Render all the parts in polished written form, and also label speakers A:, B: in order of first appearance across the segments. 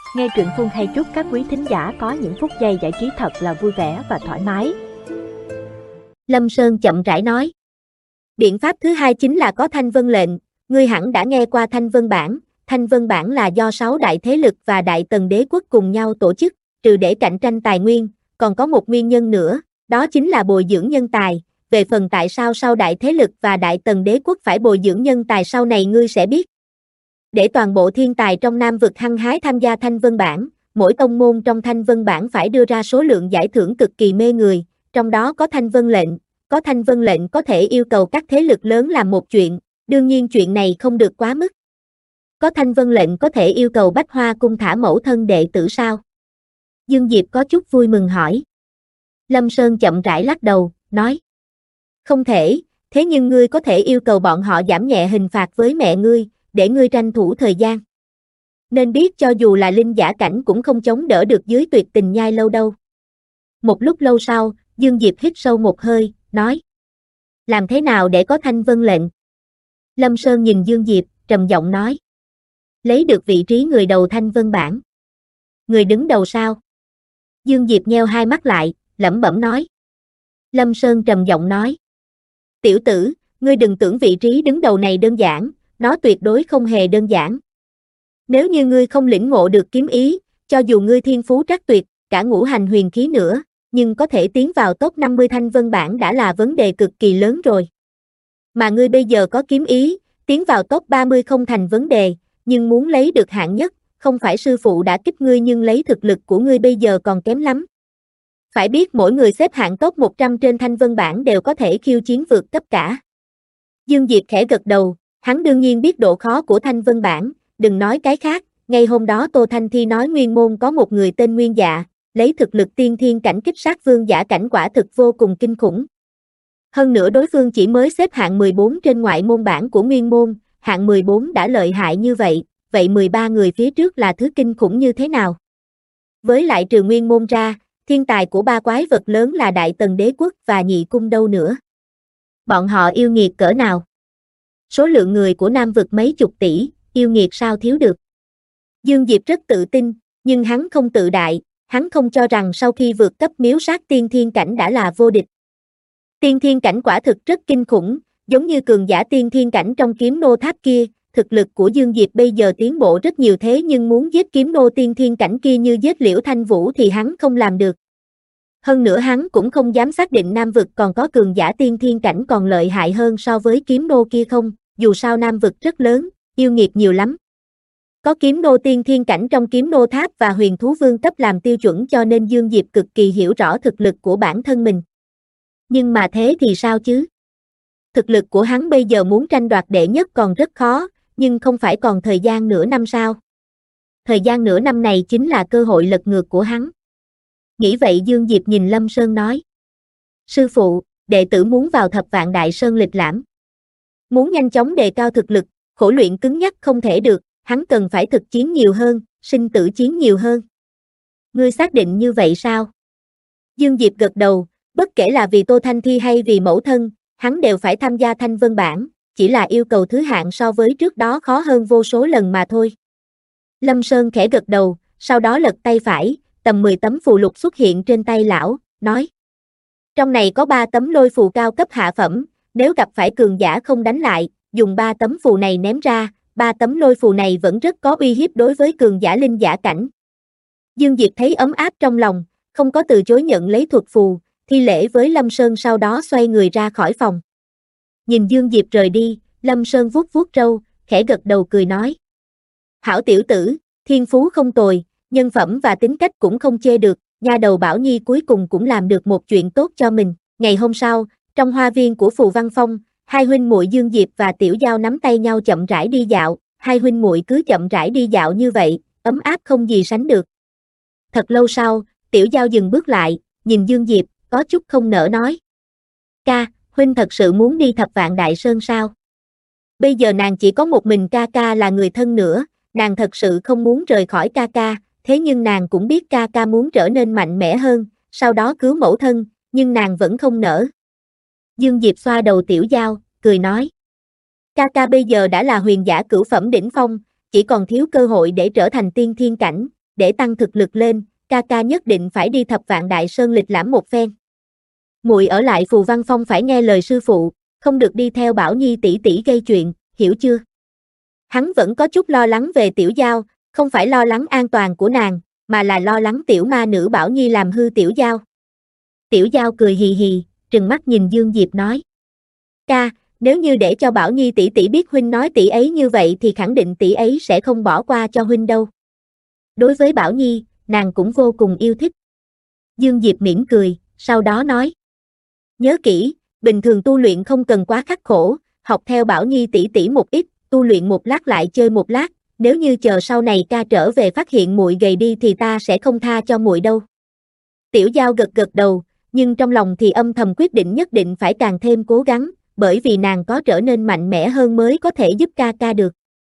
A: Nghe truyện Phun Hay chúc các quý thính giả có những phút giây giải trí thật là vui vẻ và thoải mái.
B: Lâm Sơn chậm rãi nói. Biện pháp thứ hai chính là có Thanh Vân lệnh, ngươi hẳn đã nghe qua Thanh Vân bản. Thanh Vân bản là do 6 đại thế lực và đại tần đế quốc cùng nhau tổ chức, trừ để cạnh tranh tài nguyên, còn có một nguyên nhân nữa, đó chính là bồi dưỡng nhân tài. Về phần tại sao sau đại thế lực và đại tần đế quốc phải bồi dưỡng nhân tài sau này ngươi sẽ biết. Để toàn bộ thiên tài trong Nam vực hăng hái tham gia Thanh Vân bản, mỗi tông môn trong Thanh Vân bản phải đưa ra số lượng giải thưởng cực kỳ mê người, trong đó có Thanh Vân lệnh. Có Thanh Vân lệnh có thể yêu cầu các thế lực lớn làm một chuyện, đương nhiên chuyện này không được quá mức. Có Thanh Vân lệnh có thể yêu cầu Bách Hoa cung thả mẫu thân đệ tử sao? Dương Diệp có chút vui mừng hỏi. Lâm Sơn chậm rãi lắc đầu, nói. Không thể, thế nhưng ngươi có thể yêu cầu bọn họ giảm nhẹ hình phạt với mẹ ngươi, để ngươi tranh thủ thời gian. Nên biết cho dù là linh giả cảnh cũng không chống đỡ được dưới tuyệt tình nhai lâu đâu. Một lúc lâu sau, Dương Diệp hít sâu một hơi, nói. Làm thế nào để có Thanh Vân lệnh? Lâm Sơn nhìn Dương Diệp, trầm giọng nói. Lấy được vị trí người đầu Thanh Vân bản. Người đứng đầu sao? Dương Diệp nheo hai mắt lại, lẩm bẩm nói. Lâm Sơn trầm giọng nói. Tiểu tử, ngươi đừng tưởng vị trí đứng đầu này đơn giản, nó tuyệt đối không hề đơn giản. Nếu như ngươi không lĩnh ngộ được kiếm ý, cho dù ngươi thiên phú trắc tuyệt, cả ngũ hành huyền khí nữa, nhưng có thể tiến vào top 50 Thanh Vân bản đã là vấn đề cực kỳ lớn rồi. Mà ngươi bây giờ có kiếm ý, tiến vào top 30 không thành vấn đề, nhưng muốn lấy được hạng nhất, không phải sư phụ đã kích ngươi nhưng lấy thực lực của ngươi bây giờ còn kém lắm. Phải biết mỗi người xếp hạng top 100 trên Thanh Vân bản đều có thể khiêu chiến vượt cấp cả. Dương Diệp khẽ gật đầu, hắn đương nhiên biết độ khó của Thanh Vân bản, đừng nói cái khác, ngay hôm đó Tô Thanh Thi nói Nguyên môn có một người tên Nguyên Dạ, lấy thực lực tiên thiên cảnh kích sát vương giả cảnh quả thực vô cùng kinh khủng. Hơn nữa đối phương chỉ mới xếp hạng 14 trên ngoại môn bảng của Nguyên môn, hạng 14 đã lợi hại như vậy, vậy 13 người phía trước là thứ kinh khủng như thế nào? Với lại trừ Nguyên môn ra, thiên tài của ba quái vật lớn là Đại Tần Đế Quốc và Nhị Cung đâu nữa. Bọn họ yêu nghiệt cỡ nào? Số lượng người của Nam vực mấy chục tỷ, yêu nghiệt sao thiếu được? Dương Diệp rất tự tin, nhưng hắn không tự đại, hắn không cho rằng sau khi vượt cấp miếu sát tiên thiên cảnh đã là vô địch. Tiên thiên cảnh quả thực rất kinh khủng, giống như cường giả tiên thiên cảnh trong kiếm nô tháp kia, thực lực của Dương Diệp bây giờ tiến bộ rất nhiều thế nhưng muốn giết kiếm nô tiên thiên cảnh kia như giết Liễu Thanh Vũ thì hắn không làm được. Hơn nữa hắn cũng không dám xác định Nam vực còn có cường giả tiên thiên cảnh còn lợi hại hơn so với kiếm nô kia không, dù sao Nam vực rất lớn, yêu nghiệt nhiều lắm. Có kiếm nô tiên thiên cảnh trong kiếm nô tháp và huyền thú vương cấp làm tiêu chuẩn cho nên Dương Diệp cực kỳ hiểu rõ thực lực của bản thân mình. Nhưng mà thế thì sao chứ? Thực lực của hắn bây giờ muốn tranh đoạt đệ nhất còn rất khó, nhưng không phải còn thời gian nửa năm sao? Thời gian nửa năm này chính là cơ hội lật ngược của hắn. Nghĩ vậy Dương Diệp nhìn Lâm Sơn nói. Sư phụ, đệ tử muốn vào Thập Vạn Đại Sơn lịch lãm. Muốn nhanh chóng đề cao thực lực, khổ luyện cứng nhắc không thể được, hắn cần phải thực chiến nhiều hơn, sinh tử chiến nhiều hơn. Ngươi xác định như vậy sao? Dương Diệp gật đầu, bất kể là vì Tô Thanh Thi hay vì mẫu thân, hắn đều phải tham gia Thanh Vân bản, chỉ là yêu cầu thứ hạng so với trước đó khó hơn vô số lần mà thôi. Lâm Sơn khẽ gật đầu, sau đó lật tay phải, tầm 10 tấm phù lục xuất hiện trên tay lão, nói. Trong này có 3 tấm lôi phù cao cấp hạ phẩm, nếu gặp phải cường giả không đánh lại, dùng 3 tấm phù này ném ra, 3 tấm lôi phù này vẫn rất có uy hiếp đối với cường giả linh giả cảnh. Dương Diệp thấy ấm áp trong lòng, không có từ chối nhận lấy thuật phù, thi lễ với Lâm Sơn sau đó xoay người ra khỏi phòng. Nhìn Dương Diệp rời đi, Lâm Sơn vuốt vuốt râu, khẽ gật đầu cười nói. Hảo tiểu tử, thiên phú không tồi, nhân phẩm và tính cách cũng không chê được, nha đầu Bảo Nhi cuối cùng cũng làm được một chuyện tốt cho mình. Ngày hôm sau, trong hoa viên của Phù Văn Phong, hai huynh muội Dương Diệp và Tiểu Giao nắm tay nhau chậm rãi đi dạo, hai huynh muội cứ chậm rãi đi dạo như vậy, ấm áp không gì sánh được. Thật lâu sau, Tiểu Giao dừng bước lại, nhìn Dương Diệp, có chút không nỡ nói. Ca, huynh thật sự muốn đi Thập Vạn Đại Sơn sao? Bây giờ nàng chỉ có một mình ca ca là người thân nữa, nàng thật sự không muốn rời khỏi ca ca, thế nhưng nàng cũng biết ca ca muốn trở nên mạnh mẽ hơn, sau đó cứu mẫu thân, nhưng nàng vẫn không nỡ. Dương Diệp xoa đầu Tiểu Giao, cười nói. Ca ca bây giờ đã là huyền giả cửu phẩm đỉnh phong, chỉ còn thiếu cơ hội để trở thành tiên thiên cảnh, để tăng thực lực lên, ca ca nhất định phải đi Thập Vạn Đại Sơn lịch lãm một phen. Muội ở lại Phù Văn Phong phải nghe lời sư phụ, không được đi theo Bảo Nhi tỷ tỷ gây chuyện, hiểu chưa? Hắn vẫn có chút lo lắng về Tiểu Giao, không phải lo lắng an toàn của nàng, mà là lo lắng tiểu ma nữ Bảo Nhi làm hư Tiểu Giao. Tiểu Giao cười hì hì, trừng mắt nhìn Dương Diệp nói. Ca, nếu như để cho Bảo Nhi tỷ tỷ biết huynh nói tỷ ấy như vậy thì khẳng định tỷ ấy sẽ không bỏ qua cho huynh đâu. Đối với Bảo Nhi, nàng cũng vô cùng yêu thích. Dương Diệp mỉm cười, sau đó nói. Nhớ kỹ, bình thường tu luyện không cần quá khắc khổ, học theo Bảo Nhi tỷ tỷ một ít, tu luyện một lát lại chơi một lát, nếu như chờ sau này ca trở về phát hiện muội gầy đi thì ta sẽ không tha cho muội đâu. Tiểu Giao gật gật đầu, nhưng trong lòng thì âm thầm quyết định nhất định phải càng thêm cố gắng, bởi vì nàng có trở nên mạnh mẽ hơn mới có thể giúp ca ca được.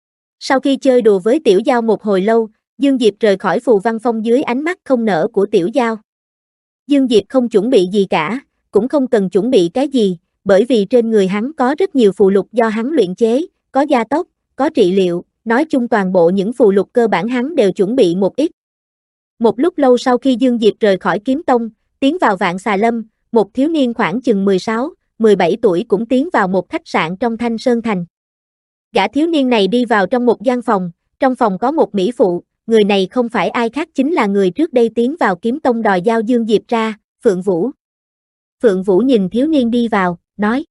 B: Sau khi chơi đùa với Tiểu Giao một hồi lâu, Dương Diệp rời khỏi Phù Văn Phong dưới ánh mắt không nở của Tiểu Giao. Dương Diệp không chuẩn bị gì cả, cũng không cần chuẩn bị cái gì, bởi vì trên người hắn có rất nhiều phù lục do hắn luyện chế, có gia tốc, có trị liệu, nói chung toàn bộ những phù lục cơ bản hắn đều chuẩn bị một ít. Một lúc lâu sau khi Dương Diệp rời khỏi Kiếm Tông, tiến vào Vạn Xà Lâm, một thiếu niên khoảng chừng 16, 17 tuổi cũng tiến vào một khách sạn trong Thanh Sơn Thành. Gã thiếu niên này đi vào trong một gian phòng, trong phòng có một mỹ phụ, người này không phải ai khác chính là người trước đây tiến vào Kiếm Tông đòi giao Dương Diệp ra, Phượng Vũ. Phượng Vũ nhìn thiếu niên đi vào, nói.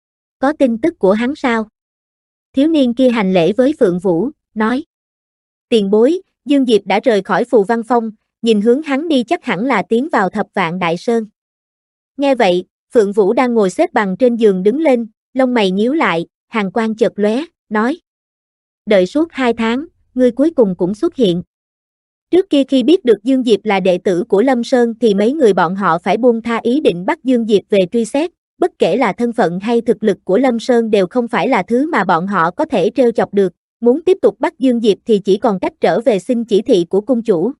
B: Có tin tức của hắn sao? Thiếu niên kia hành lễ với Phượng Vũ, nói. Tiền bối, Dương Diệp đã rời khỏi Phù Văn Phong, nhìn hướng hắn đi chắc hẳn là tiến vào Thập Vạn Đại Sơn. Nghe vậy, Phượng Vũ đang ngồi xếp bằng trên giường đứng lên, lông mày nhíu lại, hàn quang chợt lóe, nói. Đợi suốt 2 tháng, ngươi cuối cùng cũng xuất hiện. Trước kia khi biết được Dương Diệp là đệ tử của Lâm Sơn thì mấy người bọn họ phải buông tha ý định bắt Dương Diệp về truy xét, bất kể là thân phận hay thực lực của Lâm Sơn đều không phải là thứ mà bọn họ có thể trêu chọc được, muốn tiếp tục bắt Dương Diệp thì chỉ còn cách trở về xin chỉ thị của cung chủ.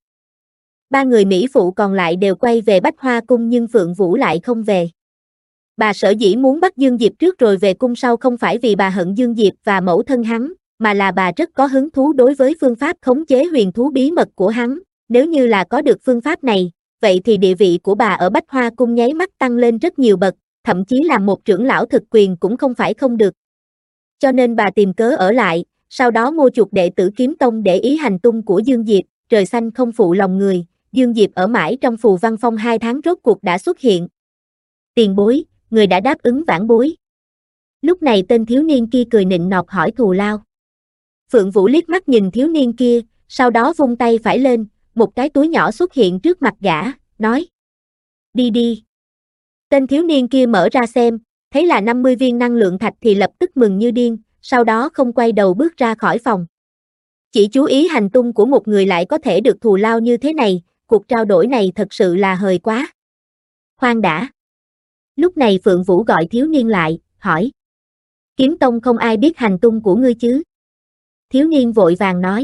B: 3 người mỹ phụ còn lại đều quay về Bách Hoa Cung nhưng Phượng Vũ lại không về. Bà sở dĩ muốn bắt Dương Diệp trước rồi về cung sau không phải vì bà hận Dương Diệp và mẫu thân hắn, mà là bà rất có hứng thú đối với phương pháp khống chế huyền thú bí mật của hắn, nếu như là có được phương pháp này, vậy thì địa vị của bà ở Bách Hoa Cung nháy mắt tăng lên rất nhiều bậc, thậm chí là một trưởng lão thực quyền cũng không phải không được. Cho nên bà tìm cớ ở lại, sau đó mua chuộc đệ tử Kiếm Tông để ý hành tung của Dương Diệp, trời xanh không phụ lòng người, Dương Diệp ở mãi trong Phù Văn Phong 2 tháng rốt cuộc đã xuất hiện. Tiền bối, người đã đáp ứng vãn bối. Lúc này tên thiếu niên kia cười nịnh nọt hỏi thù lao. Phượng Vũ liếc mắt nhìn thiếu niên kia, sau đó vung tay phải lên, một cái túi nhỏ xuất hiện trước mặt gã, nói. Đi đi. Tên thiếu niên kia mở ra xem, thấy là 50 viên năng lượng thạch thì lập tức mừng như điên, sau đó không quay đầu bước ra khỏi phòng. Chỉ chú ý hành tung của một người lại có thể được thù lao như thế này, cuộc trao đổi này thật sự là hời quá. Khoan đã. Lúc này Phượng Vũ gọi thiếu niên lại, hỏi. Kiếm Tông không ai biết hành tung của ngươi chứ? Thiếu niên vội vàng nói.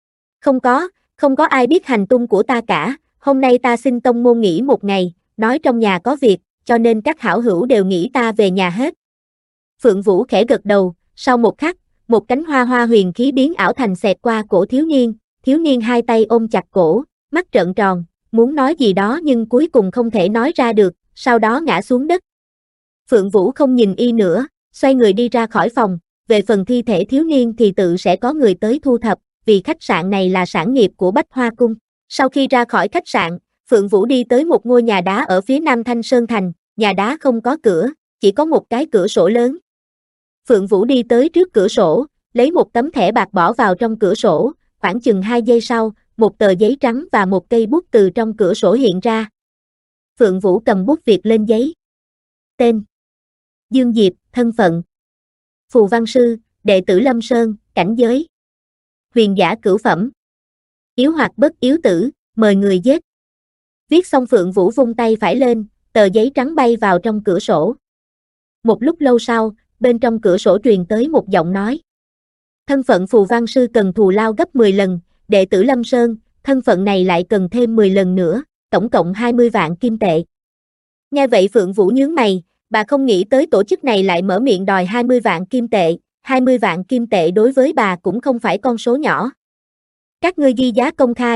B: Không có ai biết hành tung của ta cả, hôm nay ta xin tông môn nghỉ một ngày, nói trong nhà có việc, cho nên các hảo hữu đều nghĩ ta về nhà hết. Phượng Vũ khẽ gật đầu, sau một khắc, một cánh hoa hoa huyền khí biến ảo thành xẹt qua cổ thiếu niên 2 tay ôm chặt cổ, mắt trợn tròn, muốn nói gì đó nhưng cuối cùng không thể nói ra được, sau đó ngã xuống đất. Phượng Vũ không nhìn y nữa, xoay người đi ra khỏi phòng, về phần thi thể thiếu niên thì tự sẽ có người tới thu thập, vì khách sạn này là sản nghiệp của Bách Hoa Cung. Sau khi ra khỏi khách sạn, Phượng Vũ đi tới một ngôi nhà đá ở phía nam Thanh Sơn Thành, nhà đá không có cửa, chỉ có một cái cửa sổ lớn. Phượng Vũ đi tới trước cửa sổ, lấy một tấm thẻ bạc bỏ vào trong cửa sổ, khoảng chừng 2 giây sau, một tờ giấy trắng và một cây bút từ trong cửa sổ hiện ra. Phượng Vũ cầm bút viết lên giấy. Tên: Dương Diệp, thân phận: Phù Văn Sư, đệ tử Lâm Sơn, cảnh giới: huyền giả cửu phẩm. Yếu hoặc bất yếu tử, mời người giết. Viết xong Phượng Vũ vung tay phải lên, tờ giấy trắng bay vào trong cửa sổ. Một lúc lâu sau, bên trong cửa sổ truyền tới một giọng nói. Thân phận Phù Văn Sư cần thù lao gấp 10 lần, đệ tử Lâm Sơn, thân phận này lại cần thêm 10 lần nữa, tổng cộng 20 vạn kim tệ. Nghe vậy Phượng Vũ nhướng mày, bà không nghĩ tới tổ chức này lại mở miệng đòi 20 vạn kim tệ, 20 vạn kim tệ đối với bà cũng không phải con số nhỏ. Các ngươi ghi giá công khai,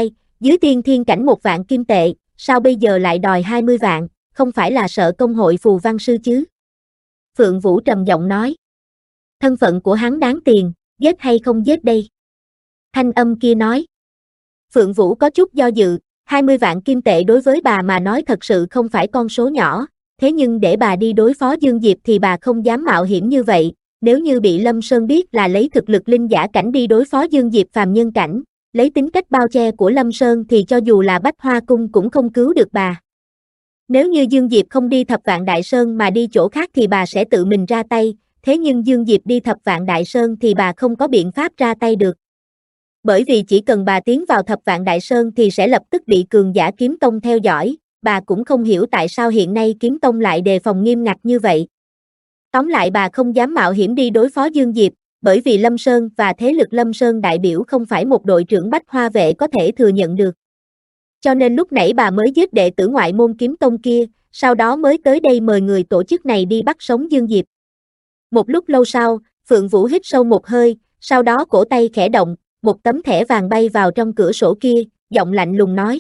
B: Dưới tiên thiên cảnh 1 vạn kim tệ, sao bây giờ lại đòi 20 vạn, không phải là sợ công hội phù văn sư chứ? Phượng Vũ trầm giọng nói. Thân phận của hắn đáng tiền, giết hay không giết đây? Thanh âm kia nói. Phượng Vũ có chút do dự, 20 vạn kim tệ đối với bà mà nói thật sự không phải con số nhỏ, thế nhưng để bà đi đối phó Dương Diệp thì bà không dám mạo hiểm như vậy, nếu như bị Lâm Sơn biết là lấy thực lực linh giả cảnh đi đối phó Dương Diệp phàm nhân cảnh, lấy tính cách bao che của Lâm Sơn thì cho dù là Bách Hoa Cung cũng không cứu được bà. Nếu như Dương Diệp không đi Thập Vạn Đại Sơn mà đi chỗ khác thì bà sẽ tự mình ra tay, thế nhưng Dương Diệp đi Thập Vạn Đại Sơn thì bà không có biện pháp ra tay được. Bởi vì chỉ cần bà tiến vào Thập Vạn Đại Sơn thì sẽ lập tức bị cường giả kiếm tông theo dõi, bà cũng không hiểu tại sao hiện nay kiếm tông lại đề phòng nghiêm ngặt như vậy. Tóm lại bà không dám mạo hiểm đi đối phó Dương Diệp, bởi vì Lâm Sơn và thế lực Lâm Sơn đại biểu không phải một đội trưởng Bách Hoa vệ có thể thừa nhận được. Cho nên lúc nãy bà mới giết đệ tử ngoại môn kiếm tông kia, sau đó mới tới đây mời người tổ chức này đi bắt sống Dương Diệp. Một lúc lâu sau, Phượng Vũ hít sâu một hơi, sau đó cổ tay khẽ động, một tấm thẻ vàng bay vào trong cửa sổ kia, giọng lạnh lùng nói.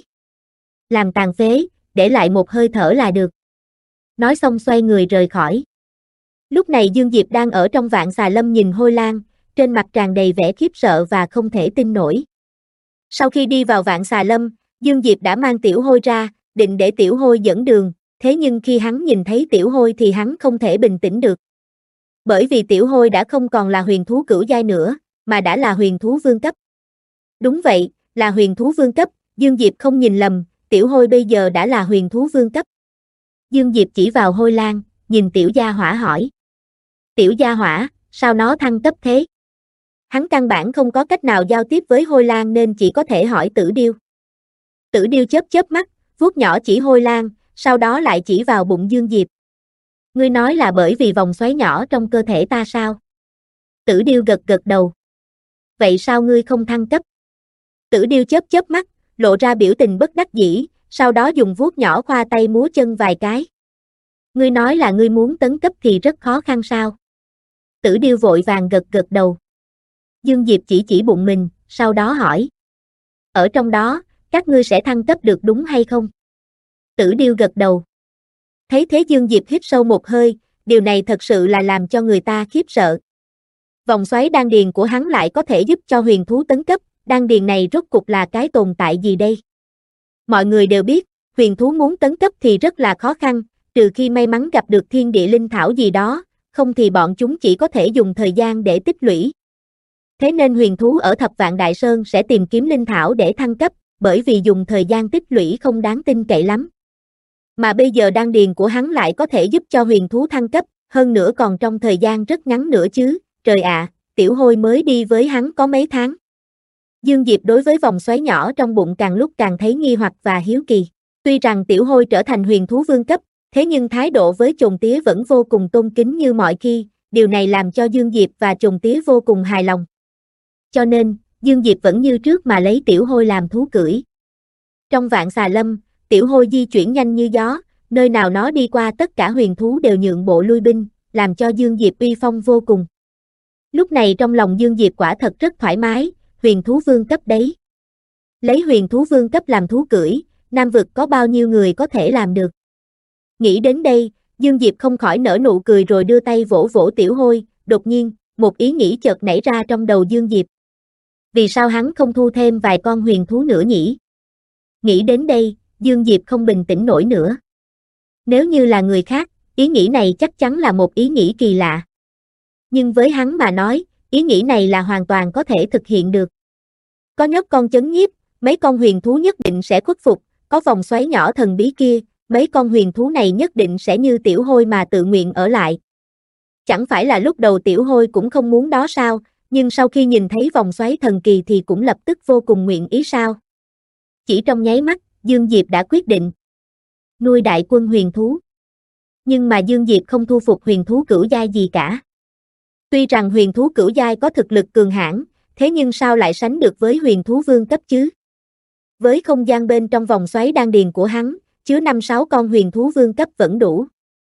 B: Làm tàn phế, để lại một hơi thở là được. Nói xong xoay người rời khỏi. Lúc này Dương Diệp đang ở trong Vạn Xà Lâm nhìn Hôi Lan, trên mặt tràn đầy vẻ khiếp sợ và không thể tin nổi. Sau khi đi vào Vạn Xà Lâm, Dương Diệp đã mang Tiểu Hôi ra, định để Tiểu Hôi dẫn đường, thế nhưng khi hắn nhìn thấy Tiểu Hôi thì hắn không thể bình tĩnh được. Bởi vì Tiểu Hôi đã không còn là huyền thú cửu giai nữa, mà đã là huyền thú vương cấp. Đúng vậy, là huyền thú vương cấp, Dương Diệp không nhìn lầm, Tiểu Hôi bây giờ đã là huyền thú vương cấp. Dương Diệp chỉ vào Hôi Lan, nhìn Tiểu Gia Hỏa hỏi. Tiểu Gia Hỏa, sao nó thăng cấp thế? Hắn căn bản không có cách nào giao tiếp với Hôi Lan nên chỉ có thể hỏi Tử Điêu. Tử Điêu chớp chớp mắt, vuốt nhỏ chỉ Hôi Lan, sau đó lại chỉ vào bụng Dương Diệp. Ngươi nói là bởi vì vòng xoáy nhỏ trong cơ thể ta sao? Tử Điêu gật gật đầu. Vậy sao ngươi không thăng cấp? Tử Điêu chớp chớp mắt, lộ ra biểu tình bất đắc dĩ, sau đó dùng vuốt nhỏ khoa tay múa chân vài cái. Ngươi nói là ngươi muốn tấn cấp thì rất khó khăn sao? Tử Điêu vội vàng gật gật đầu. Dương Diệp chỉ bụng mình, sau đó hỏi. Ở trong đó, các ngươi sẽ thăng cấp được đúng hay không? Tử Điêu gật đầu. Thấy thế Dương Diệp hít sâu một hơi, điều này thật sự là làm cho người ta khiếp sợ. Vòng xoáy đan điền của hắn lại có thể giúp cho huyền thú tấn cấp, đan điền này rốt cục là cái tồn tại gì đây? Mọi người đều biết, huyền thú muốn tấn cấp thì rất là khó khăn, trừ khi may mắn gặp được thiên địa linh thảo gì đó, không thì bọn chúng chỉ có thể dùng thời gian để tích lũy. Thế nên huyền thú ở Thập Vạn Đại Sơn sẽ tìm kiếm linh thảo để thăng cấp, bởi vì dùng thời gian tích lũy không đáng tin cậy lắm. Mà bây giờ đan điền của hắn lại có thể giúp cho huyền thú thăng cấp, hơn nữa còn trong thời gian rất ngắn nữa chứ, trời ạ, Tiểu Hôi mới đi với hắn có mấy tháng. Dương Diệp đối với vòng xoáy nhỏ trong bụng càng lúc càng thấy nghi hoặc và hiếu kỳ. Tuy rằng Tiểu Hôi trở thành huyền thú vương cấp, thế nhưng thái độ với Chồn Tía vẫn vô cùng tôn kính như mọi khi, điều này làm cho Dương Diệp và Chồn Tía vô cùng hài lòng. Cho nên, Dương Diệp vẫn như trước mà lấy Tiểu Hôi làm thú cưỡi. Trong Vạn Xà Lâm, Tiểu Hôi di chuyển nhanh như gió, nơi nào nó đi qua tất cả huyền thú đều nhượng bộ lui binh, làm cho Dương Diệp uy phong vô cùng. Lúc này trong lòng Dương Diệp quả thật rất thoải mái, huyền thú vương cấp đấy. Lấy huyền thú vương cấp làm thú cưỡi, Nam vực có bao nhiêu người có thể làm được. Nghĩ đến đây, Dương Diệp không khỏi nở nụ cười rồi đưa tay vỗ vỗ Tiểu Hôi, đột nhiên, một ý nghĩ chợt nảy ra trong đầu Dương Diệp. Vì sao hắn không thu thêm vài con huyền thú nữa nhỉ? Nghĩ đến đây, Dương Diệp không bình tĩnh nổi nữa. Nếu như là người khác, ý nghĩ này chắc chắn là một ý nghĩ kỳ lạ. Nhưng với hắn mà nói, ý nghĩ này là hoàn toàn có thể thực hiện được. Có nhóc con chấn nhiếp, mấy con huyền thú nhất định sẽ khuất phục, có vòng xoáy nhỏ thần bí kia, mấy con huyền thú này nhất định sẽ như Tiểu Hôi mà tự nguyện ở lại. Chẳng phải là lúc đầu Tiểu Hôi cũng không muốn đó sao, nhưng sau khi nhìn thấy vòng xoáy thần kỳ thì cũng lập tức vô cùng nguyện ý sao. Chỉ trong nháy mắt, Dương Diệp đã quyết định nuôi đại quân huyền thú. Nhưng mà Dương Diệp không thu phục huyền thú cửu giai gì cả. Tuy rằng huyền thú cửu giai có thực lực cường hãn, thế nhưng sao lại sánh được với huyền thú vương cấp chứ? Với không gian bên trong vòng xoáy đan điền của hắn, chứa 5-6 con huyền thú vương cấp vẫn đủ.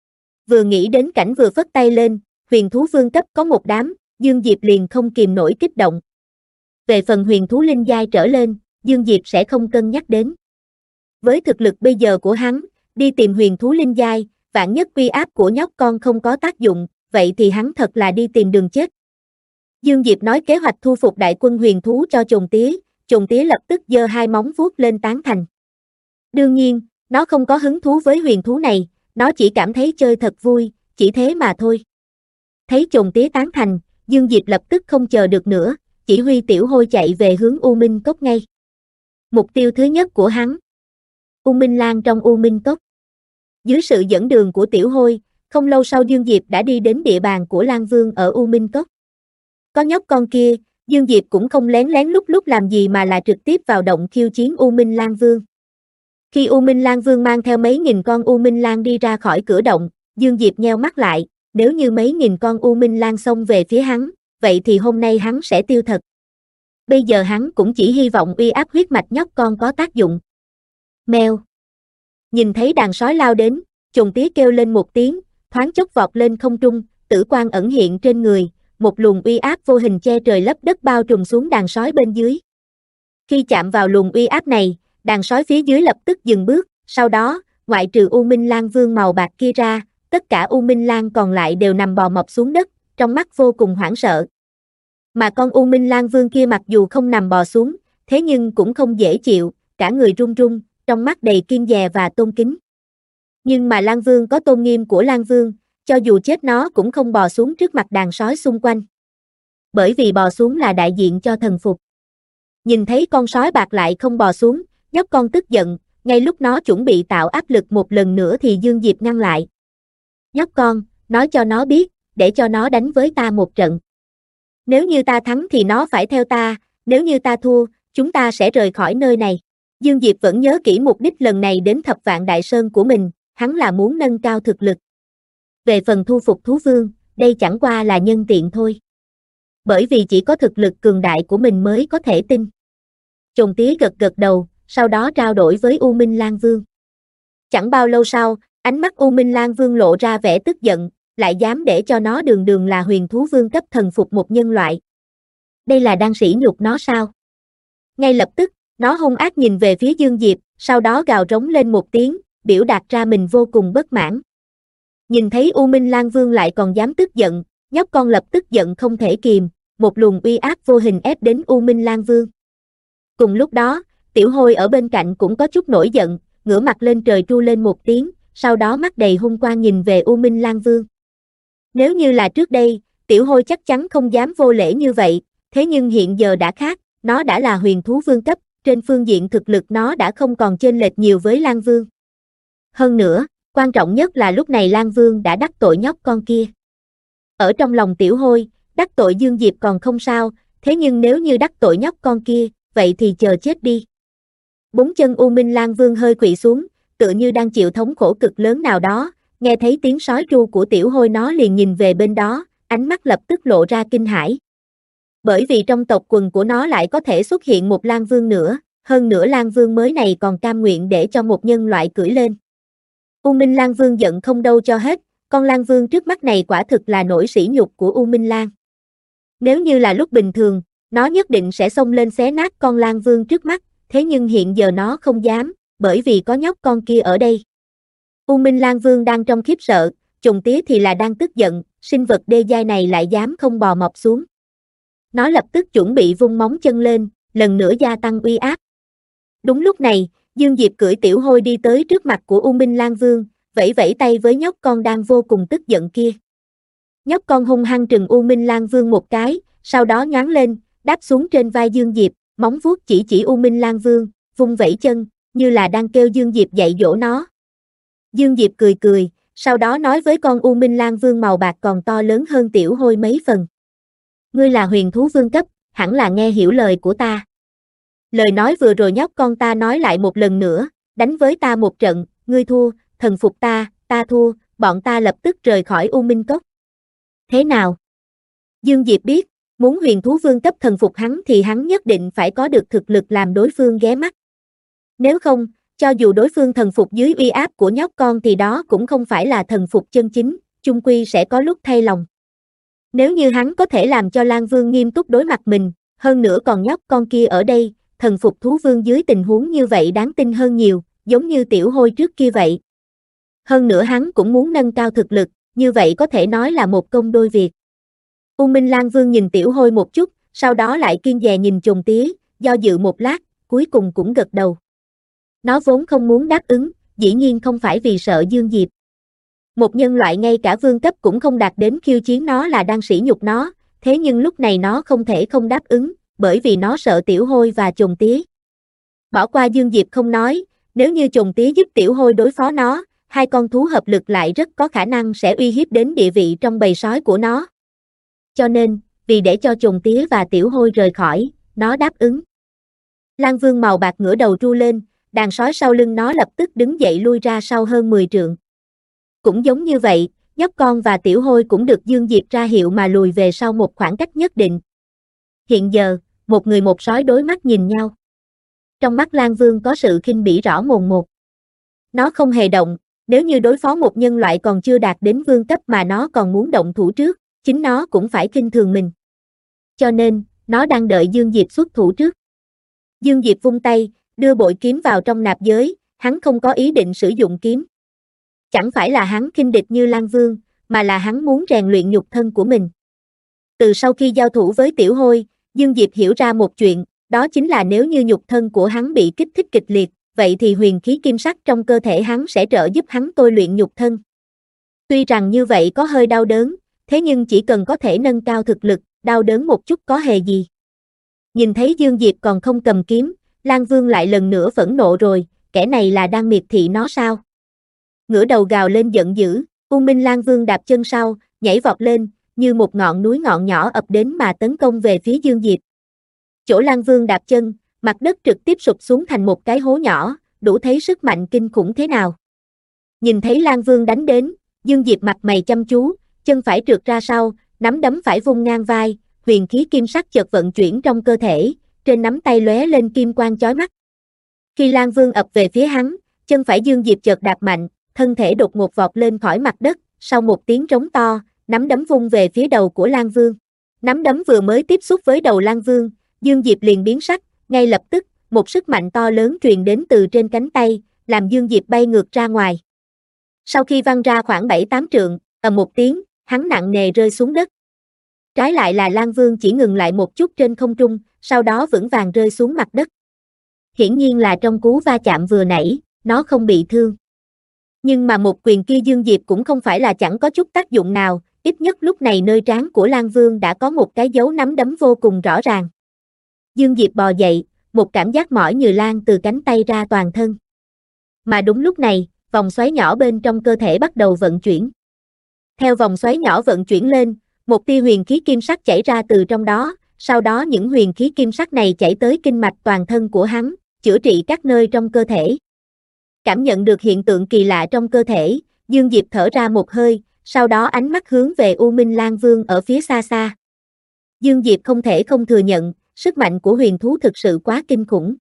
B: Vừa nghĩ đến cảnh vừa phất tay lên, huyền thú vương cấp có một đám, Dương Diệp liền không kìm nổi kích động. Về phần huyền thú linh giai trở lên, Dương Diệp sẽ không cân nhắc đến. Với thực lực bây giờ của hắn, đi tìm huyền thú linh giai, vạn nhất uy áp của nhóc con không có tác dụng, vậy thì hắn thật là đi tìm đường chết. Dương Diệp nói kế hoạch thu phục đại quân huyền thú cho Trùng Tía lập tức giơ hai móng vuốt lên tán thành. Đương nhiên, nó không có hứng thú với huyền thú này, nó chỉ cảm thấy chơi thật vui, chỉ thế mà thôi. Thấy Trùng Tía tán thành, Dương Diệp lập tức không chờ được nữa, chỉ huy Tiểu Hôi chạy về hướng U Minh Cốc ngay. Mục tiêu thứ nhất của hắn. U Minh Lan trong U Minh Cốc. Dưới sự dẫn đường của Tiểu Hôi, không lâu sau Dương Diệp đã đi đến địa bàn của Lan Vương ở U Minh Cốc. Có nhóc con kia, Dương Diệp cũng không lén lén lúc lúc làm gì mà là trực tiếp vào động khiêu chiến U Minh Lan Vương. Khi U Minh Lan Vương mang theo mấy nghìn con U Minh Lan đi ra khỏi cửa động, Dương Diệp nheo mắt lại, nếu như mấy nghìn con U Minh Lan xông về phía hắn, vậy thì hôm nay hắn sẽ tiêu thật. Bây giờ hắn cũng chỉ hy vọng uy áp huyết mạch nhóc con có tác dụng. Mèo. Nhìn thấy đàn sói lao đến, Trùng Tía kêu lên một tiếng, thoáng chốc vọt lên không trung, tử quang ẩn hiện trên người, một luồng uy áp vô hình che trời lấp đất bao trùm xuống đàn sói bên dưới. Khi chạm vào luồng uy áp này, đàn sói phía dưới lập tức dừng bước, sau đó, ngoại trừ U Minh Lan Vương màu bạc kia ra, tất cả U Minh Lan còn lại đều nằm bò mọc xuống đất, trong mắt vô cùng hoảng sợ. Mà con U Minh Lan Vương kia mặc dù không nằm bò xuống, thế nhưng cũng không dễ chịu, cả người run run, trong mắt đầy kiêng dè và tôn kính. Nhưng mà Lan Vương có tôn nghiêm của Lan Vương, cho dù chết nó cũng không bò xuống trước mặt đàn sói xung quanh. Bởi vì bò xuống là đại diện cho thần phục. Nhìn thấy con sói bạc lại không bò xuống, nhóc con tức giận, ngay lúc nó chuẩn bị tạo áp lực một lần nữa thì Dương Diệp ngăn lại. Nhóc con, nói cho nó biết, để cho nó đánh với ta một trận. Nếu như ta thắng thì nó phải theo ta, nếu như ta thua, chúng ta sẽ rời khỏi nơi này. Dương Diệp vẫn nhớ kỹ mục đích lần này đến Thập Vạn Đại Sơn của mình, hắn là muốn nâng cao thực lực. Về phần thu phục thú vương, đây chẳng qua là nhân tiện thôi. Bởi vì chỉ có thực lực cường đại của mình mới có thể tin. Trùng Tía gật gật đầu, sau đó trao đổi với U Minh Lan Vương. Chẳng bao lâu sau, ánh mắt U Minh Lan Vương lộ ra vẻ tức giận, lại dám để cho nó đường đường là huyền thú vương cấp thần phục một nhân loại. Đây là đang sỉ nhục nó sao? Ngay lập tức, nó hung ác nhìn về phía Dương Diệp, sau đó gào rống lên một tiếng, biểu đạt ra mình vô cùng bất mãn. Nhìn thấy U Minh Lan Vương lại còn dám tức giận, nhóc con lập tức giận không thể kìm, một luồng uy áp vô hình ép đến U Minh Lan Vương. Cùng lúc đó, Tiểu Hôi ở bên cạnh cũng có chút nổi giận, ngửa mặt lên trời tru lên một tiếng, sau đó mắt đầy hung quang nhìn về U Minh Lan Vương. Nếu như là trước đây, Tiểu Hôi chắc chắn không dám vô lễ như vậy, thế nhưng hiện giờ đã khác, nó đã là huyền thú vương cấp, trên phương diện thực lực nó đã không còn chênh lệch nhiều với Lan Vương. Hơn nữa, quan trọng nhất là lúc này Lan Vương đã đắc tội nhóc con kia. Ở trong lòng Tiểu Hôi, đắc tội Dương Diệp còn không sao, thế nhưng nếu như đắc tội nhóc con kia, vậy thì chờ chết đi. Bốn chân U Minh Lan Vương hơi khuỵu xuống, tựa như đang chịu thống khổ cực lớn nào đó, nghe thấy tiếng sói tru của Tiểu Hôi nó liền nhìn về bên đó, ánh mắt lập tức lộ ra kinh hãi. Bởi vì trong tộc quần của nó lại có thể xuất hiện một Lan Vương nữa, hơn nữa Lan Vương mới này còn cam nguyện để cho một nhân loại cưỡi lên. U Minh Lan Vương giận không đâu cho hết, con Lan Vương trước mắt này quả thực là nỗi sỉ nhục của U Minh Lan. Nếu như là lúc bình thường, nó nhất định sẽ xông lên xé nát con Lan Vương trước mắt, thế nhưng hiện giờ nó không dám, bởi vì có nhóc con kia ở đây. U Minh Lan Vương đang trong khiếp sợ, Trùng Tía thì là đang tức giận, sinh vật đê giai này lại dám không bò mọc xuống. Nó lập tức chuẩn bị vung móng chân lên, lần nữa gia tăng uy áp. Đúng lúc này, Dương Diệp cưỡi Tiểu Hôi đi tới trước mặt của U Minh Lan Vương, vẫy vẫy tay với nhóc con đang vô cùng tức giận kia. Nhóc con hung hăng trừng U Minh Lan Vương một cái, sau đó nhoáng lên, đáp xuống trên vai Dương Diệp, móng vuốt chỉ U Minh Lan Vương, vung vẫy chân, như là đang kêu Dương Diệp dạy dỗ nó. Dương Diệp cười cười, sau đó nói với con U Minh Lan Vương màu bạc còn to lớn hơn Tiểu Hôi mấy phần. Ngươi là huyền thú vương cấp, hẳn là nghe hiểu lời của ta. Lời nói vừa rồi nhóc con ta nói lại một lần nữa, đánh với ta một trận, ngươi thua, thần phục ta, ta thua, bọn ta lập tức rời khỏi U Minh Cốc. Thế nào? Dương Diệp biết, muốn huyền thú vương cấp thần phục hắn thì hắn nhất định phải có được thực lực làm đối phương ghé mắt. Nếu không, cho dù đối phương thần phục dưới uy áp của nhóc con thì đó cũng không phải là thần phục chân chính, chung quy sẽ có lúc thay lòng. Nếu như hắn có thể làm cho Lan Vương nghiêm túc đối mặt mình, hơn nữa còn nhóc con kia ở đây, thần phục thú vương dưới tình huống như vậy đáng tin hơn nhiều, giống như Tiểu Hôi trước kia vậy. Hơn nữa hắn cũng muốn nâng cao thực lực, như vậy có thể nói là một công đôi việc. U Minh Lang Vương nhìn Tiểu Hôi một chút, sau đó lại kiêng dè nhìn Trùng Tía, do dự một lát, cuối cùng cũng gật đầu. Nó vốn không muốn đáp ứng, dĩ nhiên không phải vì sợ Dương Diệp. Một nhân loại ngay cả vương cấp cũng không đạt đến khiêu chiến nó là đang sỉ nhục nó, thế nhưng lúc này nó không thể không đáp ứng, bởi vì nó sợ Tiểu Hôi và Trùng Tía. Bỏ qua Dương Diệp không nói, nếu như Trùng Tía giúp Tiểu Hôi đối phó nó, hai con thú hợp lực lại rất có khả năng sẽ uy hiếp đến địa vị trong bầy sói của nó. Cho nên, vì để cho Trùng Tía và Tiểu Hôi rời khỏi, nó đáp ứng. Lang Vương màu bạc ngửa đầu tru lên, đàn sói sau lưng nó lập tức đứng dậy lui ra sau hơn 10 trượng. Cũng giống như vậy, nhóc con và Tiểu Hôi cũng được Dương Diệp ra hiệu mà lùi về sau một khoảng cách nhất định. Hiện giờ, một người một sói đối mắt nhìn nhau. Trong mắt Lang Vương có sự khinh bỉ rõ mồn một. Nó không hề động, nếu như đối phó một nhân loại còn chưa đạt đến vương cấp mà nó còn muốn động thủ trước, chính nó cũng phải khinh thường mình. Cho nên, nó đang đợi Dương Diệp xuất thủ trước. Dương Diệp vung tay, đưa bội kiếm vào trong nạp giới, hắn không có ý định sử dụng kiếm. Chẳng phải là hắn khinh địch như Lang Vương, mà là hắn muốn rèn luyện nhục thân của mình. Từ sau khi giao thủ với Tiểu Hôi, Dương Diệp hiểu ra một chuyện, đó chính là nếu như nhục thân của hắn bị kích thích kịch liệt, vậy thì huyền khí kim sắc trong cơ thể hắn sẽ trợ giúp hắn tôi luyện nhục thân. Tuy rằng như vậy có hơi đau đớn, thế nhưng chỉ cần có thể nâng cao thực lực, đau đớn một chút có hề gì. Nhìn thấy Dương Diệp còn không cầm kiếm, Lang Vương lại lần nữa phẫn nộ rồi, kẻ này là đang miệt thị nó sao? Ngửa đầu gào lên giận dữ, U Minh Lang Vương đạp chân sau, nhảy vọt lên, như một ngọn núi ngọn nhỏ ập đến mà tấn công về phía Dương Diệp. Chỗ Lang Vương đạp chân, mặt đất trực tiếp sụp xuống thành một cái hố nhỏ, đủ thấy sức mạnh kinh khủng thế nào. Nhìn thấy Lang Vương đánh đến, Dương Diệp mặt mày chăm chú, chân phải trượt ra sau, nắm đấm phải vung ngang vai, huyền khí kim sắc chợt vận chuyển trong cơ thể, trên nắm tay lóe lên kim quang chói mắt. Khi Lang Vương ập về phía hắn, chân phải Dương Diệp chợt đạp mạnh, thân thể đột ngột vọt lên khỏi mặt đất, sau một tiếng trống to, nắm đấm vung về phía đầu của Lang Vương. Nắm đấm vừa mới tiếp xúc với đầu Lang Vương, Dương Diệp liền biến sắc, ngay lập tức, một sức mạnh to lớn truyền đến từ trên cánh tay, làm Dương Diệp bay ngược ra ngoài. Sau khi văng ra khoảng 7-8 trượng, ầm một tiếng, hắn nặng nề rơi xuống đất. Trái lại là Lang Vương chỉ ngừng lại một chút trên không trung, sau đó vững vàng rơi xuống mặt đất. Hiển nhiên là trong cú va chạm vừa nãy, nó không bị thương. Nhưng mà một quyền kia Dương Diệp cũng không phải là chẳng có chút tác dụng nào, ít nhất lúc này nơi trán của Lang Vương đã có một cái dấu nắm đấm vô cùng rõ ràng. Dương Diệp bò dậy, một cảm giác mỏi như lan từ cánh tay ra toàn thân. Mà đúng lúc này, vòng xoáy nhỏ bên trong cơ thể bắt đầu vận chuyển. Theo vòng xoáy nhỏ vận chuyển lên, một tia huyền khí kim sắc chảy ra từ trong đó, sau đó những huyền khí kim sắc này chảy tới kinh mạch toàn thân của hắn, chữa trị các nơi trong cơ thể. Cảm nhận được hiện tượng kỳ lạ trong cơ thể, Dương Diệp thở ra một hơi, sau đó ánh mắt hướng về U Minh Lang Vương ở phía xa xa. Dương Diệp không thể không thừa nhận, sức mạnh của huyền thú thực sự quá kinh khủng.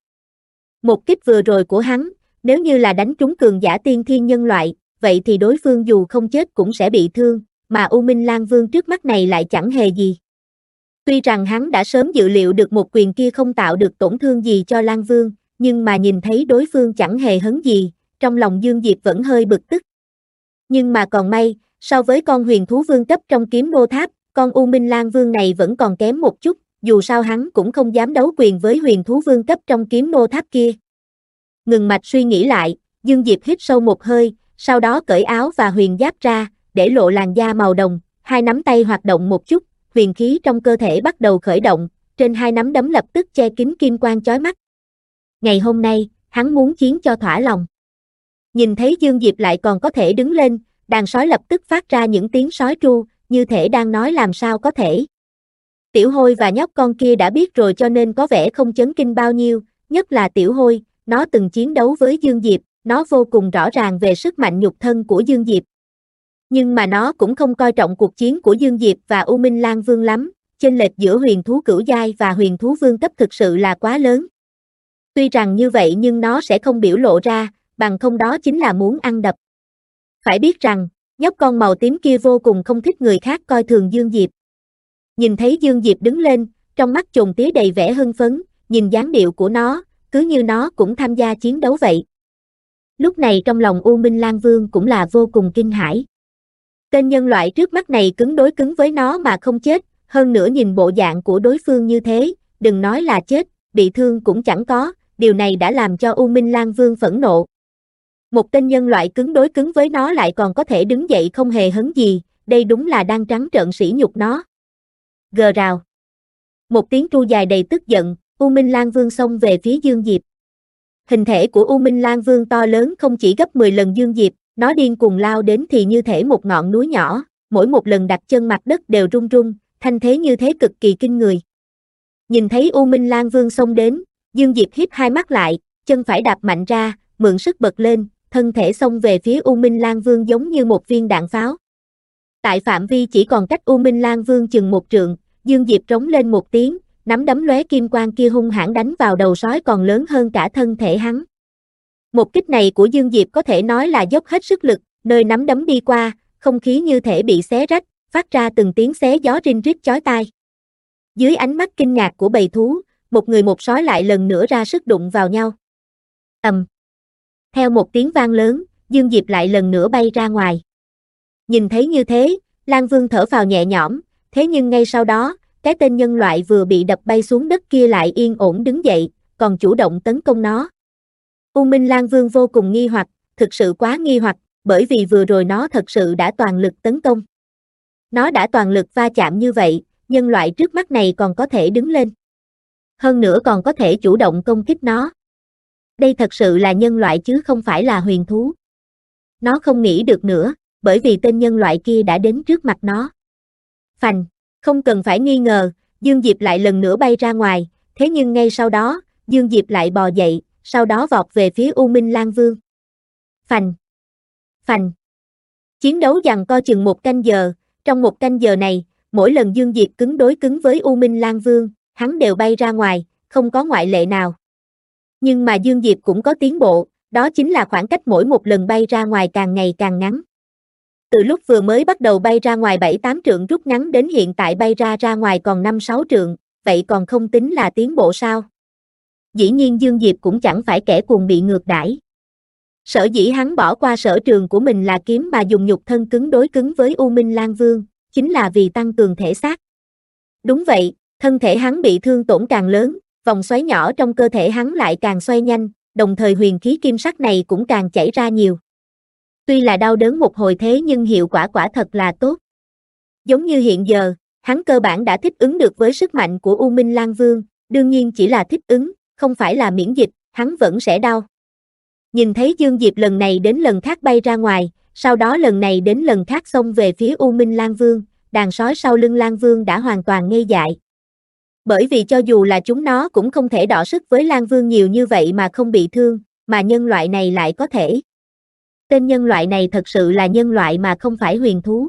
B: Một kích vừa rồi của hắn, nếu như là đánh trúng cường giả tiên thiên nhân loại, vậy thì đối phương dù không chết cũng sẽ bị thương, mà U Minh Lang Vương trước mắt này lại chẳng hề gì. Tuy rằng hắn đã sớm dự liệu được một quyền kia không tạo được tổn thương gì cho Lang Vương, nhưng mà nhìn thấy đối phương chẳng hề hấn gì, trong lòng Dương Diệp vẫn hơi bực tức. Nhưng mà còn may, so với con huyền thú vương cấp trong kiếm nô tháp, con U Minh Lang Vương này vẫn còn kém một chút, dù sao hắn cũng không dám đấu quyền với huyền thú vương cấp trong kiếm nô tháp kia. Ngừng mạch suy nghĩ lại, Dương Diệp hít sâu một hơi, sau đó cởi áo và huyền giáp ra, để lộ làn da màu đồng, hai nắm tay hoạt động một chút, huyền khí trong cơ thể bắt đầu khởi động, trên hai nắm đấm lập tức che kín kim quang chói mắt. Ngày hôm nay, hắn muốn chiến cho thỏa lòng. Nhìn thấy Dương Diệp lại còn có thể đứng lên, đàn sói lập tức phát ra những tiếng sói tru, như thể đang nói làm sao có thể. Tiểu Hôi và nhóc con kia đã biết rồi cho nên có vẻ không chấn kinh bao nhiêu, nhất là Tiểu Hôi, nó từng chiến đấu với Dương Diệp, nó vô cùng rõ ràng về sức mạnh nhục thân của Dương Diệp. Nhưng mà nó cũng không coi trọng cuộc chiến của Dương Diệp và U Minh Lang Vương lắm, chênh lệch giữa huyền thú cửu giai và huyền thú vương cấp thực sự là quá lớn. Tuy rằng như vậy nhưng nó sẽ không biểu lộ ra, bằng không đó chính là muốn ăn đập. Phải biết rằng, nhóc con màu tím kia vô cùng không thích người khác coi thường Dương Diệp. Nhìn thấy Dương Diệp đứng lên, trong mắt Trùng Tía đầy vẻ hưng phấn, nhìn dáng điệu của nó, cứ như nó cũng tham gia chiến đấu vậy. Lúc này trong lòng U Minh Lang Vương cũng là vô cùng kinh hãi. Tên nhân loại trước mắt này cứng đối cứng với nó mà không chết, hơn nữa nhìn bộ dạng của đối phương như thế, đừng nói là chết, bị thương cũng chẳng có, điều này đã làm cho U Minh Lang Vương phẫn nộ. Một tên nhân loại cứng đối cứng với nó lại còn có thể đứng dậy không hề hấn gì, đây đúng là đang trắng trợn sỉ nhục nó. Gờ rào. Một tiếng tru dài đầy tức giận, U Minh Lang Vương xông về phía Dương Diệp. Hình thể của U Minh Lang Vương to lớn không chỉ gấp 10 lần Dương Diệp, nó điên cuồng lao đến thì như thể một ngọn núi nhỏ, mỗi một lần đặt chân mặt đất đều rung rung, thanh thế như thế cực kỳ kinh người. Nhìn thấy U Minh Lang Vương xông đến, Dương Diệp híp hai mắt lại, chân phải đạp mạnh ra, mượn sức bật lên, thân thể xông về phía U Minh Lang Vương giống như một viên đạn pháo. Tại phạm vi chỉ còn cách U Minh Lang Vương chừng 1 trượng, Dương Diệp trống lên một tiếng, nắm đấm lóe kim quang kia hung hãn đánh vào đầu sói còn lớn hơn cả thân thể hắn. Một kích này của Dương Diệp có thể nói là dốc hết sức lực, nơi nắm đấm đi qua, không khí như thể bị xé rách, phát ra từng tiếng xé gió rinh rít chói tai. Dưới ánh mắt kinh ngạc của bầy thú, một người một sói lại lần nữa ra sức đụng vào nhau. Ầm. Theo một tiếng vang lớn, Dương Diệp lại lần nữa bay ra ngoài. Nhìn thấy như thế, Lang Vương thở phào nhẹ nhõm, thế nhưng ngay sau đó, cái tên nhân loại vừa bị đập bay xuống đất kia lại yên ổn đứng dậy, còn chủ động tấn công nó. U Minh Lang Vương vô cùng nghi hoặc, thực sự quá nghi hoặc, bởi vì vừa rồi nó thật sự đã toàn lực tấn công. Nó đã toàn lực va chạm như vậy, nhân loại trước mắt này còn có thể đứng lên. Hơn nữa còn có thể chủ động công kích nó. Đây thật sự là nhân loại chứ không phải là huyền thú. Nó không nghĩ được nữa, bởi vì tên nhân loại kia đã đến trước mặt nó. Phành, không cần phải nghi ngờ, Dương Diệp lại lần nữa bay ra ngoài, thế nhưng ngay sau đó, Dương Diệp lại bò dậy, sau đó vọt về phía U Minh Lang Vương. Phành, phành. Chiến đấu giằng co chừng 1 canh giờ, trong 1 canh giờ này, mỗi lần Dương Diệp cứng đối cứng với U Minh Lang Vương, hắn đều bay ra ngoài, không có ngoại lệ nào. Nhưng mà Dương Diệp cũng có tiến bộ, đó chính là khoảng cách mỗi một lần bay ra ngoài càng ngày càng ngắn. Từ lúc vừa mới bắt đầu bay ra ngoài 7-8 trượng rút ngắn đến hiện tại bay ra ngoài còn 5-6 trượng, vậy còn không tính là tiến bộ sao? Dĩ nhiên Dương Diệp cũng chẳng phải kẻ cuồng bị ngược đãi. Sở dĩ hắn bỏ qua sở trường của mình là kiếm mà dùng nhục thân cứng đối cứng với U Minh Lang Vương, chính là vì tăng cường thể xác. Đúng vậy, thân thể hắn bị thương tổn càng lớn, vòng xoáy nhỏ trong cơ thể hắn lại càng xoay nhanh, đồng thời huyền khí kim sắc này cũng càng chảy ra nhiều. Tuy là đau đớn một hồi thế nhưng hiệu quả quả thật là tốt. Giống như hiện giờ, hắn cơ bản đã thích ứng được với sức mạnh của U Minh Lang Vương, đương nhiên chỉ là thích ứng, không phải là miễn dịch, hắn vẫn sẽ đau. Nhìn thấy Dương Diệp lần này đến lần khác bay ra ngoài, sau đó lần này đến lần khác xông về phía U Minh Lang Vương, đàn sói sau lưng Lang Vương đã hoàn toàn ngây dại. Bởi vì cho dù là chúng nó cũng không thể đọ sức với Lang Vương nhiều như vậy mà không bị thương, mà nhân loại này lại có thể. Tên nhân loại này thật sự là nhân loại mà không phải huyền thú.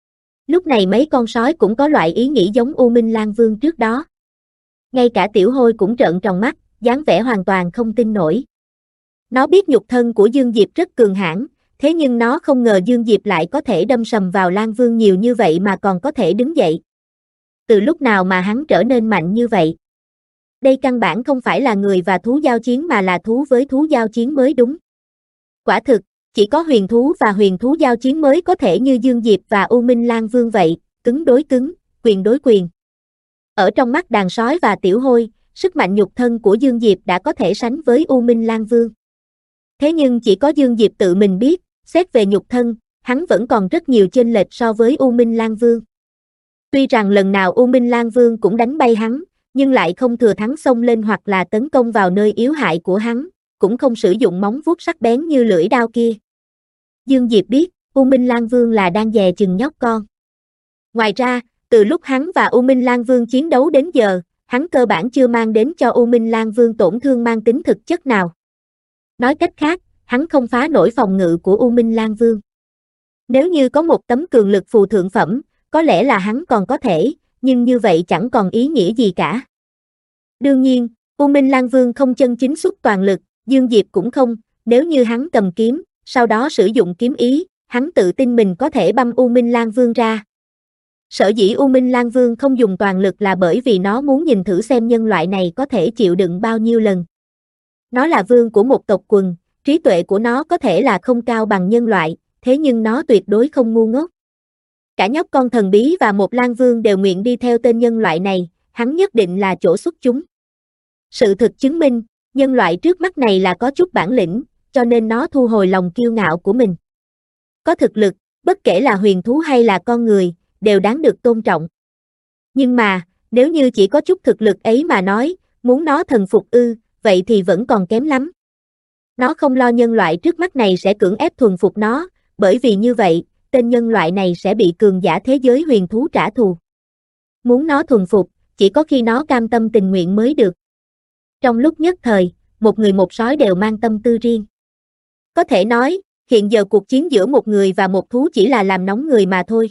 B: Lúc này mấy con sói cũng có loại ý nghĩ giống U Minh Lang Vương trước đó. Ngay cả Tiểu Hôi cũng trợn tròn mắt, dáng vẻ hoàn toàn không tin nổi. Nó biết nhục thân của Dương Diệp rất cường hãn, thế nhưng nó không ngờ Dương Diệp lại có thể đâm sầm vào Lang Vương nhiều như vậy mà còn có thể đứng dậy. Từ lúc nào mà hắn trở nên mạnh như vậy? Đây căn bản không phải là người và thú giao chiến mà là thú với thú giao chiến mới đúng. Quả thực, chỉ có huyền thú và huyền thú giao chiến mới có thể như Dương Diệp và U Minh Lang Vương vậy, cứng đối cứng, quyền đối quyền. Ở trong mắt đàn sói và Tiểu Hôi, sức mạnh nhục thân của Dương Diệp đã có thể sánh với U Minh Lang Vương. Thế nhưng chỉ có Dương Diệp tự mình biết, xét về nhục thân, hắn vẫn còn rất nhiều chênh lệch so với U Minh Lang Vương. Tuy rằng lần nào U Minh Lang Vương cũng đánh bay hắn, nhưng lại không thừa thắng xông lên hoặc là tấn công vào nơi yếu hại của hắn, cũng không sử dụng móng vuốt sắc bén như lưỡi đao kia. Dương Diệp biết, U Minh Lang Vương là đang dè chừng nhóc con. Ngoài ra, từ lúc hắn và U Minh Lang Vương chiến đấu đến giờ, hắn cơ bản chưa mang đến cho U Minh Lang Vương tổn thương mang tính thực chất nào. Nói cách khác, hắn không phá nổi phòng ngự của U Minh Lang Vương. Nếu như có một tấm cường lực phù thượng phẩm, có lẽ là hắn còn có thể, nhưng như vậy chẳng còn ý nghĩa gì cả. Đương nhiên, U Minh Lang Vương không chân chính xuất toàn lực, Dương Diệp cũng không, nếu như hắn cầm kiếm, sau đó sử dụng kiếm ý, hắn tự tin mình có thể băm U Minh Lang Vương ra. Sở dĩ U Minh Lang Vương không dùng toàn lực là bởi vì nó muốn nhìn thử xem nhân loại này có thể chịu đựng bao nhiêu lần. Nó là vương của một tộc quần, trí tuệ của nó có thể là không cao bằng nhân loại, thế nhưng nó tuyệt đối không ngu ngốc. Cả nhóc con thần bí và một lang vương đều nguyện đi theo tên nhân loại này, hắn nhất định là chỗ xuất chúng. Sự thực chứng minh, nhân loại trước mắt này là có chút bản lĩnh, cho nên nó thu hồi lòng kiêu ngạo của mình. Có thực lực, bất kể là huyền thú hay là con người, đều đáng được tôn trọng. Nhưng mà, nếu như chỉ có chút thực lực ấy mà nói, muốn nó thần phục vậy thì vẫn còn kém lắm. Nó không lo nhân loại trước mắt này sẽ cưỡng ép thuần phục nó, bởi vì như vậy, tên nhân loại này sẽ bị cường giả thế giới huyền thú trả thù. Muốn nó thuần phục, chỉ có khi nó cam tâm tình nguyện mới được. Trong lúc nhất thời, một người một sói đều mang tâm tư riêng. Có thể nói, hiện giờ cuộc chiến giữa một người và một thú chỉ là làm nóng người mà thôi.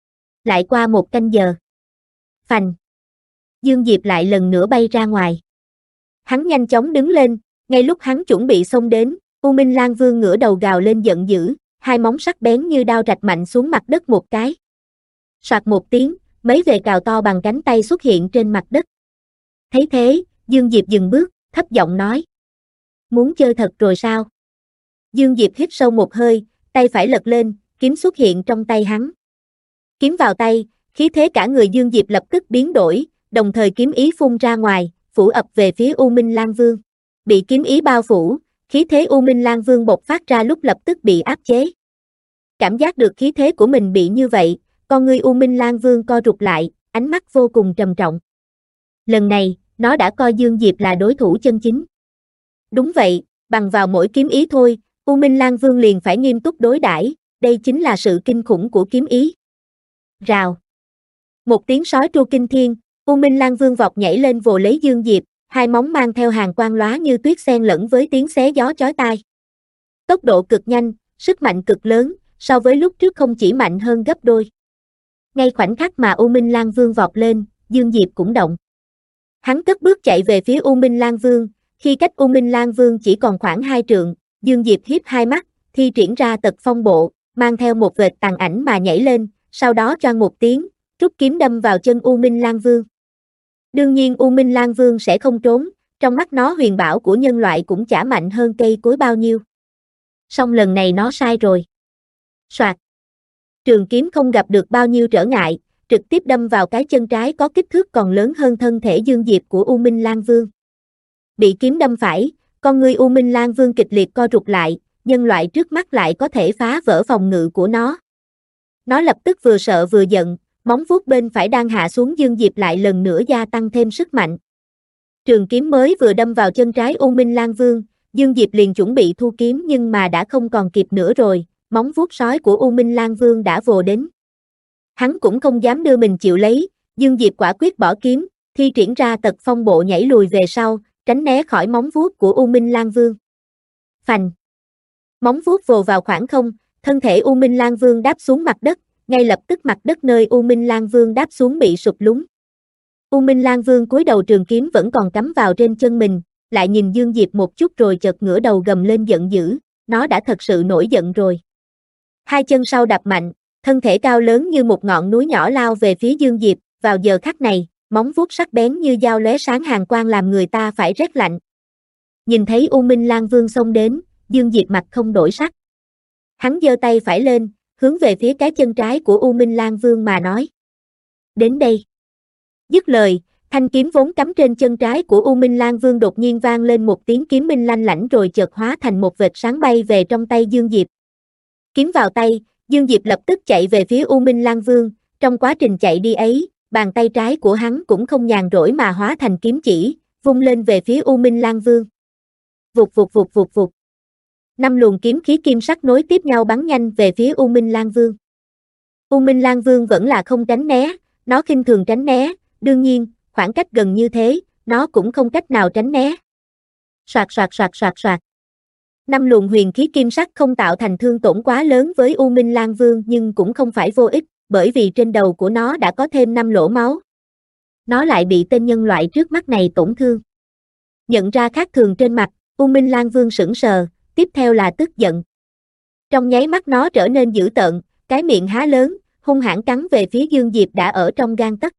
B: Lại qua một canh giờ. Phành. Dương Diệp lại lần nữa bay ra ngoài. Hắn nhanh chóng đứng lên, ngay lúc hắn chuẩn bị xông đến, U Minh Lang Vương ngửa đầu gào lên giận dữ, hai móng sắc bén như đao rạch mạnh xuống mặt đất một cái. Soạt một tiếng, mấy về cào to bằng cánh tay xuất hiện trên mặt đất. Thấy thế, Dương Diệp dừng bước, thấp giọng nói. Muốn chơi thật rồi sao? Dương Diệp hít sâu một hơi, tay phải lật lên, kiếm xuất hiện trong tay hắn. Kiếm vào tay, khí thế cả người Dương Diệp lập tức biến đổi, đồng thời kiếm ý phun ra ngoài, phủ ập về phía U Minh Lang Vương. Bị kiếm ý bao phủ, khí thế U Minh Lang Vương bộc phát ra lúc lập tức bị áp chế. Cảm giác được khí thế của mình bị như vậy, con ngươi U Minh Lang Vương co rụt lại, ánh mắt vô cùng trầm trọng. Lần này, nó đã coi Dương Diệp là đối thủ chân chính. Đúng vậy, bằng vào mỗi kiếm ý thôi, U Minh Lang Vương liền phải nghiêm túc đối đãi, đây chính là sự kinh khủng của kiếm ý. Rào. Một tiếng sói tru kinh thiên, U Minh Lang Vương vọt nhảy lên vồ lấy Dương Diệp, hai móng mang theo hàng quang lóa như tuyết xen lẫn với tiếng xé gió chói tai. Tốc độ cực nhanh, sức mạnh cực lớn, so với lúc trước không chỉ mạnh hơn gấp đôi. Ngay khoảnh khắc mà U Minh Lang Vương vọt lên, Dương Diệp cũng động. Hắn cất bước chạy về phía U Minh Lang Vương, khi cách U Minh Lang Vương chỉ còn khoảng 2 trượng, Dương Diệp hiếp hai mắt, thi triển ra Tật Phong Bộ, mang theo một vệt tàn ảnh mà nhảy lên, sau đó choang một tiếng, rút kiếm đâm vào chân U Minh Lang Vương. Đương nhiên U Minh Lang Vương sẽ không trốn, trong mắt nó huyền bảo của nhân loại cũng chả mạnh hơn cây cối bao nhiêu. Song lần này nó sai rồi. Soạt. Trường kiếm không gặp được bao nhiêu trở ngại, trực tiếp đâm vào cái chân trái có kích thước còn lớn hơn thân thể Dương Diệp của U Minh Lang Vương. Bị kiếm đâm phải, con ngươi U Minh Lang Vương kịch liệt co rụt lại, nhân loại trước mắt lại có thể phá vỡ phòng ngự của nó. Nó lập tức vừa sợ vừa giận, móng vuốt bên phải đang hạ xuống Dương Diệp lại lần nữa gia tăng thêm sức mạnh. Trường kiếm mới vừa đâm vào chân trái U Minh Lang Vương, Dương Diệp liền chuẩn bị thu kiếm nhưng mà đã không còn kịp nữa rồi, móng vuốt sói của U Minh Lang Vương đã vồ đến. Hắn cũng không dám đưa mình chịu lấy, Dương Diệp quả quyết bỏ kiếm, thi triển ra Tật Phong Bộ nhảy lùi về sau, tránh né khỏi móng vuốt của U Minh Lang Vương. Phành. Móng vuốt vồ vào khoảng không, thân thể U Minh Lang Vương đáp xuống mặt đất, ngay lập tức mặt đất nơi U Minh Lang Vương đáp xuống bị sụp lún. U Minh Lang Vương cúi đầu trường kiếm vẫn còn cắm vào trên chân mình, lại nhìn Dương Diệp một chút rồi chợt ngửa đầu gầm lên giận dữ, nó đã thật sự nổi giận rồi. Hai chân sau đạp mạnh, thân thể cao lớn như một ngọn núi nhỏ lao về phía Dương Diệp, vào giờ khắc này, móng vuốt sắc bén như dao lóe sáng hàn quang làm người ta phải rét lạnh. Nhìn thấy U Minh Lang Vương xông đến, Dương Diệp mặt không đổi sắc. Hắn giơ tay phải lên, hướng về phía cái chân trái của U Minh Lang Vương mà nói. Đến đây. Dứt lời, thanh kiếm vốn cắm trên chân trái của U Minh Lang Vương đột nhiên vang lên một tiếng kiếm minh lanh lảnh rồi chợt hóa thành một vệt sáng bay về trong tay Dương Diệp. Kiếm vào tay, Dương Diệp lập tức chạy về phía U Minh Lang Vương, trong quá trình chạy đi ấy, bàn tay trái của hắn cũng không nhàn rỗi mà hóa thành kiếm chỉ, vung lên về phía U Minh Lang Vương. Vụt vụt vụt vụt vụt. 5 luồng kiếm khí kim sắc nối tiếp nhau bắn nhanh về phía U Minh Lang Vương. U Minh Lang Vương vẫn là không tránh né, nó khinh thường tránh né, đương nhiên, khoảng cách gần như thế, nó cũng không cách nào tránh né. Soạt soạt soạt soạt soạt. 5 luồng huyền khí kim sắc không tạo thành thương tổn quá lớn với U Minh Lang Vương nhưng cũng không phải vô ích, bởi vì trên đầu của nó đã có thêm 5 lỗ máu. Nó lại bị tên nhân loại trước mắt này tổn thương. Nhận ra khác thường trên mặt, U Minh Lang Vương sững sờ, tiếp theo là tức giận. Trong nháy mắt nó trở nên dữ tợn, cái miệng há lớn, hung hãn cắn về phía Dương Diệp đã ở trong gang tấc.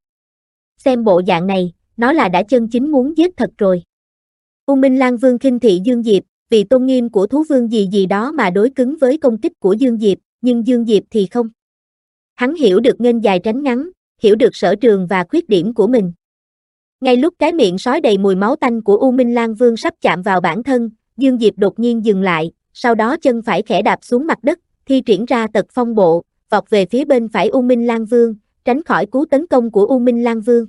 B: Xem bộ dạng này, nó là đã chân chính muốn giết thật rồi. U Minh Lang Vương khinh thị Dương Diệp, vì tôn nghiêm của thú vương gì gì đó mà đối cứng với công kích của Dương Diệp, nhưng Dương Diệp thì không. Hắn hiểu được nghênh dài tránh ngắn, hiểu được sở trường và khuyết điểm của mình. Ngay lúc cái miệng sói đầy mùi máu tanh của U Minh Lang Vương sắp chạm vào bản thân, Dương Diệp đột nhiên dừng lại, sau đó chân phải khẽ đạp xuống mặt đất, thi triển ra tật phong bộ, vọt về phía bên phải U Minh Lang Vương, tránh khỏi cú tấn công của U Minh Lang Vương.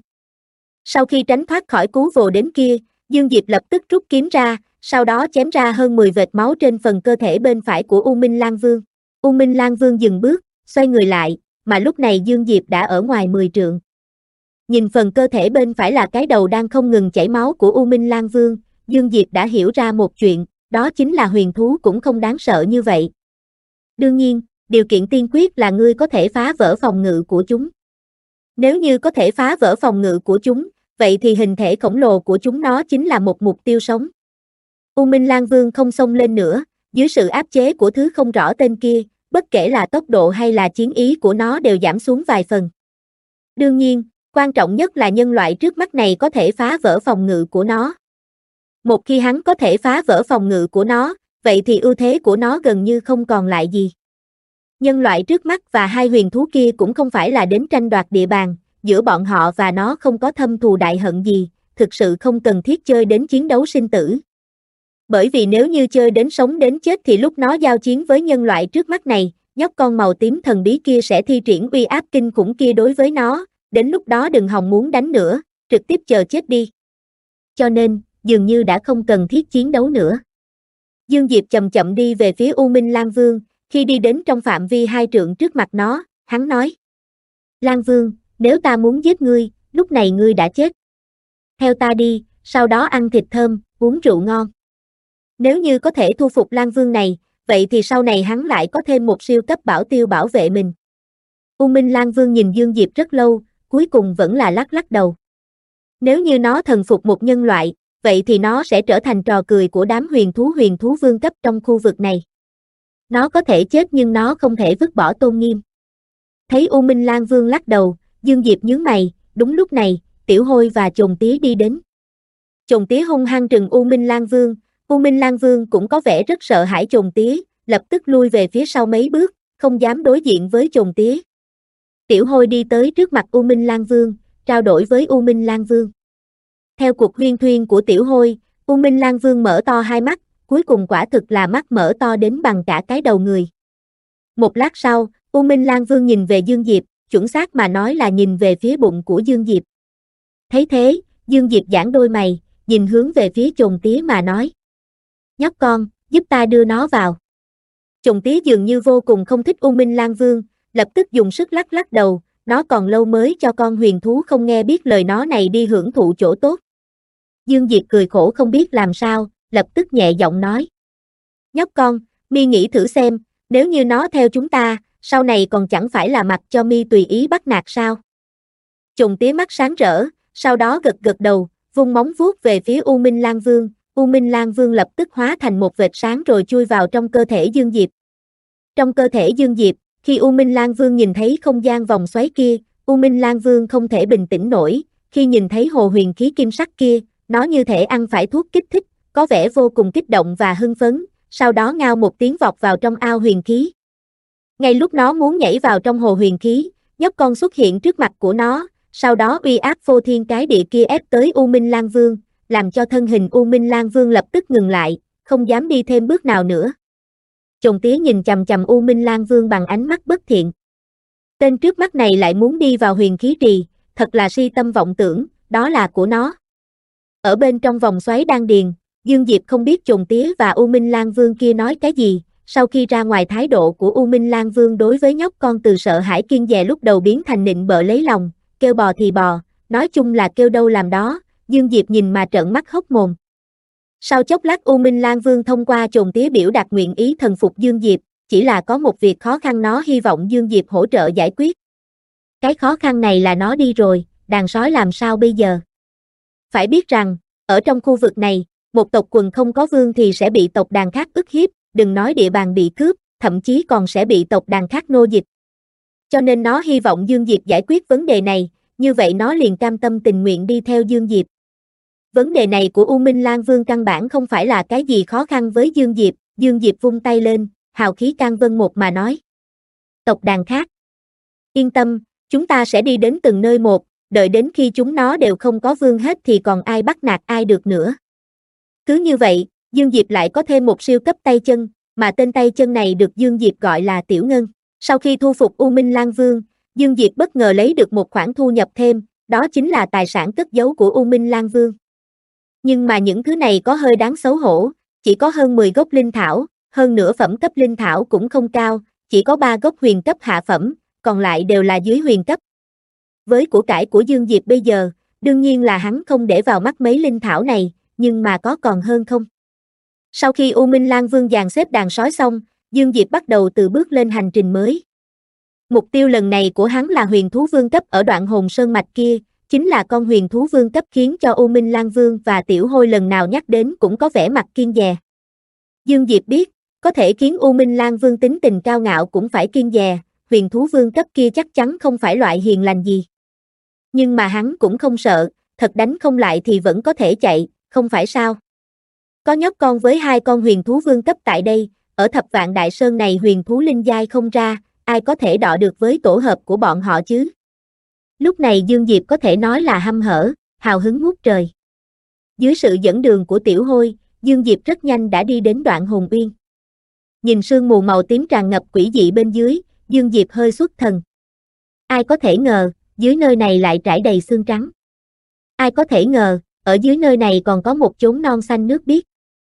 B: Sau khi tránh thoát khỏi cú vồ đến kia, Dương Diệp lập tức rút kiếm ra, sau đó chém ra hơn 10 vệt máu trên phần cơ thể bên phải của U Minh Lang Vương. U Minh Lang Vương dừng bước, xoay người lại, mà lúc này Dương Diệp đã ở ngoài 10 trượng. Nhìn phần cơ thể bên phải là cái đầu đang không ngừng chảy máu của U Minh Lang Vương, Dương Diệp đã hiểu ra một chuyện, đó chính là huyền thú cũng không đáng sợ như vậy. Đương nhiên, điều kiện tiên quyết là ngươi có thể phá vỡ phòng ngự của chúng. Nếu như có thể phá vỡ phòng ngự của chúng, vậy thì hình thể khổng lồ của chúng nó chính là một mục tiêu sống. U Minh Lang Vương không xông lên nữa, dưới sự áp chế của thứ không rõ tên kia, bất kể là tốc độ hay là chiến ý của nó đều giảm xuống vài phần. Đương nhiên, quan trọng nhất là nhân loại trước mắt này có thể phá vỡ phòng ngự của nó. Một khi hắn có thể phá vỡ phòng ngự của nó, vậy thì ưu thế của nó gần như không còn lại gì. Nhân loại trước mắt và hai huyền thú kia cũng không phải là đến tranh đoạt địa bàn, giữa bọn họ và nó không có thâm thù đại hận gì, thực sự không cần thiết chơi đến chiến đấu sinh tử. Bởi vì nếu như chơi đến sống đến chết thì lúc nó giao chiến với nhân loại trước mắt này, nhóc con màu tím thần bí kia sẽ thi triển uy áp kinh khủng kia đối với nó, đến lúc đó đừng hòng muốn đánh nữa, trực tiếp chờ chết đi. Cho nên, dường như đã không cần thiết chiến đấu nữa. Dương Diệp chậm chậm đi về phía U Minh Lang Vương, khi đi đến trong phạm vi 2 trượng trước mặt nó, hắn nói: Lang Vương, nếu ta muốn giết ngươi, lúc này ngươi đã chết. Theo ta đi, sau đó ăn thịt thơm, uống rượu ngon. Nếu như có thể thu phục Lang Vương này, vậy thì sau này hắn lại có thêm một siêu cấp bảo tiêu bảo vệ mình. U Minh Lang Vương nhìn Dương Diệp rất lâu, cuối cùng vẫn là lắc lắc đầu. Nếu như nó thần phục một nhân loại, vậy thì nó sẽ trở thành trò cười của đám huyền thú vương cấp trong khu vực này. Nó có thể chết nhưng nó không thể vứt bỏ tôn nghiêm. Thấy U Minh Lang Vương lắc đầu, Dương Diệp nhướng mày, đúng lúc này, Tiểu Hôi và Chồn Tía đi đến. Chồn Tía hung hăng trừng U Minh Lang Vương, U Minh Lang Vương cũng có vẻ rất sợ hãi Chồn Tía, lập tức lui về phía sau mấy bước, không dám đối diện với Chồn Tía. Tiểu Hôi đi tới trước mặt U Minh Lang Vương, trao đổi với U Minh Lang Vương. Theo cuộc huyên thuyên của Tiểu Hôi, U Minh Lang Vương mở to hai mắt, cuối cùng quả thực là mắt mở to đến bằng cả cái đầu người. Một lát sau, U Minh Lang Vương nhìn về Dương Diệp, chuẩn xác mà nói là nhìn về phía bụng của Dương Diệp. Thấy thế, Dương Diệp giãn đôi mày, nhìn hướng về phía Chồn Tía mà nói: Nhóc con, giúp ta đưa nó vào. Chồn Tía dường như vô cùng không thích U Minh Lang Vương, lập tức dùng sức lắc lắc đầu, nó còn lâu mới cho con huyền thú không nghe biết lời nó này đi hưởng thụ chỗ tốt. Dương Diệp cười khổ không biết làm sao, lập tức nhẹ giọng nói: Nhóc con, mi nghĩ thử xem, nếu như nó theo chúng ta, sau này còn chẳng phải là mặc cho mi tùy ý bắt nạt sao? Chồn Tía mắt sáng rỡ, sau đó gật gật đầu, vung móng vuốt về phía U Minh Lang Vương. U Minh Lang Vương lập tức hóa thành một vệt sáng rồi chui vào trong cơ thể Dương Diệp. Trong cơ thể Dương Diệp, khi U Minh Lang Vương nhìn thấy không gian vòng xoáy kia, U Minh Lang Vương không thể bình tĩnh nổi, khi nhìn thấy hồ huyền khí kim sắc kia, nó như thể ăn phải thuốc kích thích, có vẻ vô cùng kích động và hưng phấn, sau đó ngao một tiếng vọt vào trong ao huyền khí. Ngay lúc nó muốn nhảy vào trong hồ huyền khí, nhóc con xuất hiện trước mặt của nó, sau đó uy áp phô thiên cái địa kia ép tới U Minh Lang Vương, làm cho thân hình U Minh Lang Vương lập tức ngừng lại, không dám đi thêm bước nào nữa. Chồn Tía nhìn chằm chằm U Minh Lang Vương bằng ánh mắt bất thiện. Tên trước mắt này lại muốn đi vào huyền khí trì, thật là si tâm vọng tưởng, đó là của nó. Ở bên trong vòng xoáy đan điền, Dương Diệp không biết Chồn Tía và U Minh Lang Vương kia nói cái gì, sau khi ra ngoài thái độ của U Minh Lang Vương đối với nhóc con từ sợ hãi kiêng dè lúc đầu biến thành nịnh bợ lấy lòng, kêu bò thì bò, nói chung là kêu đâu làm đó, Dương Diệp nhìn mà trợn mắt hốc mồm. Sau chốc lát U Minh Lang Vương thông qua Chồn Tía biểu đạt nguyện ý thần phục Dương Diệp, chỉ là có một việc khó khăn nó hy vọng Dương Diệp hỗ trợ giải quyết. Cái khó khăn này là nó đi rồi, đàn sói làm sao bây giờ? Phải biết rằng, ở trong khu vực này, một tộc quần không có vương thì sẽ bị tộc đàn khác ức hiếp, đừng nói địa bàn bị cướp, thậm chí còn sẽ bị tộc đàn khác nô dịch. Cho nên nó hy vọng Dương Diệp giải quyết vấn đề này, như vậy nó liền cam tâm tình nguyện đi theo Dương Diệp. Vấn đề này của U Minh Lan Vương căn bản không phải là cái gì khó khăn với Dương Diệp vung tay lên, hào khí can vân một mà nói. Tộc đàn khác. Yên tâm, chúng ta sẽ đi đến từng nơi một, đợi đến khi chúng nó đều không có vương hết thì còn ai bắt nạt ai được nữa. Cứ như vậy, Dương Diệp lại có thêm một siêu cấp tay chân, mà tên tay chân này được Dương Diệp gọi là Tiểu Ngân. Sau khi thu phục U Minh Lan Vương, Dương Diệp bất ngờ lấy được một khoản thu nhập thêm, đó chính là tài sản cất giấu của U Minh Lan Vương. Nhưng mà những thứ này có hơi đáng xấu hổ, chỉ có hơn 10 gốc linh thảo, hơn nữa phẩm cấp linh thảo cũng không cao, chỉ có 3 gốc huyền cấp hạ phẩm, còn lại đều là dưới huyền cấp. Với của cải của Dương Diệp bây giờ, đương nhiên là hắn không để vào mắt mấy linh thảo này, nhưng mà có còn hơn không? Sau khi U Minh Lan Vương dàn xếp đàn sói xong, Dương Diệp bắt đầu từ bước lên hành trình mới. Mục tiêu lần này của hắn là huyền thú vương cấp ở đoạn hồn sơn mạch kia, chính là con huyền thú vương cấp khiến cho U Minh Lan Vương và Tiểu Hôi lần nào nhắc đến cũng có vẻ mặt kiêng dè. Dương Diệp biết, có thể khiến U Minh Lan Vương tính tình cao ngạo cũng phải kiêng dè, huyền thú vương cấp kia chắc chắn không phải loại hiền lành gì. Nhưng mà hắn cũng không sợ, thật đánh không lại thì vẫn có thể chạy, không phải sao? Có nhóc con với 2 con huyền thú vương cấp tại đây, ở Thập Vạn Đại Sơn này huyền thú linh giai không ra, ai có thể đọ được với tổ hợp của bọn họ chứ? Lúc này Dương Diệp có thể nói là hăm hở, hào hứng ngút trời. Dưới sự dẫn đường của Tiểu Hôi, Dương Diệp rất nhanh đã đi đến đoạn hồn uyên. Nhìn sương mù màu tím tràn ngập quỷ dị bên dưới, Dương Diệp hơi xuất thần. Ai có thể ngờ, dưới nơi này lại trải đầy xương trắng. Ai có thể ngờ, ở dưới nơi này còn có một chốn non xanh nước biếc.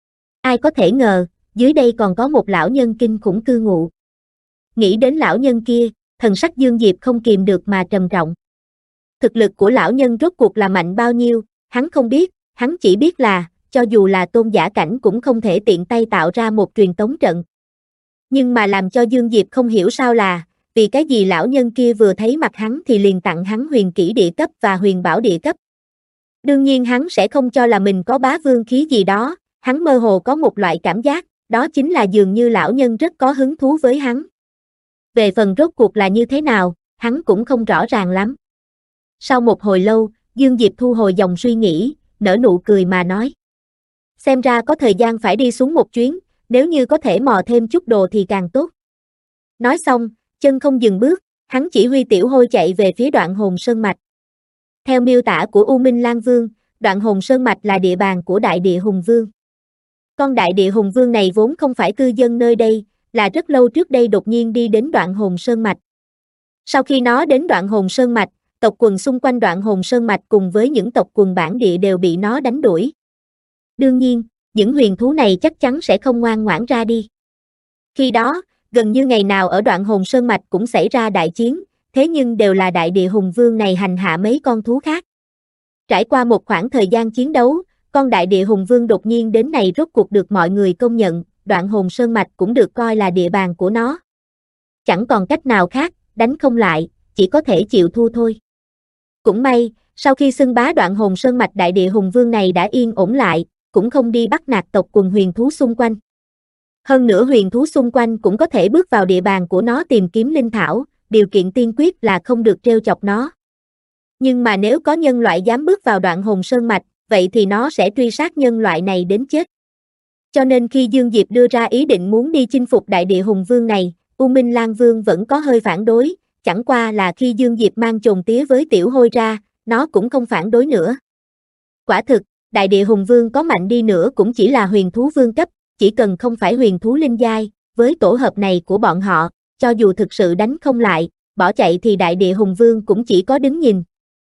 B: Ai có thể ngờ, dưới đây còn có một lão nhân kinh khủng cư ngụ. Nghĩ đến lão nhân kia, thần sắc Dương Diệp không kìm được mà trầm trọng. Thực lực của lão nhân rốt cuộc là mạnh bao nhiêu, hắn không biết, hắn chỉ biết là, cho dù là tôn giả cảnh cũng không thể tiện tay tạo ra một truyền tống trận. Nhưng mà làm cho Dương Diệp không hiểu sao là, vì cái gì lão nhân kia vừa thấy mặt hắn thì liền tặng hắn huyền kỹ địa cấp và huyền bảo địa cấp. Đương nhiên hắn sẽ không cho là mình có bá vương khí gì đó, hắn mơ hồ có một loại cảm giác, đó chính là dường như lão nhân rất có hứng thú với hắn. Về phần rốt cuộc là như thế nào, hắn cũng không rõ ràng lắm. Sau một hồi lâu, Dương Diệp thu hồi dòng suy nghĩ, nở nụ cười mà nói. Xem ra có thời gian phải đi xuống một chuyến, nếu như có thể mò thêm chút đồ thì càng tốt. Nói xong, chân không dừng bước, hắn chỉ huy Tiểu Hôi chạy về phía đoạn hồn sơn mạch. Theo miêu tả của U Minh Lan Vương, đoạn hồn sơn mạch là địa bàn của Đại Địa Hùng Vương. Con Đại Địa Hùng Vương này vốn không phải cư dân nơi đây, là rất lâu trước đây đột nhiên đi đến đoạn hồn sơn mạch. Sau khi nó đến đoạn hồn sơn mạch, tộc quần xung quanh đoạn hồn sơn mạch cùng với những tộc quần bản địa đều bị nó đánh đuổi. Đương nhiên, những huyền thú này chắc chắn sẽ không ngoan ngoãn ra đi. Khi đó, gần như ngày nào ở đoạn hồn sơn mạch cũng xảy ra đại chiến, thế nhưng đều là Đại Địa Hùng Vương này hành hạ mấy con thú khác. Trải qua một khoảng thời gian chiến đấu, con Đại Địa Hùng Vương đột nhiên đến này rốt cuộc được mọi người công nhận, đoạn hồn sơn mạch cũng được coi là địa bàn của nó. Chẳng còn cách nào khác, đánh không lại, chỉ có thể chịu thua thôi. Cũng may, sau khi xưng bá đoạn hồn sơn mạch Đại Địa Hùng Vương này đã yên ổn lại, cũng không đi bắt nạt tộc quần huyền thú xung quanh. Hơn nữa huyền thú xung quanh cũng có thể bước vào địa bàn của nó tìm kiếm linh thảo, điều kiện tiên quyết là không được trêu chọc nó. Nhưng mà nếu có nhân loại dám bước vào đoạn hồn sơn mạch, vậy thì nó sẽ truy sát nhân loại này đến chết. Cho nên khi Dương Diệp đưa ra ý định muốn đi chinh phục Đại Địa Hùng Vương này, U Minh Lan Vương vẫn có hơi phản đối, chẳng qua là khi Dương Diệp mang chồn tía với Tiểu Hôi ra, nó cũng không phản đối nữa. Quả thực, Đại Địa Hùng Vương có mạnh đi nữa cũng chỉ là huyền thú vương cấp, chỉ cần không phải huyền thú linh giai, với tổ hợp này của bọn họ, cho dù thực sự đánh không lại, bỏ chạy thì Đại Địa Hùng Vương cũng chỉ có đứng nhìn.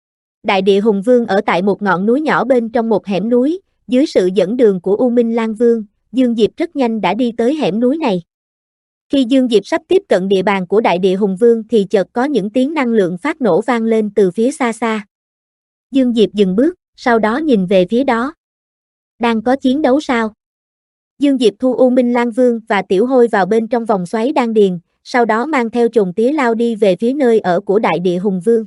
B: Đại Địa Hùng Vương ở tại một ngọn núi nhỏ bên trong một hẻm núi, dưới sự dẫn đường của U Minh Lan Vương, Dương Diệp rất nhanh đã đi tới hẻm núi này. Khi Dương Diệp sắp tiếp cận địa bàn của Đại Địa Hùng Vương thì chợt có những tiếng năng lượng phát nổ vang lên từ phía xa xa. Dương Diệp dừng bước, sau đó nhìn về phía đó. Đang có chiến đấu sao? Dương Diệp thu U Minh Lan Vương và Tiểu Hôi vào bên trong vòng xoáy đan điền, sau đó mang theo chồn tía lao đi về phía nơi ở của Đại Địa Hùng Vương.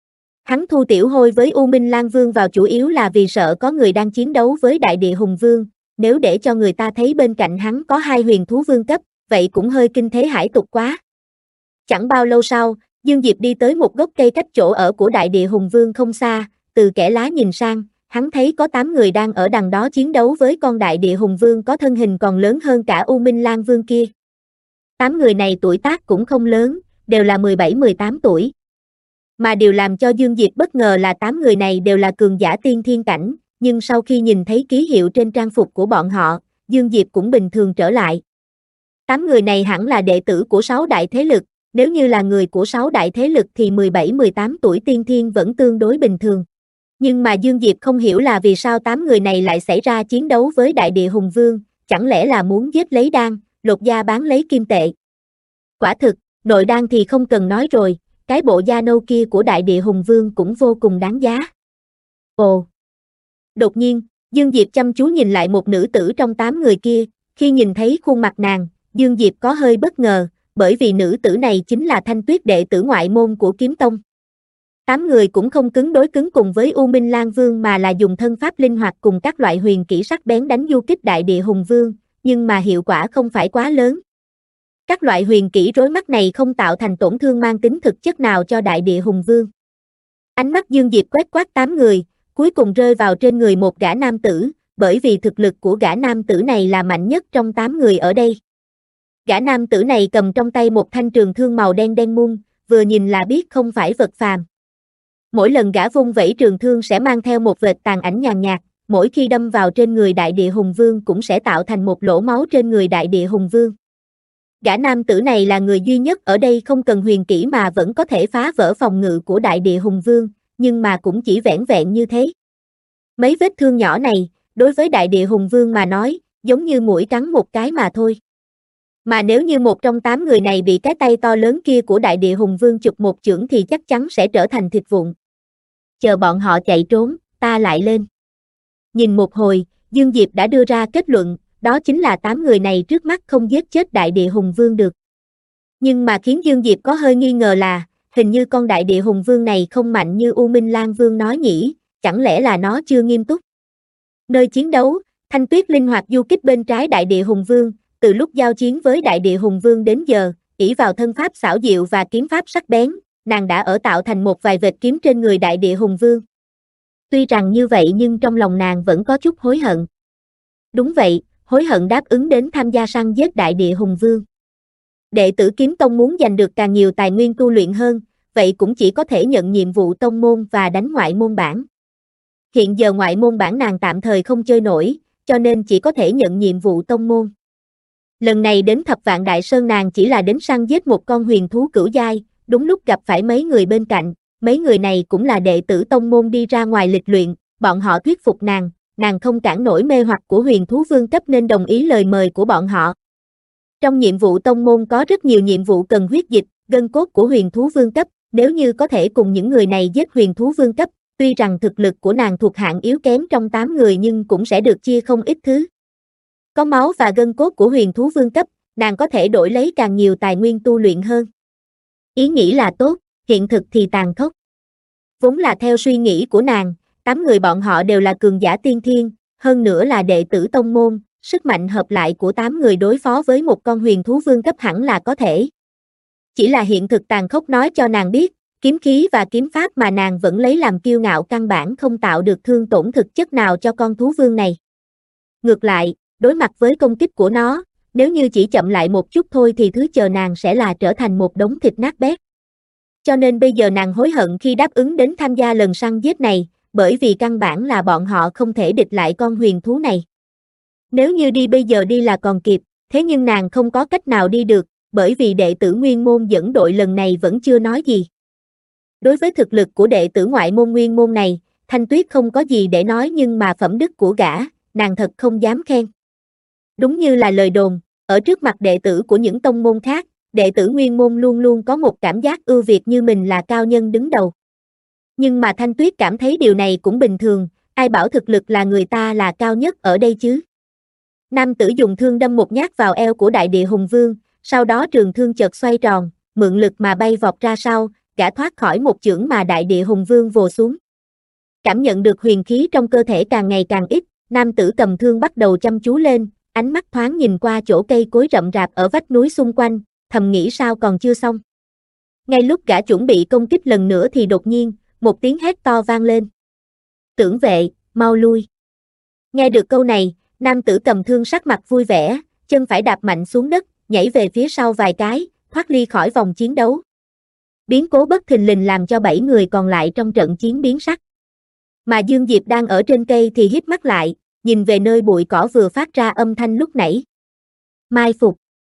B: Hắn thu Tiểu Hôi với U Minh Lan Vương vào chủ yếu là vì sợ có người đang chiến đấu với Đại Địa Hùng Vương, nếu để cho người ta thấy bên cạnh hắn có 2 huyền thú vương cấp, vậy cũng hơi kinh thế hải tục quá. Chẳng bao lâu sau, Dương Diệp đi tới một gốc cây cách chỗ ở của Đại Địa Hùng Vương không xa, từ kẽ lá nhìn sang, hắn thấy có 8 người đang ở đằng đó chiến đấu với con Đại Địa Hùng Vương có thân hình còn lớn hơn cả U Minh Lang Vương kia. 8 người này tuổi tác cũng không lớn, đều là 17-18 tuổi. Mà điều làm cho Dương Diệp bất ngờ là 8 người này đều là cường giả tiên thiên cảnh, nhưng sau khi nhìn thấy ký hiệu trên trang phục của bọn họ, Dương Diệp cũng bình thường trở lại. 8 người này hẳn là đệ tử của 6 đại thế lực, nếu như là người của 6 đại thế lực thì 17-18 tuổi tiên thiên vẫn tương đối bình thường. Nhưng mà Dương Diệp không hiểu là vì sao 8 người này lại xảy ra chiến đấu với Đại Địa Hùng Vương, chẳng lẽ là muốn giết lấy đan, lột da bán lấy kim tệ. Quả thực, nội đan thì không cần nói rồi, cái bộ da nâu kia của Đại Địa Hùng Vương cũng vô cùng đáng giá. Ồ! Đột nhiên, Dương Diệp chăm chú nhìn lại một nữ tử trong 8 người kia, khi nhìn thấy khuôn mặt nàng, Dương Diệp có hơi bất ngờ, bởi vì nữ tử này chính là Thanh Tuyết đệ tử ngoại môn của Kiếm Tông. 8 người cũng không cứng đối cứng cùng với U Minh Lang Vương mà là dùng thân pháp linh hoạt cùng các loại huyền kỹ sắc bén đánh du kích Đại Địa Hùng Vương, nhưng mà hiệu quả không phải quá lớn. Các loại huyền kỹ rối mắt này không tạo thành tổn thương mang tính thực chất nào cho Đại Địa Hùng Vương. Ánh mắt Dương Diệp quét qua 8 người, cuối cùng rơi vào trên người một gã nam tử, bởi vì thực lực của gã nam tử này là mạnh nhất trong 8 người ở đây. Gã nam tử này cầm trong tay một thanh trường thương màu đen đen muôn, vừa nhìn là biết không phải vật phàm. Mỗi lần gã vung vẩy trường thương sẽ mang theo một vệt tàn ảnh nhàn nhạt, mỗi khi đâm vào trên người Đại Địa Hùng Vương cũng sẽ tạo thành một lỗ máu trên người Đại Địa Hùng Vương. Gã nam tử này là người duy nhất ở đây không cần huyền kỹ mà vẫn có thể phá vỡ phòng ngự của Đại Địa Hùng Vương, nhưng mà cũng chỉ vẻn vẹn như thế. Mấy vết thương nhỏ này, đối với Đại Địa Hùng Vương mà nói, giống như muỗi cắn một cái mà thôi. Mà nếu như một trong 8 người này bị cái tay to lớn kia của Đại Địa Hùng Vương chụp một chưởng thì chắc chắn sẽ trở thành thịt vụn. Chờ bọn họ chạy trốn, ta lại lên. Nhìn một hồi, Dương Diệp đã đưa ra kết luận, đó chính là 8 người này trước mắt không giết chết Đại Địa Hùng Vương được. Nhưng mà khiến Dương Diệp có hơi nghi ngờ là, hình như con Đại Địa Hùng Vương này không mạnh như U Minh Lang Vương nói nhỉ, chẳng lẽ là nó chưa nghiêm túc. Nơi chiến đấu, Thanh Tuyết linh hoạt du kích bên trái Đại Địa Hùng Vương, từ lúc giao chiến với Đại Địa Hùng Vương đến giờ, ỷ vào thân pháp xảo diệu và kiếm pháp sắc bén, nàng đã ở tạo thành một vài vệt kiếm trên người Đại Địa Hùng Vương. Tuy rằng như vậy nhưng trong lòng nàng vẫn có chút hối hận. Đúng vậy, hối hận đáp ứng đến tham gia săn giết Đại Địa Hùng Vương. Đệ tử Kiếm Tông muốn giành được càng nhiều tài nguyên tu luyện hơn, vậy cũng chỉ có thể nhận nhiệm vụ tông môn và đánh ngoại môn bản. Hiện giờ ngoại môn bản nàng tạm thời không chơi nổi, cho nên chỉ có thể nhận nhiệm vụ tông môn. Lần này đến Thập Vạn Đại Sơn nàng chỉ là đến săn giết một con huyền thú cửu giai, đúng lúc gặp phải mấy người bên cạnh, mấy người này cũng là đệ tử tông môn đi ra ngoài lịch luyện, bọn họ thuyết phục nàng không cản nổi mê hoặc của huyền thú vương cấp nên đồng ý lời mời của bọn họ. Trong nhiệm vụ tông môn có rất nhiều nhiệm vụ cần huyết dịch, gân cốt của huyền thú vương cấp, nếu như có thể cùng những người này giết huyền thú vương cấp, tuy rằng thực lực của nàng thuộc hạng yếu kém trong 8 người nhưng cũng sẽ được chia không ít thứ. Có máu và gân cốt của huyền thú vương cấp, nàng có thể đổi lấy càng nhiều tài nguyên tu luyện hơn. Ý nghĩ là tốt, hiện thực thì tàn khốc. Vốn là theo suy nghĩ của nàng, 8 người bọn họ đều là cường giả tiên thiên, hơn nữa là đệ tử tông môn, sức mạnh hợp lại của 8 người đối phó với một con huyền thú vương cấp hẳn là có thể. Chỉ là hiện thực tàn khốc nói cho nàng biết, kiếm khí và kiếm pháp mà nàng vẫn lấy làm kiêu ngạo căn bản không tạo được thương tổn thực chất nào cho con thú vương này. Ngược lại, đối mặt với công kích của nó, nếu như chỉ chậm lại một chút thôi thì thứ chờ nàng sẽ là trở thành một đống thịt nát bét. Cho nên bây giờ nàng hối hận khi đáp ứng đến tham gia lần săn giết này, bởi vì căn bản là bọn họ không thể địch lại con huyền thú này. Nếu như đi bây giờ đi là còn kịp, thế nhưng nàng không có cách nào đi được, bởi vì đệ tử nguyên môn dẫn đội lần này vẫn chưa nói gì. Đối với thực lực của đệ tử ngoại môn nguyên môn này, Thanh Tuyết không có gì để nói nhưng mà phẩm đức của gã, nàng thật không dám khen. Đúng như là lời đồn, ở trước mặt đệ tử của những tông môn khác, đệ tử nguyên môn luôn luôn có một cảm giác ưu việt như mình là cao nhân đứng đầu. Nhưng mà Thanh Tuyết cảm thấy điều này cũng bình thường, ai bảo thực lực là người ta là cao nhất ở đây chứ. Nam tử dùng thương đâm một nhát vào eo của Đại Địa Hùng Vương, sau đó trường thương chợt xoay tròn, mượn lực mà bay vọt ra sau, gã thoát khỏi một chưởng mà Đại Địa Hùng Vương vồ xuống. Cảm nhận được huyền khí trong cơ thể càng ngày càng ít, nam tử cầm thương bắt đầu chăm chú lên, ánh mắt thoáng nhìn qua chỗ cây cối rậm rạp ở vách núi xung quanh, thầm nghĩ sao còn chưa xong. Ngay lúc gã chuẩn bị công kích lần nữa thì đột nhiên, một tiếng hét to vang lên. Tưởng vệ, mau lui. Nghe được câu này, nam tử cầm thương sắc mặt vui vẻ, chân phải đạp mạnh xuống đất, nhảy về phía sau vài cái, thoát ly khỏi vòng chiến đấu. Biến cố bất thình lình làm cho 7 người còn lại trong trận chiến biến sắc. Mà Dương Diệp đang ở trên cây thì híp mắt lại, nhìn về nơi bụi cỏ vừa phát ra âm thanh lúc nãy. Mai phục.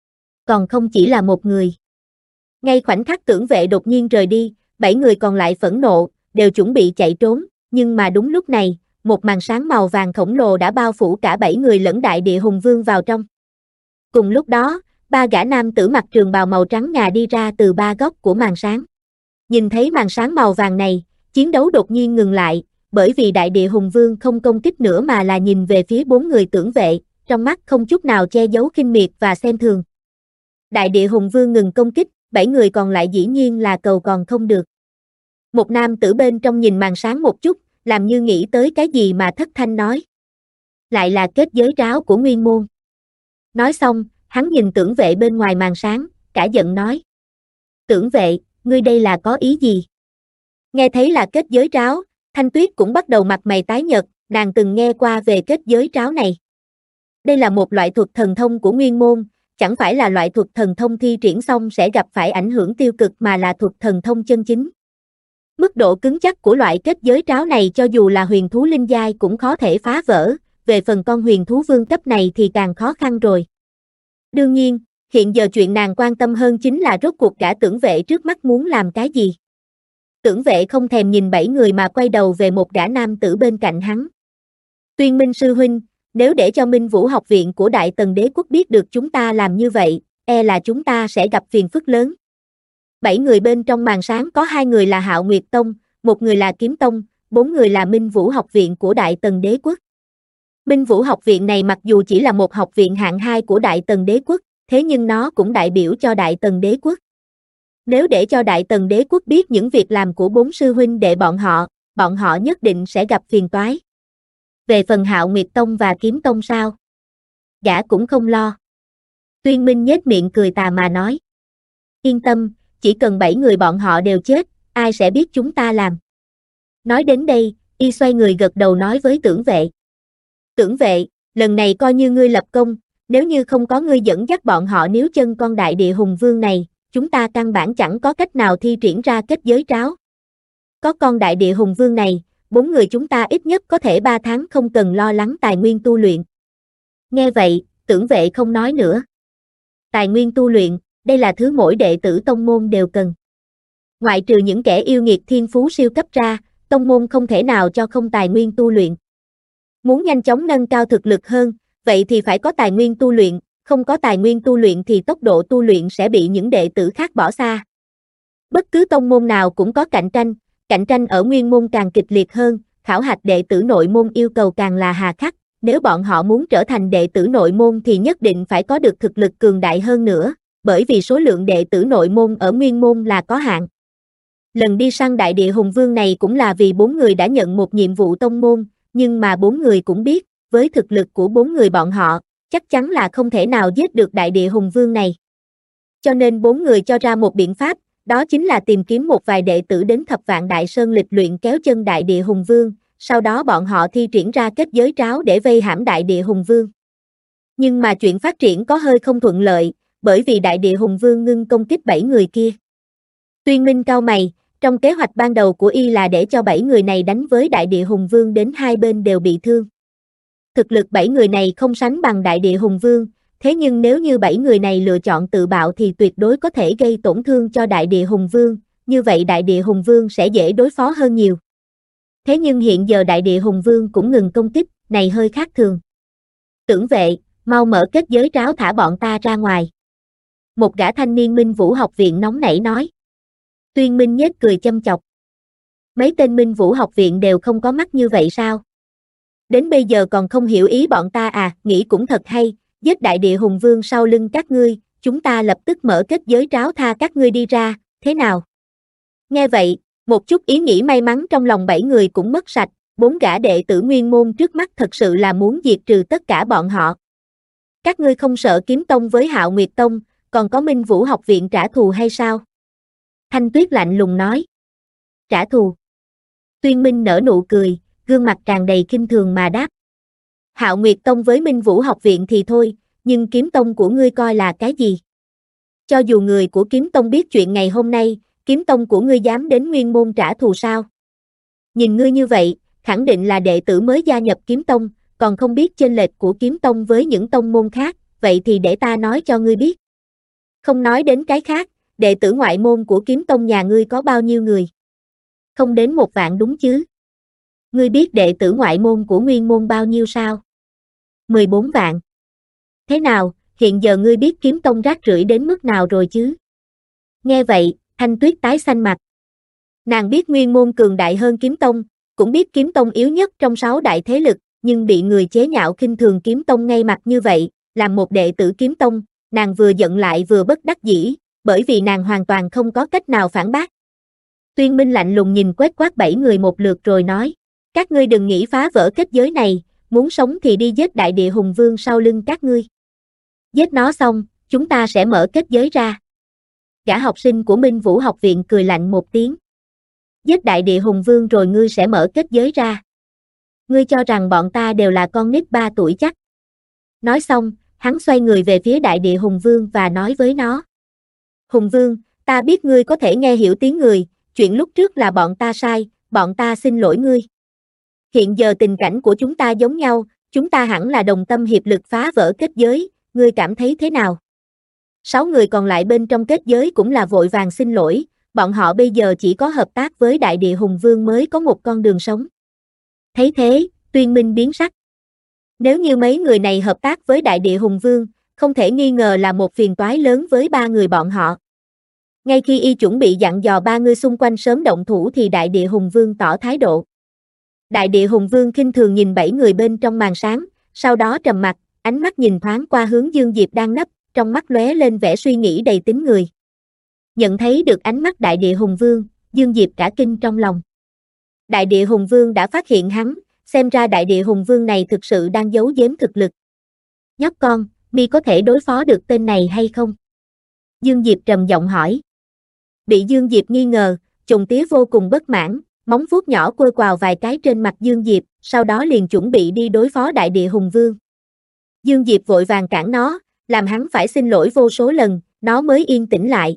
B: Còn không chỉ là một người. Ngay khoảnh khắc Tưởng vệ đột nhiên rời đi, 7 người còn lại phẫn nộ, đều chuẩn bị chạy trốn, nhưng mà đúng lúc này, một màn sáng màu vàng khổng lồ đã bao phủ cả 7 người lẫn Đại Địa Hùng Vương vào trong. Cùng lúc đó, 3 gã nam tử mặc trường bào màu trắng ngà đi ra từ 3 góc của màn sáng. Nhìn thấy màn sáng màu vàng này, chiến đấu đột nhiên ngừng lại, bởi vì Đại Địa Hùng Vương không công kích nữa mà là nhìn về phía 4 người Tưởng vệ, trong mắt không chút nào che giấu khinh miệt và xem thường. Đại Địa Hùng Vương ngừng công kích, 7 người còn lại dĩ nhiên là cầu còn không được. Một nam tử bên trong nhìn màn sáng một chút, làm như nghĩ tới cái gì mà thất thanh nói. Lại là kết giới tráo của Nguyên Môn. Nói xong, hắn nhìn Tưởng vệ bên ngoài màn sáng, cả giận nói. Tưởng vệ, ngươi đây là có ý gì? Nghe thấy là kết giới tráo, Thanh Tuyết cũng bắt đầu mặt mày tái nhợt, nàng từng nghe qua về kết giới tráo này. Đây là một loại thuật thần thông của Nguyên Môn, chẳng phải là loại thuật thần thông thi triển xong sẽ gặp phải ảnh hưởng tiêu cực mà là thuật thần thông chân chính. Mức độ cứng chắc của loại kết giới tráo này cho dù là huyền thú linh giai cũng khó thể phá vỡ, về phần con huyền thú vương cấp này thì càng khó khăn rồi. Đương nhiên, hiện giờ chuyện nàng quan tâm hơn chính là rốt cuộc cả Tưởng vệ trước mắt muốn làm cái gì. Tưởng vệ không thèm nhìn 7 người mà quay đầu về một gã nam tử bên cạnh hắn. Tuyên Minh sư huynh, nếu để cho Minh Vũ học viện của Đại Tần Đế quốc biết được chúng ta làm như vậy, e là chúng ta sẽ gặp phiền phức lớn. 7 người bên trong màn sáng có 2 người là Hạo Nguyệt Tông, 1 người là Kiếm Tông, 4 người là Minh Vũ học viện của Đại Tần Đế quốc. Minh Vũ học viện này mặc dù chỉ là một học viện hạng 2 của Đại Tần Đế quốc, thế nhưng nó cũng đại biểu cho Đại Tần Đế quốc. Nếu để cho Đại Tần Đế quốc biết những việc làm của 4 sư huynh đệ bọn họ nhất định sẽ gặp phiền toái. Về phần Hạo Nguyệt Tông và Kiếm Tông sao? Gã cũng không lo. Tuyên Minh nhếch miệng cười tà mà nói. Yên tâm, chỉ cần 7 người bọn họ đều chết, ai sẽ biết chúng ta làm. Nói đến đây, y xoay người gật đầu nói với Tưởng vệ. Tưởng vệ, lần này coi như ngươi lập công, nếu như không có ngươi dẫn dắt bọn họ níu chân con Đại Địa Hùng Vương này, chúng ta căn bản chẳng có cách nào thi triển ra kết giới tráo. Có con Đại Địa Hùng Vương này, 4 người chúng ta ít nhất có thể 3 tháng không cần lo lắng tài nguyên tu luyện. Nghe vậy, Tưởng vệ không nói nữa. Tài nguyên tu luyện, đây là thứ mỗi đệ tử tông môn đều cần. Ngoại trừ những kẻ yêu nghiệt thiên phú siêu cấp ra, tông môn không thể nào cho không tài nguyên tu luyện. Muốn nhanh chóng nâng cao thực lực hơn, vậy thì phải có tài nguyên tu luyện, không có tài nguyên tu luyện thì tốc độ tu luyện sẽ bị những đệ tử khác bỏ xa. Bất cứ tông môn nào cũng có cạnh tranh ở nguyên môn càng kịch liệt hơn, khảo hạch đệ tử nội môn yêu cầu càng là hà khắc, nếu bọn họ muốn trở thành đệ tử nội môn thì nhất định phải có được thực lực cường đại hơn nữa, bởi vì số lượng đệ tử nội môn ở nguyên môn là có hạn. Lần đi săn Đại Địa Hùng Vương này cũng là vì 4 người đã nhận một nhiệm vụ tông môn, nhưng mà 4 người cũng biết, với thực lực của 4 người bọn họ, chắc chắn là không thể nào giết được Đại Địa Hùng Vương này. Cho nên 4 người cho ra một biện pháp, đó chính là tìm kiếm một vài đệ tử đến Thập Vạn Đại Sơn lịch luyện kéo chân Đại Địa Hùng Vương, sau đó bọn họ thi triển ra kết giới tráo để vây hãm Đại Địa Hùng Vương. Nhưng mà chuyện phát triển có hơi không thuận lợi, bởi vì Đại Địa Hùng Vương ngưng công kích 7 người kia. Tuyên Minh cau mày, trong kế hoạch ban đầu của y là để cho 7 người này đánh với Đại Địa Hùng Vương đến hai bên đều bị thương. Thực lực 7 người này không sánh bằng Đại Địa Hùng Vương, thế nhưng nếu như 7 người này lựa chọn tự bạo thì tuyệt đối có thể gây tổn thương cho Đại Địa Hùng Vương, như vậy Đại Địa Hùng Vương sẽ dễ đối phó hơn nhiều. Thế nhưng hiện giờ Đại Địa Hùng Vương cũng ngừng công kích, này hơi khác thường. Tưởng vệ, mau mở kết giới tráo thả bọn ta ra ngoài. Một gã thanh niên Minh Vũ học viện nóng nảy nói. Tuyên Minh nhếch cười châm chọc. Mấy tên Minh Vũ học viện đều không có mắt như vậy sao? Đến bây giờ còn không hiểu ý bọn ta à, nghĩ cũng thật hay, giết Đại Địa Hùng Vương sau lưng các ngươi, chúng ta lập tức mở kết giới tráo tha các ngươi đi ra, thế nào? Nghe vậy, một chút ý nghĩ may mắn trong lòng 7 người cũng mất sạch, 4 gã đệ tử nguyên môn trước mắt thật sự là muốn diệt trừ tất cả bọn họ. Các ngươi không sợ Kiếm Tông với Hạo Nguyệt Tông, còn có Minh Vũ học viện trả thù hay sao? Thanh Tuyết lạnh lùng nói. Trả thù. Tuyên Minh nở nụ cười, gương mặt tràn đầy khinh thường mà đáp. Hạo Nguyệt Tông với Minh Vũ học viện thì thôi, nhưng kiếm tông của ngươi coi là cái gì? Cho dù người của kiếm tông biết chuyện ngày hôm nay, kiếm tông của ngươi dám đến Nguyên Môn trả thù sao? Nhìn ngươi như vậy, khẳng định là đệ tử mới gia nhập kiếm tông, còn không biết chênh lệch của kiếm tông với những tông môn khác, vậy thì để ta nói cho ngươi biết. Không nói đến cái khác, đệ tử ngoại môn của kiếm tông nhà ngươi có bao nhiêu người? Không đến 1 vạn đúng chứ? Ngươi biết đệ tử ngoại môn của Nguyên Môn bao nhiêu sao? 14 vạn. Thế nào, hiện giờ ngươi biết kiếm tông rác rưởi đến mức nào rồi chứ? Nghe vậy, Thanh Tuyết tái xanh mặt. Nàng biết Nguyên Môn cường đại hơn kiếm tông, cũng biết kiếm tông yếu nhất trong 6 đại thế lực, nhưng bị người chế nhạo khinh thường kiếm tông ngay mặt như vậy, làm một đệ tử kiếm tông, nàng vừa giận lại vừa bất đắc dĩ, bởi vì nàng hoàn toàn không có cách nào phản bác. Tuyên Minh lạnh lùng nhìn quét quát 7 người một lượt rồi nói, các ngươi đừng nghĩ phá vỡ kết giới này, muốn sống thì đi giết đại địa hùng vương sau lưng các ngươi. Giết nó xong, chúng ta sẽ mở kết giới ra. Gã học sinh của Minh Vũ học viện cười lạnh một tiếng. Giết đại địa hùng vương rồi ngươi sẽ mở kết giới ra. Ngươi cho rằng bọn ta đều là con nít 3 tuổi chắc. Nói xong, hắn xoay người về phía đại địa hùng vương và nói với nó. Hùng vương, ta biết ngươi có thể nghe hiểu tiếng người, chuyện lúc trước là bọn ta sai, bọn ta xin lỗi ngươi. Hiện giờ tình cảnh của chúng ta giống nhau, chúng ta hẳn là đồng tâm hiệp lực phá vỡ kết giới, ngươi cảm thấy thế nào? 6 người còn lại bên trong kết giới cũng là vội vàng xin lỗi, bọn họ bây giờ chỉ có hợp tác với đại địa hùng vương mới có một con đường sống. Thấy thế, Tuyên Minh biến sắc. Nếu như mấy người này hợp tác với đại địa hùng vương, không thể nghi ngờ là một phiền toái lớn với 3 người bọn họ. Ngay khi y chuẩn bị dặn dò 3 người xung quanh sớm động thủ thì đại địa hùng vương tỏ thái độ. Đại địa hùng vương khinh thường nhìn 7 người bên trong màn sáng, sau đó trầm mặt, ánh mắt nhìn thoáng qua hướng Dương Diệp đang nấp, trong mắt lóe lên vẻ suy nghĩ đầy tính người. Nhận thấy được ánh mắt đại địa hùng vương, Dương Diệp cả kinh trong lòng. Đại địa hùng vương đã phát hiện hắn, xem ra đại địa hùng vương này thực sự đang giấu giếm thực lực. Nhóc con, mi có thể đối phó được tên này hay không? Dương Diệp trầm giọng hỏi. Bị Dương Diệp nghi ngờ, Trùng Tía vô cùng bất mãn, móng vuốt nhỏ quơ quào vài cái trên mặt Dương Diệp, sau đó liền chuẩn bị đi đối phó đại địa hùng vương. Dương Diệp vội vàng cản nó, làm hắn phải xin lỗi vô số lần, nó mới yên tĩnh lại.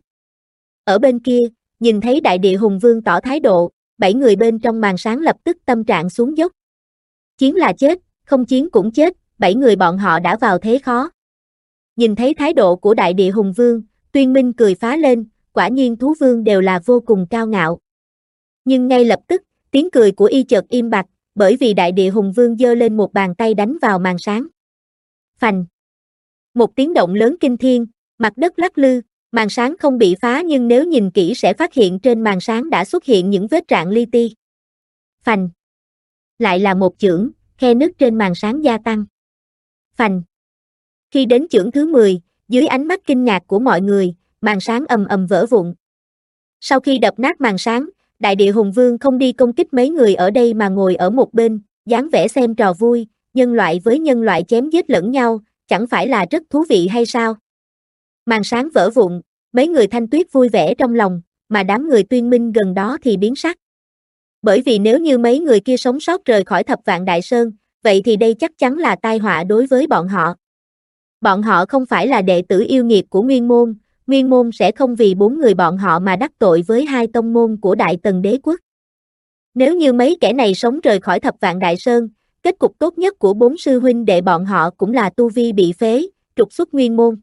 B: Ở bên kia, nhìn thấy đại địa hùng vương tỏ thái độ, 7 người bên trong màn sáng lập tức tâm trạng xuống dốc. Chiến là chết, không chiến cũng chết, 7 người bọn họ đã vào thế khó. Nhìn thấy thái độ của đại địa hùng vương, Tuyên Minh cười phá lên, quả nhiên thú vương đều là vô cùng cao ngạo. Nhưng ngay lập tức, tiếng cười của y chợt im bặt, bởi vì đại địa hùng vương giơ lên một bàn tay đánh vào màn sáng. Phành. Một tiếng động lớn kinh thiên, mặt đất lắc lư, màn sáng không bị phá nhưng nếu nhìn kỹ sẽ phát hiện trên màn sáng đã xuất hiện những vết rạn li ti. Phành. Lại là một chưởng, khe nứt trên màn sáng gia tăng. Phành. Khi đến chưởng thứ 10, dưới ánh mắt kinh ngạc của mọi người, màn sáng ầm ầm vỡ vụn. Sau khi đập nát màn sáng, đại địa hùng vương không đi công kích mấy người ở đây mà ngồi ở một bên, dáng vẻ xem trò vui, nhân loại với nhân loại chém giết lẫn nhau, chẳng phải là rất thú vị hay sao? Màn sáng vỡ vụn, mấy người Thanh Tuyết vui vẻ trong lòng, mà đám người Tuyên Minh gần đó thì biến sắc. Bởi vì nếu như mấy người kia sống sót rời khỏi Thập Vạn Đại Sơn, vậy thì đây chắc chắn là tai họa đối với bọn họ. Bọn họ không phải là đệ tử yêu nghiệt của Nguyên Môn sẽ không vì 4 người bọn họ mà đắc tội với 2 tông môn của Đại Tần Đế Quốc. Nếu như mấy kẻ này sống rời khỏi Thập Vạn Đại Sơn, kết cục tốt nhất của 4 sư huynh đệ bọn họ cũng là tu vi bị phế, trục xuất Nguyên Môn.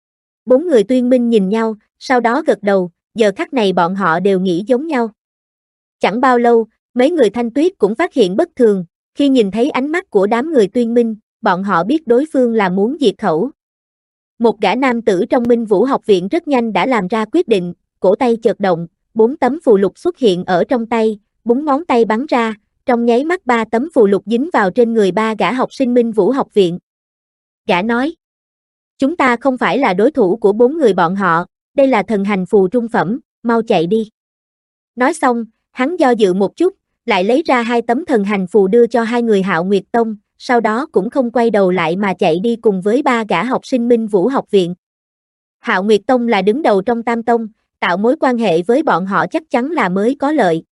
B: 4 người Tuyên Minh nhìn nhau, sau đó gật đầu, giờ khắc này bọn họ đều nghĩ giống nhau. Chẳng bao lâu, mấy người Thanh Tuyết cũng phát hiện bất thường, khi nhìn thấy ánh mắt của đám người Tuyên Minh, bọn họ biết đối phương là muốn diệt khẩu. Một gã nam tử trong Minh Vũ học viện rất nhanh đã làm ra quyết định, cổ tay chợt động, 4 tấm phù lục xuất hiện ở trong tay, 4 ngón tay bắn ra, trong nháy mắt 3 tấm phù lục dính vào trên người 3 gã học sinh Minh Vũ học viện. Gã nói, chúng ta không phải là đối thủ của 4 người bọn họ, đây là thần hành phù trung phẩm, mau chạy đi. Nói xong, hắn do dự một chút, lại lấy ra 2 tấm thần hành phù đưa cho 2 người Hạo Nguyệt Tông, sau đó cũng không quay đầu lại mà chạy đi cùng với 3 gã học sinh Minh Vũ học viện. Hạo Nguyệt Tông là đứng đầu trong Tam Tông tạo mối quan hệ với bọn họ chắc chắn là mới có lợi.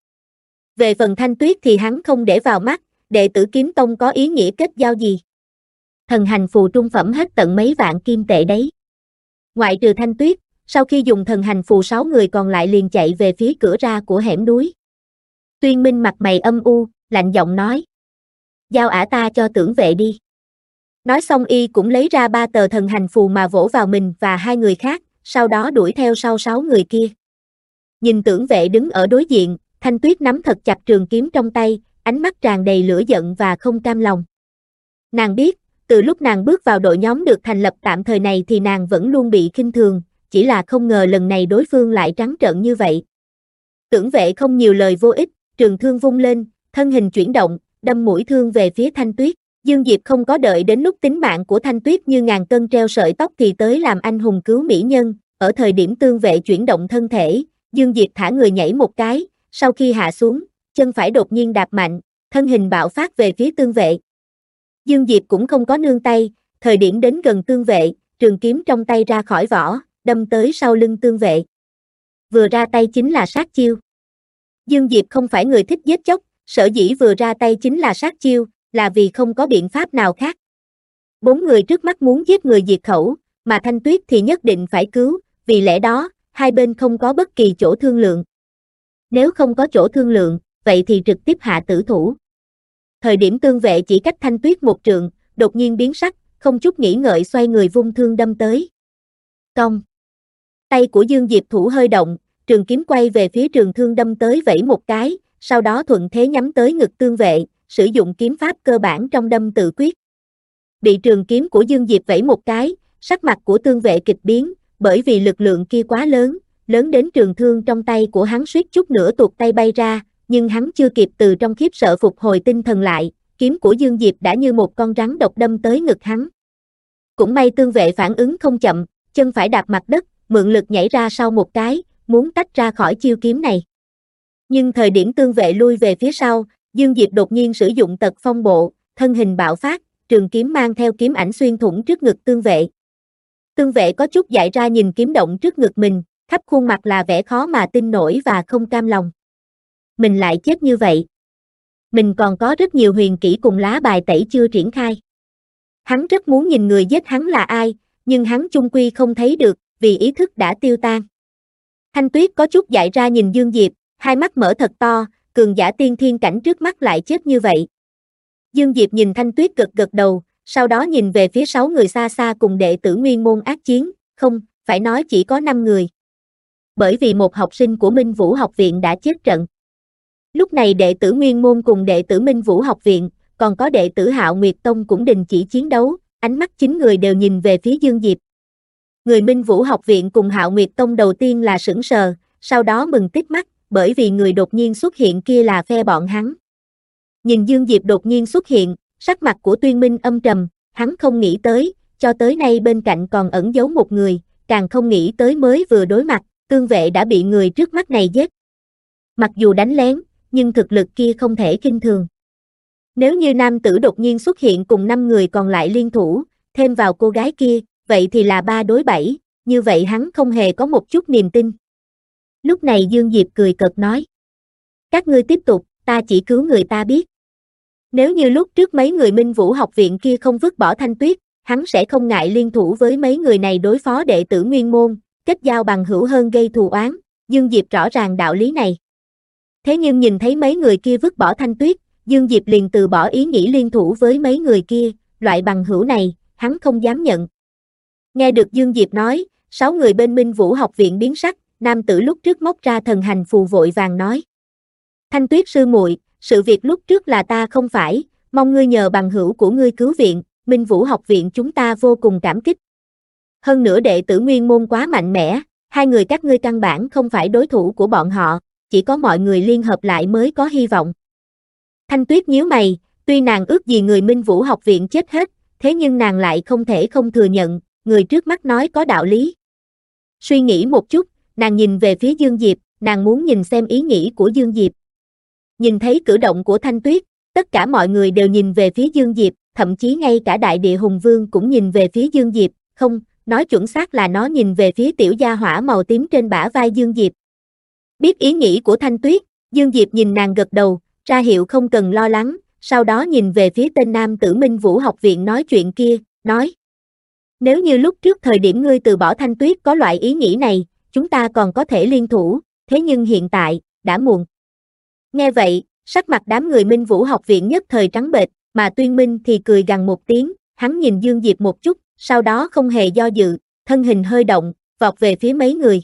B: Về phần Thanh Tuyết thì hắn không để vào mắt, đệ tử kiếm tông có ý nghĩa kết giao gì. Thần hành phù trung phẩm hết tận mấy vạn kim tệ đấy. Ngoại trừ Thanh Tuyết, sau khi dùng thần hành phù 6 người còn lại liền chạy về phía cửa ra của hẻm núi. Tuyên Minh mặt mày âm u, lạnh giọng nói. Giao ả ta cho Tưởng Vệ đi. Nói xong y cũng lấy ra 3 tờ thần hành phù mà vỗ vào mình và 2 người khác, sau đó đuổi theo sau 6 người kia. Nhìn Tưởng Vệ đứng ở đối diện, Thanh Tuyết nắm thật chặt trường kiếm trong tay, ánh mắt tràn đầy lửa giận và không cam lòng. Nàng biết, từ lúc nàng bước vào đội nhóm được thành lập tạm thời này thì nàng vẫn luôn bị khinh thường, chỉ là không ngờ lần này đối phương lại trắng trợn như vậy. Tưởng Vệ không nhiều lời vô ích, trường thương vung lên, thân hình chuyển động, đâm mũi thương về phía Thanh Tuyết. Dương Diệp không có đợi đến lúc tính mạng của Thanh Tuyết như ngàn cân treo sợi tóc thì tới làm anh hùng cứu mỹ nhân, ở thời điểm Tương Vệ chuyển động thân thể, Dương Diệp thả người nhảy một cái, sau khi hạ xuống, chân phải đột nhiên đạp mạnh, thân hình bạo phát về phía Tương Vệ. Dương Diệp cũng không có nương tay, thời điểm đến gần Tương Vệ, trường kiếm trong tay ra khỏi vỏ, đâm tới sau lưng Tương Vệ. Vừa ra tay chính là sát chiêu. Dương Diệp không phải người thích giết chóc, sở dĩ vừa ra tay chính là sát chiêu, là vì không có biện pháp nào khác. 4 người trước mắt muốn giết người diệt khẩu, mà Thanh Tuyết thì nhất định phải cứu, vì lẽ đó, hai bên không có bất kỳ chỗ thương lượng. Nếu không có chỗ thương lượng, vậy thì trực tiếp hạ tử thủ. Thời điểm Tương Vệ chỉ cách Thanh Tuyết một trượng, đột nhiên biến sắc, không chút nghĩ ngợi xoay người vung thương đâm tới. Cong. Tay của Dương Diệp thủ hơi động, trường kiếm quay về phía trường thương đâm tới vẫy một cái, sau đó thuận thế nhắm tới ngực Tương Vệ, sử dụng kiếm pháp cơ bản trong đâm tự quyết. Bị trường kiếm của Dương Diệp vẫy một cái, sắc mặt của Tương Vệ kịch biến, bởi vì lực lượng kia quá lớn, lớn đến trường thương trong tay của hắn suýt chút nữa tuột tay bay ra, nhưng hắn chưa kịp từ trong khiếp sợ phục hồi tinh thần lại, kiếm của Dương Diệp đã như một con rắn độc đâm tới ngực hắn. Cũng may Tương Vệ phản ứng không chậm, chân phải đạp mặt đất, mượn lực nhảy ra sau một cái, muốn tách ra khỏi chiêu kiếm này. Nhưng thời điểm Tương Vệ lui về phía sau, Dương Diệp đột nhiên sử dụng tật phong bộ, thân hình bạo phát, trường kiếm mang theo kiếm ảnh xuyên thủng trước ngực Tương Vệ. Tương Vệ có chút dại ra nhìn kiếm động trước ngực mình, khắp khuôn mặt là vẻ khó mà tin nổi và không cam lòng. Mình lại chết như vậy. Mình còn có rất nhiều huyền kỹ cùng lá bài tẩy chưa triển khai. Hắn rất muốn nhìn người giết hắn là ai, nhưng hắn chung quy không thấy được, vì ý thức đã tiêu tan. Thanh Tuyết có chút dại ra nhìn Dương Diệp, hai mắt mở thật to, cường giả tiên thiên cảnh trước mắt lại chết như vậy. Dương Diệp nhìn Thanh Tuyết gật gật đầu, sau đó nhìn về phía 6 người xa xa cùng đệ tử Nguyên Môn ác chiến, không, phải nói chỉ có 5 người. Bởi vì một học sinh của Minh Vũ học viện đã chết trận. Lúc này đệ tử Nguyên Môn cùng đệ tử Minh Vũ học viện, còn có đệ tử Hạo Nguyệt Tông cũng đình chỉ chiến đấu, ánh mắt 9 người đều nhìn về phía Dương Diệp. Người Minh Vũ học viện cùng Hạo Nguyệt Tông đầu tiên là sững sờ, sau đó mừng tít mắt, bởi vì người đột nhiên xuất hiện kia là phe bọn hắn. Nhìn Dương Diệp đột nhiên xuất hiện, sắc mặt của Tuyên Minh âm trầm, hắn không nghĩ tới, cho tới nay bên cạnh còn ẩn giấu một người, càng không nghĩ tới mới vừa đối mặt, Tương Vệ đã bị người trước mắt này giết. Mặc dù đánh lén, nhưng thực lực kia không thể khinh thường. Nếu như nam tử đột nhiên xuất hiện cùng 5 người còn lại liên thủ, thêm vào cô gái kia, vậy thì là 3 đối 7, như vậy hắn không hề có một chút niềm tin. Lúc này Dương Diệp cười cợt nói. Các ngươi tiếp tục, ta chỉ cứu người ta biết. Nếu như lúc trước mấy người Minh Vũ học viện kia không vứt bỏ Thanh Tuyết, hắn sẽ không ngại liên thủ với mấy người này đối phó đệ tử Nguyên Môn, kết giao bằng hữu hơn gây thù oán, Dương Diệp rõ ràng đạo lý này. Thế nhưng nhìn thấy mấy người kia vứt bỏ Thanh Tuyết, Dương Diệp liền từ bỏ ý nghĩ liên thủ với mấy người kia, loại bằng hữu này, hắn không dám nhận. Nghe được Dương Diệp nói, 6 người bên Minh Vũ học viện biến sắc, nam tử lúc trước móc ra thần hành phù vội vàng nói. Thanh Tuyết sư muội, sự việc lúc trước là ta không phải, mong ngươi nhờ bằng hữu của ngươi cứu viện, Minh Vũ học viện chúng ta vô cùng cảm kích. Hơn nữa đệ tử Nguyên Môn quá mạnh mẽ, 2 người các ngươi căn bản không phải đối thủ của bọn họ, chỉ có mọi người liên hợp lại mới có hy vọng. Thanh Tuyết nhíu mày, tuy nàng ước gì người Minh Vũ học viện chết hết, thế nhưng nàng lại không thể không thừa nhận, người trước mắt nói có đạo lý. Suy nghĩ một chút, nàng nhìn về phía Dương Diệp, nàng muốn nhìn xem ý nghĩ của Dương Diệp. Nhìn thấy cử động của Thanh Tuyết, tất cả mọi người đều nhìn về phía Dương Diệp, thậm chí ngay cả Đại Địa Hùng Vương cũng nhìn về phía Dương Diệp, không, nói chuẩn xác là nó nhìn về phía tiểu gia hỏa màu tím trên bả vai Dương Diệp. Biết ý nghĩ của Thanh Tuyết, Dương Diệp nhìn nàng gật đầu, ra hiệu không cần lo lắng, sau đó nhìn về phía tên nam tử Minh Vũ học viện nói chuyện kia, nói. Nếu như lúc trước thời điểm ngươi từ bỏ Thanh Tuyết có loại ý nghĩ này, chúng ta còn có thể liên thủ, thế nhưng hiện tại, đã muộn. Nghe vậy, sắc mặt đám người Minh Vũ học viện nhất thời trắng bệch, mà Tuyên Minh thì cười gằn một tiếng, hắn nhìn Dương Diệp một chút, sau đó không hề do dự, thân hình hơi động, vọt về phía mấy người.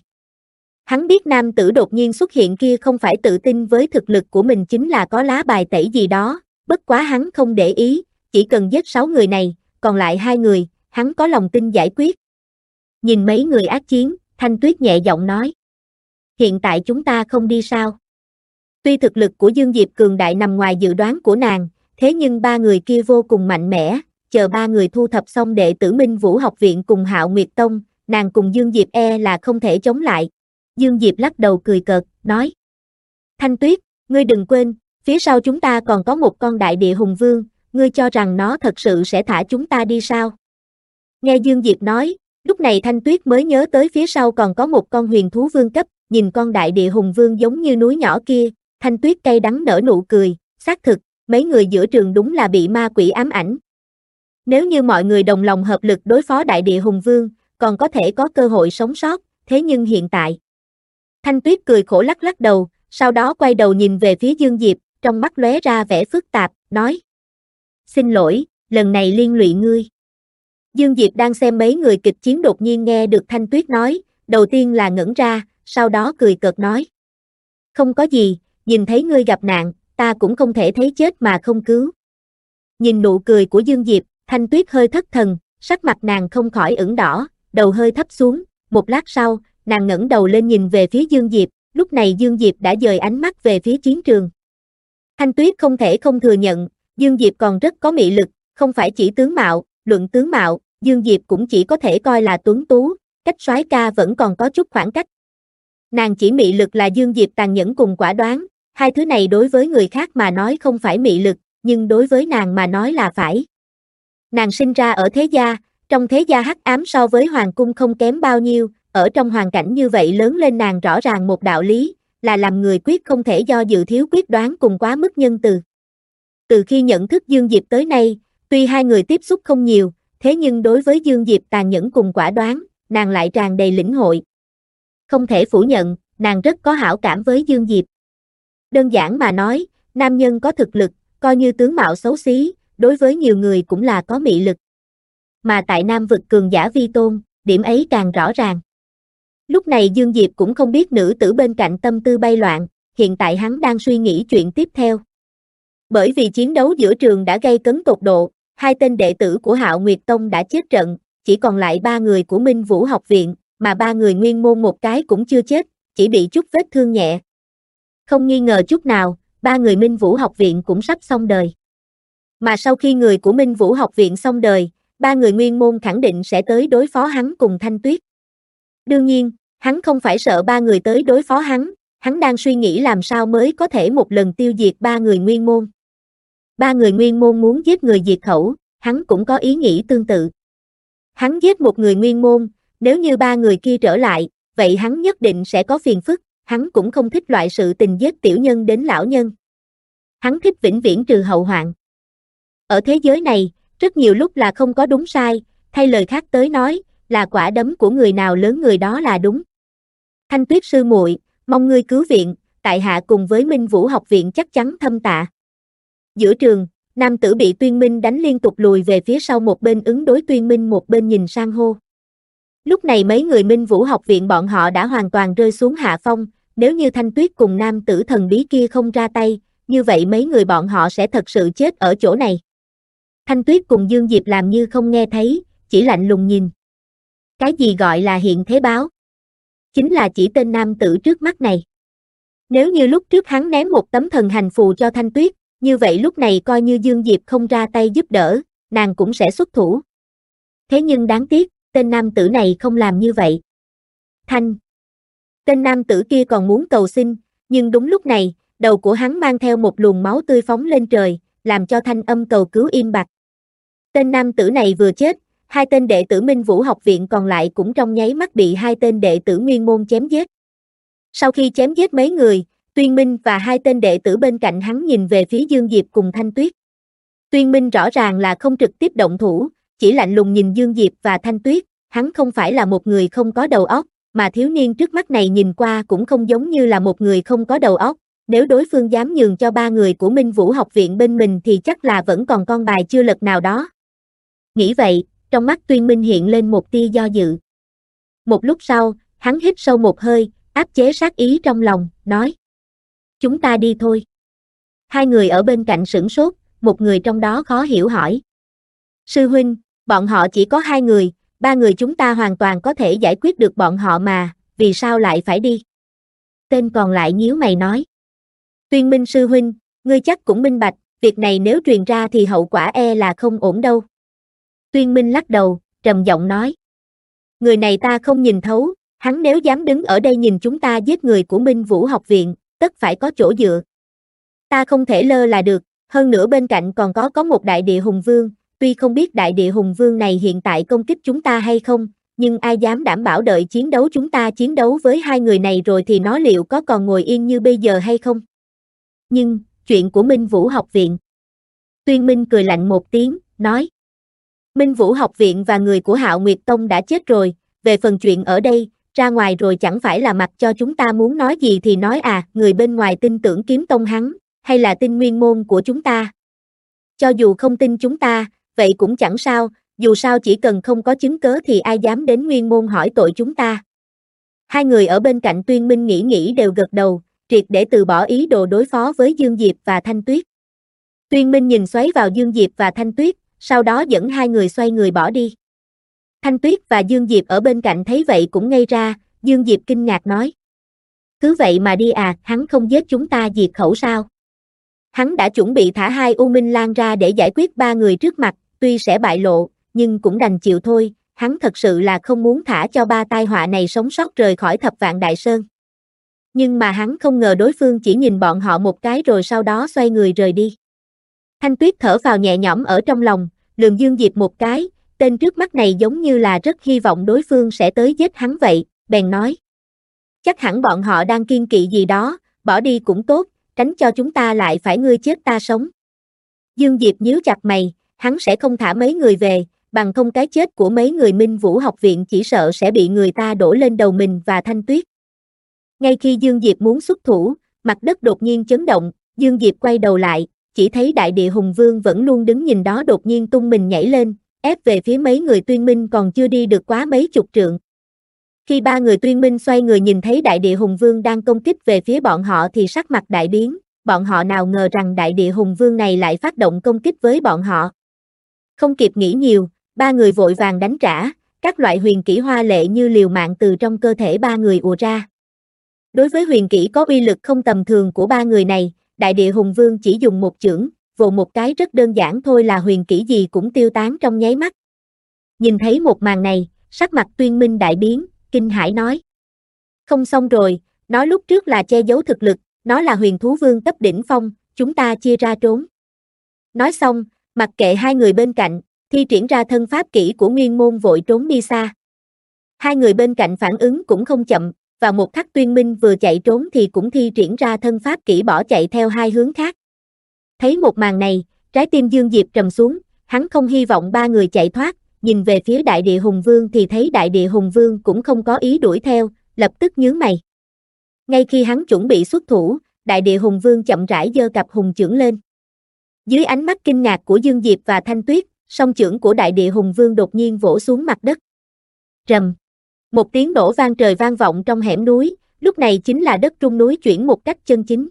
B: Hắn biết nam tử đột nhiên xuất hiện kia không phải tự tin với thực lực của mình chính là có lá bài tẩy gì đó, bất quá hắn không để ý, chỉ cần giết 6 người này, còn lại 2 người, hắn có lòng tin giải quyết. Nhìn mấy người ác chiến, Thanh Tuyết nhẹ giọng nói. Hiện tại chúng ta không đi sao? Tuy thực lực của Dương Diệp cường đại nằm ngoài dự đoán của nàng, thế nhưng 3 người kia vô cùng mạnh mẽ, chờ 3 người thu thập xong đệ tử Minh Vũ học viện cùng Hạo Nguyệt Tông, nàng cùng Dương Diệp là không thể chống lại. Dương Diệp lắc đầu cười cợt, nói. Thanh Tuyết, ngươi đừng quên, phía sau chúng ta còn có một con đại địa hùng vương, ngươi cho rằng nó thật sự sẽ thả chúng ta đi sao? Nghe Dương Diệp nói, lúc này Thanh Tuyết mới nhớ tới phía sau còn có một con huyền thú vương cấp, nhìn con đại địa hùng vương giống như núi nhỏ kia, Thanh Tuyết cay đắng nở nụ cười, xác thực, mấy người giữa trường đúng là bị ma quỷ ám ảnh. Nếu như mọi người đồng lòng hợp lực đối phó đại địa hùng vương, còn có thể có cơ hội sống sót, thế nhưng hiện tại. Thanh Tuyết cười khổ lắc lắc đầu, sau đó quay đầu nhìn về phía Dương Diệp, trong mắt lóe ra vẻ phức tạp, nói. Xin lỗi, lần này liên lụy ngươi. Dương Diệp đang xem mấy người kịch chiến đột nhiên nghe được Thanh Tuyết nói, đầu tiên là ngẩn ra, sau đó cười cợt nói. Không có gì, nhìn thấy ngươi gặp nạn, ta cũng không thể thấy chết mà không cứu. Nhìn nụ cười của Dương Diệp, Thanh Tuyết hơi thất thần, sắc mặt nàng không khỏi ửng đỏ, đầu hơi thấp xuống, một lát sau, nàng ngẩng đầu lên nhìn về phía Dương Diệp, lúc này Dương Diệp đã dời ánh mắt về phía chiến trường. Thanh Tuyết không thể không thừa nhận, Dương Diệp còn rất có mị lực, không phải chỉ tướng mạo, luận tướng mạo, Dương Diệp cũng chỉ có thể coi là tuấn tú, cách soái ca vẫn còn có chút khoảng cách. Nàng chỉ mị lực là Dương Diệp tàn nhẫn cùng quả đoán, hai thứ này đối với người khác mà nói không phải mị lực, nhưng đối với nàng mà nói là phải. Nàng sinh ra ở thế gia, trong thế gia hắc ám so với hoàng cung không kém bao nhiêu, ở trong hoàn cảnh như vậy lớn lên nàng rõ ràng một đạo lý, là làm người quyết không thể do dự thiếu quyết đoán cùng quá mức nhân từ. Từ khi nhận thức Dương Diệp tới nay, tuy hai người tiếp xúc không nhiều, thế nhưng đối với Dương Diệp tàn nhẫn cùng quả đoán, nàng lại tràn đầy lĩnh hội. Không thể phủ nhận, nàng rất có hảo cảm với Dương Diệp. Đơn giản mà nói, nam nhân có thực lực, coi như tướng mạo xấu xí, đối với nhiều người cũng là có mị lực. Mà tại Nam vực cường giả vi tôn, điểm ấy càng rõ ràng. Lúc này Dương Diệp cũng không biết nữ tử bên cạnh tâm tư bay loạn, hiện tại hắn đang suy nghĩ chuyện tiếp theo. Bởi vì chiến đấu giữa trường đã gây cấn tột độ, 2 tên đệ tử của Hạo Nguyệt Tông đã chết trận, chỉ còn lại 3 người của Minh Vũ học viện, mà 3 người nguyên môn một cái cũng chưa chết, chỉ bị chút vết thương nhẹ. Không nghi ngờ chút nào, 3 người Minh Vũ học viện cũng sắp xong đời. Mà sau khi người của Minh Vũ học viện xong đời, 3 người nguyên môn khẳng định sẽ tới đối phó hắn cùng Thanh Tuyết. Đương nhiên, hắn không phải sợ 3 người tới đối phó hắn đang suy nghĩ làm sao mới có thể một lần tiêu diệt 3 người nguyên môn. 3 người nguyên môn muốn giết người diệt khẩu, hắn cũng có ý nghĩ tương tự. Hắn giết một người nguyên môn, nếu như 3 người kia trở lại, vậy hắn nhất định sẽ có phiền phức, hắn cũng không thích loại sự tình giết tiểu nhân đến lão nhân. Hắn thích vĩnh viễn trừ hậu hoạn. Ở thế giới này, rất nhiều lúc là không có đúng sai, thay lời khác tới nói, là quả đấm của người nào lớn người đó là đúng. Thanh Tuyết sư muội, mong ngươi cứu viện, tại hạ cùng với Minh Vũ học viện chắc chắn thâm tạ. Giữa trường, nam tử bị Tuyên Minh đánh liên tục lùi về phía sau, một bên ứng đối Tuyên Minh một bên nhìn sang hô. Lúc này mấy người Minh Vũ học viện bọn họ đã hoàn toàn rơi xuống hạ phong, nếu như Thanh Tuyết cùng nam tử thần bí kia không ra tay, như vậy mấy người bọn họ sẽ thật sự chết ở chỗ này. Thanh Tuyết cùng Dương Diệp làm như không nghe thấy, chỉ lạnh lùng nhìn. Cái gì gọi là hiện thế báo? Chính là chỉ tên nam tử trước mắt này. Nếu như lúc trước hắn ném một tấm thần hành phù cho Thanh Tuyết, như vậy lúc này coi như Dương Diệp không ra tay giúp đỡ, nàng cũng sẽ xuất thủ. Thế nhưng đáng tiếc, tên nam tử này không làm như vậy. Tên nam tử kia còn muốn cầu xin, nhưng đúng lúc này, đầu của hắn mang theo một luồng máu tươi phóng lên trời, làm cho thanh âm cầu cứu im bặt. Tên nam tử này vừa chết, hai tên đệ tử Minh Vũ học viện còn lại cũng trong nháy mắt bị hai tên đệ tử Nguyên môn chém giết. Sau khi chém giết mấy người, Tuyên Minh và hai tên đệ tử bên cạnh hắn nhìn về phía Dương Diệp cùng Thanh Tuyết. Tuyên Minh rõ ràng là không trực tiếp động thủ, chỉ lạnh lùng nhìn Dương Diệp và Thanh Tuyết, hắn không phải là một người không có đầu óc, mà thiếu niên trước mắt này nhìn qua cũng không giống như là một người không có đầu óc, nếu đối phương dám nhường cho ba người của Minh Vũ học viện bên mình thì chắc là vẫn còn con bài chưa lật nào đó. Nghĩ vậy, trong mắt Tuyên Minh hiện lên một tia do dự. Một lúc sau, hắn hít sâu một hơi, áp chế sát ý trong lòng, nói: "Chúng ta đi thôi." Hai người ở bên cạnh sửng sốt, một người trong đó khó hiểu hỏi: "Sư huynh, bọn họ chỉ có 2 người, 3 người chúng ta hoàn toàn có thể giải quyết được bọn họ mà, vì sao lại phải đi?" Tên còn lại nhíu mày nói: "Tuyên Minh sư huynh, ngươi chắc cũng minh bạch, việc này nếu truyền ra thì hậu quả e là không ổn đâu." Tuyên Minh lắc đầu, trầm giọng nói: "Người này ta không nhìn thấu, hắn nếu dám đứng ở đây nhìn chúng ta giết người của Minh Vũ học viện, tất phải có chỗ dựa. Ta không thể lơ là được, hơn nữa bên cạnh còn có một đại địa hùng vương, tuy không biết đại địa hùng vương này hiện tại công kích chúng ta hay không, nhưng ai dám đảm bảo đợi chiến đấu chúng ta chiến đấu với 2 người này rồi thì nó liệu có còn ngồi yên như bây giờ hay không? Nhưng, chuyện của Minh Vũ học viện." Tuyên Minh cười lạnh một tiếng, nói: "Minh Vũ học viện và người của Hạo Nguyệt Tông đã chết rồi, về phần chuyện ở đây, ra ngoài rồi chẳng phải là mặc cho chúng ta muốn nói gì thì nói à, người bên ngoài tin tưởng Kiếm Tông hắn, hay là tin nguyên môn của chúng ta? Cho dù không tin chúng ta, vậy cũng chẳng sao, dù sao chỉ cần không có chứng cớ thì ai dám đến nguyên môn hỏi tội chúng ta." Hai người ở bên cạnh Tuyên Minh nghĩ đều gật đầu, triệt để từ bỏ ý đồ đối phó với Dương Diệp và Thanh Tuyết. Tuyên Minh nhìn xoáy vào Dương Diệp và Thanh Tuyết, sau đó dẫn hai người xoay người bỏ đi. Thanh Tuyết và Dương Diệp ở bên cạnh thấy vậy cũng ngây ra, Dương Diệp kinh ngạc nói: "Cứ vậy mà đi à, hắn không giết chúng ta diệt khẩu sao? Hắn đã chuẩn bị thả 2 U Minh Lang ra để giải quyết 3 người trước mặt, tuy sẽ bại lộ, nhưng cũng đành chịu thôi, hắn thật sự là không muốn thả cho 3 tai họa này sống sót rời khỏi Thập Vạn Đại Sơn." Nhưng mà hắn không ngờ đối phương chỉ nhìn bọn họ một cái rồi sau đó xoay người rời đi. Thanh Tuyết thở phào nhẹ nhõm ở trong lòng, lườm Dương Diệp một cái, tên trước mắt này giống như là rất hy vọng đối phương sẽ tới giết hắn vậy, bèn nói: "Chắc hẳn bọn họ đang kiêng kỵ gì đó, bỏ đi cũng tốt, tránh cho chúng ta lại phải ngươi chết ta sống." Dương Diệp nhíu chặt mày, hắn sẽ không thả mấy người về, bằng không cái chết của mấy người Minh Vũ học viện chỉ sợ sẽ bị người ta đổ lên đầu mình và Thanh Tuyết. Ngay khi Dương Diệp muốn xuất thủ, mặt đất đột nhiên chấn động, Dương Diệp quay đầu lại, chỉ thấy đại địa hùng vương vẫn luôn đứng nhìn đó đột nhiên tung mình nhảy lên, ép về phía mấy người Tuyên Minh còn chưa đi được quá mấy chục trượng. Khi 3 người Tuyên Minh xoay người nhìn thấy đại địa hùng vương đang công kích về phía bọn họ thì sắc mặt đại biến, bọn họ nào ngờ rằng đại địa hùng vương này lại phát động công kích với bọn họ. Không kịp nghĩ nhiều, 3 người vội vàng đánh trả, các loại huyền kỹ hoa lệ như liều mạng từ trong cơ thể 3 người ùa ra. Đối với huyền kỹ có uy lực không tầm thường của 3 người này, đại địa hùng vương chỉ dùng một chưởng, vồ một cái rất đơn giản thôi là huyền kỹ gì cũng tiêu tán trong nháy mắt. Nhìn thấy một màn này, sắc mặt Tuyên Minh đại biến, kinh hãi nói: "Không xong rồi, nó lúc trước là che giấu thực lực, nó là huyền thú vương cấp đỉnh phong, chúng ta chia ra trốn." Nói xong, mặc kệ hai người bên cạnh, thi triển ra thân pháp kỹ của nguyên môn vội trốn đi xa. Hai người bên cạnh phản ứng cũng không chậm, vào một khắc Tuyên Minh vừa chạy trốn thì cũng thi triển ra thân pháp kỹ bỏ chạy theo 2 hướng khác. Thấy một màn này, trái tim Dương Diệp trầm xuống, hắn không hy vọng 3 người chạy thoát, nhìn về phía đại địa hùng vương thì thấy đại địa hùng vương cũng không có ý đuổi theo, lập tức nhướng mày. Ngay khi hắn chuẩn bị xuất thủ, đại địa hùng vương chậm rãi giơ cặp hùng chưởng lên. Dưới ánh mắt kinh ngạc của Dương Diệp và Thanh Tuyết, song chưởng của đại địa hùng vương đột nhiên vỗ xuống mặt đất. Rầm. Một tiếng nổ vang trời vang vọng trong hẻm núi, lúc này chính là đất rung núi chuyển một cách chân chính.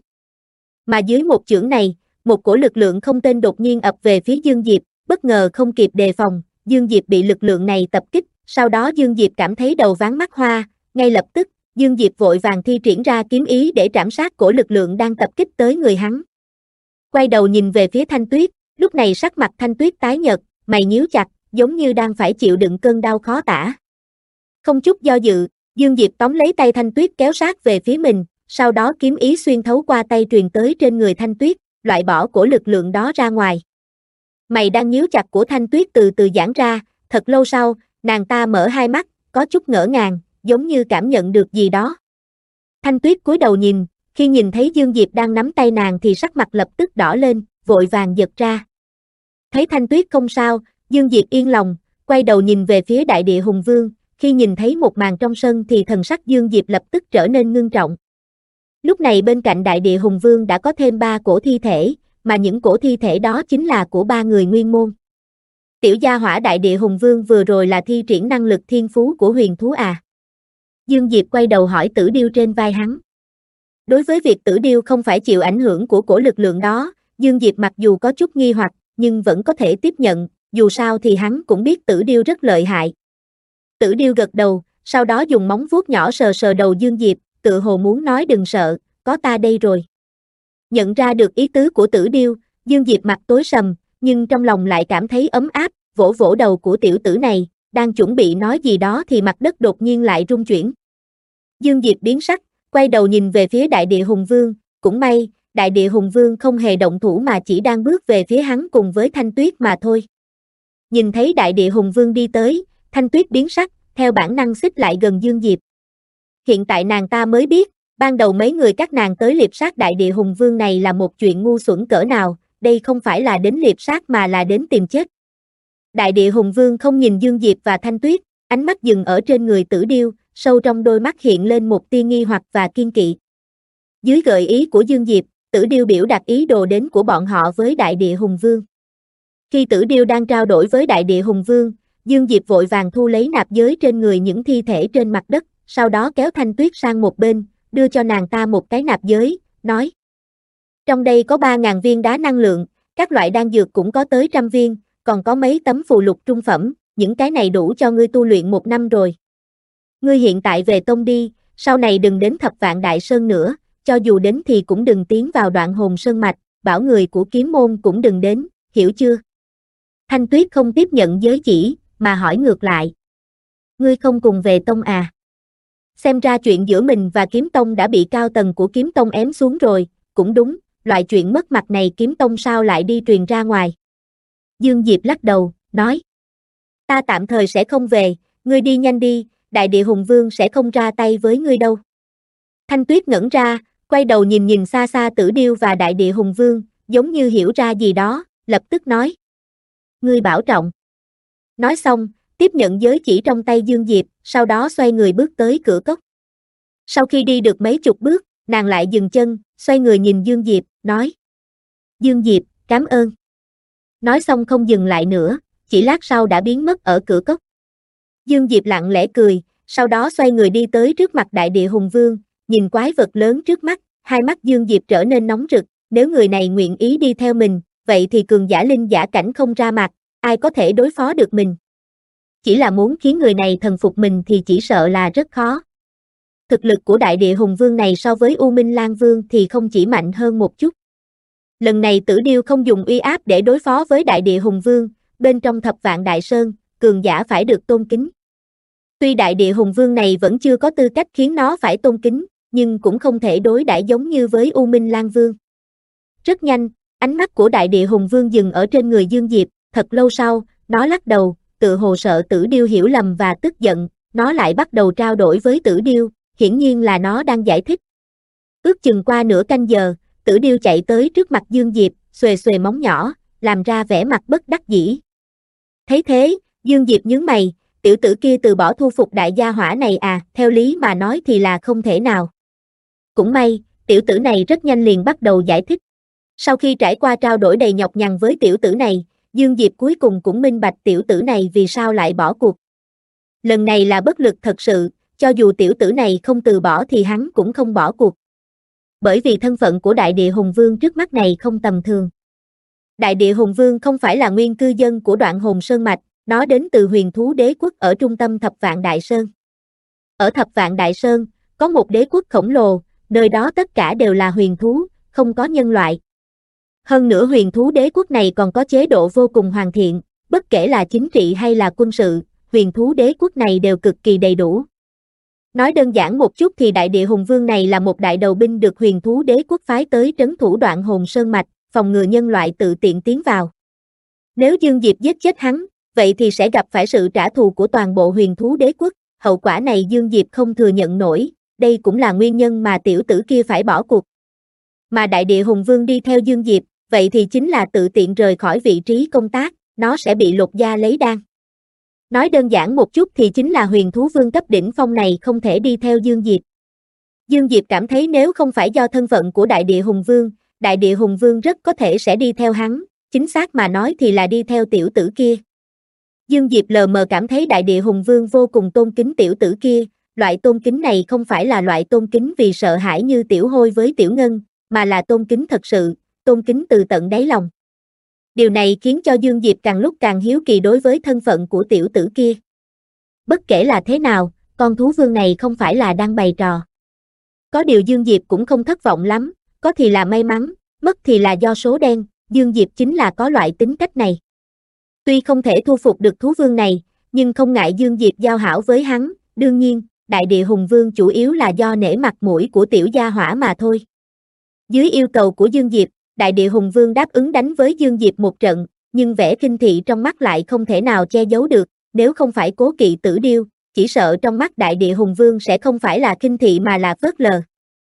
B: Mà dưới một chưởng này, một cổ lực lượng không tên đột nhiên ập về phía Dương Diệp, bất ngờ không kịp đề phòng, Dương Diệp bị lực lượng này tập kích, sau đó Dương Diệp cảm thấy đầu váng mắt hoa, ngay lập tức, Dương Diệp vội vàng thi triển ra kiếm ý để trảm sát cổ lực lượng đang tập kích tới người hắn. Quay đầu nhìn về phía Thanh Tuyết, lúc này sắc mặt Thanh Tuyết tái nhợt, mày nhíu chặt, giống như đang phải chịu đựng cơn đau khó tả. Không chút do dự, Dương Diệp tóm lấy tay Thanh Tuyết kéo sát về phía mình, sau đó kiếm ý xuyên thấu qua tay truyền tới trên người Thanh Tuyết, loại bỏ cổ lực lượng đó ra ngoài. Mày đang nhíu chặt của Thanh Tuyết từ từ giãn ra, thật lâu sau, nàng ta mở hai mắt, có chút ngỡ ngàng, giống như cảm nhận được gì đó. Thanh Tuyết cúi đầu nhìn, khi nhìn thấy Dương Diệp đang nắm tay nàng thì sắc mặt lập tức đỏ lên, vội vàng giật ra. Thấy Thanh Tuyết không sao, Dương Diệp yên lòng, quay đầu nhìn về phía Đại Địa Hùng Vương, khi nhìn thấy một màn trong sân thì thần sắc Dương Diệp lập tức trở nên ngưng trọng. Lúc này bên cạnh Đại Địa Hùng Vương đã có thêm 3 cổ thi thể, mà những cổ thi thể đó chính là của 3 người nguyên môn. Tiểu gia hỏa Đại Địa Hùng Vương vừa rồi là thi triển năng lực thiên phú của huyền thú à? Dương Diệp quay đầu hỏi Tử Điêu trên vai hắn. Đối với việc Tử Điêu không phải chịu ảnh hưởng của cổ lực lượng đó, Dương Diệp mặc dù có chút nghi hoặc, nhưng vẫn có thể tiếp nhận, dù sao thì hắn cũng biết Tử Điêu rất lợi hại. Tử Điêu gật đầu, sau đó dùng móng vuốt nhỏ sờ sờ đầu Dương Diệp, tự hồ muốn nói đừng sợ, có ta đây rồi. Nhận ra được ý tứ của Tử Điêu, Dương Diệp mặt tối sầm, nhưng trong lòng lại cảm thấy ấm áp, vỗ vỗ đầu của tiểu tử này, đang chuẩn bị nói gì đó thì mặt đất đột nhiên lại rung chuyển. Dương Diệp biến sắc, quay đầu nhìn về phía Đại Địa Hùng Vương, cũng may, Đại Địa Hùng Vương không hề động thủ mà chỉ đang bước về phía hắn cùng với Thanh Tuyết mà thôi. Nhìn thấy Đại Địa Hùng Vương đi tới, Thanh Tuyết biến sắc, theo bản năng xích lại gần Dương Diệp. Hiện tại nàng ta mới biết, ban đầu mấy người các nàng tới liệp sát Đại Địa Hùng Vương này là một chuyện ngu xuẩn cỡ nào, đây không phải là đến liệp sát mà là đến tìm chết. Đại Địa Hùng Vương không nhìn Dương Diệp và Thanh Tuyết, ánh mắt dừng ở trên người Tử Điêu, sâu trong đôi mắt hiện lên một tia nghi hoặc và kiên kỵ. Dưới gợi ý của Dương Diệp, Tử Điêu biểu đạt ý đồ đến của bọn họ với Đại Địa Hùng Vương. Khi Tử Điêu đang trao đổi với Đại Địa Hùng Vương, Dương Diệp vội vàng thu lấy nạp giới trên người những thi thể trên mặt đất, sau đó kéo Thanh Tuyết sang một bên, đưa cho nàng ta một cái nạp giới, nói. Trong đây có 3.000 viên đá năng lượng, các loại đan dược cũng có tới 100 viên, còn có mấy tấm phù lục trung phẩm, những cái này đủ cho ngươi tu luyện 1 năm rồi. Ngươi hiện tại về tông đi, sau này đừng đến Thập Vạn Đại Sơn nữa, cho dù đến thì cũng đừng tiến vào Đoạn Hồn Sơn Mạch, bảo người của kiếm môn cũng đừng đến, hiểu chưa? Thanh Tuyết không tiếp nhận giới chỉ, mà hỏi ngược lại. Ngươi không cùng về tông à? Xem ra chuyện giữa mình và kiếm tông đã bị cao tầng của kiếm tông ém xuống rồi, cũng đúng, loại chuyện mất mặt này kiếm tông sao lại đi truyền ra ngoài. Dương Diệp lắc đầu, nói. Ta tạm thời sẽ không về, ngươi đi nhanh đi, Đại Địa Hùng Vương sẽ không ra tay với ngươi đâu. Thanh Tuyết ngẩn ra, quay đầu nhìn nhìn xa xa Tử Điêu và Đại Địa Hùng Vương, giống như hiểu ra gì đó, lập tức nói. Ngươi bảo trọng. Nói xong, tiếp nhận giới chỉ trong tay Dương Diệp, sau đó xoay người bước tới cửa cốc. Sau khi đi được mấy chục bước, nàng lại dừng chân, xoay người nhìn Dương Diệp, nói. Dương Diệp, cảm ơn. Nói xong không dừng lại nữa, chỉ lát sau đã biến mất ở cửa cốc. Dương Diệp lặng lẽ cười, sau đó xoay người đi tới trước mặt Đại Địa Hùng Vương, nhìn quái vật lớn trước mắt, hai mắt Dương Diệp trở nên nóng rực, nếu người này nguyện ý đi theo mình, vậy thì cường giả linh giả cảnh không ra mặt, ai có thể đối phó được mình. Chỉ là muốn khiến người này thần phục mình thì chỉ sợ là rất khó. Thực lực của Đại Địa Hùng Vương này so với U Minh Lang Vương thì không chỉ mạnh hơn một chút. Lần này Tử Điêu không dùng uy áp để đối phó với Đại Địa Hùng Vương, bên trong Thập Vạn Đại Sơn, cường giả phải được tôn kính. Tuy Đại Địa Hùng Vương này vẫn chưa có tư cách khiến nó phải tôn kính, nhưng cũng không thể đối đãi giống như với U Minh Lang Vương. Rất nhanh, ánh mắt của Đại Địa Hùng Vương dừng ở trên người Dương Diệp, thật lâu sau, nó lắc đầu, tự hồ sợ Tử Điêu hiểu lầm và tức giận, nó lại bắt đầu trao đổi với Tử Điêu, hiển nhiên là nó đang giải thích. Ước chừng qua nửa canh giờ, Tử Điêu chạy tới trước mặt Dương Diệp, xuề xuề móng nhỏ, làm ra vẻ mặt bất đắc dĩ. Thấy thế, Dương Diệp nhướng mày, tiểu tử kia từ bỏ thu phục đại gia hỏa này à, theo lý mà nói thì là không thể nào. Cũng may, tiểu tử này rất nhanh liền bắt đầu giải thích. Sau khi trải qua trao đổi đầy nhọc nhằn với tiểu tử này, Dương Diệp cuối cùng cũng minh bạch tiểu tử này vì sao lại bỏ cuộc. Lần này là bất lực thật sự, cho dù tiểu tử này không từ bỏ thì hắn cũng không bỏ cuộc. Bởi vì thân phận của Đại Địa Hùng Vương trước mắt này không tầm thường. Đại Địa Hùng Vương không phải là nguyên cư dân của Đoạn Hồn Sơn Mạch, nó đến từ Huyền Thú Đế Quốc ở trung tâm Thập Vạn Đại Sơn. Ở Thập Vạn Đại Sơn, có một đế quốc khổng lồ, nơi đó tất cả đều là huyền thú, không có nhân loại. Hơn nữa Huyền Thú Đế Quốc này còn có chế độ vô cùng hoàn thiện, bất kể là chính trị hay là quân sự, Huyền Thú Đế Quốc này đều cực kỳ đầy đủ. Nói đơn giản một chút thì Đại Địa Hùng Vương này là một đại đầu binh được Huyền Thú Đế Quốc phái tới trấn thủ Đoạn Hồn Sơn Mạch, phòng ngừa nhân loại tự tiện tiến vào. Nếu Dương Diệp giết chết hắn, vậy thì sẽ gặp phải sự trả thù của toàn bộ huyền thú đế quốc, hậu quả này Dương Diệp không thừa nhận nổi, đây cũng là nguyên nhân mà tiểu tử kia phải bỏ cuộc. Mà Đại Địa Hùng Vương đi theo Dương Diệp, vậy thì chính là tự tiện rời khỏi vị trí công tác, nó sẽ bị lột da lấy đan. Nói đơn giản một chút thì chính là huyền thú vương cấp đỉnh phong này không thể đi theo Dương Diệp. Dương Diệp cảm thấy nếu không phải do thân phận của Đại Địa Hùng Vương rất có thể sẽ đi theo hắn, chính xác mà nói thì là đi theo tiểu tử kia. Dương Diệp lờ mờ cảm thấy Đại Địa Hùng Vương vô cùng tôn kính tiểu tử kia, loại tôn kính này không phải là loại tôn kính vì sợ hãi như Tiểu Hôi với Tiểu Ngân, mà là tôn kính thật sự, tôn kính từ tận đáy lòng. Điều này khiến cho Dương Diệp càng lúc càng hiếu kỳ đối với thân phận của tiểu tử kia. Bất kể là thế nào, con thú vương này không phải là đang bày trò. Có điều Dương Diệp cũng không thất vọng lắm, có thì là may mắn, mất thì là do số đen, Dương Diệp chính là có loại tính cách này. Tuy không thể thu phục được thú vương này, nhưng không ngại Dương Diệp giao hảo với hắn, đương nhiên, Đại Địa Hùng Vương chủ yếu là do nể mặt mũi của tiểu gia hỏa mà thôi. Dưới yêu cầu của Dương Diệp, Đại Địa Hùng Vương đáp ứng đánh với Dương Diệp một trận, nhưng vẻ khinh thị trong mắt lại không thể nào che giấu được, nếu không phải cố kỵ Tử Điêu, chỉ sợ trong mắt Đại Địa Hùng Vương sẽ không phải là khinh thị mà là phớt lờ.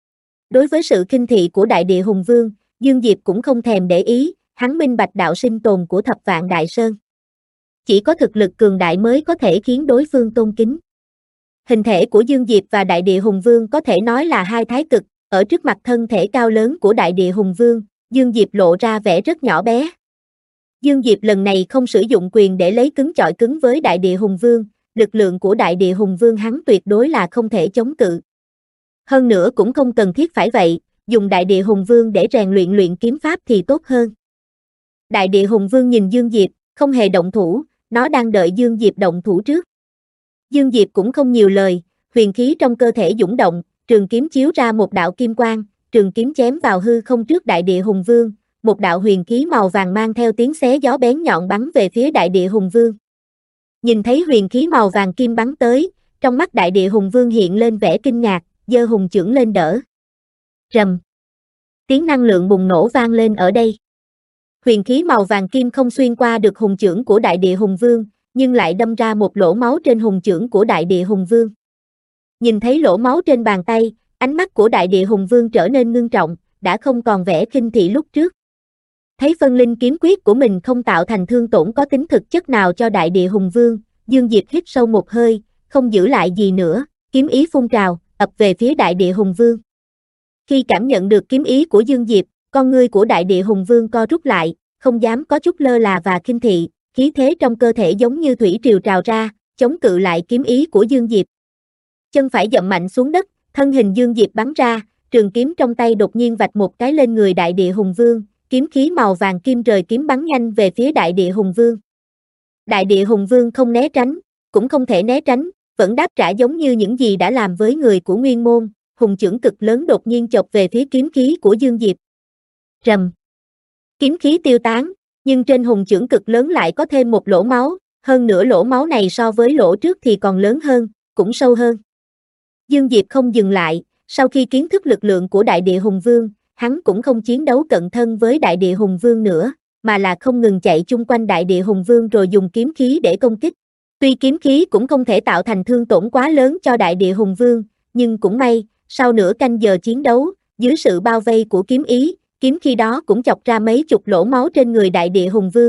B: Đối với sự khinh thị của Đại Địa Hùng Vương, Dương Diệp cũng không thèm để ý, hắn minh bạch đạo sinh tồn của Thập Vạn Đại Sơn. Chỉ có thực lực cường đại mới có thể khiến đối phương tôn kính. Hình thể của Dương Diệp và Đại Địa Hùng Vương có thể nói là hai thái cực, ở trước mặt thân thể cao lớn của Đại Địa Hùng Vương, Dương Diệp lộ ra vẻ rất nhỏ bé. Dương Diệp lần này không sử dụng quyền để lấy cứng chọi cứng với Đại Địa Hùng Vương, lực lượng của Đại Địa Hùng Vương hắn tuyệt đối là không thể chống cự. Hơn nữa cũng không cần thiết phải vậy, dùng Đại Địa Hùng Vương để rèn luyện kiếm pháp thì tốt hơn. Đại Địa Hùng Vương nhìn Dương Diệp, không hề động thủ, nó đang đợi Dương Diệp động thủ trước. Dương Diệp cũng không nhiều lời, huyền khí trong cơ thể dũng động, trường kiếm chiếu ra một đạo kim quang, trường kiếm chém vào hư không trước Đại Địa Hùng Vương, một đạo huyền khí màu vàng mang theo tiếng xé gió bén nhọn bắn về phía Đại Địa Hùng Vương. Nhìn thấy huyền khí màu vàng kim bắn tới, trong mắt Đại Địa Hùng Vương hiện lên vẻ kinh ngạc, giơ hùng chưởng lên đỡ. Rầm. Tiếng năng lượng bùng nổ vang lên ở đây. Huyền khí màu vàng kim không xuyên qua được hùng chưởng của Đại Địa Hùng Vương, nhưng lại đâm ra một lỗ máu trên hùng chưởng của Đại Địa Hùng Vương. Nhìn thấy lỗ máu trên bàn tay, ánh mắt của Đại Địa Hùng Vương trở nên ngưng trọng, đã không còn vẻ khinh thị lúc trước. Thấy phân linh kiếm quyết của mình không tạo thành thương tổn có tính thực chất nào cho Đại Địa Hùng Vương, Dương Diệp hít sâu một hơi, không giữ lại gì nữa, kiếm ý phun trào, ập về phía Đại Địa Hùng Vương. Khi cảm nhận được kiếm ý của Dương Diệp, con ngươi của Đại Địa Hùng Vương co rút lại, không dám có chút lơ là và khinh thị, khí thế trong cơ thể giống như thủy triều trào ra, chống cự lại kiếm ý của Dương Diệp. Chân phải dậm mạnh xuống đất, thân hình Dương Diệp bắn ra, trường kiếm trong tay đột nhiên vạch một cái lên người Đại Địa Hùng Vương, kiếm khí màu vàng kim rời kiếm bắn nhanh về phía Đại Địa Hùng Vương. Đại Địa Hùng Vương không né tránh, cũng không thể né tránh, vẫn đáp trả giống như những gì đã làm với người của Nguyên Môn, hùng chưởng cực lớn đột nhiên chộp về phía kiếm khí của Dương Diệp. Rầm. Kiếm khí tiêu tán, nhưng trên hùng chưởng cực lớn lại có thêm một lỗ máu, hơn nữa lỗ máu này so với lỗ trước thì còn lớn hơn, cũng sâu hơn. Dương Diệp không dừng lại, sau khi kiến thức lực lượng của Đại Địa Hùng Vương, hắn cũng không chiến đấu cận thân với Đại Địa Hùng Vương nữa, mà là không ngừng chạy chung quanh Đại Địa Hùng Vương rồi dùng kiếm khí để công kích. Tuy kiếm khí cũng không thể tạo thành thương tổn quá lớn cho Đại Địa Hùng Vương, nhưng cũng may, sau nửa canh giờ chiến đấu, dưới sự bao vây của kiếm ý, kiếm khí đó cũng chọc ra mấy chục lỗ máu trên người Đại Địa Hùng Vương.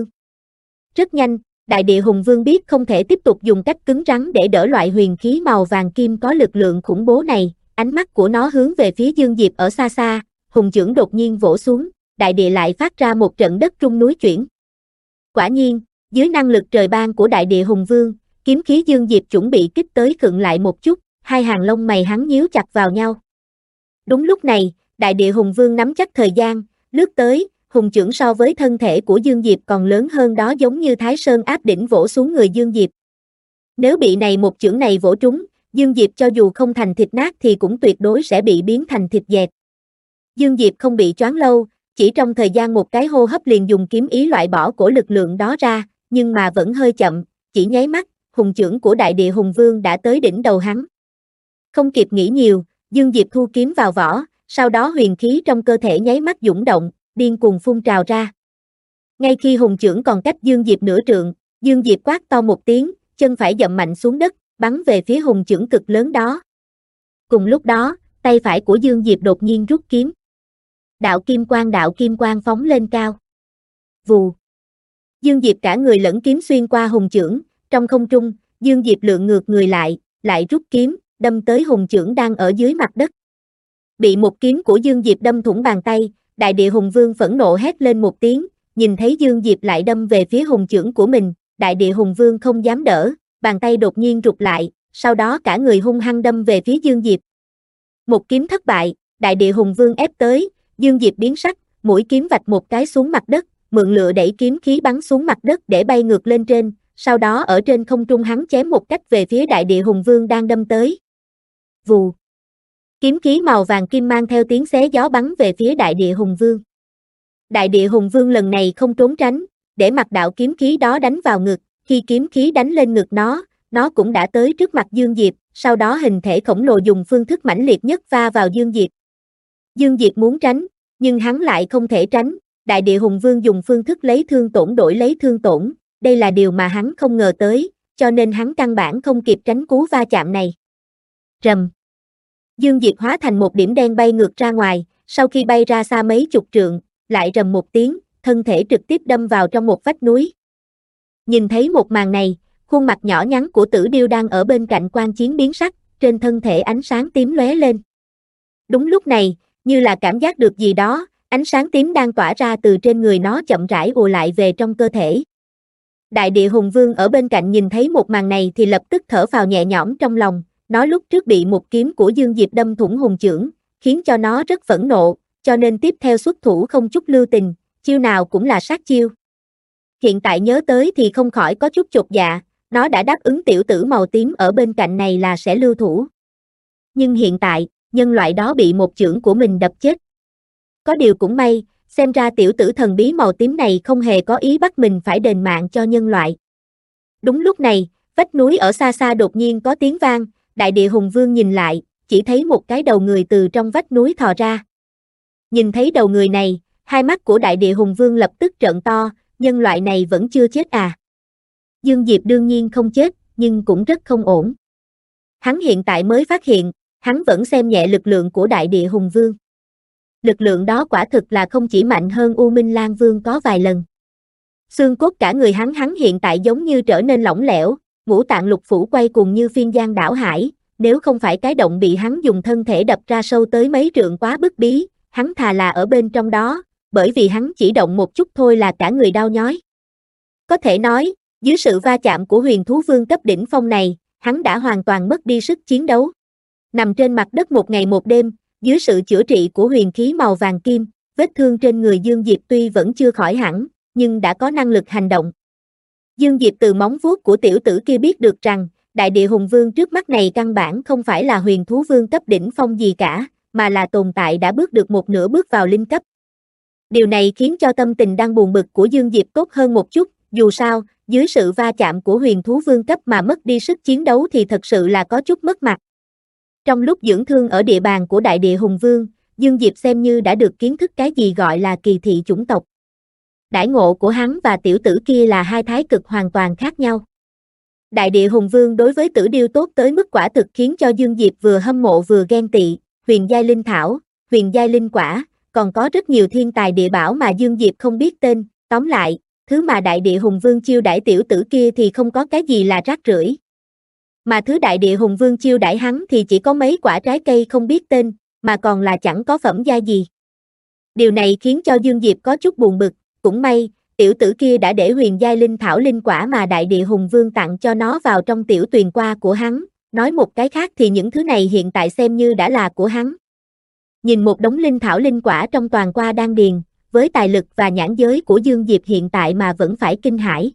B: Rất nhanh, Đại Địa Hùng Vương biết không thể tiếp tục dùng cách cứng rắn để đỡ loại huyền khí màu vàng kim có lực lượng khủng bố này, ánh mắt của nó hướng về phía Dương Diệp ở xa xa, hùng chưởng đột nhiên vỗ xuống, đại địa lại phát ra một trận đất rung núi chuyển. Quả nhiên, dưới năng lực trời ban của Đại Địa Hùng Vương, kiếm khí Dương Diệp chuẩn bị kích tới khựng lại một chút, hai hàng lông mày hắn nhíu chặt vào nhau. Đúng lúc này, Đại Địa Hùng Vương nắm chắc thời gian, lướt tới, hùng chưởng so với thân thể của Dương Diệp còn lớn hơn đó giống như Thái Sơn áp đỉnh vỗ xuống người Dương Diệp. Nếu bị một chưởng này vỗ trúng, Dương Diệp cho dù không thành thịt nát thì cũng tuyệt đối sẽ bị biến thành thịt dẹt. Dương Diệp không bị choáng lâu, chỉ trong thời gian một cái hô hấp liền dùng kiếm ý loại bỏ cổ lực lượng đó ra, nhưng mà vẫn hơi chậm, chỉ nháy mắt, hùng chưởng của Đại Địa Hùng Vương đã tới đỉnh đầu hắn. Không kịp nghĩ nhiều, Dương Diệp thu kiếm vào vỏ, sau đó huyền khí trong cơ thể nháy mắt dũng động, điên cuồng phun trào ra. Ngay khi hùng chưởng còn cách Dương Diệp nửa trượng, Dương Diệp quát to một tiếng, chân phải dậm mạnh xuống đất, bắn về phía hùng chưởng cực lớn đó. Cùng lúc đó, tay phải của Dương Diệp đột nhiên rút kiếm. Đạo kim quang phóng lên cao. Vù. Dương Diệp cả người lẫn kiếm xuyên qua hùng chưởng, trong không trung, Dương Diệp lượn ngược người lại rút kiếm, đâm tới hùng chưởng đang ở dưới mặt đất. Bị một kiếm của Dương Diệp đâm thủng bàn tay, Đại Địa Hùng Vương phẫn nộ hét lên một tiếng, nhìn thấy Dương Diệp lại đâm về phía hùng chưởng của mình, Đại Địa Hùng Vương không dám đỡ, bàn tay đột nhiên rụt lại, sau đó cả người hung hăng đâm về phía Dương Diệp. Một kiếm thất bại, Đại Địa Hùng Vương ép tới, Dương Diệp biến sắc, mũi kiếm vạch một cái xuống mặt đất, mượn lửa đẩy kiếm khí bắn xuống mặt đất để bay ngược lên trên, sau đó ở trên không trung hắn chém một cách về phía Đại Địa Hùng Vương đang đâm tới. Vù. Kiếm khí màu vàng kim mang theo tiếng xé gió bắn về phía Đại Địa Hùng Vương. Đại Địa Hùng Vương lần này không trốn tránh, để mặc đạo kiếm khí đó đánh vào ngực, khi kiếm khí đánh lên ngực nó cũng đã tới trước mặt Dương Diệp, sau đó hình thể khổng lồ dùng phương thức mãnh liệt nhất va vào Dương Diệp. Dương Diệp muốn tránh, nhưng hắn lại không thể tránh, Đại Địa Hùng Vương dùng phương thức lấy thương tổn đổi lấy thương tổn, đây là điều mà hắn không ngờ tới, cho nên hắn căn bản không kịp tránh cú va chạm này. Rầm. Dương Diệp hóa thành một điểm đen bay ngược ra ngoài, sau khi bay ra xa mấy chục trượng, lại rầm một tiếng, thân thể trực tiếp đâm vào trong một vách núi. Nhìn thấy một màn này, khuôn mặt nhỏ nhắn của Tử Điêu đang ở bên cạnh quan chiến biến sắc, trên thân thể ánh sáng tím lóe lên. Đúng lúc này, như là cảm giác được gì đó, ánh sáng tím đang tỏa ra từ trên người nó chậm rãi ùa lại về trong cơ thể. Đại Địa Hùng Vương ở bên cạnh nhìn thấy một màn này thì lập tức thở phào nhẹ nhõm trong lòng, nó lúc trước bị một kiếm của Dương Diệp đâm thủng hùng chưởng, khiến cho nó rất phẫn nộ, cho nên tiếp theo xuất thủ không chút lưu tình, chiêu nào cũng là sát chiêu. Hiện tại nhớ tới thì không khỏi có chút chột dạ, nó đã đáp ứng tiểu tử màu tím ở bên cạnh này là sẽ lưu thủ. Nhưng hiện tại, nhân loại đó bị một chưởng của mình đập chết. Có điều cũng may, xem ra tiểu tử thần bí màu tím này không hề có ý bắt mình phải đền mạng cho nhân loại. Đúng lúc này, vách núi ở xa xa đột nhiên có tiếng vang, Đại Địa Hùng Vương nhìn lại, chỉ thấy một cái đầu người từ trong vách núi thò ra. Nhìn thấy đầu người này, hai mắt của Đại Địa Hùng Vương lập tức trợn to, nhân loại này vẫn chưa chết à? Dương Diệp đương nhiên không chết, nhưng cũng rất không ổn. Hắn hiện tại mới phát hiện, hắn vẫn xem nhẹ lực lượng của Đại Địa Hùng Vương. Lực lượng đó quả thực là không chỉ mạnh hơn U Minh Lang Vương có vài lần. Xương cốt cả người hắn hiện tại giống như trở nên lỏng lẻo, ngũ tạng lục phủ quay cuồng như phiên giang đảo hải, nếu không phải cái động bị hắn dùng thân thể đập ra sâu tới mấy trượng quá bức bí, hắn thà là ở bên trong đó, bởi vì hắn chỉ động một chút thôi là cả người đau nhói. Có thể nói, dưới sự va chạm của huyền thú vương cấp đỉnh phong này, hắn đã hoàn toàn mất đi sức chiến đấu. Nằm trên mặt đất một ngày một đêm, dưới sự chữa trị của huyền khí màu vàng kim, vết thương trên người Dương Diệp tuy vẫn chưa khỏi hẳn, nhưng đã có năng lực hành động. Dương Diệp từ móng vuốt của tiểu tử kia biết được rằng, Đại Địa Hùng Vương trước mắt này căn bản không phải là huyền thú vương cấp đỉnh phong gì cả, mà là tồn tại đã bước được một nửa bước vào linh cấp. Điều này khiến cho tâm tình đang buồn bực của Dương Diệp tốt hơn một chút, dù sao, dưới sự va chạm của huyền thú vương cấp mà mất đi sức chiến đấu thì thật sự là có chút mất mặt. Trong lúc dưỡng thương ở địa bàn của Đại Địa Hùng Vương, Dương Diệp xem như đã được kiến thức cái gì gọi là kỳ thị chủng tộc. Đãi ngộ của hắn và tiểu tử kia là hai thái cực hoàn toàn khác nhau. Đại Địa Hùng Vương đối với Tử Điêu tốt tới mức quả thực khiến cho Dương Diệp vừa hâm mộ vừa ghen tị, huyền giai linh thảo, huyền giai linh quả, còn có rất nhiều thiên tài địa bảo mà Dương Diệp không biết tên, tóm lại, thứ mà Đại Địa Hùng Vương chiêu đãi tiểu tử kia thì không có cái gì là rác rưởi. Mà thứ Đại Địa Hùng Vương chiêu đãi hắn thì chỉ có mấy quả trái cây không biết tên, mà còn là chẳng có phẩm giai gì. Điều này khiến cho Dương Diệp có chút buồn bực, cũng may, tiểu tử kia đã để huyền giai linh thảo linh quả mà Đại Địa Hùng Vương tặng cho nó vào trong tiểu tuyền qua của hắn, nói một cái khác thì những thứ này hiện tại xem như đã là của hắn. Nhìn một đống linh thảo linh quả trong toàn qua đan điền, với tài lực và nhãn giới của Dương Diệp hiện tại mà vẫn phải kinh hãi.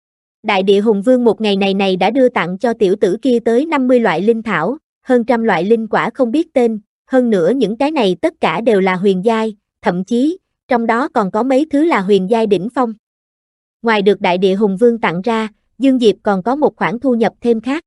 B: Đại Địa Hùng Vương một ngày này đã đưa tặng cho tiểu tử kia tới 50 loại linh thảo, hơn trăm loại linh quả không biết tên, hơn nữa những cái này tất cả đều là huyền giai, thậm chí, trong đó còn có mấy thứ là huyền giai đỉnh phong. Ngoài được Đại Địa Hùng Vương tặng ra, Dương Diệp còn có một khoản thu nhập thêm khác.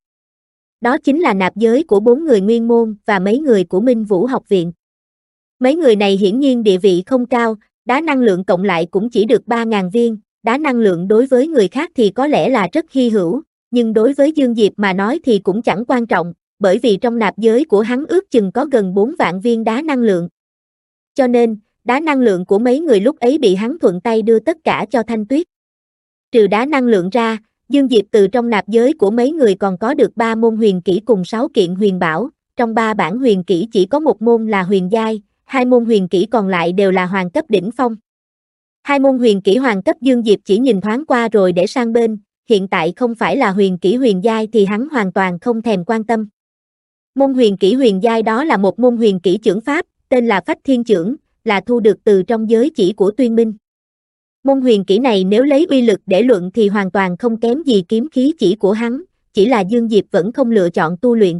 B: Đó chính là nạp giới của 4 người Nguyên Môn và mấy người của Minh Vũ học viện. Mấy người này hiển nhiên địa vị không cao, đá năng lượng cộng lại cũng chỉ được 3.000 viên, đá năng lượng đối với người khác thì có lẽ là rất hy hữu, nhưng đối với Dương Diệp mà nói thì cũng chẳng quan trọng, bởi vì trong nạp giới của hắn ước chừng có gần 4 vạn viên đá năng lượng. Cho nên, đá năng lượng của mấy người lúc ấy bị hắn thuận tay đưa tất cả cho Thanh Tuyết. Trừ đá năng lượng ra, Dương Diệp từ trong nạp giới của mấy người còn có được 3 môn huyền kỹ cùng 6 kiện huyền bảo, trong 3 bản huyền kỹ chỉ có một môn là huyền giai, 2 môn huyền kỹ còn lại đều là hoàng cấp đỉnh phong. 2 môn huyền kỹ hoàng cấp Dương Diệp chỉ nhìn thoáng qua rồi để sang bên, hiện tại không phải là huyền kỹ huyền giai thì hắn hoàn toàn không thèm quan tâm. Môn huyền kỹ huyền giai đó là một môn huyền kỹ chưởng pháp, tên là Phách Thiên Chưởng, là thu được từ trong giới chỉ của Tuyên Minh. Môn huyền kỹ này nếu lấy uy lực để luận thì hoàn toàn không kém gì kiếm khí chỉ của hắn, chỉ là Dương Diệp vẫn không lựa chọn tu luyện.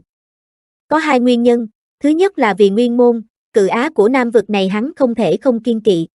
B: Có 2 nguyên nhân, thứ nhất là vì nguyên môn, cự á của Nam vực này hắn không thể không kiêng kỵ.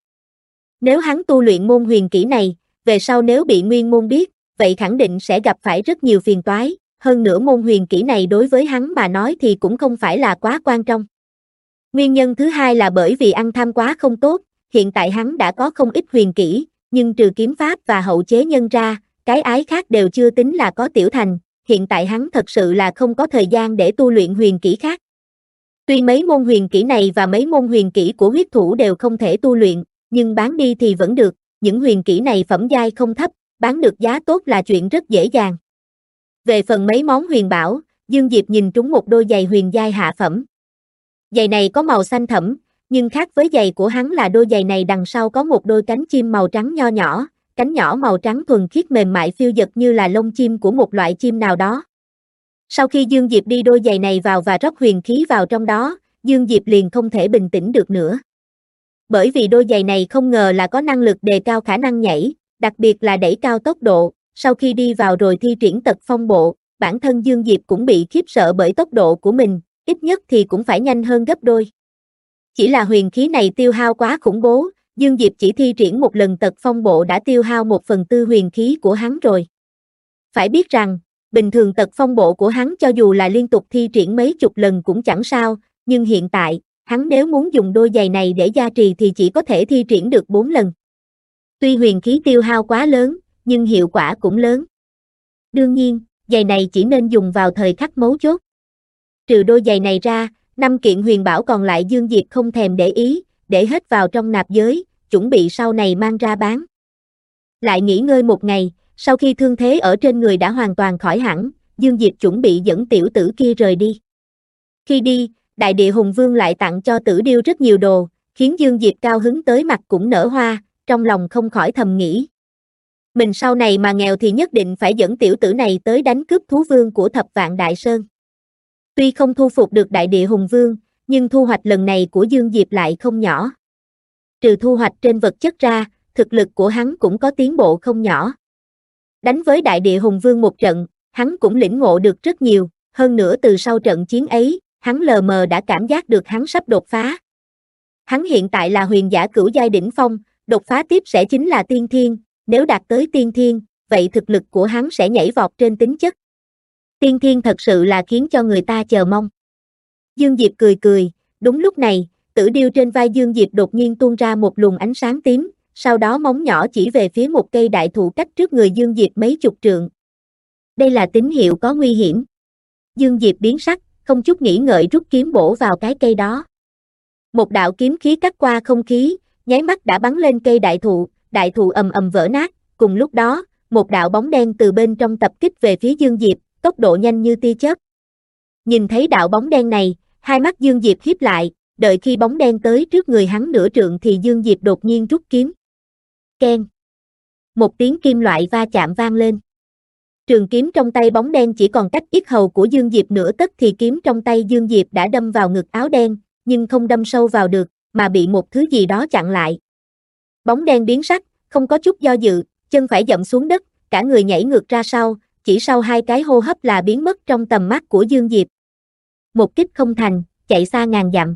B: Nếu hắn tu luyện môn huyền kỹ này, về sau nếu bị nguyên môn biết, vậy khẳng định sẽ gặp phải rất nhiều phiền toái, hơn nữa môn huyền kỹ này đối với hắn mà nói thì cũng không phải là quá quan trọng. Nguyên nhân thứ hai là bởi vì ăn tham quá không tốt, hiện tại hắn đã có không ít huyền kỹ, nhưng trừ kiếm pháp và hậu chế nhân ra, cái ái khác đều chưa tính là có tiểu thành, hiện tại hắn thật sự là không có thời gian để tu luyện huyền kỹ khác. Tuy mấy môn huyền kỹ này và mấy môn huyền kỹ của huyết thủ đều không thể tu luyện, nhưng bán đi thì vẫn được, những huyền kỹ này phẩm giai không thấp, bán được giá tốt là chuyện rất dễ dàng. Về phần mấy món huyền bảo, Dương Diệp nhìn trúng một đôi giày huyền giai hạ phẩm. Giày này có màu xanh thẫm, nhưng khác với giày của hắn là đôi giày này đằng sau có một đôi cánh chim màu trắng nho nhỏ, cánh nhỏ màu trắng thuần khiết mềm mại phiêu dật như là lông chim của một loại chim nào đó. Sau khi Dương Diệp đi đôi giày này vào và rót huyền khí vào trong đó, Dương Diệp liền không thể bình tĩnh được nữa. Bởi vì đôi giày này không ngờ là có năng lực đề cao khả năng nhảy, đặc biệt là đẩy cao tốc độ, sau khi đi vào rồi thi triển tật phong bộ, bản thân Dương Diệp cũng bị khiếp sợ bởi tốc độ của mình, ít nhất thì cũng phải nhanh hơn gấp đôi. Chỉ là huyền khí này tiêu hao quá khủng bố, Dương Diệp chỉ thi triển một lần tật phong bộ đã tiêu hao 1/4 huyền khí của hắn rồi. Phải biết rằng, bình thường tật phong bộ của hắn cho dù là liên tục thi triển mấy chục lần cũng chẳng sao, nhưng hiện tại, hắn nếu muốn dùng đôi giày này để gia trì thì chỉ có thể thi triển được 4 lần. Tuy huyền khí tiêu hao quá lớn, nhưng hiệu quả cũng lớn. Đương nhiên, giày này chỉ nên dùng vào thời khắc mấu chốt. Trừ đôi giày này ra, 5 kiện huyền bảo còn lại Dương Diệp không thèm để ý, để hết vào trong nạp giới, chuẩn bị sau này mang ra bán. Lại nghỉ ngơi một ngày, sau khi thương thế ở trên người đã hoàn toàn khỏi hẳn, Dương Diệp chuẩn bị dẫn tiểu tử kia rời đi. Khi đi, Đại Địa Hùng Vương lại tặng cho Tử Điêu rất nhiều đồ, khiến Dương Diệp cao hứng tới mặt cũng nở hoa, trong lòng không khỏi thầm nghĩ. Mình sau này mà nghèo thì nhất định phải dẫn tiểu tử này tới đánh cướp thú vương của Thập Vạn Đại Sơn. Tuy không thu phục được Đại Địa Hùng Vương, nhưng thu hoạch lần này của Dương Diệp lại không nhỏ. Trừ thu hoạch trên vật chất ra, thực lực của hắn cũng có tiến bộ không nhỏ. Đánh với Đại Địa Hùng Vương một trận, hắn cũng lĩnh ngộ được rất nhiều, hơn nữa từ sau trận chiến ấy, hắn lờ mờ đã cảm giác được hắn sắp đột phá. Hắn hiện tại là huyền giả cửu giai đỉnh phong, đột phá tiếp sẽ chính là tiên thiên, nếu đạt tới tiên thiên, vậy thực lực của hắn sẽ nhảy vọt trên tính chất. Tiên thiên thật sự là khiến cho người ta chờ mong. Dương Diệp cười cười, đúng lúc này, Tử Điêu trên vai Dương Diệp đột nhiên tuôn ra một luồng ánh sáng tím, sau đó móng nhỏ chỉ về phía một cây đại thụ cách trước người Dương Diệp mấy chục trượng. Đây là tín hiệu có nguy hiểm. Dương Diệp biến sắc, không chút nghĩ ngợi rút kiếm bổ vào cái cây đó. Một đạo kiếm khí cắt qua không khí, nháy mắt đã bắn lên cây đại thụ ầm ầm vỡ nát, cùng lúc đó, một đạo bóng đen từ bên trong tập kích về phía Dương Diệp, tốc độ nhanh như tia chớp. Nhìn thấy đạo bóng đen này, hai mắt Dương Diệp híp lại, đợi khi bóng đen tới trước người hắn nửa trượng thì Dương Diệp đột nhiên rút kiếm. Keng. Một tiếng kim loại va chạm vang lên. Trường kiếm trong tay bóng đen chỉ còn cách yết hầu của Dương Diệp nửa tấc thì kiếm trong tay Dương Diệp đã đâm vào ngực áo đen, nhưng không đâm sâu vào được, mà bị một thứ gì đó chặn lại. Bóng đen biến sắc, không có chút do dự, chân phải dậm xuống đất, cả người nhảy ngược ra sau, chỉ sau 2 cái hô hấp là biến mất trong tầm mắt của Dương Diệp. Một kích không thành, chạy xa ngàn dặm.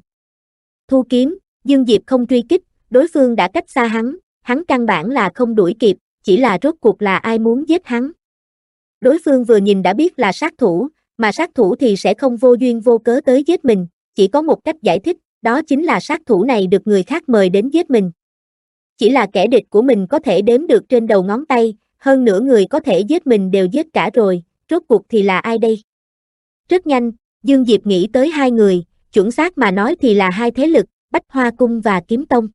B: Thu kiếm, Dương Diệp không truy kích, đối phương đã cách xa hắn căn bản là không đuổi kịp, chỉ là rốt cuộc là ai muốn giết hắn. Đối phương vừa nhìn đã biết là sát thủ, mà sát thủ thì sẽ không vô duyên vô cớ tới giết mình, chỉ có một cách giải thích, đó chính là sát thủ này được người khác mời đến giết mình. Chỉ là kẻ địch của mình có thể đếm được trên đầu ngón tay, hơn nữa người có thể giết mình đều giết cả rồi, rốt cuộc thì là ai đây? Rất nhanh, Dương Diệp nghĩ tới hai người, chuẩn xác mà nói thì là hai thế lực, Bách Hoa Cung và Kiếm Tông.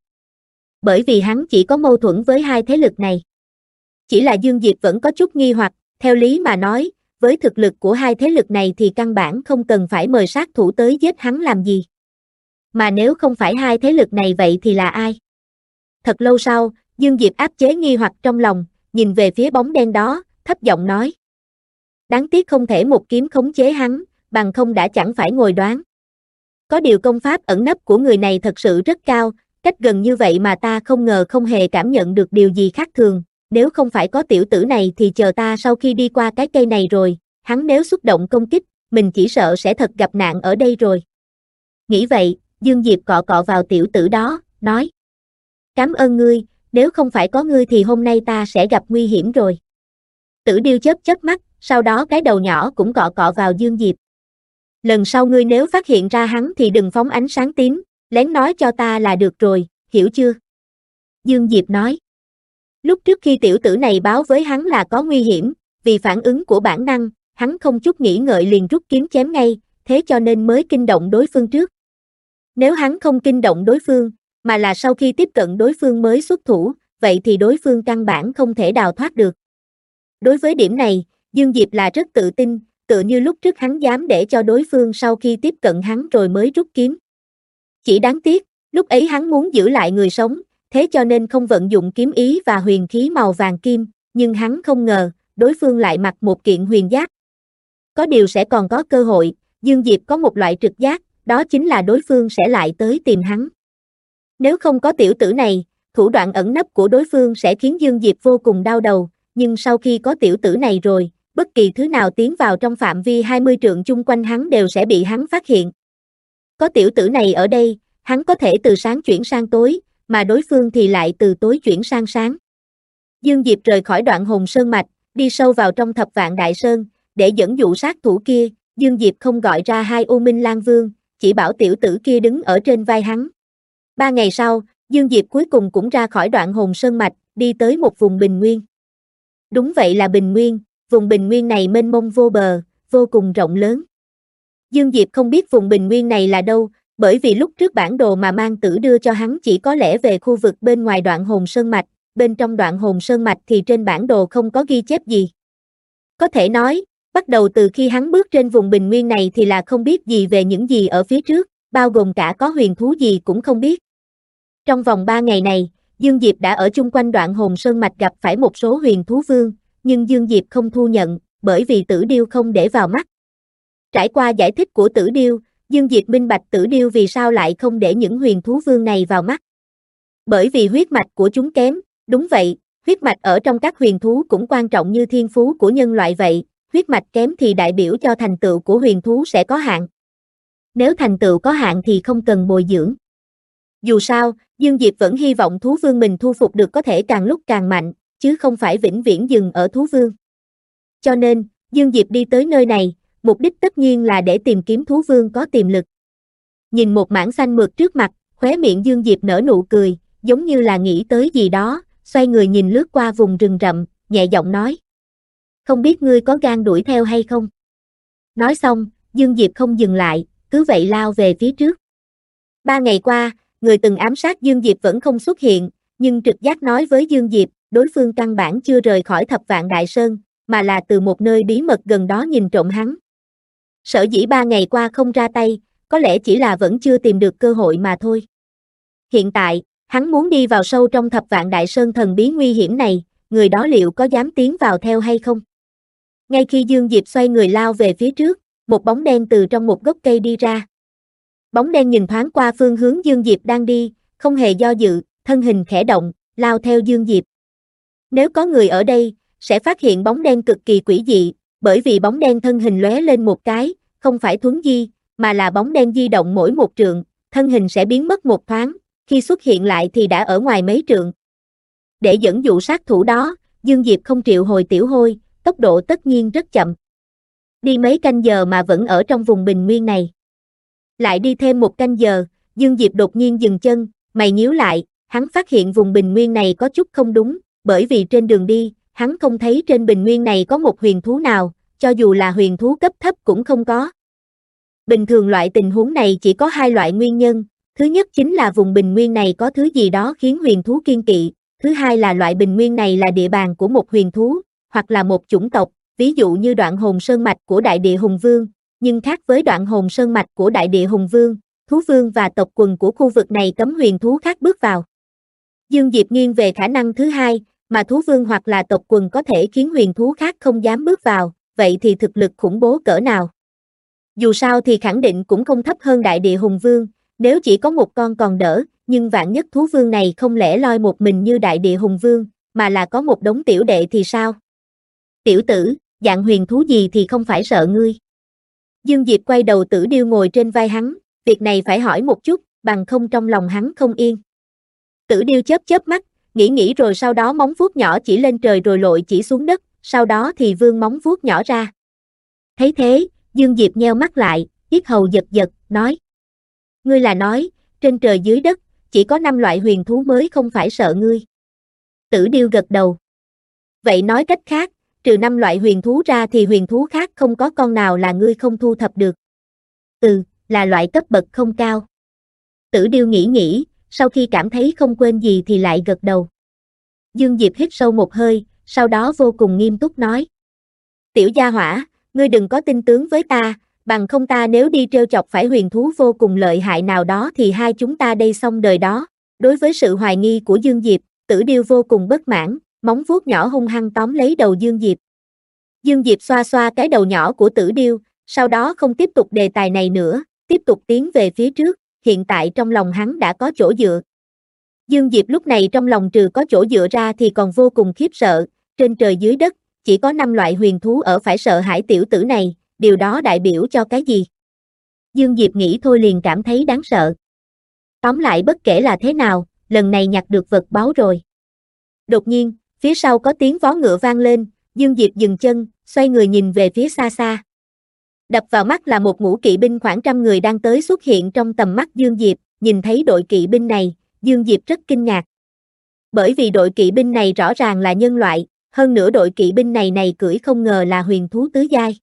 B: Bởi vì hắn chỉ có mâu thuẫn với hai thế lực này. Chỉ là Dương Diệp vẫn có chút nghi hoặc, theo lý mà nói, với thực lực của hai thế lực này thì căn bản không cần phải mời sát thủ tới giết hắn làm gì. Mà nếu không phải hai thế lực này vậy thì là ai? Thật lâu sau, Dương Diệp áp chế nghi hoặc trong lòng, nhìn về phía bóng đen đó, thấp giọng nói. Đáng tiếc không thể một kiếm khống chế hắn, bằng không đã chẳng phải ngồi đoán. Có điều công pháp ẩn nấp của người này thật sự rất cao, cách gần như vậy mà ta không ngờ không hề cảm nhận được điều gì khác thường. Nếu không phải có tiểu tử này thì chờ ta sau khi đi qua cái cây này rồi, hắn nếu xúc động công kích, mình chỉ sợ sẽ thật gặp nạn ở đây rồi. Nghĩ vậy, Dương Diệp cọ cọ vào tiểu tử đó, nói. Cảm ơn ngươi, nếu không phải có ngươi thì hôm nay ta sẽ gặp nguy hiểm rồi. Tử điêu chớp chớp mắt, sau đó cái đầu nhỏ cũng cọ cọ vào Dương Diệp. Lần sau ngươi nếu phát hiện ra hắn thì đừng phóng ánh sáng tím, lén nói cho ta là được rồi, hiểu chưa? Dương Diệp nói. Lúc trước khi tiểu tử này báo với hắn là có nguy hiểm, vì phản ứng của bản năng, hắn không chút nghĩ ngợi liền rút kiếm chém ngay, thế cho nên mới kinh động đối phương trước. Nếu hắn không kinh động đối phương, mà là sau khi tiếp cận đối phương mới xuất thủ, vậy thì đối phương căn bản không thể đào thoát được. Đối với điểm này, Dương Diệp là rất tự tin, tựa như lúc trước hắn dám để cho đối phương sau khi tiếp cận hắn rồi mới rút kiếm. Chỉ đáng tiếc, lúc ấy hắn muốn giữ lại người sống, thế cho nên không vận dụng kiếm ý và huyền khí màu vàng kim, nhưng hắn không ngờ, đối phương lại mặc một kiện huyền giáp. Có điều sẽ còn có cơ hội, Dương Diệp có một loại trực giác, đó chính là đối phương sẽ lại tới tìm hắn. Nếu không có tiểu tử này, thủ đoạn ẩn nấp của đối phương sẽ khiến Dương Diệp vô cùng đau đầu, nhưng sau khi có tiểu tử này rồi, bất kỳ thứ nào tiến vào trong phạm vi 20 trượng chung quanh hắn đều sẽ bị hắn phát hiện. Có tiểu tử này ở đây, hắn có thể từ sáng chuyển sang tối, mà đối phương thì lại từ tối chuyển sang sáng. Dương Diệp rời khỏi Đoạn Hồn Sơn Mạch, đi sâu vào trong Thập Vạn Đại Sơn, để dẫn dụ sát thủ kia, Dương Diệp không gọi ra hai U Minh Lang Vương, chỉ bảo tiểu tử kia đứng ở trên vai hắn. 3 ngày sau, Dương Diệp cuối cùng cũng ra khỏi Đoạn Hồn Sơn Mạch, đi tới một vùng bình nguyên. Đúng vậy là bình nguyên, vùng bình nguyên này mênh mông vô bờ, vô cùng rộng lớn. Dương Diệp không biết vùng bình nguyên này là đâu, bởi vì lúc trước bản đồ mà Mang Tử đưa cho hắn chỉ có lẽ về khu vực bên ngoài Đoạn Hồn Sơn Mạch, bên trong Đoạn Hồn Sơn Mạch thì trên bản đồ không có ghi chép gì. Có thể nói, bắt đầu từ khi hắn bước trên vùng bình nguyên này thì là không biết gì về những gì ở phía trước, bao gồm cả có huyền thú gì cũng không biết. Trong vòng 3 ngày này, Dương Diệp đã ở chung quanh Đoạn Hồn Sơn Mạch gặp phải một số huyền thú vương, nhưng Dương Diệp không thu nhận, bởi vì Tử Điêu không để vào mắt. Trải qua giải thích của Tử Điêu, Dương Diệp minh bạch Tử Điêu vì sao lại không để những huyền thú vương này vào mắt. Bởi vì huyết mạch của chúng kém, đúng vậy, huyết mạch ở trong các huyền thú cũng quan trọng như thiên phú của nhân loại vậy, huyết mạch kém thì đại biểu cho thành tựu của huyền thú sẽ có hạn. Nếu thành tựu có hạn thì không cần bồi dưỡng. Dù sao, Dương Diệp vẫn hy vọng thú vương mình thu phục được có thể càng lúc càng mạnh, chứ không phải vĩnh viễn dừng ở thú vương. Cho nên, Dương Diệp đi tới nơi này, mục đích tất nhiên là để tìm kiếm thú vương có tiềm lực. Nhìn một mảng xanh mượt trước mặt, khóe miệng Dương Diệp nở nụ cười, giống như là nghĩ tới gì đó, xoay người nhìn lướt qua vùng rừng rậm, nhẹ giọng nói. Không biết ngươi có gan đuổi theo hay không? Nói xong, Dương Diệp không dừng lại, cứ vậy lao về phía trước. 3 ngày qua, người từng ám sát Dương Diệp vẫn không xuất hiện, nhưng trực giác nói với Dương Diệp, đối phương căn bản chưa rời khỏi Thập Vạn Đại Sơn, mà là từ một nơi bí mật gần đó nhìn trộm hắn. Sở dĩ 3 ngày qua không ra tay, có lẽ chỉ là vẫn chưa tìm được cơ hội mà thôi. Hiện tại, hắn muốn đi vào sâu trong Thập Vạn Đại Sơn thần bí nguy hiểm này, người đó liệu có dám tiến vào theo hay không? Ngay khi Dương Diệp xoay người lao về phía trước, một bóng đen từ trong một gốc cây đi ra. Bóng đen nhìn thoáng qua phương hướng Dương Diệp đang đi, không hề do dự, thân hình khẽ động, lao theo Dương Diệp. Nếu có người ở đây, sẽ phát hiện bóng đen cực kỳ quỷ dị, bởi vì bóng đen thân hình lóe lên một cái, không phải thuấn di, mà là bóng đen di động mỗi một trượng, thân hình sẽ biến mất một thoáng, khi xuất hiện lại thì đã ở ngoài mấy trượng. Để dẫn dụ sát thủ đó, Dương Diệp không triệu hồi tiểu hôi, tốc độ tất nhiên rất chậm. Đi mấy canh giờ mà vẫn ở trong vùng bình nguyên này. Lại đi thêm một canh giờ, Dương Diệp đột nhiên dừng chân, mày nhíu lại, hắn phát hiện vùng bình nguyên này có chút không đúng, bởi vì trên đường đi, hắn không thấy trên bình nguyên này có một huyền thú nào, cho dù là huyền thú cấp thấp cũng không có. Bình thường loại tình huống này chỉ có hai loại nguyên nhân, thứ nhất chính là vùng bình nguyên này có thứ gì đó khiến huyền thú kiêng kỵ, thứ hai là loại bình nguyên này là địa bàn của một huyền thú, hoặc là một chủng tộc, ví dụ như Đoạn Hồn Sơn Mạch của Đại Địa Hùng Vương, nhưng khác với Đoạn Hồn Sơn Mạch của Đại Địa Hùng Vương, thú vương và tộc quần của khu vực này cấm huyền thú khác bước vào. Dương Diệp nghiêng về khả năng thứ hai, mà thú vương hoặc là tộc quần có thể khiến huyền thú khác không dám bước vào, vậy thì thực lực khủng bố cỡ nào? Dù sao thì khẳng định cũng không thấp hơn Đại Địa Hùng Vương, nếu chỉ có một con còn đỡ, nhưng vạn nhất thú vương này không lẻ loi một mình như Đại Địa Hùng Vương, mà là có một đống tiểu đệ thì sao? Tiểu tử, dạng huyền thú gì thì không phải sợ ngươi. Dương Diệp quay đầu Tử Điêu ngồi trên vai hắn, việc này phải hỏi một chút, bằng không trong lòng hắn không yên. Tử Điêu chớp chớp mắt, nghĩ rồi sau đó móng vuốt nhỏ chỉ lên trời rồi lội chỉ xuống đất, sau đó thì vươn móng vuốt nhỏ ra. Thấy thế, Dương Diệp nheo mắt lại, yết hầu giật giật, nói. Ngươi là nói, trên trời dưới đất, chỉ có 5 loại huyền thú mới không phải sợ ngươi. Tử Điêu gật đầu. Vậy nói cách khác, trừ 5 loại huyền thú ra thì huyền thú khác không có con nào là ngươi không thu thập được. Là loại cấp bậc không cao. Tử Điêu nghĩ, sau khi cảm thấy không quên gì thì lại gật đầu. Dương Diệp hít sâu một hơi, sau đó vô cùng nghiêm túc nói. Tiểu gia hỏa, ngươi đừng có tin tướng với ta, bằng không ta nếu đi trêu chọc phải huyền thú vô cùng lợi hại nào đó thì hai chúng ta đây xong đời đó. Đối với sự hoài nghi của Dương Diệp, Tử Điêu vô cùng bất mãn, móng vuốt nhỏ hung hăng tóm lấy đầu Dương Diệp. Dương Diệp xoa xoa cái đầu nhỏ của Tử Điêu, sau đó không tiếp tục đề tài này nữa, tiếp tục tiến về phía trước, hiện tại trong lòng hắn đã có chỗ dựa. Dương Diệp lúc này trong lòng trừ có chỗ dựa ra thì còn vô cùng khiếp sợ, trên trời dưới đất, chỉ có 5 loại huyền thú ở phải sợ hãi tiểu tử này, điều đó đại biểu cho cái gì? Dương Diệp nghĩ thôi liền cảm thấy đáng sợ. Tóm lại bất kể là thế nào, lần này nhặt được vật báu rồi. Đột nhiên, phía sau có tiếng vó ngựa vang lên, Dương Diệp dừng chân, xoay người nhìn về phía xa xa. Đập vào mắt là một ngũ kỵ binh khoảng 100 người đang tới xuất hiện trong tầm mắt Dương Diệp, nhìn thấy đội kỵ binh này, Dương Diệp rất kinh ngạc. Bởi vì đội kỵ binh này rõ ràng là nhân loại, hơn nữa đội kỵ binh này cưỡi không ngờ là huyền thú tứ giai.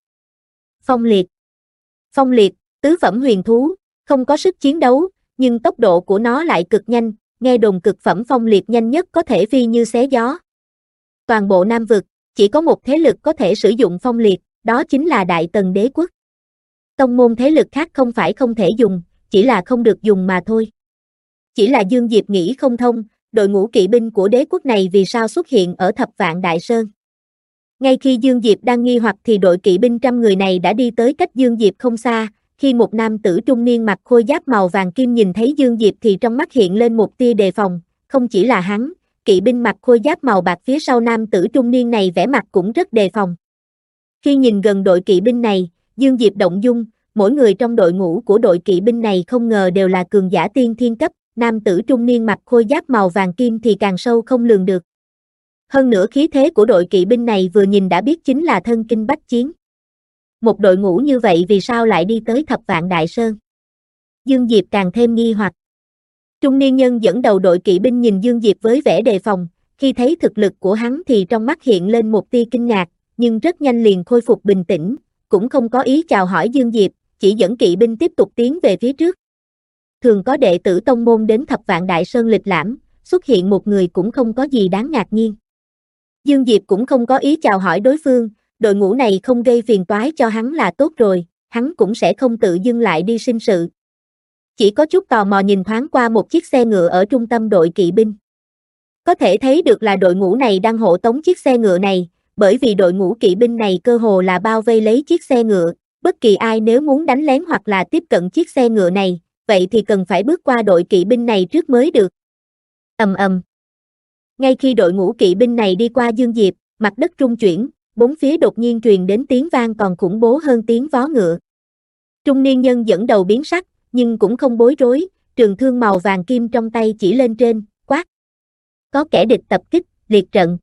B: Phong liệt, tứ phẩm huyền thú, không có sức chiến đấu, nhưng tốc độ của nó lại cực nhanh, nghe đồn cực phẩm phong liệt nhanh nhất có thể phi như xé gió. Toàn bộ Nam vực, chỉ có một thế lực có thể sử dụng phong liệt, đó chính là Đại Tần Đế Quốc. Tông môn thế lực khác không phải không thể dùng, chỉ là không được dùng mà thôi. Chỉ là Dương Diệp nghĩ không thông, đội ngũ kỵ binh của đế quốc này vì sao xuất hiện ở Thập Vạn Đại Sơn. Ngay khi Dương Diệp đang nghi hoặc thì đội kỵ binh 100 người này đã đi tới cách Dương Diệp không xa, khi một nam tử trung niên mặc khôi giáp màu vàng kim nhìn thấy Dương Diệp thì trong mắt hiện lên một tia đề phòng, không chỉ là hắn, kỵ binh mặc khôi giáp màu bạc phía sau nam tử trung niên này vẻ mặt cũng rất đề phòng. Khi nhìn gần đội kỵ binh này, Dương Diệp động dung, mỗi người trong đội ngũ của đội kỵ binh này không ngờ đều là cường giả tiên thiên cấp, nam tử trung niên mặc khôi giáp màu vàng kim thì càng sâu không lường được. Hơn nữa khí thế của đội kỵ binh này vừa nhìn đã biết chính là thân kinh bách chiến. Một đội ngũ như vậy vì sao lại đi tới Thập Vạn Đại Sơn? Dương Diệp càng thêm nghi hoặc. Trung niên nhân dẫn đầu đội kỵ binh nhìn Dương Diệp với vẻ đề phòng, khi thấy thực lực của hắn thì trong mắt hiện lên một tia kinh ngạc, nhưng rất nhanh liền khôi phục bình tĩnh, cũng không có ý chào hỏi Dương Diệp, chỉ dẫn kỵ binh tiếp tục tiến về phía trước. Thường có đệ tử tông môn đến Thập Vạn Đại Sơn lịch lãm, xuất hiện một người cũng không có gì đáng ngạc nhiên. Dương Diệp cũng không có ý chào hỏi đối phương, đội ngũ này không gây phiền toái cho hắn là tốt rồi, hắn cũng sẽ không tự dưng lại đi sinh sự. Chỉ có chút tò mò nhìn thoáng qua một chiếc xe ngựa ở trung tâm đội kỵ binh. Có thể thấy được là đội ngũ này đang hộ tống chiếc xe ngựa này, bởi vì đội ngũ kỵ binh này cơ hồ là bao vây lấy chiếc xe ngựa, bất kỳ ai nếu muốn đánh lén hoặc là tiếp cận chiếc xe ngựa này, vậy thì cần phải bước qua đội kỵ binh này trước mới được. Ầm ầm. Ngay khi đội ngũ kỵ binh này đi qua Dương Diệp, mặt đất rung chuyển, bốn phía đột nhiên truyền đến tiếng vang còn khủng bố hơn tiếng vó ngựa. Trung niên nhân dẫn đầu biến sắc, nhưng cũng không bối rối, trường thương màu vàng kim trong tay chỉ lên trên, quát. Có kẻ địch tập kích, liệt trận.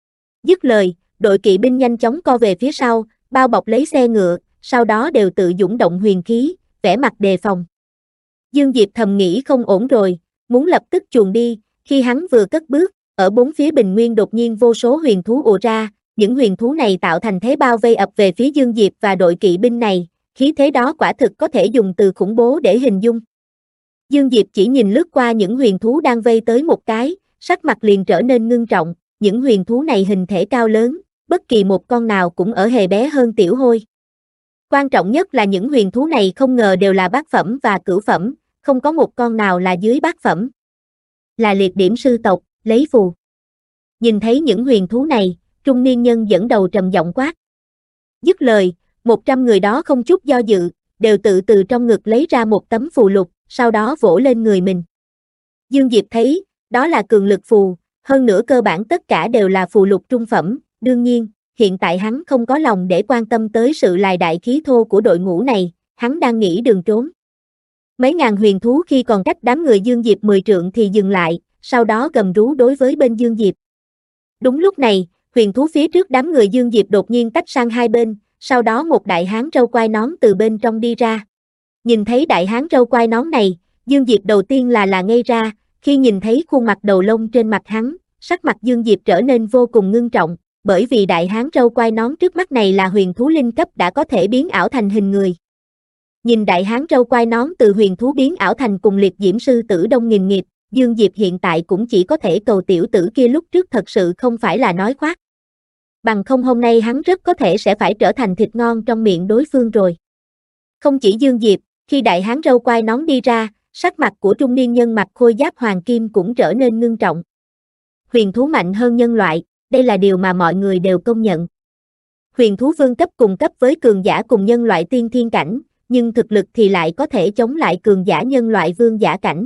B: Dứt lời, đội kỵ binh nhanh chóng co về phía sau, bao bọc lấy xe ngựa, sau đó đều tự dũng động huyền khí, vẻ mặt đề phòng. Dương Diệp thầm nghĩ không ổn rồi, muốn lập tức chuồn đi, Khi hắn vừa cất bước, ở bốn phía bình nguyên đột nhiên vô số huyền thú ùa ra, những huyền thú này tạo thành thế bao vây ập về phía Dương Diệp và đội kỵ binh này, khí thế đó quả thực có thể dùng từ khủng bố để hình dung. Dương Diệp chỉ nhìn lướt qua những huyền thú đang vây tới một cái, sắc mặt liền trở nên ngưng trọng, những huyền thú này hình thể cao lớn, bất kỳ một con nào cũng ở hề bé hơn tiểu hôi. Quan trọng nhất là những huyền thú này không ngờ đều là bát phẩm và cửu phẩm, không có một con nào là dưới bát phẩm. Là liệt điểm sư tộc, lấy phù. Nhìn thấy những huyền thú này, trung niên nhân dẫn đầu trầm giọng quát. Dứt lời, 100 người đó không chút do dự, đều tự từ trong ngực lấy ra một tấm phù lục, sau đó vỗ lên người mình. Dương Diệp thấy, đó là cường lực phù, hơn nữa cơ bản tất cả đều là phù lục trung phẩm, đương nhiên, hiện tại hắn không có lòng để quan tâm tới sự lài đại khí thô của đội ngũ này, hắn đang nghĩ đường trốn. Mấy ngàn huyền thú khi còn cách đám người Dương Diệp 10 trượng thì dừng lại, sau đó gầm rú đối với bên Dương Diệp. Đúng lúc này, huyền thú phía trước đám người Dương Diệp đột nhiên tách sang hai bên, sau đó một đại hán râu quai nón từ bên trong đi ra. Nhìn thấy đại hán râu quai nón này, Dương Diệp đầu tiên là ngây ra, khi nhìn thấy khuôn mặt đầu lông trên mặt hắn, sắc mặt Dương Diệp trở nên vô cùng ngưng trọng, bởi vì đại hán râu quai nón trước mắt này là huyền thú linh cấp đã có thể biến ảo thành hình người. Nhìn đại hán râu quai nón từ huyền thú biến ảo thành cùng liệt diễm sư tử Đông nghìn nghịt, Dương Diệp hiện tại cũng chỉ có thể cầu tiểu tử kia lúc trước thật sự không phải là nói khoác. Bằng không hôm nay hắn rất có thể sẽ phải trở thành thịt ngon trong miệng đối phương rồi. Không chỉ Dương Diệp, khi đại hán râu quai nón đi ra, sắc mặt của trung niên nhân mặc khôi giáp hoàng kim cũng trở nên ngưng trọng. Huyền thú mạnh hơn nhân loại, đây là điều mà mọi người đều công nhận. Huyền thú vương cấp cùng cấp với cường giả cùng nhân loại tiên thiên cảnh, nhưng thực lực thì lại có thể chống lại cường giả nhân loại vương giả cảnh.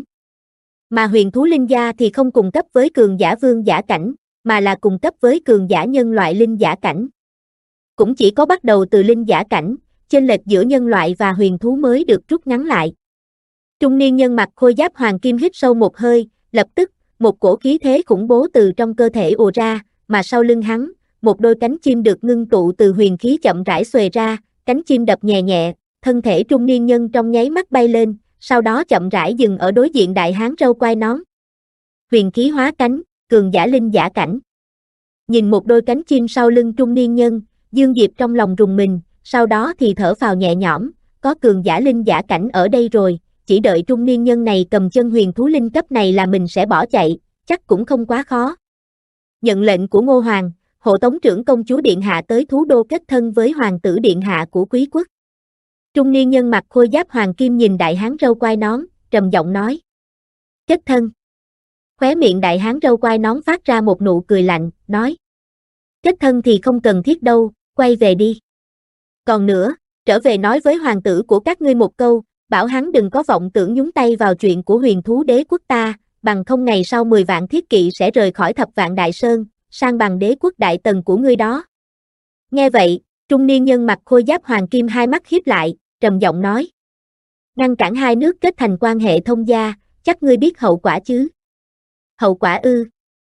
B: Mà huyền thú linh gia thì không cùng cấp với cường giả vương giả cảnh, mà là cùng cấp với cường giả nhân loại linh giả cảnh. Cũng chỉ có bắt đầu từ linh giả cảnh, chênh lệch giữa nhân loại và huyền thú mới được rút ngắn lại. Trung niên nhân mặc khôi giáp hoàng kim hít sâu một hơi, lập tức, một cổ khí thế khủng bố từ trong cơ thể ùa ra, mà sau lưng hắn, một đôi cánh chim được ngưng tụ từ huyền khí chậm rãi xuề ra, cánh chim đập nhẹ nhẹ, thân thể trung niên nhân trong nháy mắt bay lên, sau đó chậm rãi dừng ở đối diện đại hán râu quai nón. Huyền khí hóa cánh, cường giả linh giả cảnh. Nhìn một đôi cánh chim sau lưng trung niên nhân, Dương Diệp trong lòng rùng mình, sau đó thì thở phào nhẹ nhõm, có cường giả linh giả cảnh ở đây rồi, chỉ đợi trung niên nhân này cầm chân huyền thú linh cấp này là mình sẽ bỏ chạy, chắc cũng không quá khó. Nhận lệnh của Ngô Hoàng, hộ tống trưởng công chúa điện hạ tới thú đô kết thân với hoàng tử điện hạ của quý quốc. Trung niên nhân mặc khôi giáp hoàng kim nhìn đại hán râu quai nón, trầm giọng nói. Kết thân. Khóe miệng đại hán râu quai nón phát ra một nụ cười lạnh, nói. Kết thân thì không cần thiết đâu, quay về đi. Còn nữa, trở về nói với hoàng tử của các ngươi một câu, bảo hắn đừng có vọng tưởng nhúng tay vào chuyện của huyền thú đế quốc ta, bằng không ngày sau 10 vạn thiết kỵ sẽ rời khỏi thập vạn đại sơn, sang bằng đế quốc đại tần của ngươi đó. Nghe vậy, trung niên nhân mặc khôi giáp hoàng kim hai mắt híp lại, trầm giọng nói. Ngăn cản hai nước kết thành quan hệ thông gia, chắc ngươi biết hậu quả chứ? Hậu quả ư?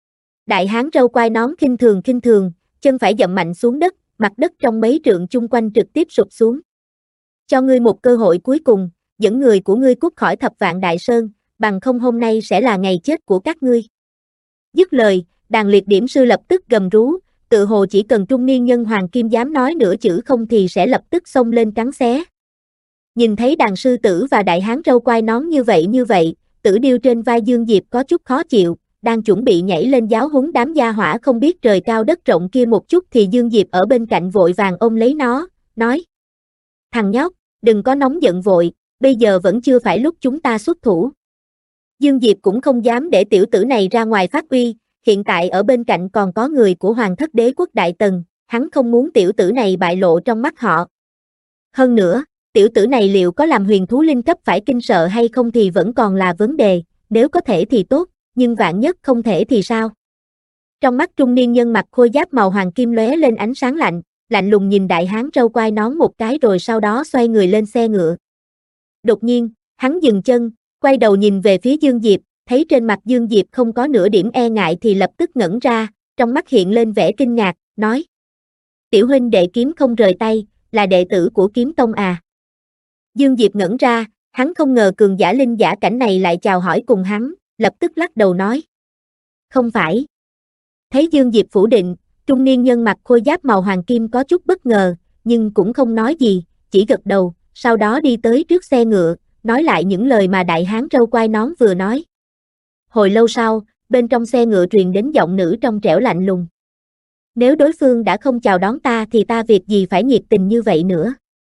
B: Đại hán râu quai nón khinh thường, chân phải dậm mạnh xuống đất, mặt đất trong mấy trượng chung quanh trực tiếp sụp xuống. Cho ngươi một cơ hội cuối cùng, dẫn người của ngươi cút khỏi thập vạn đại sơn, bằng không hôm nay sẽ là ngày chết của các ngươi. Dứt lời, đàn liệt điểm sư lập tức gầm rú, tự hồ chỉ cần trung niên nhân hoàng kim dám nói nửa chữ không thì sẽ lập tức xông lên cắn xé. Nhìn thấy đàn sư tử và đại hán râu quai nón như vậy, tử điêu trên vai Dương Diệp có chút khó chịu, đang chuẩn bị nhảy lên giáo huấn đám gia hỏa không biết trời cao đất rộng kia một chút thì Dương Diệp ở bên cạnh vội vàng ôm lấy nó, nói. Thằng nhóc, đừng có nóng giận vội, bây giờ vẫn chưa phải lúc chúng ta xuất thủ. Dương Diệp cũng không dám để tiểu tử này ra ngoài phát uy, hiện tại ở bên cạnh còn có người của Hoàng thất đế quốc Đại Tần, hắn không muốn tiểu tử này bại lộ trong mắt họ. Hơn nữa, tiểu tử này liệu có làm huyền thú linh cấp phải kinh sợ hay không thì vẫn còn là vấn đề, nếu có thể thì tốt, nhưng vạn nhất không thể thì sao? Trong mắt trung niên nhân mặc khôi giáp màu hoàng kim lóe lên ánh sáng lạnh, lạnh lùng nhìn đại hán râu quai nón một cái rồi sau đó xoay người lên xe ngựa. Đột nhiên, hắn dừng chân, quay đầu nhìn về phía Dương Diệp, thấy trên mặt Dương Diệp không có nửa điểm e ngại thì lập tức ngẩn ra, trong mắt hiện lên vẻ kinh ngạc, nói. Tiểu huynh đệ kiếm không rời tay, là đệ tử của kiếm tông à? Dương Diệp ngẩn ra, hắn không ngờ cường giả linh giả cảnh này lại chào hỏi cùng hắn, lập tức lắc đầu nói. Không phải. Thấy Dương Diệp phủ định, trung niên nhân mặc khôi giáp màu hoàng kim có chút bất ngờ, nhưng cũng không nói gì, chỉ gật đầu, sau đó đi tới trước xe ngựa, nói lại những lời mà đại hán râu quai nón vừa nói. Hồi lâu sau, bên trong xe ngựa truyền đến giọng nữ trong trẻo lạnh lùng. Nếu đối phương đã không chào đón ta thì ta việc gì phải nhiệt tình như vậy nữa.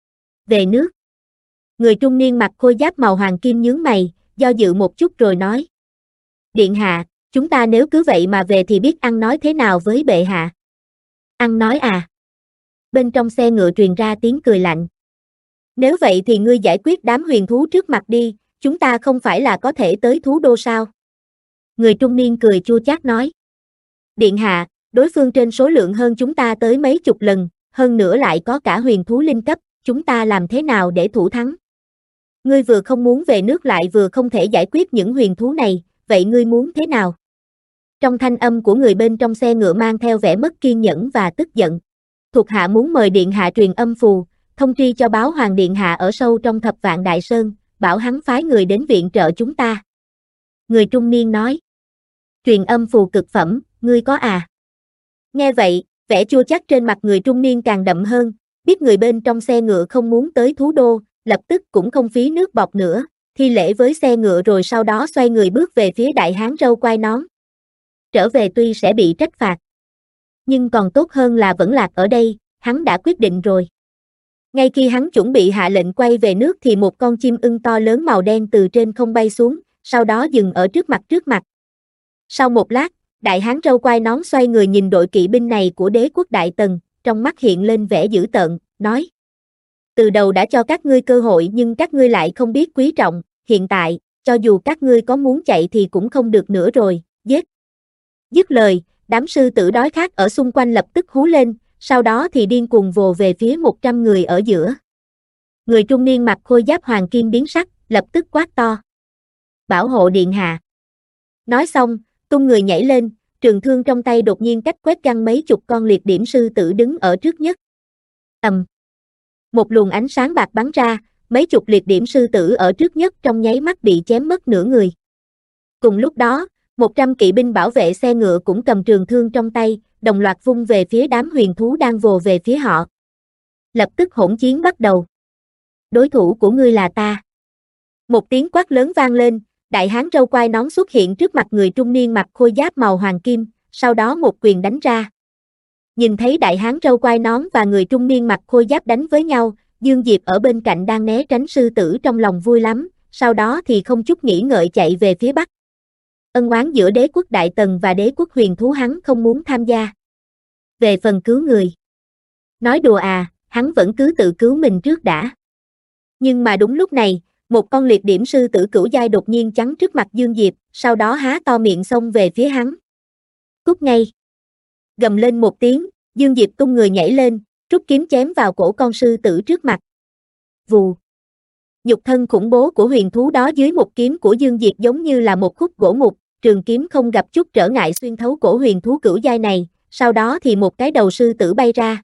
B: Về nước. Người trung niên mặc khôi giáp màu hoàng kim nhướng mày, do dự một chút rồi nói. Điện hạ, chúng ta nếu cứ vậy mà về thì biết ăn nói thế nào với bệ hạ. Ăn nói à? Bên trong xe ngựa truyền ra tiếng cười lạnh. Nếu vậy thì ngươi giải quyết đám huyền thú trước mặt đi, chúng ta không phải là có thể tới thú đô sao? Người trung niên cười chua chát nói. Điện hạ, đối phương trên số lượng hơn chúng ta tới mấy chục lần, hơn nữa lại có cả huyền thú linh cấp, chúng ta làm thế nào để thủ thắng? Ngươi vừa không muốn về nước lại vừa không thể giải quyết những huyền thú này, vậy ngươi muốn thế nào? Trong thanh âm của người bên trong xe ngựa mang theo vẻ mất kiên nhẫn và tức giận. Thuộc hạ muốn mời điện hạ truyền âm phù, thông tri cho báo hoàng điện hạ ở sâu trong Thập Vạn Đại Sơn, bảo hắn phái người đến viện trợ chúng ta. Người trung niên nói. Truyền âm phù cực phẩm, ngươi có à? Nghe vậy, vẻ chua chát trên mặt người trung niên càng đậm hơn, biết người bên trong xe ngựa không muốn tới thú đô, lập tức cũng không phí nước bọt nữa, thi lễ với xe ngựa rồi sau đó xoay người bước về phía đại hán râu quai nón. Trở về tuy sẽ bị trách phạt, nhưng còn tốt hơn là vẫn lạc ở đây, hắn đã quyết định rồi. Ngay khi hắn chuẩn bị hạ lệnh quay về nước thì một con chim ưng to lớn màu đen từ trên không bay xuống, sau đó dừng ở trước mặt. Sau một lát, đại hán râu quai nón xoay người nhìn đội kỵ binh này của đế quốc Đại Tần, trong mắt hiện lên vẻ dữ tợn, nói. Từ đầu đã cho các ngươi cơ hội nhưng các ngươi lại không biết quý trọng, hiện tại, cho dù các ngươi có muốn chạy thì cũng không được nữa rồi, giết. Dứt lời, đám sư tử đói khát ở xung quanh lập tức hú lên, sau đó thì điên cuồng vồ về phía 100 người ở giữa. Người trung niên mặc khôi giáp hoàng kim biến sắc, lập tức quát to. Bảo hộ điện hạ. Nói xong, tung người nhảy lên, trường thương trong tay đột nhiên cách quét găng mấy chục con liệt diễm sư tử đứng ở trước nhất. Một luồng ánh sáng bạc bắn ra, mấy chục liệt diễm sư tử ở trước nhất trong nháy mắt bị chém mất nửa người. Cùng lúc đó, 100 kỵ binh bảo vệ xe ngựa cũng cầm trường thương trong tay, đồng loạt vung về phía đám huyền thú đang vồ về phía họ. Lập tức hỗn chiến bắt đầu. Đối thủ của ngươi là ta. Một tiếng quát lớn vang lên, đại hán râu quai nón xuất hiện trước mặt người trung niên mặc khôi giáp màu hoàng kim, sau đó một quyền đánh ra. Nhìn thấy đại hán râu quai nón và người trung niên mặc khôi giáp đánh với nhau, Dương Diệp ở bên cạnh đang né tránh sư tử trong lòng vui lắm, sau đó thì không chút nghĩ ngợi chạy về phía bắc. Ân oán giữa đế quốc Đại Tần và đế quốc huyền thú hắn không muốn tham gia. Về phần cứu người. Nói đùa à, hắn vẫn cứ tự cứu mình trước đã. Nhưng mà đúng lúc này, một con liệt diễm sư tử cửu giai đột nhiên chắn trước mặt Dương Diệp, sau đó há to miệng xông về phía hắn. Cút ngay. Gầm lên một tiếng, Dương Diệp tung người nhảy lên, rút kiếm chém vào cổ con sư tử trước mặt. Vù. Nhục thân khủng bố của huyền thú đó dưới một kiếm của Dương Diệp giống như là một khúc gỗ mục, trường kiếm không gặp chút trở ngại xuyên thấu cổ huyền thú cửu giai này, sau đó thì một cái đầu sư tử bay ra.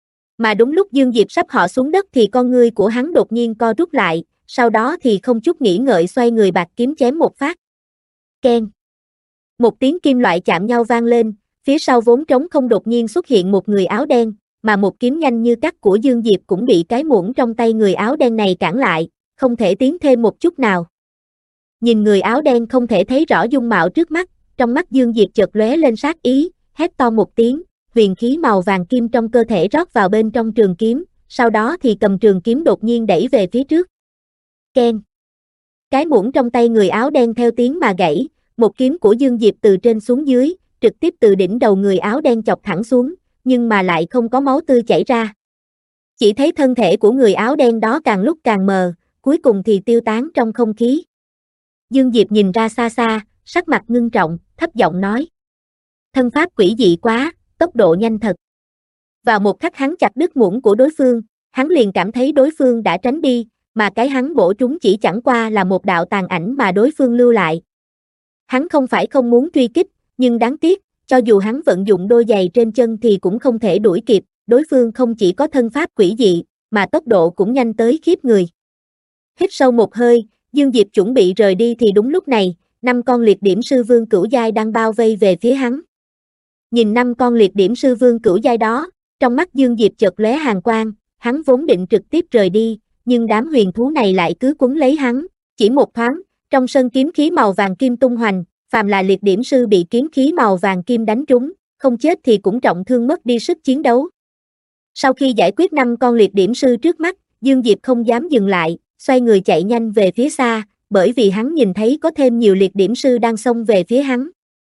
B: Mà đúng lúc Dương Diệp sắp họ xuống đất thì con ngươi của hắn đột nhiên co rút lại, sau đó thì không chút nghĩ ngợi xoay người bạt kiếm chém một phát. Keng. Một tiếng kim loại chạm nhau vang lên, phía sau vốn trống không đột nhiên xuất hiện một người áo đen, mà một kiếm nhanh như cắt của Dương Diệp cũng bị cái muỗng trong tay người áo đen này cản lại, không thể tiến thêm một chút nào. Nhìn người áo đen không thể thấy rõ dung mạo trước mắt, trong mắt Dương Diệp chợt lóe lên sát ý, hét to một tiếng, huyền khí màu vàng kim trong cơ thể rót vào bên trong trường kiếm, sau đó thì cầm trường kiếm đột nhiên đẩy về phía trước. Keng. Cái muỗng trong tay người áo đen theo tiếng mà gãy, một kiếm của Dương Diệp từ trên xuống dưới, trực tiếp từ đỉnh đầu người áo đen chọc thẳng xuống, nhưng mà lại không có máu tươi chảy ra. Chỉ thấy thân thể của người áo đen đó càng lúc càng mờ, cuối cùng thì tiêu tán trong không khí. Dương Diệp nhìn ra xa xa, sắc mặt ngưng trọng, thấp giọng nói. Thân pháp quỷ dị quá, tốc độ nhanh thật. Vào một khắc hắn chặt đứt muỗng của đối phương, hắn liền cảm thấy đối phương đã tránh đi, mà cái hắn bổ trúng chỉ chẳng qua là một đạo tàn ảnh mà đối phương lưu lại. Hắn không phải không muốn truy kích, nhưng đáng tiếc, cho dù hắn vận dụng đôi giày trên chân thì cũng không thể đuổi kịp, đối phương không chỉ có thân pháp quỷ dị, mà tốc độ cũng nhanh tới khiếp người. Hít sâu một hơi, Dương Diệp chuẩn bị rời đi thì đúng lúc này, 5 con liệt diễm sư vương cửu giai đang bao vây về phía hắn. Nhìn 5 con liệt diễm sư vương cửu giai đó, trong mắt Dương Diệp chợt lóe hàn quang, hắn vốn định trực tiếp rời đi, nhưng đám huyền thú này lại cứ quấn lấy hắn, chỉ một thoáng, trong sân kiếm khí màu vàng kim tung hoành, phàm là liệt diễm sư bị kiếm khí màu vàng kim đánh trúng, không chết thì cũng trọng thương mất đi sức chiến đấu. Sau khi giải quyết 5 con liệt diễm sư trước mắt, Dương Diệp không dám dừng lại, xoay người chạy nhanh về phía xa, bởi vì hắn nhìn thấy có thêm nhiều liệt diễm sư đang xông về phía hắn.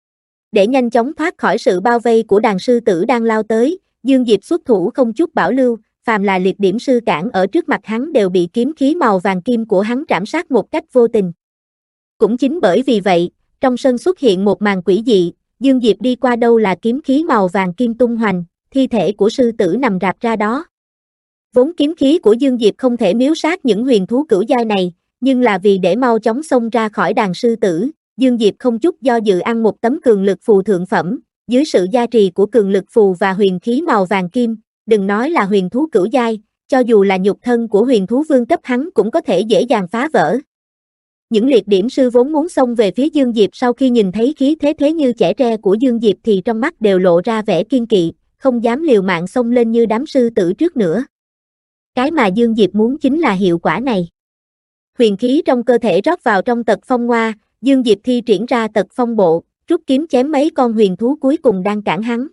B: Để nhanh chóng thoát khỏi sự bao vây của đàn sư tử đang lao tới, Dương Diệp xuất thủ không chút bảo lưu, phàm là liệt diễm sư cản ở trước mặt hắn đều bị kiếm khí màu vàng kim của hắn trảm sát một cách vô tình. Cũng chính bởi vì vậy, trong sân xuất hiện một màn quỷ dị, Dương Diệp đi qua đâu là kiếm khí màu vàng kim tung hoành, thi thể của sư tử nằm rạp ra đó. Vốn kiếm khí của Dương Diệp không thể miếu sát những huyền thú cửu giai này, nhưng là vì để mau chóng xông ra khỏi đàn sư tử, Dương Diệp không chút do dự ăn một tấm cường lực phù thượng phẩm, dưới sự gia trì của cường lực phù và huyền khí màu vàng kim, đừng nói là huyền thú cửu giai, cho dù là nhục thân của huyền thú vương cấp hắn cũng có thể dễ dàng phá vỡ. Những liệt diễm sư vốn muốn xông về phía Dương Diệp sau khi nhìn thấy khí thế như chẻ tre của Dương Diệp thì trong mắt đều lộ ra vẻ kiên kỵ, không dám liều mạng xông lên như đám sư tử trước nữa. Cái mà Dương Diệp muốn chính là hiệu quả này. Huyền khí trong cơ thể rót vào trong tật phong ngoa, Dương Diệp thi triển ra tật phong bộ, rút kiếm chém mấy con huyền thú cuối cùng đang cản hắn.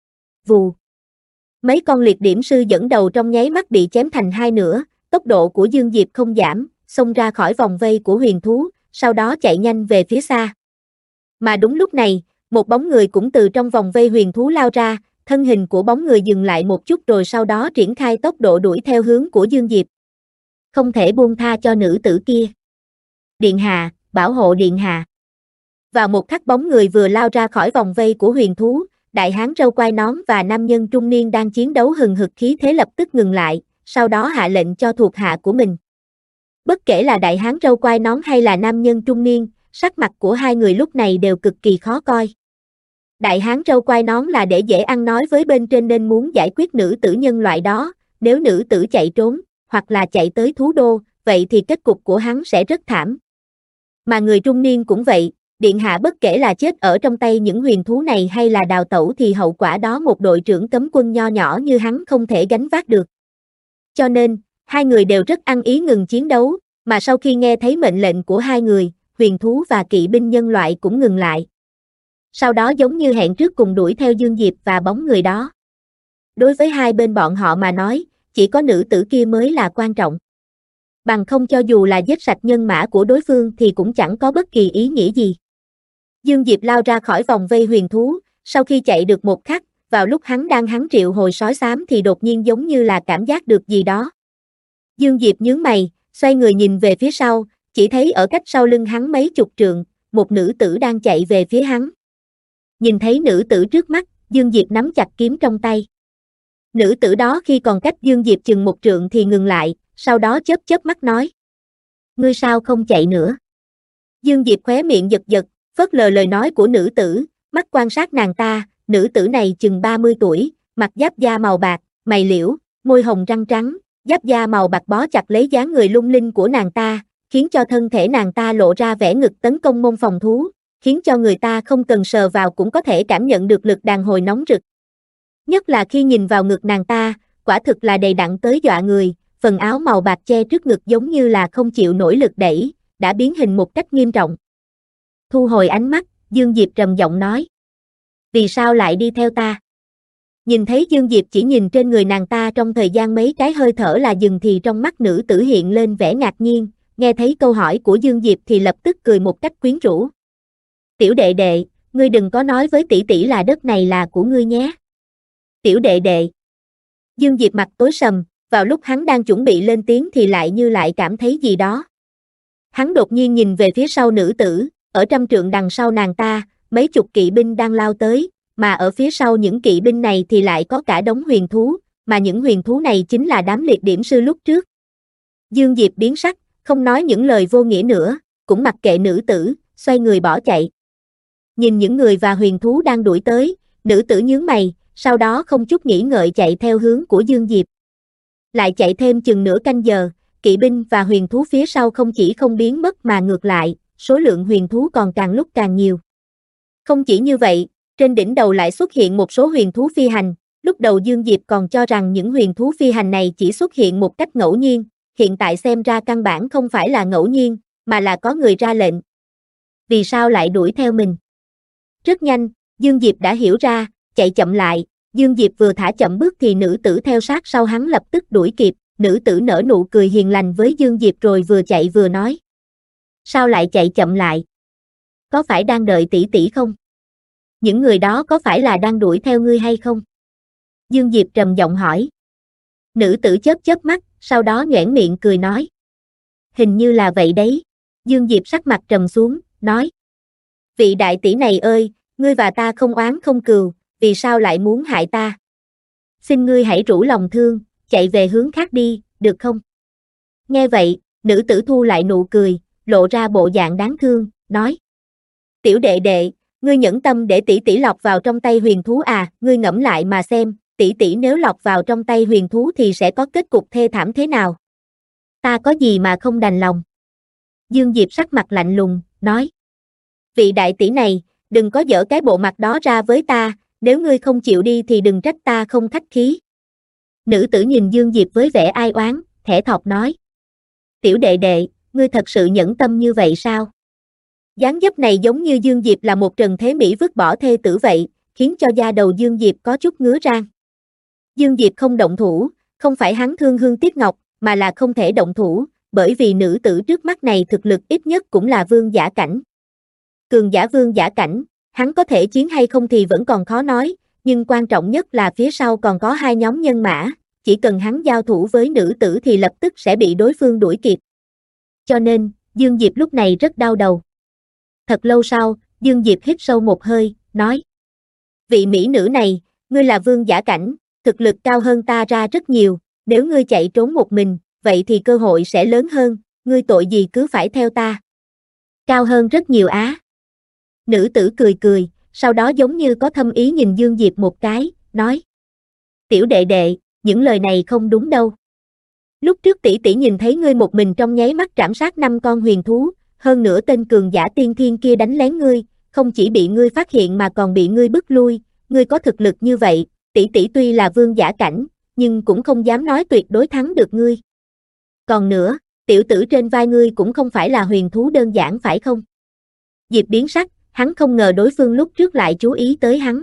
B: Vù. Mấy con liệt diễm sư dẫn đầu trong nháy mắt bị chém thành hai nửa, tốc độ của Dương Diệp không giảm, xông ra khỏi vòng vây của huyền thú, sau đó chạy nhanh về phía xa. Mà đúng lúc này, một bóng người cũng từ trong vòng vây huyền thú lao ra, thân hình của bóng người dừng lại một chút rồi sau đó triển khai tốc độ đuổi theo hướng của Dương Diệp. Không thể buông tha cho nữ tử kia. Điện hạ, bảo hộ điện hạ. Vào một khắc bóng người vừa lao ra khỏi vòng vây của huyền thú, đại hán râu quai nón và nam nhân trung niên đang chiến đấu hừng hực khí thế lập tức ngừng lại, sau đó hạ lệnh cho thuộc hạ của mình. Bất kể là đại hán râu quai nón hay là nam nhân trung niên, sắc mặt của hai người lúc này đều cực kỳ khó coi. Đại hán râu quai nón là để dễ ăn nói với bên trên nên muốn giải quyết nữ tử nhân loại đó, nếu nữ tử chạy trốn, hoặc là chạy tới thú đô, vậy thì kết cục của hắn sẽ rất thảm. Mà người trung niên cũng vậy, điện hạ bất kể là chết ở trong tay những huyền thú này hay là đào tẩu thì hậu quả đó một đội trưởng cấm quân nho nhỏ như hắn không thể gánh vác được. Cho nên, hai người đều rất ăn ý ngừng chiến đấu, mà sau khi nghe thấy mệnh lệnh của hai người, huyền thú và kỵ binh nhân loại cũng ngừng lại. Sau đó giống như hẹn trước cùng đuổi theo Dương Diệp và bóng người đó. Đối với hai bên bọn họ mà nói, chỉ có nữ tử kia mới là quan trọng. Bằng không cho dù là giết sạch nhân mã của đối phương thì cũng chẳng có bất kỳ ý nghĩa gì. Dương Diệp lao ra khỏi vòng vây huyền thú, sau khi chạy được một khắc, vào lúc hắn triệu hồi sói xám thì đột nhiên giống như là cảm giác được gì đó. Dương Diệp nhướng mày, xoay người nhìn về phía sau, chỉ thấy ở cách sau lưng hắn mấy chục trượng, một nữ tử đang chạy về phía hắn. Nhìn thấy nữ tử trước mắt, Dương Diệp nắm chặt kiếm trong tay. Nữ tử đó khi còn cách Dương Diệp chừng một trượng thì ngừng lại, sau đó chớp chớp mắt nói. Ngươi sao không chạy nữa? Dương Diệp khóe miệng giật giật, phớt lờ lời nói của nữ tử, mắt quan sát nàng ta, nữ tử này chừng 30 tuổi, mặt giáp da màu bạc, mày liễu, môi hồng răng trắng, giáp da màu bạc bó chặt lấy dáng người lung linh của nàng ta, khiến cho thân thể nàng ta lộ ra vẻ ngực tấn công môn phòng thú, khiến cho người ta không cần sờ vào cũng có thể cảm nhận được lực đàn hồi nóng rực. Nhất là khi nhìn vào ngực nàng ta, quả thực là đầy đặn tới dọa người, phần áo màu bạc che trước ngực giống như là không chịu nổi lực đẩy, đã biến hình một cách nghiêm trọng. Thu hồi ánh mắt, Dương Diệp trầm giọng nói. Vì sao lại đi theo ta? Nhìn thấy Dương Diệp chỉ nhìn trên người nàng ta trong thời gian mấy cái hơi thở là dừng thì trong mắt nữ tử hiện lên vẻ ngạc nhiên, nghe thấy câu hỏi của Dương Diệp thì lập tức cười một cách quyến rũ. Tiểu đệ đệ, ngươi đừng có nói với tỷ tỷ là đất này là của ngươi nhé. Tiểu đệ đệ. Dương Diệp mặt tối sầm, vào lúc hắn đang chuẩn bị lên tiếng thì lại cảm thấy gì đó. Hắn đột nhiên nhìn về phía sau nữ tử, ở trăm trượng đằng sau nàng ta, mấy chục kỵ binh đang lao tới, mà ở phía sau những kỵ binh này thì lại có cả đống huyền thú, mà những huyền thú này chính là đám liệt diễm sư lúc trước. Dương Diệp biến sắc, không nói những lời vô nghĩa nữa, cũng mặc kệ nữ tử, xoay người bỏ chạy. Nhìn những người và huyền thú đang đuổi tới, nữ tử nhướng mày, sau đó không chút nghĩ ngợi chạy theo hướng của Dương Diệp. Lại chạy thêm chừng nửa canh giờ, kỵ binh và huyền thú phía sau không chỉ không biến mất mà ngược lại, số lượng huyền thú còn càng lúc càng nhiều. Không chỉ như vậy, trên đỉnh đầu lại xuất hiện một số huyền thú phi hành, lúc đầu Dương Diệp còn cho rằng những huyền thú phi hành này chỉ xuất hiện một cách ngẫu nhiên, hiện tại xem ra căn bản không phải là ngẫu nhiên, mà là có người ra lệnh. Vì sao lại đuổi theo mình? Rất nhanh, Dương Diệp đã hiểu ra, chạy chậm lại, Dương Diệp vừa thả chậm bước thì nữ tử theo sát sau hắn lập tức đuổi kịp, nữ tử nở nụ cười hiền lành với Dương Diệp rồi vừa chạy vừa nói. Sao lại chạy chậm lại? Có phải đang đợi tỷ tỷ không? Những người đó có phải là đang đuổi theo ngươi hay không? Dương Diệp trầm giọng hỏi. Nữ tử chớp chớp mắt, sau đó nhoẻn miệng cười nói. Hình như là vậy đấy. Dương Diệp sắc mặt trầm xuống, nói. Vị đại tỷ này ơi, ngươi và ta không oán không cừu, vì sao lại muốn hại ta? Xin ngươi hãy rủ lòng thương, chạy về hướng khác đi, được không? Nghe vậy, nữ tử thu lại nụ cười, lộ ra bộ dạng đáng thương, nói. Tiểu đệ đệ, ngươi nhẫn tâm để tỷ tỷ lọt vào trong tay huyền thú à, ngươi ngẫm lại mà xem, tỷ tỷ nếu lọt vào trong tay huyền thú thì sẽ có kết cục thê thảm thế nào? Ta có gì mà không đành lòng? Dương Diệp sắc mặt lạnh lùng, nói. Vị đại tỷ này, đừng có dở cái bộ mặt đó ra với ta, nếu ngươi không chịu đi thì đừng trách ta không khách khí. Nữ tử nhìn Dương Diệp với vẻ ai oán, thẻ thọt nói. Tiểu đệ đệ, ngươi thật sự nhẫn tâm như vậy sao? Dáng dấp này giống như Dương Diệp là một Trần Thế Mỹ vứt bỏ thê tử vậy, khiến cho da đầu Dương Diệp có chút ngứa rang. Dương Diệp không động thủ, không phải hắn thương Hương Tiếc Ngọc, mà là không thể động thủ, bởi vì nữ tử trước mắt này thực lực ít nhất cũng là vương giả cảnh. Cường giả vương giả cảnh, hắn có thể chiến hay không thì vẫn còn khó nói, nhưng quan trọng nhất là phía sau còn có hai nhóm nhân mã, chỉ cần hắn giao thủ với nữ tử thì lập tức sẽ bị đối phương đuổi kịp. Cho nên, Dương Diệp lúc này rất đau đầu. Thật lâu sau, Dương Diệp hít sâu một hơi, nói. Vị mỹ nữ này, ngươi là vương giả cảnh, thực lực cao hơn ta ra rất nhiều, nếu ngươi chạy trốn một mình, vậy thì cơ hội sẽ lớn hơn, ngươi tội gì cứ phải theo ta. Cao hơn rất nhiều á. Nữ tử cười cười, sau đó giống như có thâm ý nhìn Dương Diệp một cái, nói. Tiểu đệ đệ, những lời này không đúng đâu. Lúc trước tỷ tỷ nhìn thấy ngươi một mình trong nháy mắt trảm sát 5 con huyền thú, hơn nữa tên cường giả tiên thiên kia đánh lén ngươi, không chỉ bị ngươi phát hiện mà còn bị ngươi bức lui, ngươi có thực lực như vậy, tỷ tỷ tuy là vương giả cảnh, nhưng cũng không dám nói tuyệt đối thắng được ngươi. Còn nữa, tiểu tử trên vai ngươi cũng không phải là huyền thú đơn giản phải không? Diệp biến sắc, hắn không ngờ đối phương lúc trước lại chú ý tới hắn.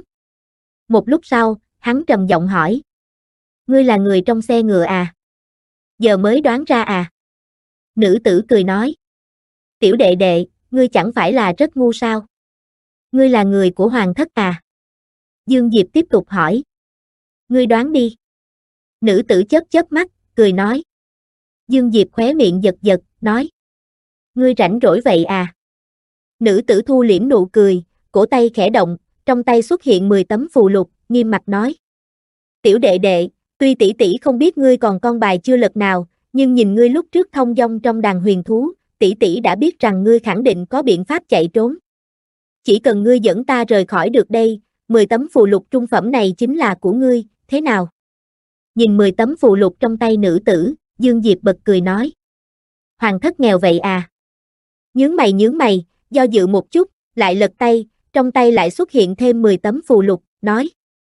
B: Một lúc sau, hắn trầm giọng hỏi. Ngươi là người trong xe ngựa à? Giờ mới đoán ra à? Nữ tử cười nói. Tiểu đệ đệ, ngươi chẳng phải là rất ngu sao? Ngươi là người của hoàng thất à? Dương Diệp tiếp tục hỏi. Ngươi đoán đi. Nữ tử chớp chớp mắt, cười nói. Dương Diệp khóe miệng giật giật, nói. Ngươi rảnh rỗi vậy à? Nữ tử thu liễm nụ cười, cổ tay khẽ động, trong tay xuất hiện 10 tấm phù lục, nghiêm mặt nói. Tiểu đệ đệ, tuy tỷ tỷ không biết ngươi còn con bài chưa lật nào, nhưng nhìn ngươi lúc trước thông dong trong đàn huyền thú, tỷ tỷ đã biết rằng ngươi khẳng định có biện pháp chạy trốn. Chỉ cần ngươi dẫn ta rời khỏi được đây, 10 tấm phù lục trung phẩm này chính là của ngươi, thế nào? Nhìn 10 tấm phù lục trong tay nữ tử, Dương Diệp bật cười nói. Hoàng thất nghèo vậy à? Nhướng mày, do dự một chút, lại lật tay, trong tay lại xuất hiện thêm 10 tấm phù lục, nói.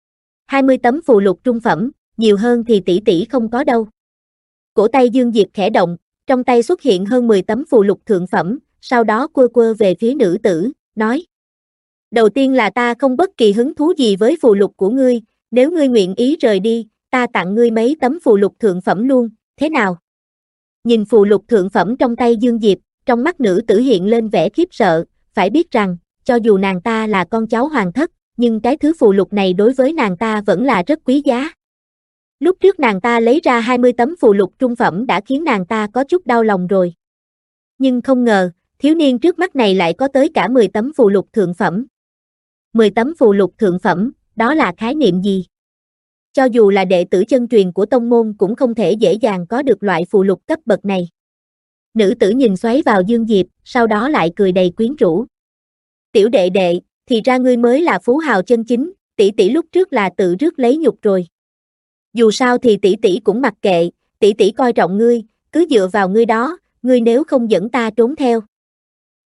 B: 20 tấm phù lục trung phẩm, nhiều hơn thì tỷ tỷ không có đâu. Cổ tay Dương Diệp khẽ động, trong tay xuất hiện hơn 10 tấm phù lục thượng phẩm, sau đó quơ quơ về phía nữ tử, nói. Đầu tiên là ta không bất kỳ hứng thú gì với phù lục của ngươi, nếu ngươi nguyện ý rời đi, ta tặng ngươi mấy tấm phù lục thượng phẩm luôn, thế nào? Nhìn phù lục thượng phẩm trong tay Dương Diệp, trong mắt nữ tử hiện lên vẻ khiếp sợ, phải biết rằng, cho dù nàng ta là con cháu hoàng thất, nhưng cái thứ phù lục này đối với nàng ta vẫn là rất quý giá. Lúc trước nàng ta lấy ra 20 tấm phù lục trung phẩm đã khiến nàng ta có chút đau lòng rồi. Nhưng không ngờ, thiếu niên trước mắt này lại có tới cả 10 tấm phù lục thượng phẩm. 10 tấm phù lục thượng phẩm, đó là khái niệm gì? Cho dù là đệ tử chân truyền của tông môn cũng không thể dễ dàng có được loại phù lục cấp bậc này. Nữ tử nhìn xoáy vào Dương Diệp, sau đó lại cười đầy quyến rũ. Tiểu đệ đệ, thì ra ngươi mới là phú hào chân chính, tỷ tỷ lúc trước là tự rước lấy nhục rồi. Dù sao thì tỷ tỷ cũng mặc kệ, tỷ tỷ coi trọng ngươi, cứ dựa vào ngươi đó, ngươi nếu không dẫn ta trốn theo.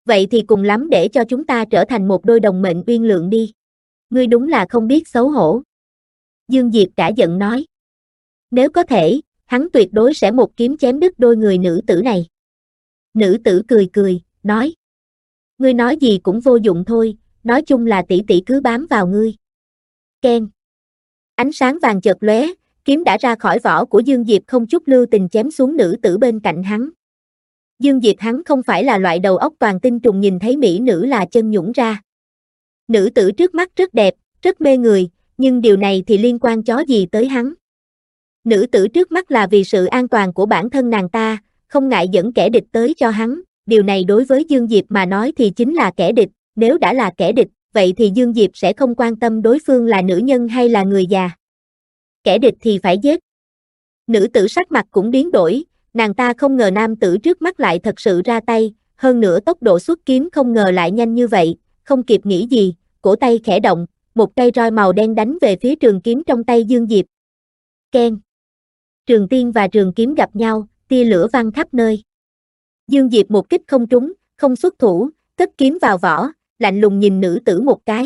B: Vậy thì cùng lắm để cho chúng ta trở thành một đôi đồng mệnh uyên lượng đi. Ngươi đúng là không biết xấu hổ. Dương Diệp cả giận nói. Nếu có thể, hắn tuyệt đối sẽ một kiếm chém đứt đôi người nữ tử này. Nữ tử cười cười, nói. Ngươi nói gì cũng vô dụng thôi, nói chung là tỷ tỷ cứ bám vào ngươi. Keng. Ánh sáng vàng chợt lóe, kiếm đã ra khỏi vỏ của Dương Diệp không chút lưu tình chém xuống nữ tử bên cạnh hắn. Dương Diệp hắn không phải là loại đầu óc toàn tinh trùng nhìn thấy mỹ nữ là chân nhũn ra. Nữ tử trước mắt rất đẹp, rất mê người, nhưng điều này thì liên quan chó gì tới hắn. Nữ tử trước mắt là vì sự an toàn của bản thân nàng ta, không ngại dẫn kẻ địch tới cho hắn, điều này đối với Dương Diệp mà nói thì chính là kẻ địch, nếu đã là kẻ địch, vậy thì Dương Diệp sẽ không quan tâm đối phương là nữ nhân hay là người già. Kẻ địch thì phải giết. Nữ tử sắc mặt cũng biến đổi, nàng ta không ngờ nam tử trước mắt lại thật sự ra tay, hơn nữa tốc độ xuất kiếm không ngờ lại nhanh như vậy, không kịp nghĩ gì, cổ tay khẽ động, một cây roi màu đen đánh về phía trường kiếm trong tay Dương Diệp. Keng. Trường tiên và trường kiếm gặp nhau, tia lửa văng khắp nơi. Dương Diệp một kích không trúng, không xuất thủ, cất kiếm vào vỏ, lạnh lùng nhìn nữ tử một cái.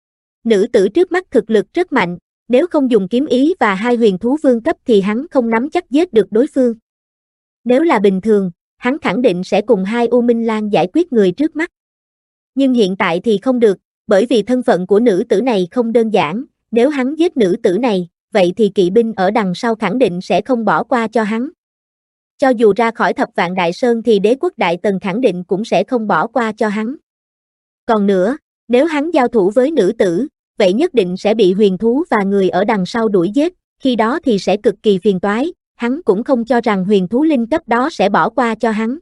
B: Nữ tử trước mắt thực lực rất mạnh, nếu không dùng kiếm ý và hai huyền thú vương cấp thì hắn không nắm chắc giết được đối phương. Nếu là bình thường, hắn khẳng định sẽ cùng hai U Minh Lang giải quyết người trước mắt. Nhưng hiện tại thì không được, bởi vì thân phận của nữ tử này không đơn giản, nếu hắn giết nữ tử này, vậy thì kỵ binh ở đằng sau khẳng định sẽ không bỏ qua cho hắn. Cho dù ra khỏi Thập Vạn Đại Sơn thì Đế quốc Đại Tần khẳng định cũng sẽ không bỏ qua cho hắn. Còn nữa, nếu hắn giao thủ với nữ tử, vậy nhất định sẽ bị huyền thú và người ở đằng sau đuổi giết, khi đó thì sẽ cực kỳ phiền toái, hắn cũng không cho rằng huyền thú linh cấp đó sẽ bỏ qua cho hắn.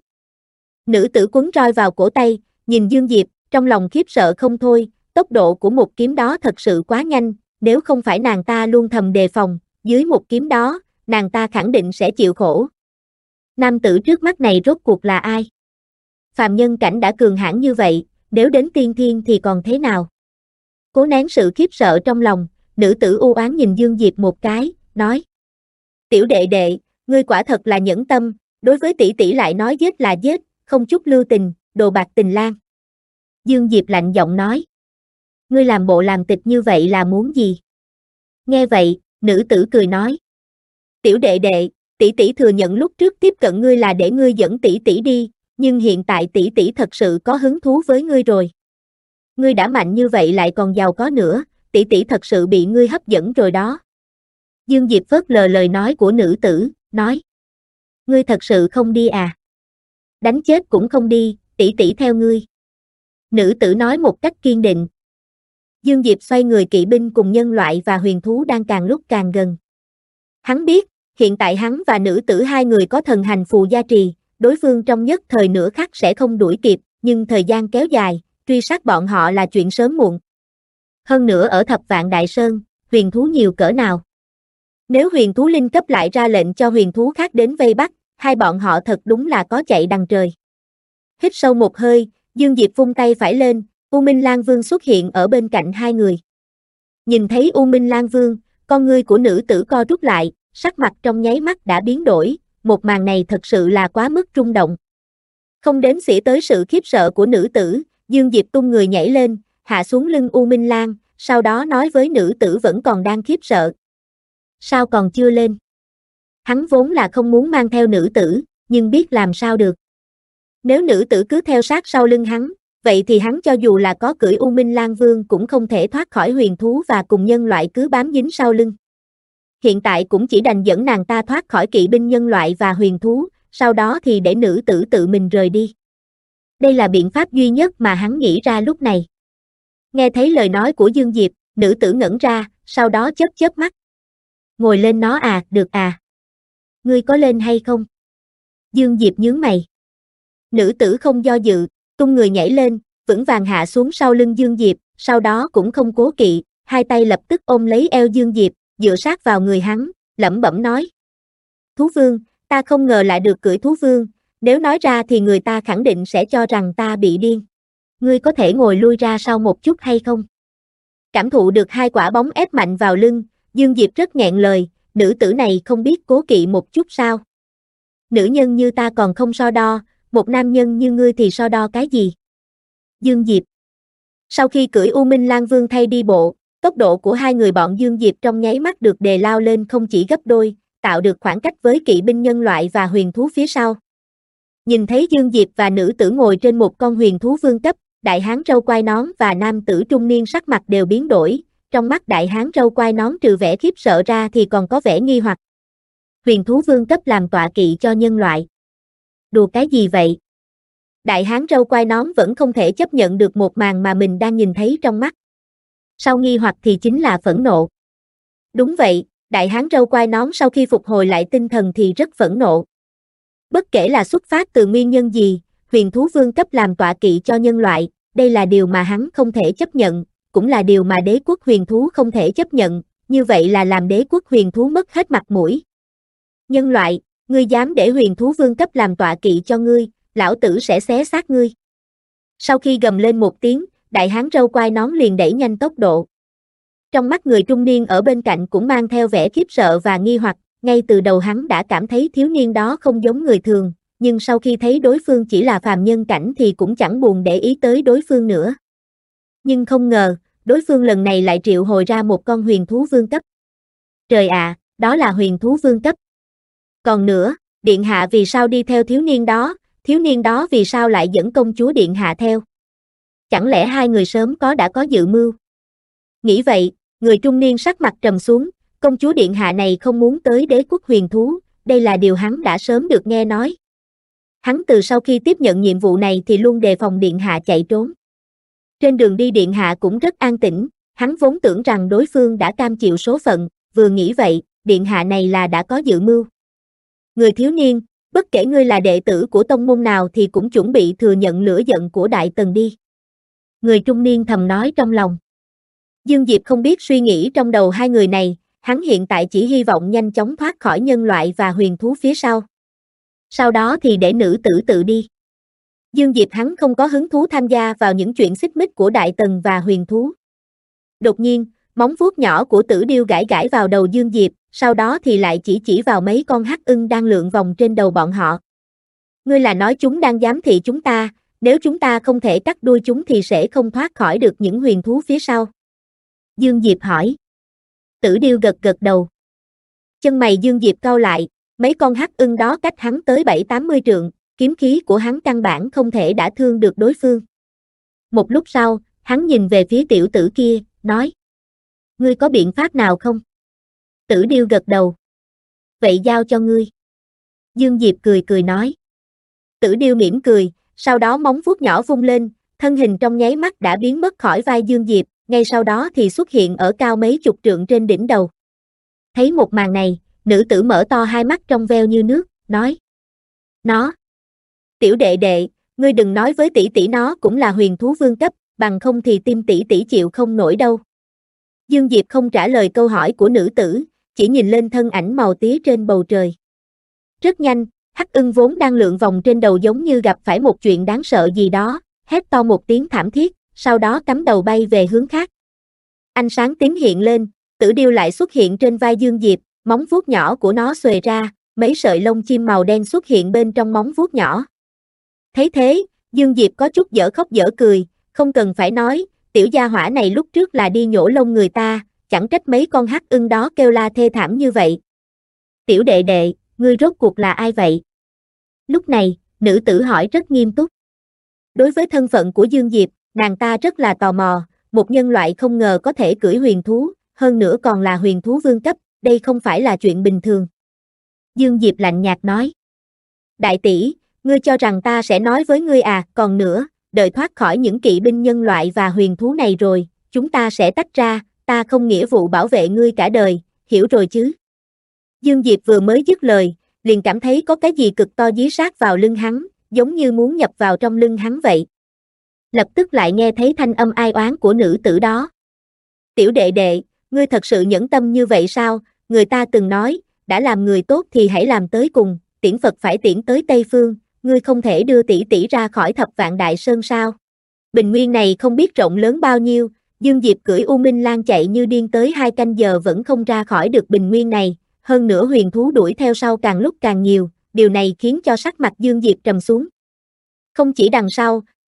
B: Nữ tử quấn roi vào cổ tay, nhìn Dương Diệp, trong lòng khiếp sợ không thôi, tốc độ của một kiếm đó thật sự quá nhanh, nếu không phải nàng ta luôn thầm đề phòng, dưới một kiếm đó, nàng ta khẳng định sẽ chịu khổ. Nam tử trước mắt này rốt cuộc là ai? Phàm nhân cảnh đã cường hãn như vậy, nếu đến tiên thiên thì còn thế nào? Cố nén sự khiếp sợ trong lòng, nữ tử u oán nhìn Dương Diệp một cái, nói. Tiểu đệ đệ, ngươi quả thật là nhẫn tâm, đối với tỷ tỷ lại nói giết là giết, không chút lưu tình, đồ bạc tình lang. Dương Diệp lạnh giọng nói. Ngươi làm bộ làm tịch như vậy là muốn gì? Nghe vậy, nữ tử cười nói. Tiểu đệ đệ, tỷ tỷ thừa nhận lúc trước tiếp cận ngươi là để ngươi dẫn tỷ tỷ đi, nhưng hiện tại tỷ tỷ thật sự có hứng thú với ngươi rồi. Ngươi đã mạnh như vậy lại còn giàu có nữa, tỷ tỷ thật sự bị ngươi hấp dẫn rồi đó. Dương Diệp phớt lờ lời nói của nữ tử, nói. Ngươi thật sự không đi à? Đánh chết cũng không đi, tỷ tỷ theo ngươi. Nữ tử nói một cách kiên định. Dương Diệp xoay người kỵ binh cùng nhân loại và huyền thú đang càng lúc càng gần. Hắn biết, hiện tại hắn và nữ tử hai người có thần hành phù gia trì, đối phương trong nhất thời nửa khắc sẽ không đuổi kịp, nhưng thời gian kéo dài, truy sát bọn họ là chuyện sớm muộn. Hơn nữa ở Thập Vạn Đại Sơn, huyền thú nhiều cỡ nào. Nếu huyền thú linh cấp lại ra lệnh cho huyền thú khác đến vây bắt, hai bọn họ thật đúng là có chạy đằng trời. Hít sâu một hơi, Dương Diệp vung tay phải lên, U Minh Lang Vương xuất hiện ở bên cạnh hai người. Nhìn thấy U Minh Lang Vương, con ngươi của nữ tử co rút lại, sắc mặt trong nháy mắt đã biến đổi, một màn này thật sự là quá mức rung động. Không đếm xỉa tới sự khiếp sợ của nữ tử, Dương Diệp tung người nhảy lên, hạ xuống lưng U Minh Lang, sau đó nói với nữ tử vẫn còn đang khiếp sợ. Sao còn chưa lên? Hắn vốn là không muốn mang theo nữ tử, nhưng biết làm sao được. Nếu nữ tử cứ theo sát sau lưng hắn, vậy thì hắn cho dù là có cưỡi U Minh Lang Vương cũng không thể thoát khỏi huyền thú và cùng nhân loại cứ bám dính sau lưng. Hiện tại cũng chỉ đành dẫn nàng ta thoát khỏi kỵ binh nhân loại và huyền thú, sau đó thì để nữ tử tự mình rời đi. Đây là biện pháp duy nhất mà hắn nghĩ ra lúc này. Nghe thấy lời nói của Dương Diệp, nữ tử ngẩn ra, sau đó chớp chớp mắt. Ngồi lên nó à, được à. Ngươi có lên hay không? Dương Diệp nhướng mày. Nữ tử không do dự, tung người nhảy lên, vững vàng hạ xuống sau lưng Dương Diệp, sau đó cũng không cố kỵ, hai tay lập tức ôm lấy eo Dương Diệp, dựa sát vào người hắn, lẩm bẩm nói. Thú vương, ta không ngờ lại được cưỡi thú vương, nếu nói ra thì người ta khẳng định sẽ cho rằng ta bị điên. Ngươi có thể ngồi lui ra sau một chút hay không? Cảm thụ được hai quả bóng ép mạnh vào lưng, Dương Diệp rất nghẹn lời, nữ tử này không biết cố kỵ một chút sao? Nữ nhân như ta còn không so đo, một nam nhân như ngươi thì so đo cái gì? Dương Diệp. Sau khi cưỡi U Minh Lang Vương thay đi bộ, tốc độ của hai người bọn Dương Diệp trong nháy mắt được đề lao lên không chỉ gấp đôi, tạo được khoảng cách với kỵ binh nhân loại và huyền thú phía sau. Nhìn thấy Dương Diệp và nữ tử ngồi trên một con huyền thú vương cấp, đại hán râu quai nón và nam tử trung niên sắc mặt đều biến đổi, trong mắt đại hán râu quai nón trừ vẻ khiếp sợ ra thì còn có vẻ nghi hoặc. Huyền thú vương cấp làm tọa kỵ cho nhân loại. Đùa cái gì vậy? Đại hán râu quai nón vẫn không thể chấp nhận được một màn mà mình đang nhìn thấy trong mắt. Sau nghi hoặc thì chính là phẫn nộ. Đúng vậy, đại hán râu quai nón sau khi phục hồi lại tinh thần thì rất phẫn nộ. Bất kể là xuất phát từ nguyên nhân gì, huyền thú vương cấp làm tọa kỵ cho nhân loại, đây là điều mà hắn không thể chấp nhận, cũng là điều mà đế quốc huyền thú không thể chấp nhận, như vậy là làm đế quốc huyền thú mất hết mặt mũi. Nhân loại, ngươi dám để huyền thú vương cấp làm tọa kỵ cho ngươi, lão tử sẽ xé xác ngươi. Sau khi gầm lên một tiếng, đại hán râu quai nón liền đẩy nhanh tốc độ. Trong mắt người trung niên ở bên cạnh cũng mang theo vẻ khiếp sợ và nghi hoặc, ngay từ đầu hắn đã cảm thấy thiếu niên đó không giống người thường, nhưng sau khi thấy đối phương chỉ là phàm nhân cảnh thì cũng chẳng buồn để ý tới đối phương nữa. Nhưng không ngờ, đối phương lần này lại triệu hồi ra một con huyền thú vương cấp. Trời ạ, đó là huyền thú vương cấp. Còn nữa, điện hạ vì sao đi theo thiếu niên đó vì sao lại dẫn công chúa điện hạ theo? Chẳng lẽ hai người sớm đã có dự mưu? Nghĩ vậy, người trung niên sắc mặt trầm xuống, công chúa điện hạ này không muốn tới đế quốc huyền thú, đây là điều hắn đã sớm được nghe nói. Hắn từ sau khi tiếp nhận nhiệm vụ này thì luôn đề phòng điện hạ chạy trốn. Trên đường đi điện hạ cũng rất an tĩnh, hắn vốn tưởng rằng đối phương đã cam chịu số phận, vừa nghĩ vậy, điện hạ này là đã có dự mưu. Người thiếu niên, bất kể ngươi là đệ tử của tông môn nào thì cũng chuẩn bị thừa nhận lửa giận của Đại Tần đi. Người trung niên thầm nói trong lòng. Dương Diệp không biết suy nghĩ trong đầu hai người này, hắn hiện tại chỉ hy vọng nhanh chóng thoát khỏi nhân loại và huyền thú phía sau. Sau đó thì để nữ tử tự đi. Dương Diệp hắn không có hứng thú tham gia vào những chuyện xích mích của Đại Tần và huyền thú. Đột nhiên, móng vuốt nhỏ của Tử Điêu gãi gãi vào đầu Dương Diệp, sau đó thì lại chỉ vào mấy con hắc ưng đang lượn vòng trên đầu bọn họ. Ngươi là nói chúng đang giám thị chúng ta, nếu chúng ta không thể cắt đuôi chúng thì sẽ không thoát khỏi được những huyền thú phía sau. Dương Diệp hỏi. Tử Điêu gật gật đầu. Chân mày Dương Diệp cau lại, mấy con hắc ưng đó cách hắn tới 7-80 trượng, kiếm khí của hắn căn bản không thể đả thương được đối phương. Một lúc sau, hắn nhìn về phía tiểu tử kia, nói. Ngươi có biện pháp nào không? Tử Điêu gật đầu. Vậy giao cho ngươi. Dương Diệp cười nói. Tử Điêu mỉm cười, sau đó móng vuốt nhỏ vung lên, thân hình trong nháy mắt đã biến mất khỏi vai Dương Diệp, ngay sau đó thì xuất hiện ở cao mấy chục trượng trên đỉnh đầu. Thấy một màn này, nữ tử mở to hai mắt trong veo như nước, nói. Nó. Tiểu đệ đệ, ngươi đừng nói với tỷ tỷ nó cũng là huyền thú vương cấp, bằng không thì tim tỷ tỷ chịu không nổi đâu. Dương Diệp không trả lời câu hỏi của nữ tử, chỉ nhìn lên thân ảnh màu tía trên bầu trời. Rất nhanh, hắc ưng vốn đang lượn vòng trên đầu giống như gặp phải một chuyện đáng sợ gì đó, hét to một tiếng thảm thiết, sau đó cắm đầu bay về hướng khác. Ánh sáng tím hiện lên, Tử Điêu lại xuất hiện trên vai Dương Diệp, móng vuốt nhỏ của nó xuề ra, mấy sợi lông chim màu đen xuất hiện bên trong móng vuốt nhỏ. Thấy thế, Dương Diệp có chút dở khóc dở cười, không cần phải nói, tiểu gia hỏa này lúc trước là đi nhổ lông người ta, chẳng trách mấy con hắc ưng đó kêu la thê thảm như vậy. Tiểu đệ đệ, ngươi rốt cuộc là ai vậy? Lúc này, nữ tử hỏi rất nghiêm túc. Đối với thân phận của Dương Diệp, nàng ta rất là tò mò, một nhân loại không ngờ có thể cưỡi huyền thú, hơn nữa còn là huyền thú vương cấp, đây không phải là chuyện bình thường. Dương Diệp lạnh nhạt nói. Đại tỷ, ngươi cho rằng ta sẽ nói với ngươi à, còn nữa, đợi thoát khỏi những kỵ binh nhân loại và huyền thú này rồi, chúng ta sẽ tách ra, ta không nghĩa vụ bảo vệ ngươi cả đời, hiểu rồi chứ? Dương Diệp vừa mới dứt lời, liền cảm thấy có cái gì cực to dí sát vào lưng hắn, giống như muốn nhập vào trong lưng hắn vậy. Lập tức lại nghe thấy thanh âm ai oán của nữ tử đó. Tiểu đệ đệ, ngươi thật sự nhẫn tâm như vậy sao? Người ta từng nói, đã làm người tốt thì hãy làm tới cùng, tiễn Phật phải tiễn tới Tây Phương, ngươi không thể đưa tỷ tỷ ra khỏi Thập Vạn Đại Sơn sao? Bình nguyên này không biết rộng lớn bao nhiêu, Dương Diệp cưỡi U Minh Lang chạy như điên tới 2 canh giờ vẫn không ra khỏi được bình nguyên này, hơn nữa huyền thú đuổi theo sau càng lúc càng nhiều, điều này khiến cho sắc mặt Dương Diệp trầm xuống. Không chỉ đằng sau,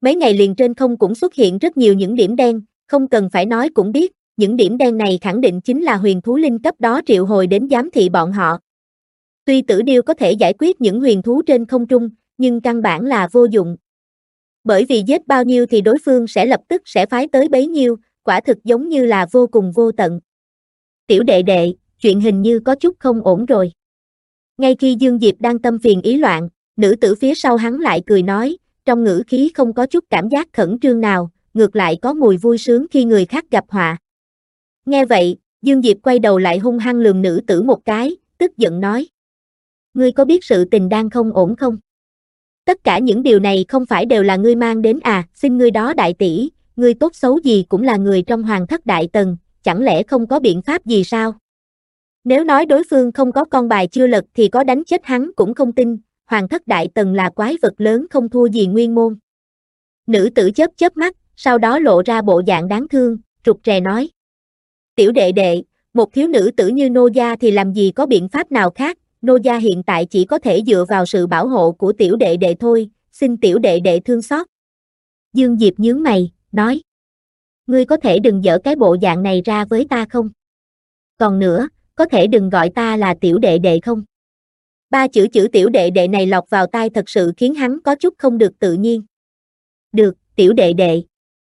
B: Mấy ngày liền trên không cũng xuất hiện rất nhiều những điểm đen, không cần phải nói cũng biết, những điểm đen này khẳng định chính là huyền thú linh cấp đó triệu hồi đến giám thị bọn họ. Tuy Tử Điêu có thể giải quyết những huyền thú trên không trung, nhưng căn bản là vô dụng. Bởi vì giết bao nhiêu thì đối phương sẽ lập tức sẽ phái tới bấy nhiêu, quả thực giống như là vô cùng vô tận. Tiểu đệ đệ, chuyện hình như có chút không ổn rồi. Ngay khi Dương Diệp đang tâm phiền ý loạn, nữ tử phía sau hắn lại cười nói, trong ngữ khí không có chút cảm giác khẩn trương nào, ngược lại có mùi vui sướng khi người khác gặp họa. Nghe vậy, Dương Diệp quay đầu lại hung hăng lườm nữ tử một cái, tức giận nói. Ngươi có biết sự tình đang không ổn không? Tất cả những điều này không phải đều là ngươi mang đến à, xin ngươi đó đại tỷ, ngươi tốt xấu gì cũng là người trong Hoàng Thất Đại Tần, chẳng lẽ không có biện pháp gì sao? Nếu nói đối phương không có con bài chưa lật thì có đánh chết hắn cũng không tin, Hoàng Thất Đại Tần là quái vật lớn không thua gì Nguyên Môn. Nữ tử chớp chớp mắt, sau đó lộ ra bộ dạng đáng thương, rụt rè nói. Tiểu đệ đệ, một thiếu nữ tử như Nô gia thì làm gì có biện pháp nào khác, Nô gia hiện tại chỉ có thể dựa vào sự bảo hộ của tiểu đệ đệ thôi, xin tiểu đệ đệ thương xót. Dương Diệp nhướng mày, nói. Ngươi có thể đừng dở cái bộ dạng này ra với ta không? Còn nữa, có thể đừng gọi ta là tiểu đệ đệ không? Ba chữ tiểu đệ đệ này lọt vào tai thật sự khiến hắn có chút không được tự nhiên. Được, tiểu đệ đệ.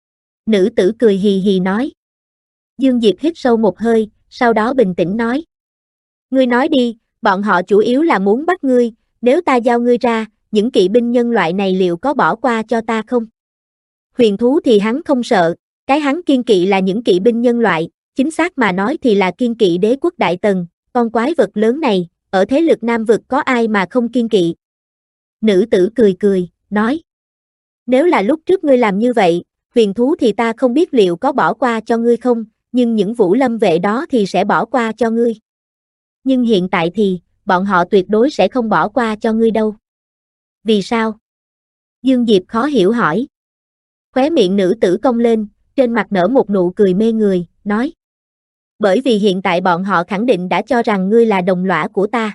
B: Nữ tử cười hì hì nói. Dương Diệp hít sâu một hơi, sau đó bình tĩnh nói. Ngươi nói đi, bọn họ chủ yếu là muốn bắt ngươi, nếu ta giao ngươi ra, những kỵ binh nhân loại này liệu có bỏ qua cho ta không? Huyền thú thì hắn không sợ, cái hắn kiên kỵ là những kỵ binh nhân loại, chính xác mà nói thì là kiên kỵ đế quốc Đại Tần, con quái vật lớn này, ở thế lực Nam vực có ai mà không kiên kỵ? Nữ tử cười cười, nói. Nếu là lúc trước ngươi làm như vậy, huyền thú thì ta không biết liệu có bỏ qua cho ngươi không, nhưng những Vũ Lâm vệ đó thì sẽ bỏ qua cho ngươi. Nhưng hiện tại thì, bọn họ tuyệt đối sẽ không bỏ qua cho ngươi đâu. Vì sao? Dương Diệp khó hiểu hỏi. Khóe miệng nữ tử cong lên, trên mặt nở một nụ cười mê người, nói. Bởi vì hiện tại bọn họ khẳng định đã cho rằng ngươi là đồng lõa của ta.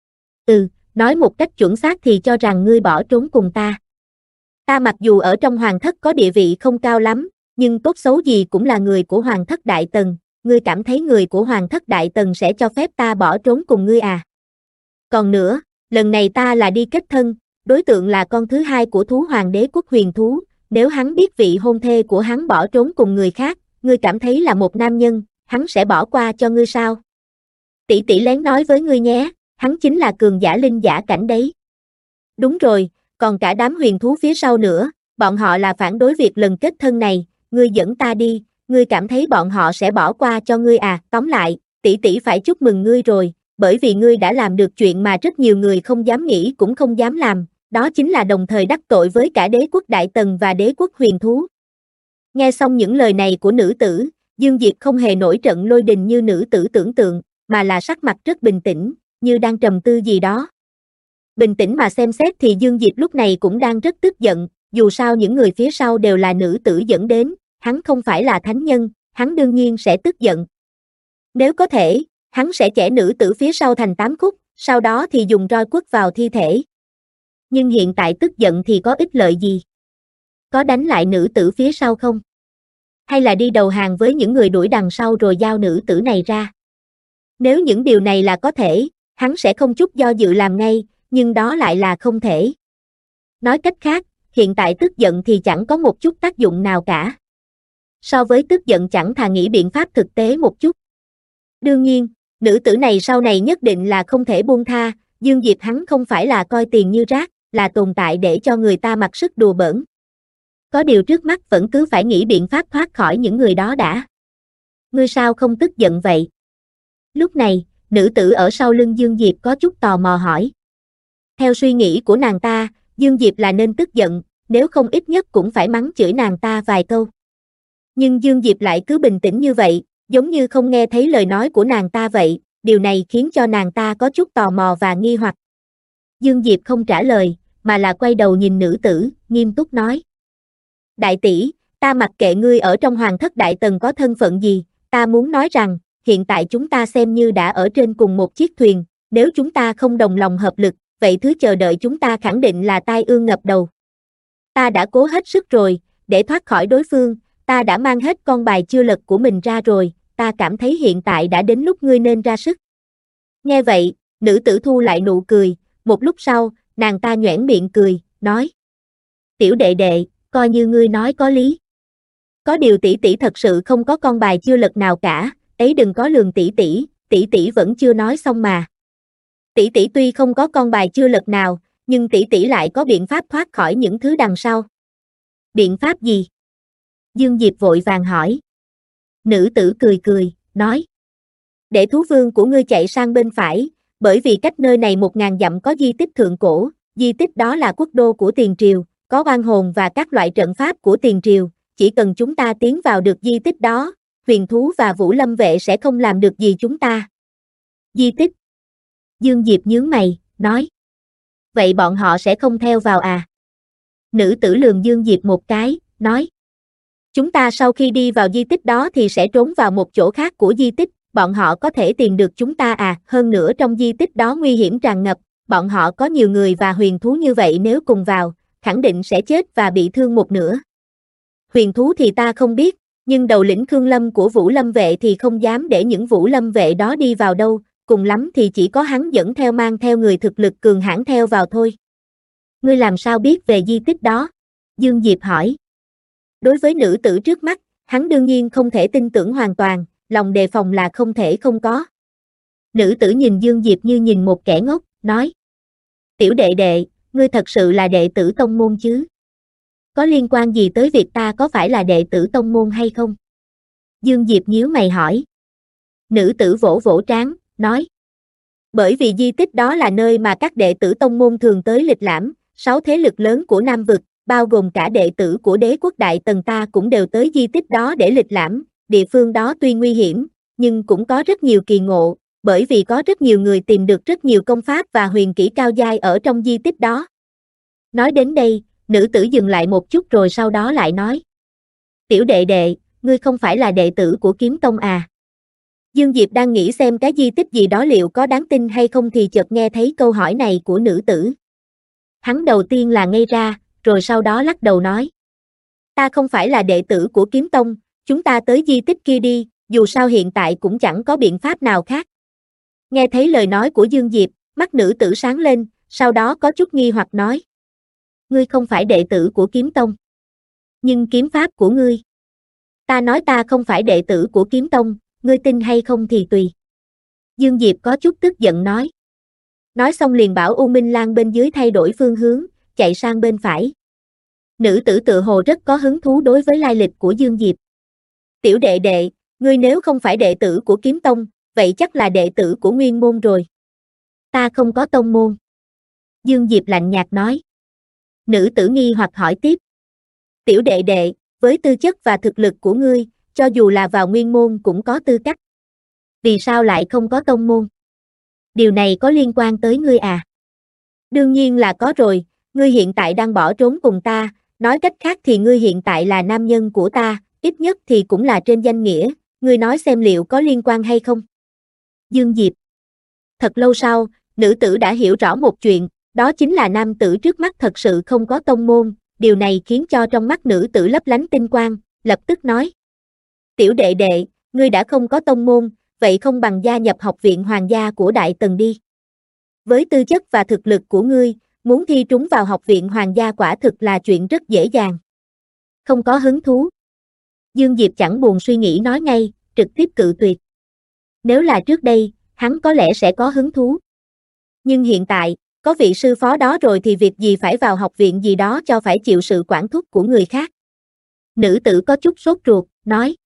B: Nói một cách chuẩn xác thì cho rằng ngươi bỏ trốn cùng ta. Ta mặc dù ở trong Hoàng Thất có địa vị không cao lắm, nhưng tốt xấu gì cũng là người của Hoàng Thất Đại Tần, ngươi cảm thấy người của Hoàng Thất Đại Tần sẽ cho phép ta bỏ trốn cùng ngươi à? Còn nữa, lần này ta là đi kết thân, đối tượng là con thứ hai của thú hoàng đế quốc huyền thú, nếu hắn biết vị hôn thê của hắn bỏ trốn cùng người khác, ngươi cảm thấy là một nam nhân, hắn sẽ bỏ qua cho ngươi sao? Tỷ tỷ lén nói với ngươi nhé, hắn chính là cường giả linh giả cảnh đấy. Đúng rồi, còn cả đám huyền thú phía sau nữa, bọn họ là phản đối việc lần kết thân này, ngươi dẫn ta đi, ngươi cảm thấy bọn họ sẽ bỏ qua cho ngươi à? Tóm lại, tỷ tỷ phải chúc mừng ngươi rồi, bởi vì ngươi đã làm được chuyện mà rất nhiều người không dám nghĩ cũng không dám làm, đó chính là đồng thời đắc tội với cả đế quốc Đại Tần và đế quốc huyền thú. Nghe xong những lời này của nữ tử, Dương Diệp không hề nổi trận lôi đình như nữ tử tưởng tượng, mà là sắc mặt rất bình tĩnh, như đang trầm tư gì đó. Bình tĩnh mà xem xét thì Dương Diệp lúc này cũng đang rất tức giận, dù sao những người phía sau đều là nữ tử dẫn đến, hắn không phải là thánh nhân, hắn đương nhiên sẽ tức giận. Nếu có thể, hắn sẽ chẻ nữ tử phía sau thành 8 khúc, sau đó thì dùng roi quất vào thi thể. Nhưng hiện tại tức giận thì có ích lợi gì? Có đánh lại nữ tử phía sau không? Hay là đi đầu hàng với những người đuổi đằng sau rồi giao nữ tử này ra? Nếu những điều này là có thể, hắn sẽ không chút do dự làm ngay, nhưng đó lại là không thể. Nói cách khác, hiện tại tức giận thì chẳng có một chút tác dụng nào cả. So với tức giận chẳng thà nghĩ biện pháp thực tế một chút. Đương nhiên, nữ tử này sau này nhất định là không thể buông tha, Dương Diệp hắn không phải là coi tiền như rác, là tồn tại để cho người ta mặc sức đùa bỡn. Có điều trước mắt vẫn cứ phải nghĩ biện pháp thoát khỏi những người đó đã. Ngươi sao không tức giận vậy? Lúc này, nữ tử ở sau lưng Dương Diệp có chút tò mò hỏi. Theo suy nghĩ của nàng ta, Dương Diệp là nên tức giận, nếu không ít nhất cũng phải mắng chửi nàng ta vài câu. Nhưng Dương Diệp lại cứ bình tĩnh như vậy, giống như không nghe thấy lời nói của nàng ta vậy, điều này khiến cho nàng ta có chút tò mò và nghi hoặc. Dương Diệp không trả lời, mà là quay đầu nhìn nữ tử, nghiêm túc nói. Đại tỷ, ta mặc kệ ngươi ở trong Hoàng Thất Đại Tần có thân phận gì, ta muốn nói rằng, hiện tại chúng ta xem như đã ở trên cùng một chiếc thuyền, nếu chúng ta không đồng lòng hợp lực, vậy thứ chờ đợi chúng ta khẳng định là tai ương ngập đầu. Ta đã cố hết sức rồi, để thoát khỏi đối phương, ta đã mang hết con bài chưa lật của mình ra rồi, ta cảm thấy hiện tại đã đến lúc ngươi nên ra sức. Nghe vậy, nữ tử thu lại nụ cười, một lúc sau, nàng ta nhoẻn miệng cười, nói. Tiểu đệ đệ, coi như ngươi nói có lý. Có điều tỷ tỷ thật sự không có con bài chưa lật nào cả, ấy đừng có lường tỷ tỷ vẫn chưa nói xong mà. Tỷ tỷ tuy không có con bài chưa lật nào, nhưng tỷ tỷ lại có biện pháp thoát khỏi những thứ đằng sau. Biện pháp gì? Dương Diệp vội vàng hỏi. Nữ tử cười cười, nói. Để thú vương của ngươi chạy sang bên phải, bởi vì cách nơi này 1000 dặm có di tích thượng cổ, di tích đó là quốc đô của Tiền Triều, có oan hồn và các loại trận pháp của Tiền Triều, chỉ cần chúng ta tiến vào được di tích đó, huyền thú và Vũ Lâm vệ sẽ không làm được gì chúng ta. Di tích. Dương Diệp nhướng mày, nói. Vậy bọn họ sẽ không theo vào à? Nữ tử lườm Dương Diệp một cái, nói. Chúng ta sau khi đi vào di tích đó thì sẽ trốn vào một chỗ khác của di tích, bọn họ có thể tìm được chúng ta à? Hơn nữa trong di tích đó nguy hiểm tràn ngập, bọn họ có nhiều người và huyền thú như vậy nếu cùng vào, khẳng định sẽ chết và bị thương một nửa. Huyền thú thì ta không biết, nhưng đầu lĩnh Khương Lâm của Vũ Lâm vệ thì không dám để những Vũ Lâm vệ đó đi vào đâu, cùng lắm thì chỉ có hắn dẫn theo mang theo người thực lực cường hãn theo vào thôi. Ngươi làm sao biết về di tích đó? Dương Diệp hỏi. Đối với nữ tử trước mắt, hắn đương nhiên không thể tin tưởng hoàn toàn, lòng đề phòng là không thể không có. Nữ tử nhìn Dương Diệp như nhìn một kẻ ngốc, nói. Tiểu đệ đệ, ngươi thật sự là đệ tử tông môn chứ? Có liên quan gì tới việc ta có phải là đệ tử tông môn hay không? Dương Diệp nhíu mày hỏi. Nữ tử vỗ vỗ trán, nói. Bởi vì di tích đó là nơi mà các đệ tử tông môn thường tới lịch lãm, 6 thế lực lớn của Nam Vực, bao gồm cả đệ tử của đế quốc Đại Tần ta cũng đều tới di tích đó để lịch lãm, địa phương đó tuy nguy hiểm, nhưng cũng có rất nhiều kỳ ngộ, bởi vì có rất nhiều người tìm được rất nhiều công pháp và huyền kỹ cao giai ở trong di tích đó. Nói đến đây, nữ tử dừng lại một chút rồi sau đó lại nói. Tiểu đệ đệ, ngươi không phải là đệ tử của Kiếm Tông à? Dương Diệp đang nghĩ xem cái di tích gì đó liệu có đáng tin hay không thì chợt nghe thấy câu hỏi này của nữ tử. Hắn đầu tiên là ngây ra, rồi sau đó lắc đầu nói. Ta không phải là đệ tử của Kiếm Tông, chúng ta tới di tích kia đi, dù sao hiện tại cũng chẳng có biện pháp nào khác. Nghe thấy lời nói của Dương Diệp, mắt nữ tử sáng lên, sau đó có chút nghi hoặc nói. Ngươi không phải đệ tử của Kiếm Tông. Nhưng kiếm pháp của ngươi. Ta nói ta không phải đệ tử của Kiếm Tông, ngươi tin hay không thì tùy. Dương Diệp có chút tức giận nói. Nói xong liền bảo U Minh Lan bên dưới thay đổi phương hướng, chạy sang bên phải. Nữ tử tự hồ rất có hứng thú đối với lai lịch của Dương Diệp. Tiểu đệ đệ, ngươi nếu không phải đệ tử của Kiếm Tông, vậy chắc là đệ tử của Nguyên Môn rồi. Ta không có tông môn. Dương Diệp lạnh nhạt nói. Nữ tử nghi hoặc hỏi tiếp. Tiểu đệ đệ, với tư chất và thực lực của ngươi, cho dù là vào Nguyên Môn cũng có tư cách. Vì sao lại không có tông môn? Điều này có liên quan tới ngươi à? Đương nhiên là có rồi, ngươi hiện tại đang bỏ trốn cùng ta, nói cách khác thì ngươi hiện tại là nam nhân của ta, ít nhất thì cũng là trên danh nghĩa, ngươi nói xem liệu có liên quan hay không? Dương Diệp. Thật lâu sau, nữ tử đã hiểu rõ một chuyện, đó chính là nam tử trước mắt thật sự không có tông môn, điều này khiến cho trong mắt nữ tử lấp lánh tinh quang, lập tức nói. Tiểu đệ đệ, ngươi đã không có tông môn, vậy không bằng gia nhập học viện hoàng gia của Đại Tần đi. Với tư chất và thực lực của ngươi, muốn thi trúng vào học viện hoàng gia quả thực là chuyện rất dễ dàng. Không có hứng thú. Dương Diệp chẳng buồn suy nghĩ nói ngay, trực tiếp cự tuyệt. Nếu là trước đây, hắn có lẽ sẽ có hứng thú. Nhưng hiện tại, có vị sư phó đó rồi thì việc gì phải vào học viện gì đó cho phải chịu sự quản thúc của người khác. Nữ tử có chút sốt ruột, nói.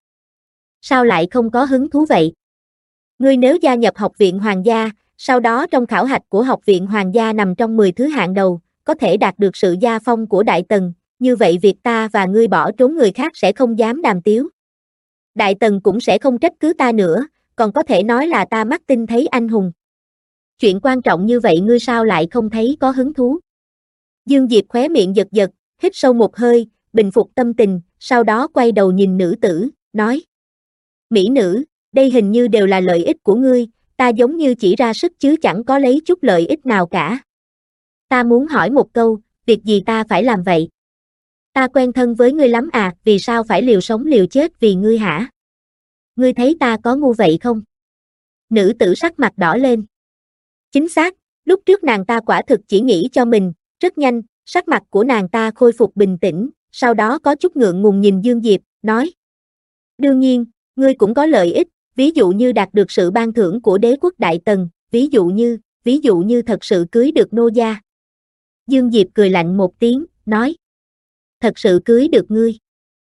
B: Sao lại không có hứng thú vậy? Ngươi nếu gia nhập học viện hoàng gia, sau đó trong khảo hạch của học viện hoàng gia nằm trong 10 thứ hạng đầu, có thể đạt được sự gia phong của Đại Tần, như vậy việc ta và ngươi bỏ trốn người khác sẽ không dám đàm tiếu. Đại Tần cũng sẽ không trách cứ ta nữa, còn có thể nói là ta mắt tinh thấy anh hùng. Chuyện quan trọng như vậy ngươi sao lại không thấy có hứng thú? Dương Diệp khóe miệng giật giật, hít sâu một hơi, bình phục tâm tình, sau đó quay đầu nhìn nữ tử, nói. Mỹ nữ, đây hình như đều là lợi ích của ngươi, ta giống như chỉ ra sức chứ chẳng có lấy chút lợi ích nào cả. Ta muốn hỏi một câu, việc gì ta phải làm vậy? Ta quen thân với ngươi lắm à, vì sao phải liều sống liều chết vì ngươi hả? Ngươi thấy ta có ngu vậy không? Nữ tử sắc mặt đỏ lên. Chính xác, lúc trước nàng ta quả thực chỉ nghĩ cho mình, rất nhanh, sắc mặt của nàng ta khôi phục bình tĩnh, sau đó có chút ngượng ngùng nhìn Dương Diệp, nói. Đương nhiên, ngươi cũng có lợi ích, ví dụ như đạt được sự ban thưởng của đế quốc Đại Tần, ví dụ như thật sự cưới được nô gia. Dương Diệp cười lạnh một tiếng, nói. Thật sự cưới được ngươi.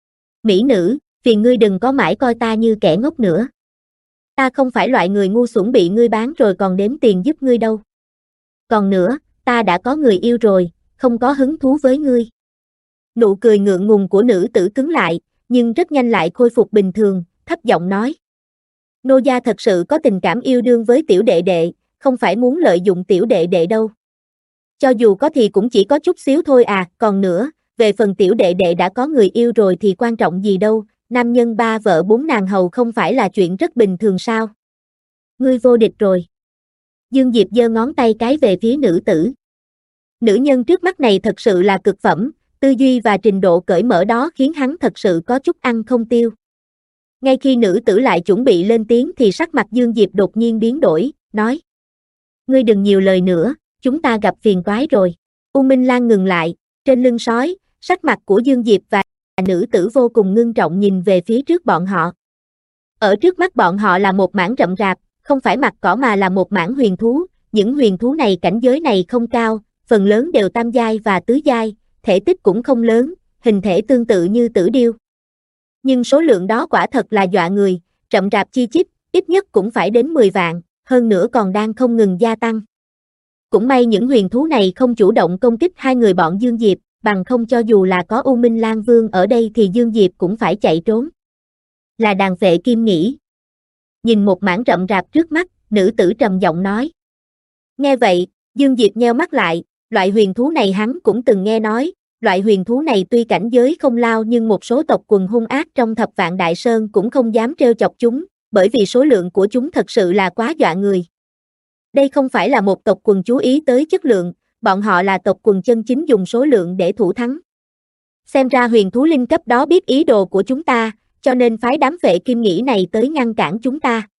B: Mỹ nữ, phiền ngươi đừng có mãi coi ta như kẻ ngốc nữa. Ta không phải loại người ngu xuẩn bị ngươi bán rồi còn đếm tiền giúp ngươi đâu. Còn nữa, ta đã có người yêu rồi, không có hứng thú với ngươi. Nụ cười ngượng ngùng của nữ tử cứng lại, nhưng rất nhanh lại khôi phục bình thường, thấp giọng nói. Nô gia thật sự có tình cảm yêu đương với tiểu đệ đệ, không phải muốn lợi dụng tiểu đệ đệ đâu. Cho dù có thì cũng chỉ có chút xíu thôi à, còn nữa, về phần tiểu đệ đệ đã có người yêu rồi thì quan trọng gì đâu, nam nhân ba vợ bốn nàng hầu không phải là chuyện rất bình thường sao? Ngươi vô địch rồi. Dương Diệp giơ ngón tay cái về phía nữ tử. Nữ nhân trước mắt này thật sự là cực phẩm, tư duy và trình độ cởi mở đó khiến hắn thật sự có chút ăn không tiêu. Ngay khi nữ tử lại chuẩn bị lên tiếng thì sắc mặt Dương Diệp đột nhiên biến đổi, nói. Ngươi đừng nhiều lời nữa, chúng ta gặp phiền toái rồi. U Minh Lan ngừng lại, trên lưng sói, sắc mặt của Dương Diệp và nữ tử vô cùng ngưng trọng nhìn về phía trước bọn họ. Ở trước mắt bọn họ là một mảng rậm rạp, không phải mặt cỏ mà là một mảng huyền thú, những huyền thú này cảnh giới này không cao, phần lớn đều tam giai và tứ giai, thể tích cũng không lớn, hình thể tương tự như tử điêu. Nhưng số lượng đó quả thật là dọa người, rậm rạp chi chít, ít nhất cũng phải đến 10 vạn, hơn nữa còn đang không ngừng gia tăng. Cũng may những huyền thú này không chủ động công kích hai người bọn Dương Diệp, bằng không cho dù là có U Minh Lan Vương ở đây thì Dương Diệp cũng phải chạy trốn. Là đàn vệ kim nghĩ. Nhìn một mảng rậm rạp trước mắt, nữ tử trầm giọng nói. Nghe vậy, Dương Diệp nheo mắt lại, loại huyền thú này hắn cũng từng nghe nói, loại huyền thú này tuy cảnh giới không lao nhưng một số tộc quần hung ác trong Thập Vạn Đại Sơn cũng không dám trêu chọc chúng, bởi vì số lượng của chúng thật sự là quá dọa người. Đây không phải là một tộc quần chú ý tới chất lượng, bọn họ là tộc quần chân chính dùng số lượng để thủ thắng. Xem ra huyền thú linh cấp đó biết ý đồ của chúng ta, cho nên phái đám vệ kim nghĩ này tới ngăn cản chúng ta.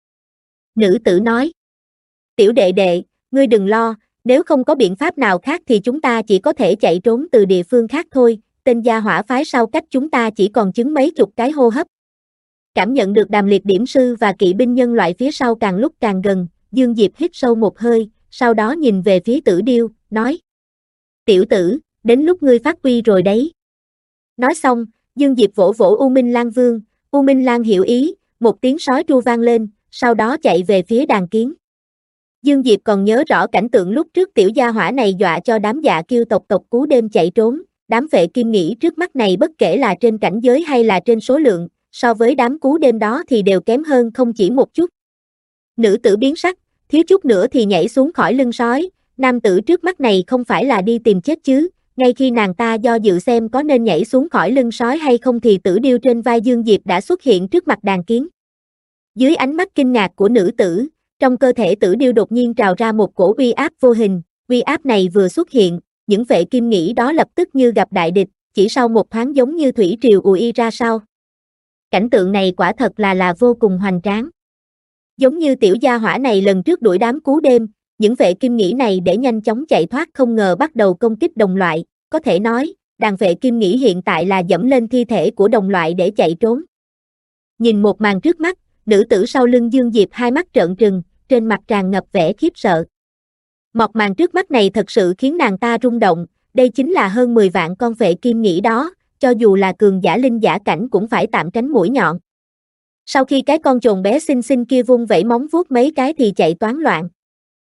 B: Nữ tử nói. Tiểu đệ đệ, ngươi đừng lo, nếu không có biện pháp nào khác thì chúng ta chỉ có thể chạy trốn từ địa phương khác thôi, tên gia hỏa phái sau cách chúng ta chỉ còn chừng mấy chục cái hô hấp. Cảm nhận được đàm liệt điểm sư và kỵ binh nhân loại phía sau càng lúc càng gần, Dương Diệp hít sâu một hơi, sau đó nhìn về phía Tử Điêu, nói. Tiểu tử, đến lúc ngươi phát huy rồi đấy. Nói xong, Dương Diệp vỗ vỗ U Minh Lan Vương, U Minh Lan hiểu ý, một tiếng sói tru vang lên, sau đó chạy về phía đàn kiến. Dương Diệp còn nhớ rõ cảnh tượng lúc trước tiểu gia hỏa này dọa cho đám Dạ Kiêu tộc Cú Đêm chạy trốn, đám vệ kim nghĩ trước mắt này bất kể là trên cảnh giới hay là trên số lượng, so với đám Cú Đêm đó thì đều kém hơn không chỉ một chút. Nữ tử biến sắc, thiếu chút nữa thì nhảy xuống khỏi lưng sói, nam tử trước mắt này không phải là đi tìm chết chứ, ngay khi nàng ta do dự xem có nên nhảy xuống khỏi lưng sói hay không thì Tử Điêu trên vai Dương Diệp đã xuất hiện trước mặt đàn kiến. Dưới ánh mắt kinh ngạc của nữ tử, trong cơ thể Tử Điêu đột nhiên trào ra một cổ uy áp vô hình, uy áp này vừa xuất hiện, những vệ kim nghĩ đó lập tức như gặp đại địch, chỉ sau một thoáng giống như thủy triều ùa ra sau. Cảnh tượng này quả thật là vô cùng hoành tráng. Giống như tiểu gia hỏa này lần trước đuổi đám Cú Đêm, những vệ kim nghĩ này để nhanh chóng chạy thoát không ngờ bắt đầu công kích đồng loại, có thể nói, đàn vệ kim nghĩ hiện tại là dẫm lên thi thể của đồng loại để chạy trốn. Nhìn một màn trước mắt, nữ tử sau lưng Dương Diệp hai mắt trợn trừng, trên mặt tràn ngập vẻ khiếp sợ. Một màn trước mắt này thật sự khiến nàng ta rung động, đây chính là hơn 10 vạn con vệ kim nghĩ đó, cho dù là cường giả linh giả cảnh cũng phải tạm tránh mũi nhọn. Sau khi cái con trồn bé xinh xinh kia vung vẩy móng vuốt mấy cái thì chạy toán loạn.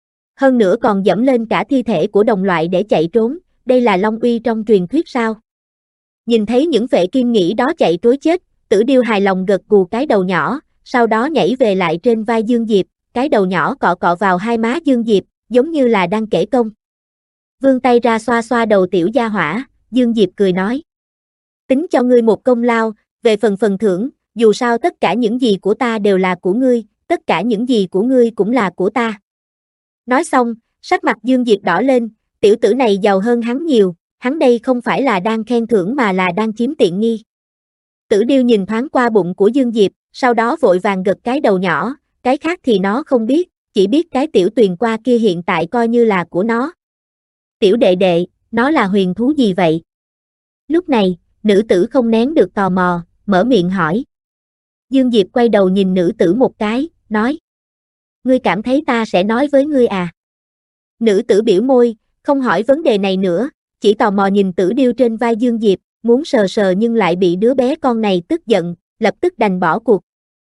B: Hơn nữa còn dẫm lên cả thi thể của đồng loại để chạy trốn, đây là Long Uy trong truyền thuyết sao? Nhìn thấy những vệ kim nghĩ đó chạy trối chết, Tử Điêu hài lòng gật gù cái đầu nhỏ, sau đó nhảy về lại trên vai Dương Diệp, cái đầu nhỏ cọ cọ vào hai má Dương Diệp, giống như là đang kể công. Vươn tay ra xoa xoa đầu tiểu gia hỏa, Dương Diệp cười nói. Tính cho ngươi một công lao, về phần thưởng, dù sao tất cả những gì của ta đều là của ngươi, tất cả những gì của ngươi cũng là của ta. Nói xong, sắc mặt Dương Diệp đỏ lên, tiểu tử này giàu hơn hắn nhiều, hắn đây không phải là đang khen thưởng mà là đang chiếm tiện nghi. Tử Điêu nhìn thoáng qua bụng của Dương Diệp, sau đó vội vàng gật cái đầu nhỏ, cái khác thì nó không biết, chỉ biết cái tiểu tuyền qua kia hiện tại coi như là của nó. Tiểu đệ đệ, nó là huyền thú gì vậy? Lúc này, nữ tử không nén được tò mò, mở miệng hỏi. Dương Diệp quay đầu nhìn nữ tử một cái, nói. Ngươi cảm thấy ta sẽ nói với ngươi à? Nữ tử biểu môi, không hỏi vấn đề này nữa, chỉ tò mò nhìn Tử Điêu trên vai Dương Diệp, muốn sờ sờ nhưng lại bị đứa bé con này tức giận, lập tức đành bỏ cuộc.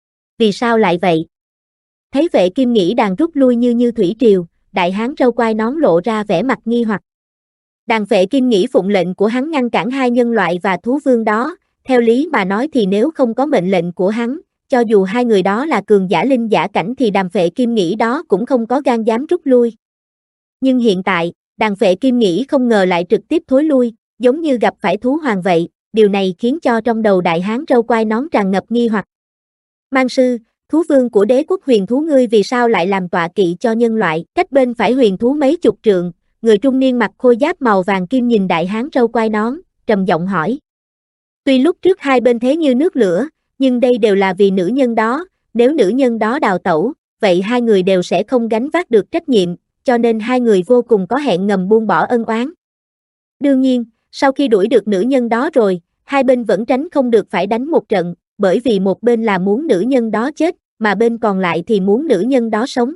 B: Vì sao lại vậy? Thấy Vệ Kim Nghĩ đàn rút lui như thủy triều, đại hán râu quai nón lộ ra vẻ mặt nghi hoặc. Đàn Vệ Kim Nghĩ phụng lệnh của hắn ngăn cản hai nhân loại và thú vương đó, theo lý mà nói thì nếu không có mệnh lệnh của hắn, cho dù hai người đó là cường giả linh giả cảnh thì đàn Vệ Kim Nghĩ đó cũng không có gan dám rút lui. Nhưng hiện tại, đàn Vệ Kim Nghĩ không ngờ lại trực tiếp thối lui, giống như gặp phải thú hoàng vậy, điều này khiến cho trong đầu đại hán râu quai nón tràn ngập nghi hoặc. Mang sư, thú vương của đế quốc huyền thú ngươi vì sao lại làm tọa kỵ cho nhân loại? Cách bên phải huyền thú mấy chục trượng, người trung niên mặc khôi giáp màu vàng kim nhìn đại hán râu quai nón, trầm giọng hỏi. Tuy lúc trước hai bên thế như nước lửa, nhưng đây đều là vì nữ nhân đó, nếu nữ nhân đó đào tẩu, vậy hai người đều sẽ không gánh vác được trách nhiệm, cho nên hai người vô cùng có hẹn ngầm buông bỏ ân oán. Đương nhiên, sau khi đuổi được nữ nhân đó rồi, hai bên vẫn tránh không được phải đánh một trận, bởi vì một bên là muốn nữ nhân đó chết, mà bên còn lại thì muốn nữ nhân đó sống.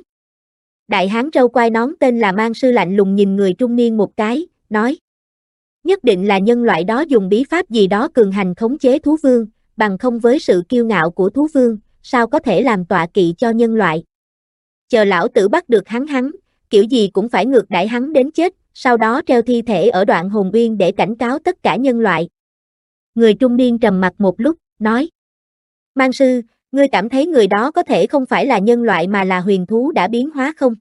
B: Đại hán râu quai nón tên là Mang Sư lạnh lùng nhìn người trung niên một cái, nói. Nhất định là nhân loại đó dùng bí pháp gì đó cường hành khống chế thú vương, bằng không với sự kiêu ngạo của thú vương, sao có thể làm tọa kỵ cho nhân loại. Chờ lão tử bắt được hắn, kiểu gì cũng phải ngược đãi hắn đến chết, sau đó treo thi thể ở đoạn hồn uyên để cảnh cáo tất cả nhân loại. Người trung niên trầm mặc một lúc, nói. Mang sư, ngươi cảm thấy người đó có thể không phải là nhân loại mà là huyền thú đã biến hóa không?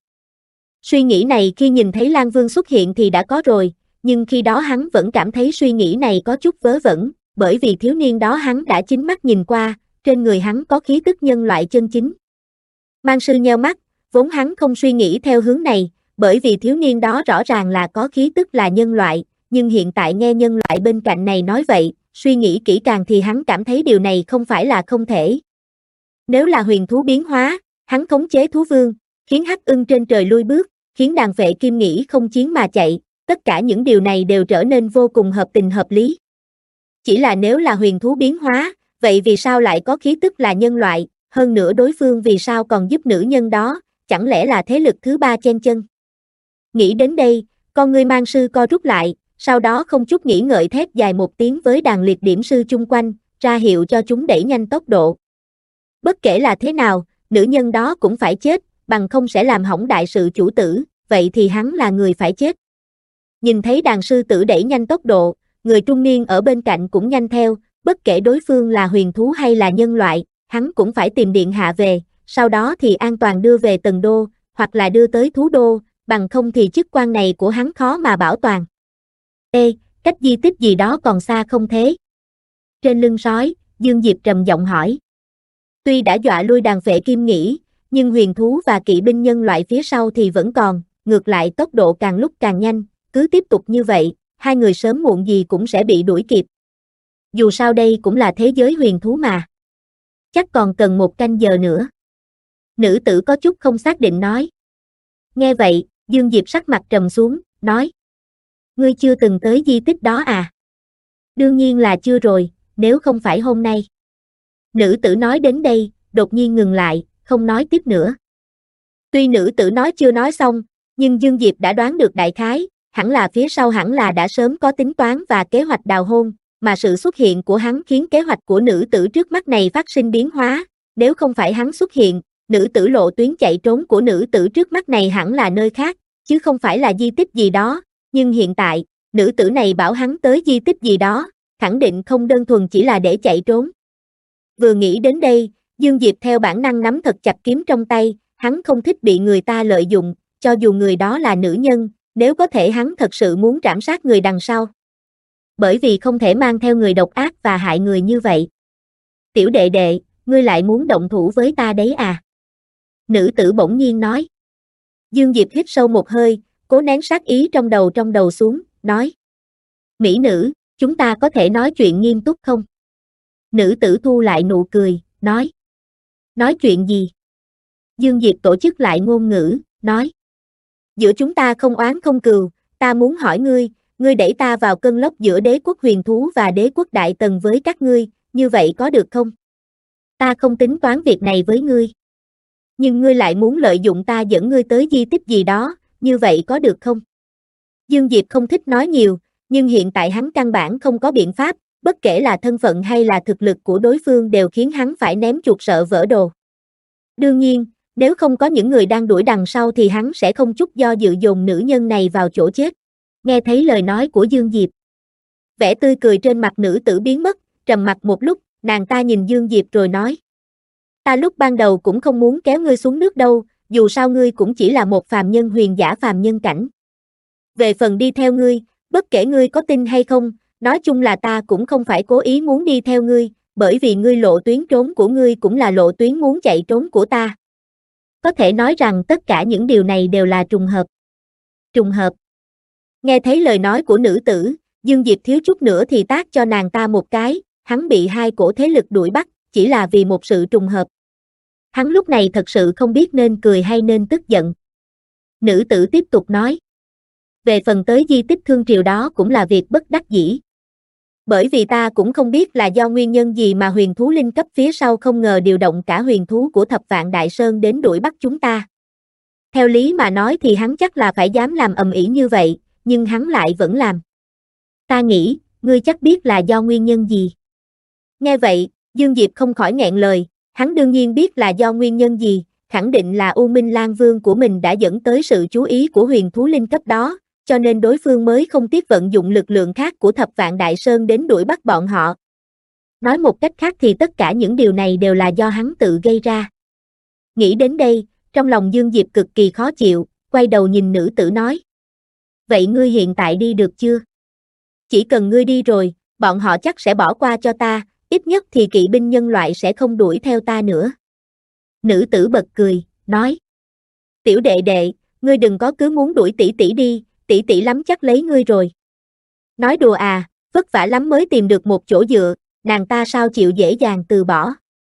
B: Suy nghĩ này khi nhìn thấy Lan Vương xuất hiện thì đã có rồi, nhưng khi đó hắn vẫn cảm thấy suy nghĩ này có chút vớ vẩn, bởi vì thiếu niên đó hắn đã chính mắt nhìn qua, trên người hắn có khí tức nhân loại chân chính. Mang sư nheo mắt, vốn hắn không suy nghĩ theo hướng này, bởi vì thiếu niên đó rõ ràng là có khí tức là nhân loại, nhưng hiện tại nghe nhân loại bên cạnh này nói vậy, suy nghĩ kỹ càng thì hắn cảm thấy điều này không phải là không thể. Nếu là huyền thú biến hóa, hắn khống chế thú vương, khiến hắc ưng trên trời lui bước, khiến đàn Vệ Kim Nghĩ không chiến mà chạy, tất cả những điều này đều trở nên vô cùng hợp tình hợp lý. Chỉ là nếu là huyền thú biến hóa, vậy vì sao lại có khí tức là nhân loại, hơn nữa đối phương vì sao còn giúp nữ nhân đó, chẳng lẽ là thế lực thứ ba chen chân? Nghĩ đến đây, con ngươi Mang sư co rút lại, sau đó không chút nghĩ ngợi thét dài một tiếng với đàn liệt điểm sư chung quanh, ra hiệu cho chúng đẩy nhanh tốc độ. Bất kể là thế nào, nữ nhân đó cũng phải chết, bằng không sẽ làm hỏng đại sự chủ tử, vậy thì hắn là người phải chết. Nhìn thấy đàn sư tử đẩy nhanh tốc độ, người trung niên ở bên cạnh cũng nhanh theo, bất kể đối phương là huyền thú hay là nhân loại, hắn cũng phải tìm điện hạ về, sau đó thì an toàn đưa về Tần Đô, hoặc là đưa tới Thú Đô, bằng không thì chức quan này của hắn khó mà bảo toàn. Ê, cách di tích gì đó còn xa không thế? Trên lưng sói, Dương Diệp trầm giọng hỏi. Tuy đã dọa lui đàn Vệ Kim Nghĩ, nhưng huyền thú và kỵ binh nhân loại phía sau thì vẫn còn, ngược lại tốc độ càng lúc càng nhanh, cứ tiếp tục như vậy, hai người sớm muộn gì cũng sẽ bị đuổi kịp. Dù sao đây cũng là thế giới huyền thú mà. Chắc còn cần 1 canh giờ nữa. Nữ tử có chút không xác định nói. Nghe vậy, Dương Diệp sắc mặt trầm xuống, nói. Ngươi chưa từng tới di tích đó à? Đương nhiên là chưa rồi, nếu không phải hôm nay. Nữ tử nói đến đây, đột nhiên ngừng lại, không nói tiếp nữa. Tuy nữ tử nói chưa nói xong, nhưng Dương Diệp đã đoán được đại khái, hẳn là phía sau hẳn là đã sớm có tính toán và kế hoạch đào hôn, mà sự xuất hiện của hắn khiến kế hoạch của nữ tử trước mắt này phát sinh biến hóa, nếu không phải hắn xuất hiện, nữ tử lộ tuyến chạy trốn của nữ tử trước mắt này hẳn là nơi khác, chứ không phải là di tích gì đó, nhưng hiện tại, nữ tử này bảo hắn tới di tích gì đó, khẳng định không đơn thuần chỉ là để chạy trốn. Vừa nghĩ đến đây, Dương Diệp theo bản năng nắm thật chặt kiếm trong tay, hắn không thích bị người ta lợi dụng, cho dù người đó là nữ nhân, nếu có thể hắn thật sự muốn trảm sát người đằng sau. Bởi vì không thể mang theo người độc ác và hại người như vậy. Tiểu đệ đệ, ngươi lại muốn động thủ với ta đấy à? Nữ tử bỗng nhiên nói. Dương Diệp hít sâu một hơi, cố nén sát ý trong đầu xuống, nói. Mỹ nữ, chúng ta có thể nói chuyện nghiêm túc không? Nữ tử thu lại nụ cười, nói. Nói chuyện gì? Dương Diệp tổ chức lại ngôn ngữ, nói. Giữa chúng ta không oán không cừu, ta muốn hỏi ngươi, ngươi đẩy ta vào cơn lốc giữa đế quốc huyền thú và đế quốc đại tần với các ngươi, như vậy có được không? Ta không tính toán việc này với ngươi. Nhưng ngươi lại muốn lợi dụng ta dẫn ngươi tới di tích gì đó, như vậy có được không? Dương Diệp không thích nói nhiều, nhưng hiện tại hắn căn bản không có biện pháp, bất kể là thân phận hay là thực lực của đối phương đều khiến hắn phải ném chuột sợ vỡ đồ. Đương nhiên, nếu không có những người đang đuổi đằng sau thì hắn sẽ không chút do dự dồn nữ nhân này vào chỗ chết. Nghe thấy lời nói của Dương Diệp, vẻ tươi cười trên mặt nữ tử biến mất, trầm mặc một lúc, nàng ta nhìn Dương Diệp rồi nói. Ta lúc ban đầu cũng không muốn kéo ngươi xuống nước đâu, dù sao ngươi cũng chỉ là một phàm nhân huyền giả phàm nhân cảnh. Về phần đi theo ngươi, bất kể ngươi có tin hay không, nói chung là ta cũng không phải cố ý muốn đi theo ngươi, bởi vì ngươi lộ tuyến trốn của ngươi cũng là lộ tuyến muốn chạy trốn của ta. Có thể nói rằng tất cả những điều này đều là trùng hợp. Trùng hợp. Nghe thấy lời nói của nữ tử, Dương Diệp thiếu chút nữa thì tát cho nàng ta một cái, hắn bị hai cổ thế lực đuổi bắt, chỉ là vì một sự trùng hợp. Hắn lúc này thật sự không biết nên cười hay nên tức giận. Nữ tử tiếp tục nói. Về phần tới di tích Thương Triều đó cũng là việc bất đắc dĩ. Bởi vì ta cũng không biết là do nguyên nhân gì mà huyền thú linh cấp phía sau không ngờ điều động cả huyền thú của Thập Vạn Đại Sơn đến đuổi bắt chúng ta. Theo lý mà nói thì hắn chắc là phải dám làm ầm ĩ như vậy, nhưng hắn lại vẫn làm. Ta nghĩ, ngươi chắc biết là do nguyên nhân gì. Nghe vậy, Dương Diệp không khỏi nghẹn lời, hắn đương nhiên biết là do nguyên nhân gì, khẳng định là U Minh Lan Vương của mình đã dẫn tới sự chú ý của huyền thú linh cấp đó, cho nên đối phương mới không tiếc vận dụng lực lượng khác của Thập Vạn Đại Sơn đến đuổi bắt bọn họ. Nói một cách khác thì tất cả những điều này đều là do hắn tự gây ra. Nghĩ đến đây, trong lòng Dương Diệp cực kỳ khó chịu, quay đầu nhìn nữ tử nói. Vậy ngươi hiện tại đi được chưa? Chỉ cần ngươi đi rồi, bọn họ chắc sẽ bỏ qua cho ta, ít nhất thì kỵ binh nhân loại sẽ không đuổi theo ta nữa. Nữ tử bật cười, nói. Tiểu đệ đệ, ngươi đừng có cứ muốn đuổi tỷ tỷ đi, tỷ tỷ lắm chắc lấy ngươi rồi. Nói đùa à, vất vả lắm mới tìm được một chỗ dựa, nàng ta sao chịu dễ dàng từ bỏ.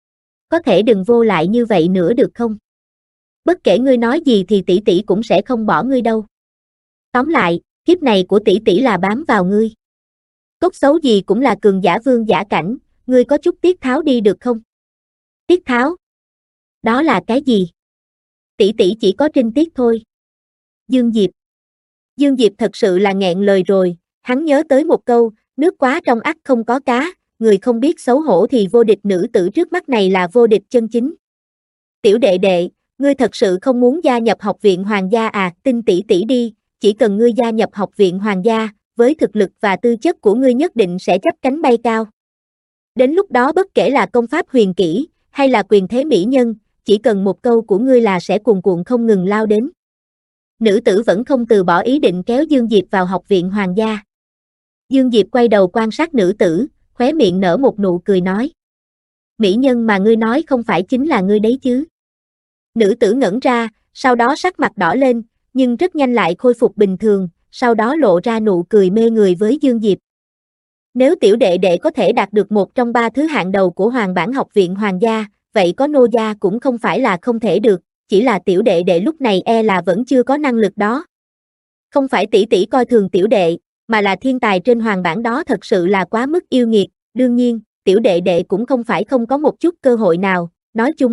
B: Có thể đừng vô lại như vậy nữa được không? Bất kể ngươi nói gì thì tỷ tỷ cũng sẽ không bỏ ngươi đâu. Tóm lại, kiếp này của tỷ tỷ là bám vào ngươi. Cốt xấu gì cũng là cường giả vương giả cảnh, ngươi có chút tiết tháo đi được không? Tiết tháo? Đó là cái gì? Tỷ tỷ chỉ có trinh tiết thôi. Dương Diệp thật sự là nghẹn lời rồi, hắn nhớ tới một câu, nước quá trong ắt không có cá, người không biết xấu hổ thì vô địch nữ tử trước mắt này là vô địch chân chính. Tiểu đệ đệ, ngươi thật sự không muốn gia nhập học viện hoàng gia à, tin tỷ tỷ đi, chỉ cần ngươi gia nhập học viện hoàng gia, với thực lực và tư chất của ngươi nhất định sẽ chắp cánh bay cao. Đến lúc đó bất kể là công pháp huyền kỹ, hay là quyền thế mỹ nhân, chỉ cần một câu của ngươi là sẽ cuồn cuộn không ngừng lao đến. Nữ tử vẫn không từ bỏ ý định kéo Dương Diệp vào học viện hoàng gia. Dương Diệp quay đầu quan sát nữ tử, khóe miệng nở một nụ cười nói. Mỹ nhân mà ngươi nói không phải chính là ngươi đấy chứ? Nữ tử ngẩn ra, sau đó sắc mặt đỏ lên, nhưng rất nhanh lại khôi phục bình thường, sau đó lộ ra nụ cười mê người với Dương Diệp. Nếu tiểu đệ đệ có thể đạt được một trong 3 thứ hạng đầu của Hoàng bản học viện hoàng gia, vậy có nô gia cũng không phải là không thể được, chỉ là tiểu đệ đệ lúc này e là vẫn chưa có năng lực đó. Không phải tỷ tỷ coi thường tiểu đệ, mà là thiên tài trên hoàng bản đó thật sự là quá mức yêu nghiệt, đương nhiên, tiểu đệ đệ cũng không phải không có một chút cơ hội nào, nói chung.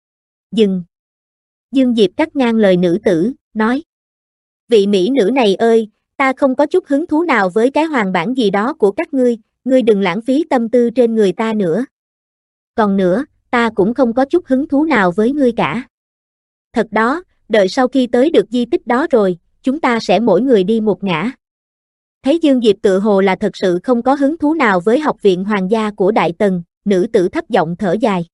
B: Dừng. Dương Diệp cắt ngang lời nữ tử, nói. Vị mỹ nữ này ơi, ta không có chút hứng thú nào với cái hoàng bản gì đó của các ngươi đừng lãng phí tâm tư trên người ta nữa. Còn nữa, ta cũng không có chút hứng thú nào với ngươi cả. Thật đó, đợi sau khi tới được di tích đó rồi, chúng ta sẽ mỗi người đi một ngả. Thấy Dương Diệp tự hồ là thật sự không có hứng thú nào với học viện hoàng gia của Đại Tần, nữ tử thấp giọng thở dài.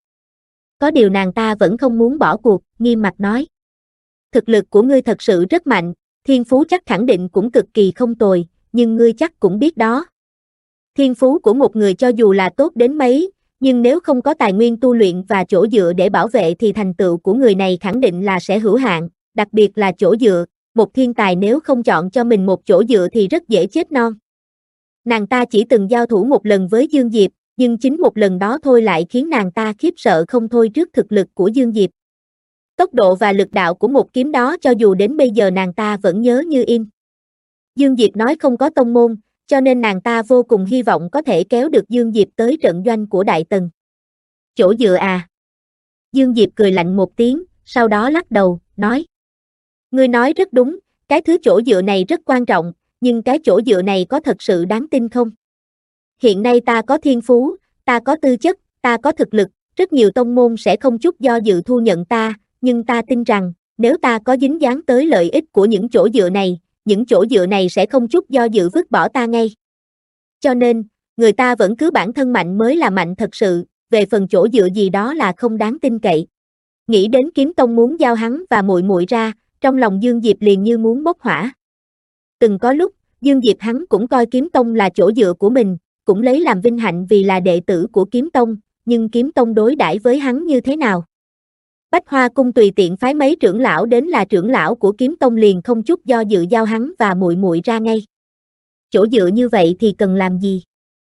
B: Có điều nàng ta vẫn không muốn bỏ cuộc, nghiêm mặt nói. Thực lực của ngươi thật sự rất mạnh, thiên phú chắc khẳng định cũng cực kỳ không tồi, nhưng ngươi chắc cũng biết đó. Thiên phú của một người cho dù là tốt đến mấy, nhưng nếu không có tài nguyên tu luyện và chỗ dựa để bảo vệ thì thành tựu của người này khẳng định là sẽ hữu hạn, đặc biệt là chỗ dựa, một thiên tài nếu không chọn cho mình một chỗ dựa thì rất dễ chết non. Nàng ta chỉ từng giao thủ một lần với Dương Diệp, nhưng chính một lần đó thôi lại khiến nàng ta khiếp sợ không thôi trước thực lực của Dương Diệp. Tốc độ và lực đạo của một kiếm đó cho dù đến bây giờ nàng ta vẫn nhớ như in. Dương Diệp nói không có tông môn, cho nên nàng ta vô cùng hy vọng có thể kéo được Dương Diệp tới trận doanh của Đại Tần. Chỗ dựa à? Dương Diệp cười lạnh một tiếng, sau đó lắc đầu, nói. Ngươi nói rất đúng, cái thứ chỗ dựa này rất quan trọng, nhưng cái chỗ dựa này có thật sự đáng tin không? Hiện nay ta có thiên phú, ta có tư chất, ta có thực lực, rất nhiều tông môn sẽ không chút do dự thu nhận ta, nhưng ta tin rằng, nếu ta có dính dáng tới lợi ích của những chỗ dựa này, những chỗ dựa này sẽ không chút do dự vứt bỏ ta ngay. Cho nên, người ta vẫn cứ bản thân mạnh mới là mạnh thật sự, về phần chỗ dựa gì đó là không đáng tin cậy. Nghĩ đến Kiếm Tông muốn giao hắn và muội muội ra, trong lòng Dương Diệp liền như muốn bốc hỏa. Từng có lúc, Dương Diệp hắn cũng coi Kiếm Tông là chỗ dựa của mình, cũng lấy làm vinh hạnh vì là đệ tử của Kiếm Tông, nhưng Kiếm Tông đối đãi với hắn như thế nào? Bách Hoa Cung tùy tiện phái mấy trưởng lão đến là trưởng lão của Kiếm Tông liền không chút do dự giao hắn và muội muội ra ngay. Chỗ dựa như vậy thì cần làm gì?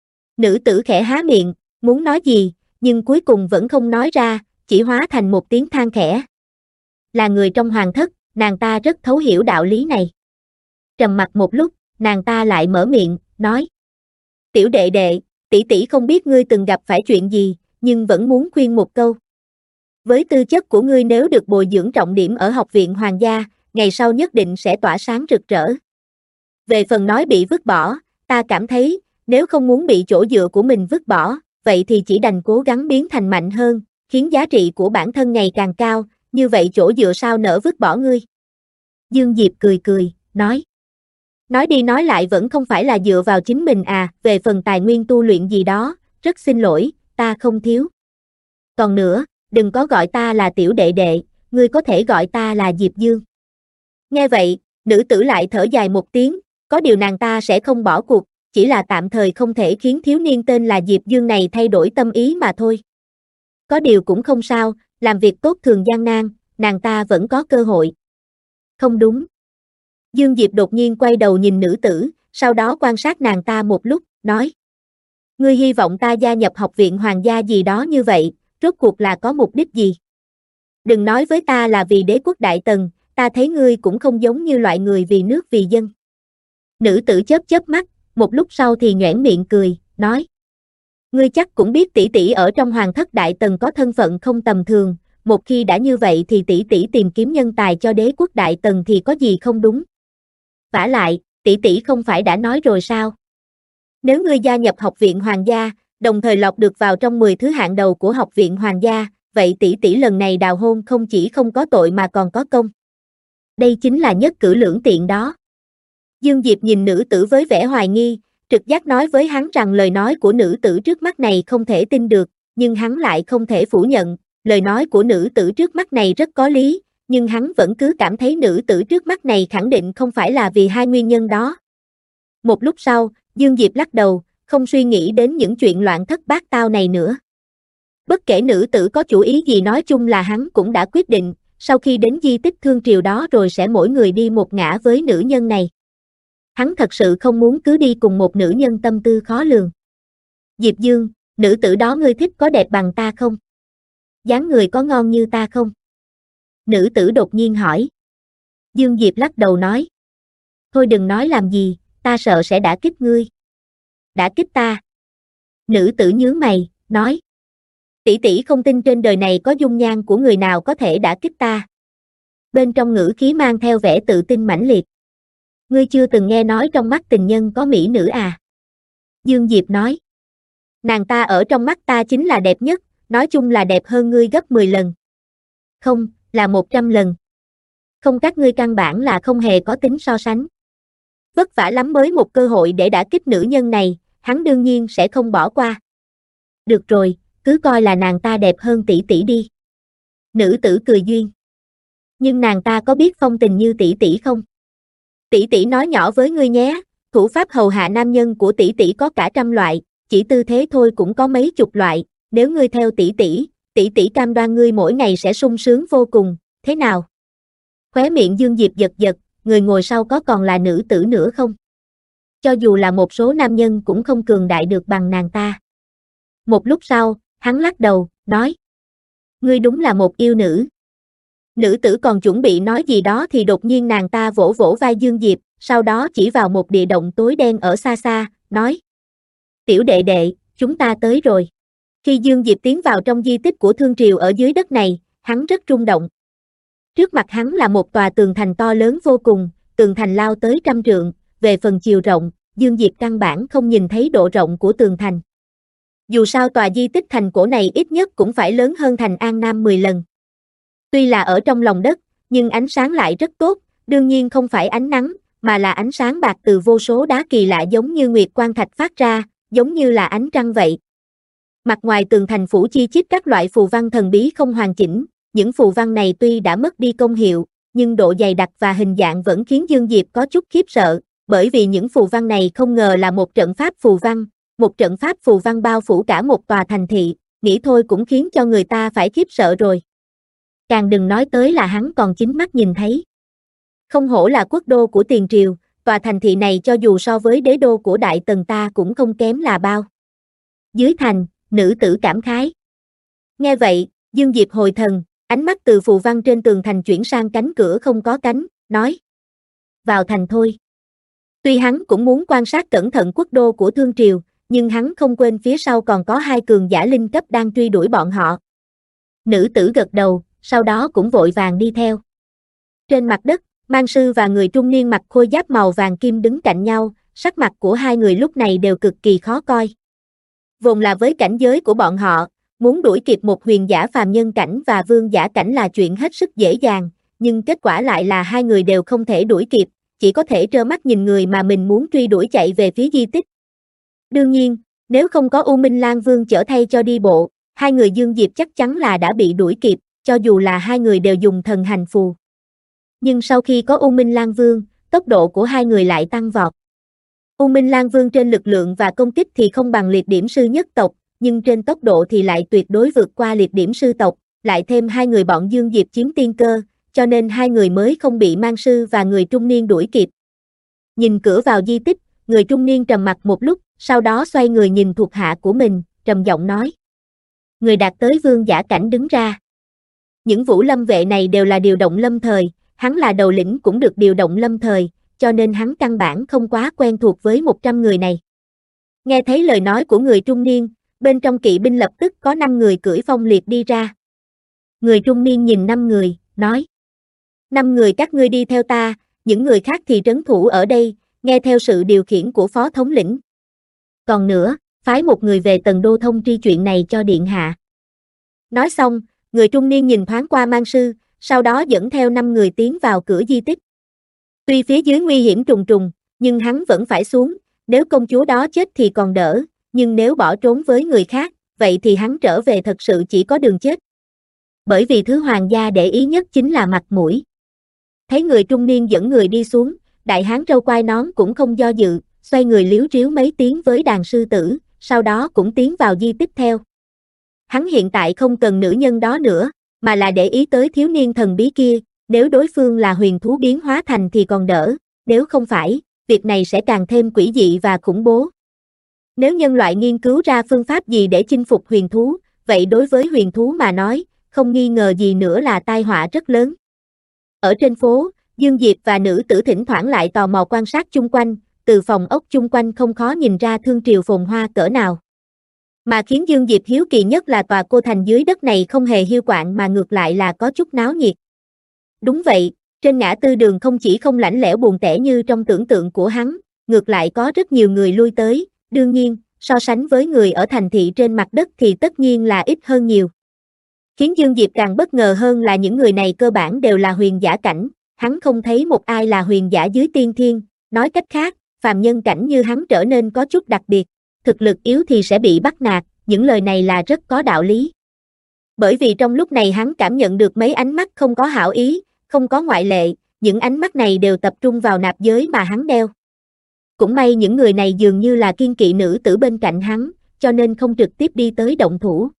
B: Nữ tử khẽ há miệng, muốn nói gì, nhưng cuối cùng vẫn không nói ra, chỉ hóa thành một tiếng than khẽ. Là người trong hoàng thất, nàng ta rất thấu hiểu đạo lý này. Trầm mặc một lúc, nàng ta lại mở miệng, nói. Tiểu đệ đệ, tỷ tỷ không biết ngươi từng gặp phải chuyện gì, nhưng vẫn muốn khuyên một câu. Với tư chất của ngươi nếu được bồi dưỡng trọng điểm ở học viện hoàng gia, ngày sau nhất định sẽ tỏa sáng rực rỡ. Về phần nói bị vứt bỏ, ta cảm thấy, nếu không muốn bị chỗ dựa của mình vứt bỏ, vậy thì chỉ đành cố gắng biến thành mạnh hơn, khiến giá trị của bản thân ngày càng cao, như vậy chỗ dựa sao nỡ vứt bỏ ngươi. Dương Diệp cười cười, nói. Nói đi nói lại vẫn không phải là dựa vào chính mình à, về phần tài nguyên tu luyện gì đó, rất xin lỗi, ta không thiếu. Còn nữa, đừng có gọi ta là tiểu đệ đệ, ngươi có thể gọi ta là Diệp Dương. Nghe vậy, nữ tử lại thở dài một tiếng, có điều nàng ta sẽ không bỏ cuộc, chỉ là tạm thời không thể khiến thiếu niên tên là Diệp Dương này thay đổi tâm ý mà thôi. Có điều cũng không sao, làm việc tốt thường gian nan, nàng ta vẫn có cơ hội. Không đúng. Dương Diệp đột nhiên quay đầu nhìn nữ tử, sau đó quan sát nàng ta một lúc, nói. Ngươi hy vọng ta gia nhập học viện hoàng gia gì đó như vậy, rốt cuộc là có mục đích gì? Đừng nói với ta là vì đế quốc Đại Tần, ta thấy ngươi cũng không giống như loại người vì nước vì dân. Nữ tử chớp chớp mắt, một lúc sau thì nhoẻn miệng cười, nói. Ngươi chắc cũng biết tỷ tỷ ở trong hoàng thất Đại Tần có thân phận không tầm thường, một khi đã như vậy thì tỷ tỷ tìm kiếm nhân tài cho đế quốc Đại Tần thì có gì không đúng. Vả lại, tỷ tỷ không phải đã nói rồi sao? Nếu ngươi gia nhập học viện hoàng gia, đồng thời lọt được vào trong 10 thứ hạng đầu của học viện hoàng gia, vậy tỷ tỷ lần này đào hôn không chỉ không có tội mà còn có công. Đây chính là nhất cử lưỡng tiện đó. Dương Diệp nhìn nữ tử với vẻ hoài nghi, trực giác nói với hắn rằng lời nói của nữ tử trước mắt này không thể tin được, nhưng hắn lại không thể phủ nhận, lời nói của nữ tử trước mắt này rất có lý, nhưng hắn vẫn cứ cảm thấy nữ tử trước mắt này khẳng định không phải là vì hai nguyên nhân đó. Một lúc sau, Dương Diệp lắc đầu, không suy nghĩ đến những chuyện loạn thất bát tao này nữa. Bất kể nữ tử có chủ ý gì nói chung là hắn cũng đã quyết định, sau khi đến di tích Thương Triều đó rồi sẽ mỗi người đi một ngả với nữ nhân này. Hắn thật sự không muốn cứ đi cùng một nữ nhân tâm tư khó lường. Diệp Dương, nữ tử đó ngươi thích có đẹp bằng ta không? Dáng người có ngon như ta không? Nữ tử đột nhiên hỏi. Dương Diệp lắc đầu nói. Thôi đừng nói làm gì, ta sợ sẽ đả kích ngươi. Đả kích ta? Nữ tử nhướng mày, nói. Tỷ tỷ không tin trên đời này có dung nhan của người nào có thể đả kích ta. Bên trong ngữ khí mang theo vẻ tự tin mãnh liệt. Ngươi chưa từng nghe nói trong mắt tình nhân có mỹ nữ à? Dương Diệp nói. Nàng ta ở trong mắt ta chính là đẹp nhất, nói chung là đẹp hơn ngươi gấp 10 lần. Không, là 100 lần. Không, các ngươi căn bản là không hề có tính so sánh. Vất vả lắm mới một cơ hội để đả kích nữ nhân này, hắn đương nhiên sẽ không bỏ qua. Được rồi, cứ coi là nàng ta đẹp hơn tỷ tỷ đi. Nữ tử cười duyên. Nhưng nàng ta có biết phong tình như tỷ tỷ không? Tỷ tỷ nói nhỏ với ngươi nhé, thủ pháp hầu hạ nam nhân của tỷ tỷ có cả trăm loại, chỉ tư thế thôi cũng có mấy chục loại, nếu ngươi theo tỷ tỷ cam đoan ngươi mỗi ngày sẽ sung sướng vô cùng, thế nào? Khóe miệng Dương Diệp giật giật, người ngồi sau có còn là nữ tử nữa không? Cho dù là một số nam nhân cũng không cường đại được bằng nàng ta. Một lúc sau, hắn lắc đầu, nói. Ngươi đúng là một yêu nữ. Nữ tử còn chuẩn bị nói gì đó thì đột nhiên nàng ta vỗ vỗ vai Dương Diệp, sau đó chỉ vào một địa động tối đen ở xa xa, nói. Tiểu đệ đệ, chúng ta tới rồi. Khi Dương Diệp tiến vào trong di tích của Thương Triều ở dưới đất này, hắn rất rung động. Trước mặt hắn là một tòa tường thành to lớn vô cùng, tường thành lao tới 100 trượng, về phần chiều rộng, Dương Diệp căn bản không nhìn thấy độ rộng của tường thành. Dù sao tòa di tích thành cổ này ít nhất cũng phải lớn hơn thành An Nam 10 lần. Tuy là ở trong lòng đất, nhưng ánh sáng lại rất tốt, đương nhiên không phải ánh nắng, mà là ánh sáng bạc từ vô số đá kỳ lạ giống như nguyệt quang thạch phát ra, giống như là ánh trăng vậy. Mặt ngoài tường thành phủ chi chít các loại phù văn thần bí không hoàn chỉnh, những phù văn này tuy đã mất đi công hiệu, nhưng độ dày đặc và hình dạng vẫn khiến Dương Diệp có chút khiếp sợ, bởi vì những phù văn này không ngờ là một trận pháp phù văn, một trận pháp phù văn bao phủ cả một tòa thành thị, nghĩ thôi cũng khiến cho người ta phải khiếp sợ rồi. Càng đừng nói tới là hắn còn chính mắt nhìn thấy. Không hổ là quốc đô của Tiền Triều, tòa thành thị này cho dù so với đế đô của Đại Tần ta cũng không kém là bao. Dưới thành, nữ tử cảm khái. Nghe vậy, Dương Diệp hồi thần, ánh mắt từ phù văn trên tường thành chuyển sang cánh cửa không có cánh, nói. Vào thành thôi. Tuy hắn cũng muốn quan sát cẩn thận quốc đô của Thương Triều, nhưng hắn không quên phía sau còn có 2 cường giả linh cấp đang truy đuổi bọn họ. Nữ tử gật đầu, sau đó cũng vội vàng đi theo. Trên mặt đất, Mang Sư và người trung niên mặc khôi giáp màu vàng kim đứng cạnh nhau, sắc mặt của hai người lúc này đều cực kỳ khó coi. Vốn là với cảnh giới của bọn họ, muốn đuổi kịp một huyền giả phàm nhân cảnh và vương giả cảnh là chuyện hết sức dễ dàng, nhưng kết quả lại là hai người đều không thể đuổi kịp, chỉ có thể trơ mắt nhìn người mà mình muốn truy đuổi chạy về phía di tích. Đương nhiên, nếu không có U Minh Lang Vương chở thay cho đi bộ, hai người Dương Diệp chắc chắn là đã bị đuổi kịp, cho dù là hai người đều dùng thần hành phù. Nhưng sau khi có U Minh Lang Vương, tốc độ của hai người lại tăng vọt. U Minh Lang Vương trên lực lượng và công kích thì không bằng liệt điểm sư nhất tộc, nhưng trên tốc độ thì lại tuyệt đối vượt qua liệt điểm sư tộc, lại thêm hai người bọn Dương Diệp chiếm tiên cơ, cho nên hai người mới không bị Mang Sư và người trung niên đuổi kịp. Nhìn cửa vào di tích, người trung niên trầm mặc một lúc, sau đó xoay người nhìn thuộc hạ của mình, trầm giọng nói. Người đạt tới vương giả cảnh đứng ra. Những Vũ Lâm vệ này đều là điều động lâm thời, hắn là đầu lĩnh cũng được điều động lâm thời, cho nên hắn căn bản không quá quen thuộc với 100 người này. Nghe thấy lời nói của người trung niên, bên trong kỵ binh lập tức có 5 người cưỡi phong liệt đi ra. Người trung niên nhìn 5 người, nói. 5 người các ngươi đi theo ta, những người khác thì trấn thủ ở đây, nghe theo sự điều khiển của phó thống lĩnh. Còn nữa, phái một người về Tần Đô thông tri chuyện này cho điện hạ. Nói xong, người trung niên nhìn thoáng qua Mang Sư, sau đó dẫn theo 5 người tiến vào cửa di tích. Tuy phía dưới nguy hiểm trùng trùng, nhưng hắn vẫn phải xuống, nếu công chúa đó chết thì còn đỡ, nhưng nếu bỏ trốn với người khác, vậy thì hắn trở về thật sự chỉ có đường chết. Bởi vì thứ hoàng gia để ý nhất chính là mặt mũi. Thấy người trung niên dẫn người đi xuống, đại hán râu quai nón cũng không do dự, xoay người líu ríu mấy tiếng với đàn sư tử, sau đó cũng tiến vào di tích theo. Hắn hiện tại không cần nữ nhân đó nữa, mà là để ý tới thiếu niên thần bí kia, nếu đối phương là huyền thú biến hóa thành thì còn đỡ, nếu không phải, việc này sẽ càng thêm quỷ dị và khủng bố. Nếu nhân loại nghiên cứu ra phương pháp gì để chinh phục huyền thú, vậy đối với huyền thú mà nói, không nghi ngờ gì nữa là tai họa rất lớn. Ở trên phố, Dương Diệp và nữ tử thỉnh thoảng lại tò mò quan sát chung quanh, từ phòng ốc chung quanh không khó nhìn ra Thương Triều phồn hoa cỡ nào. Mà khiến Dương Diệp hiếu kỳ nhất là tòa cô thành dưới đất này không hề hiu quạnh mà ngược lại là có chút náo nhiệt. Đúng vậy, trên ngã tư đường không chỉ không lạnh lẽo buồn tẻ như trong tưởng tượng của hắn, ngược lại có rất nhiều người lui tới, đương nhiên, so sánh với người ở thành thị trên mặt đất thì tất nhiên là ít hơn nhiều. Khiến Dương Diệp càng bất ngờ hơn là những người này cơ bản đều là huyền giả cảnh, hắn không thấy một ai là huyền giả dưới tiên thiên, nói cách khác, phàm nhân cảnh như hắn trở nên có chút đặc biệt, thực lực yếu thì sẽ bị bắt nạt, những lời này là rất có đạo lý. Bởi vì trong lúc này hắn cảm nhận được mấy ánh mắt không có hảo ý, không có ngoại lệ, những ánh mắt này đều tập trung vào nạp giới mà hắn đeo. Cũng may những người này dường như là kiêng kỵ nữ tử bên cạnh hắn, cho nên không trực tiếp đi tới động thủ.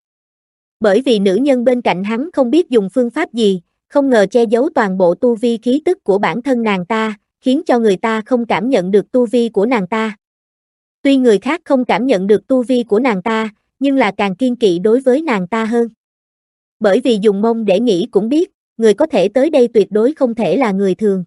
B: Bởi vì nữ nhân bên cạnh hắn không biết dùng phương pháp gì, không ngờ che giấu toàn bộ tu vi khí tức của bản thân nàng ta, khiến cho người ta không cảm nhận được tu vi của nàng ta. Tuy người khác không cảm nhận được tu vi của nàng ta, nhưng là càng kiêng kỵ đối với nàng ta hơn. Bởi vì dùng mông để nghĩ cũng biết, người có thể tới đây tuyệt đối không thể là người thường.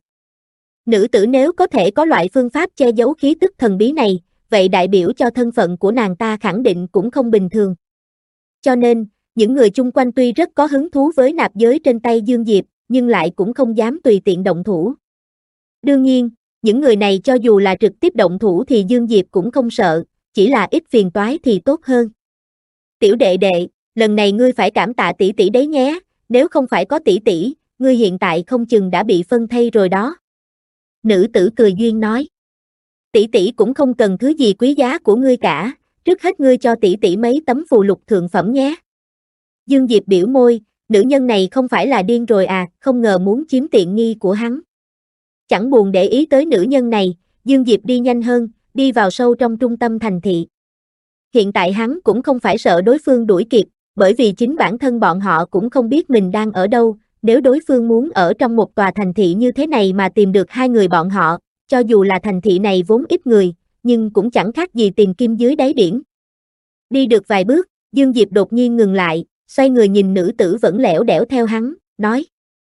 B: Nữ tử nếu có thể có loại phương pháp che giấu khí tức thần bí này, vậy đại biểu cho thân phận của nàng ta khẳng định cũng không bình thường. Cho nên, những người chung quanh tuy rất có hứng thú với nạp giới trên tay Dương Diệp, nhưng lại cũng không dám tùy tiện động thủ. Đương nhiên, những người này cho dù là trực tiếp động thủ thì Dương Diệp cũng không sợ, chỉ là ít phiền toái thì tốt hơn. Tiểu đệ đệ, lần này ngươi phải cảm tạ tỷ tỷ đấy nhé, nếu không phải có tỷ tỷ, ngươi hiện tại không chừng đã bị phân thây rồi đó. Nữ tử cười duyên nói. Tỷ tỷ cũng không cần thứ gì quý giá của ngươi cả, trước hết ngươi cho tỷ tỷ mấy tấm phù lục thượng phẩm nhé. Dương Diệp biểu môi, nữ nhân này không phải là điên rồi à, không ngờ muốn chiếm tiện nghi của hắn. Chẳng buồn để ý tới nữ nhân này, Dương Diệp đi nhanh hơn, đi vào sâu trong trung tâm thành thị. Hiện tại hắn cũng không phải sợ đối phương đuổi kịp, bởi vì chính bản thân bọn họ cũng không biết mình đang ở đâu, nếu đối phương muốn ở trong một tòa thành thị như thế này mà tìm được hai người bọn họ, cho dù là thành thị này vốn ít người, nhưng cũng chẳng khác gì tìm kim dưới đáy biển. Đi được vài bước, Dương Diệp đột nhiên ngừng lại, xoay người nhìn nữ tử vẫn lẻo đẻo theo hắn, nói.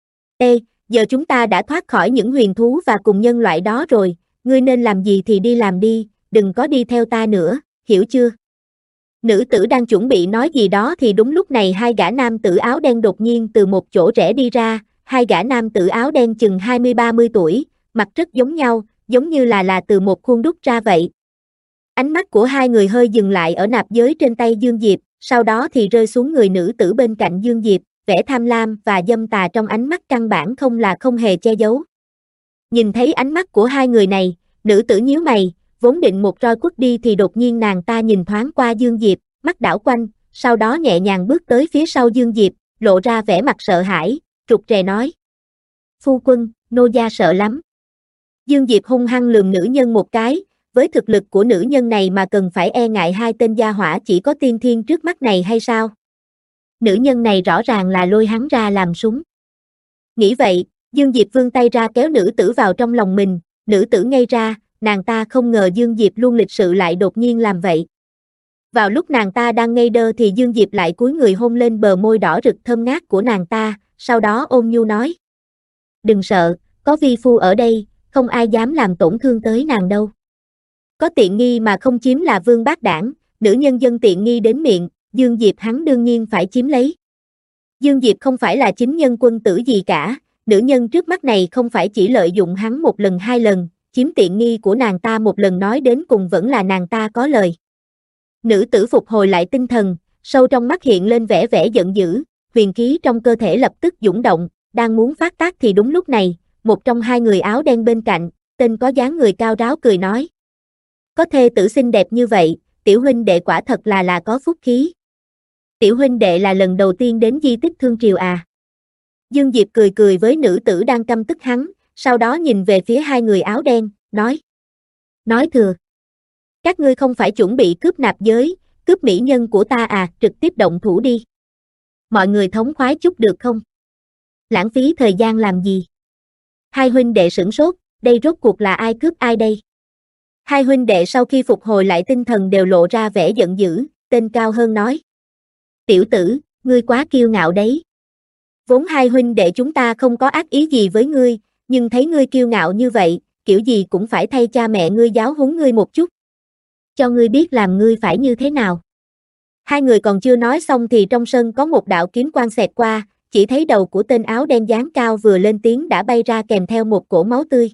B: Ê, giờ chúng ta đã thoát khỏi những huyền thú và cùng nhân loại đó rồi, ngươi nên làm gì thì đi làm đi, đừng có đi theo ta nữa, hiểu chưa? Nữ tử đang chuẩn bị nói gì đó thì đúng lúc này hai gã nam tử áo đen đột nhiên từ một chỗ rẽ đi ra, hai gã nam tử áo đen chừng 20-30 tuổi, mặt rất giống nhau, giống như là từ một khuôn đúc ra vậy. Ánh mắt của hai người hơi dừng lại ở nạp giới trên tay Dương Diệp, sau đó thì rơi xuống người nữ tử bên cạnh Dương Diệp, vẻ tham lam và dâm tà trong ánh mắt căn bản không hề che giấu. Nhìn thấy ánh mắt của hai người này, nữ tử nhíu mày, vốn định một roi quất đi thì đột nhiên nàng ta nhìn thoáng qua Dương Diệp, mắt đảo quanh, sau đó nhẹ nhàng bước tới phía sau Dương Diệp, lộ ra vẻ mặt sợ hãi, rụt rè nói. Phu quân, nô gia sợ lắm. Dương Diệp hung hăng lườm nữ nhân một cái, với thực lực của nữ nhân này mà cần phải e ngại hai tên gia hỏa chỉ có tiên thiên trước mắt này hay sao? Nữ nhân này rõ ràng là lôi hắn ra làm súng. Nghĩ vậy, Dương Diệp vươn tay ra kéo nữ tử vào trong lòng mình, nữ tử ngây ra, nàng ta không ngờ Dương Diệp luôn lịch sự lại đột nhiên làm vậy. Vào lúc nàng ta đang ngây đơ thì Dương Diệp lại cúi người hôn lên bờ môi đỏ rực thơm ngát của nàng ta, sau đó ôn nhu nói. Đừng sợ, có vi phu ở đây, không ai dám làm tổn thương tới nàng đâu. Có tiện nghi mà không chiếm là vương bát đảng, nữ nhân dân tiện nghi đến miệng, Dương Diệp hắn đương nhiên phải chiếm lấy. Dương Diệp không phải là chính nhân quân tử gì cả, nữ nhân trước mắt này không phải chỉ lợi dụng hắn một lần hai lần, chiếm tiện nghi của nàng ta một lần nói đến cùng vẫn là nàng ta có lời. Nữ tử phục hồi lại tinh thần, sâu trong mắt hiện lên vẻ giận dữ, huyền khí trong cơ thể lập tức dũng động, đang muốn phát tác thì đúng lúc này, một trong hai người áo đen bên cạnh, tên có dáng người cao ráo cười nói. Có thê tử xinh đẹp như vậy, tiểu huynh đệ quả thật là có phúc khí. Tiểu huynh đệ là lần đầu tiên đến di tích Thương Triều à? Dương Diệp cười cười với nữ tử đang căm tức hắn, sau đó nhìn về phía hai người áo đen, nói. Nói thừa. Các ngươi không phải chuẩn bị cướp nạp giới, cướp mỹ nhân của ta à, trực tiếp động thủ đi. Mọi người thống khoái chút được không? Lãng phí thời gian làm gì? Hai huynh đệ sửng sốt, đây rốt cuộc là ai cướp ai đây? Hai huynh đệ sau khi phục hồi lại tinh thần đều lộ ra vẻ giận dữ, tên cao hơn nói. Tiểu tử, ngươi quá kiêu ngạo đấy. Vốn hai huynh đệ chúng ta không có ác ý gì với ngươi, nhưng thấy ngươi kiêu ngạo như vậy, kiểu gì cũng phải thay cha mẹ ngươi giáo huấn ngươi một chút. Cho ngươi biết làm ngươi phải như thế nào. Hai người còn chưa nói xong thì trong sân có một đạo kiếm quang xẹt qua, chỉ thấy đầu của tên áo đen dáng cao vừa lên tiếng đã bay ra kèm theo một cỗ máu tươi.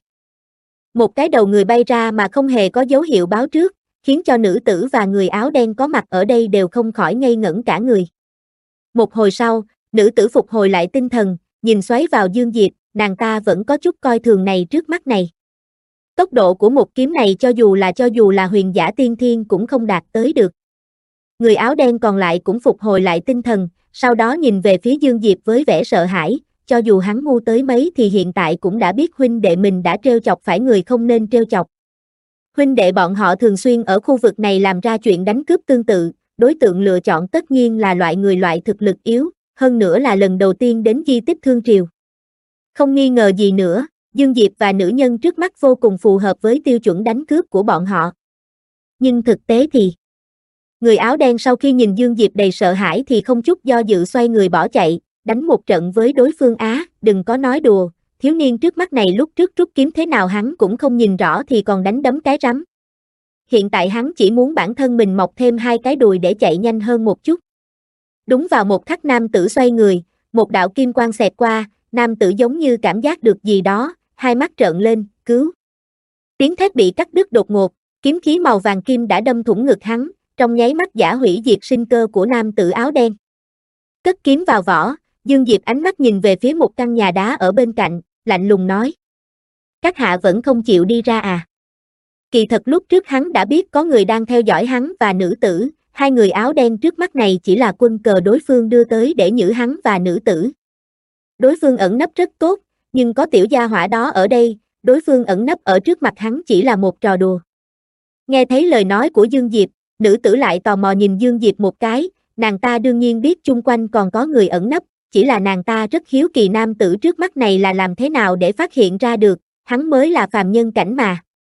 B: Một cái đầu người bay ra mà không hề có dấu hiệu báo trước, khiến cho nữ tử và người áo đen có mặt ở đây đều không khỏi ngây ngẩn cả người. Một hồi sau, nữ tử phục hồi lại tinh thần, nhìn xoáy vào Dương Diệp, nàng ta vẫn có chút coi thường này trước mắt này. Tốc độ của một kiếm này cho dù là huyền giả tiên thiên cũng không đạt tới được. Người áo đen còn lại cũng phục hồi lại tinh thần, sau đó nhìn về phía Dương Diệp với vẻ sợ hãi, cho dù hắn ngu tới mấy thì hiện tại cũng đã biết huynh đệ mình đã trêu chọc phải người không nên trêu chọc. Huynh đệ bọn họ thường xuyên ở khu vực này làm ra chuyện đánh cướp tương tự, đối tượng lựa chọn tất nhiên là loại thực lực yếu, hơn nữa là lần đầu tiên đến di tích Thương Triều. Không nghi ngờ gì nữa, Dương Diệp và nữ nhân trước mắt vô cùng phù hợp với tiêu chuẩn đánh cướp của bọn họ. Nhưng thực tế thì, người áo đen sau khi nhìn Dương Diệp đầy sợ hãi thì không chút do dự xoay người bỏ chạy, đánh một trận với đối phương. Đừng có nói đùa, thiếu niên trước mắt này lúc trước rút kiếm thế nào hắn cũng không nhìn rõ thì còn đánh đấm cái rắm. Hiện tại hắn chỉ muốn bản thân mình mọc thêm 2 cái đùi để chạy nhanh hơn một chút. Đúng vào một khắc nam tử xoay người, một đạo kim quang xẹt qua, nam tử giống như cảm giác được gì đó, hai mắt trợn lên, cứu. Tiếng thét bị cắt đứt đột ngột, kiếm khí màu vàng kim đã đâm thủng ngực hắn, trong nháy mắt giả hủy diệt sinh cơ của nam tử áo đen. Cất kiếm vào vỏ, Dương Diệp ánh mắt nhìn về phía một căn nhà đá ở bên cạnh, lạnh lùng nói. Các hạ vẫn không chịu đi ra à? Kỳ thật lúc trước hắn đã biết có người đang theo dõi hắn và nữ tử, 2 người áo đen trước mắt này chỉ là quân cờ đối phương đưa tới để nhử hắn và nữ tử. Đối phương ẩn nấp rất tốt, nhưng có tiểu gia hỏa đó ở đây, đối phương ẩn nấp ở trước mặt hắn chỉ là một trò đùa. Nghe thấy lời nói của Dương Diệp, nữ tử lại tò mò nhìn Dương Diệp một cái, nàng ta đương nhiên biết chung quanh còn có người ẩn nấp, chỉ là nàng ta rất hiếu kỳ nam tử trước mắt này là làm thế nào để phát hiện ra được, hắn mới là phàm nhân cảnh mà.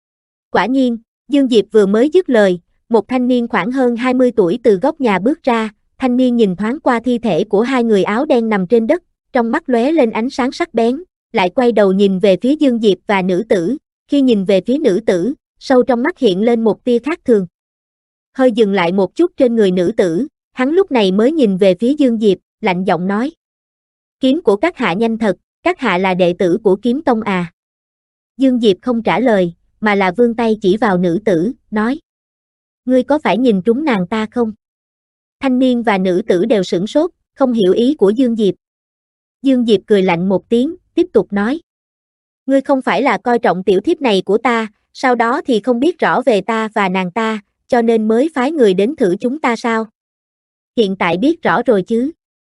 B: Quả nhiên, Dương Diệp vừa mới dứt lời, một thanh niên khoảng hơn 20 tuổi từ góc nhà bước ra, thanh niên nhìn thoáng qua thi thể của 2 người áo đen nằm trên đất, trong mắt lóe lên ánh sáng sắc bén, lại quay đầu nhìn về phía Dương Diệp và nữ tử, khi nhìn về phía nữ tử, sâu trong mắt hiện lên một tia khác thường. Hơi dừng lại một chút trên người nữ tử, hắn lúc này mới nhìn về phía Dương Diệp, lạnh giọng nói. Kiếm của các hạ nhanh thật, các hạ là đệ tử của Kiếm Tông à? Dương Diệp không trả lời, mà là vươn tay chỉ vào nữ tử, nói. Ngươi có phải nhìn trúng nàng ta không? Thanh niên và nữ tử đều sửng sốt, không hiểu ý của Dương Diệp. Dương Diệp cười lạnh một tiếng, tiếp tục nói. Ngươi không phải là coi trọng tiểu thiếp này của ta, sau đó thì không biết rõ về ta và nàng ta, cho nên mới phái người đến thử chúng ta sao? Hiện tại biết rõ rồi chứ?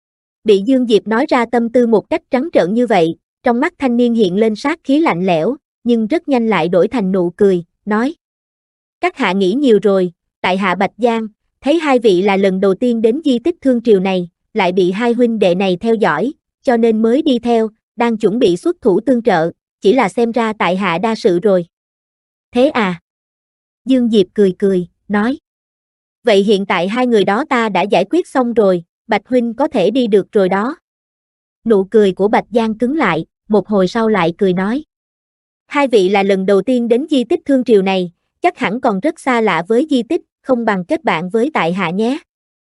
B: Bị Dương Diệp nói ra tâm tư một cách trắng trợn như vậy, trong mắt thanh niên hiện lên sát khí lạnh lẽo, nhưng rất nhanh lại đổi thành nụ cười, nói. Các hạ nghĩ nhiều rồi, tại hạ Bạch Giang, thấy 2 vị là lần đầu tiên đến di tích Thương Triều này, lại bị 2 huynh đệ này theo dõi, cho nên mới đi theo, đang chuẩn bị xuất thủ tương trợ, chỉ là xem ra tại hạ đa sự rồi. Thế à? Dương Diệp cười cười, nói. Vậy hiện tại 2 người đó ta đã giải quyết xong rồi, Bạch huynh có thể đi được rồi đó. Nụ cười của Bạch Giang cứng lại, một hồi sau lại cười nói. 2 vị là lần đầu tiên đến di tích Thương Triều này, chắc hẳn còn rất xa lạ với di tích, không bằng kết bạn với tại hạ nhé.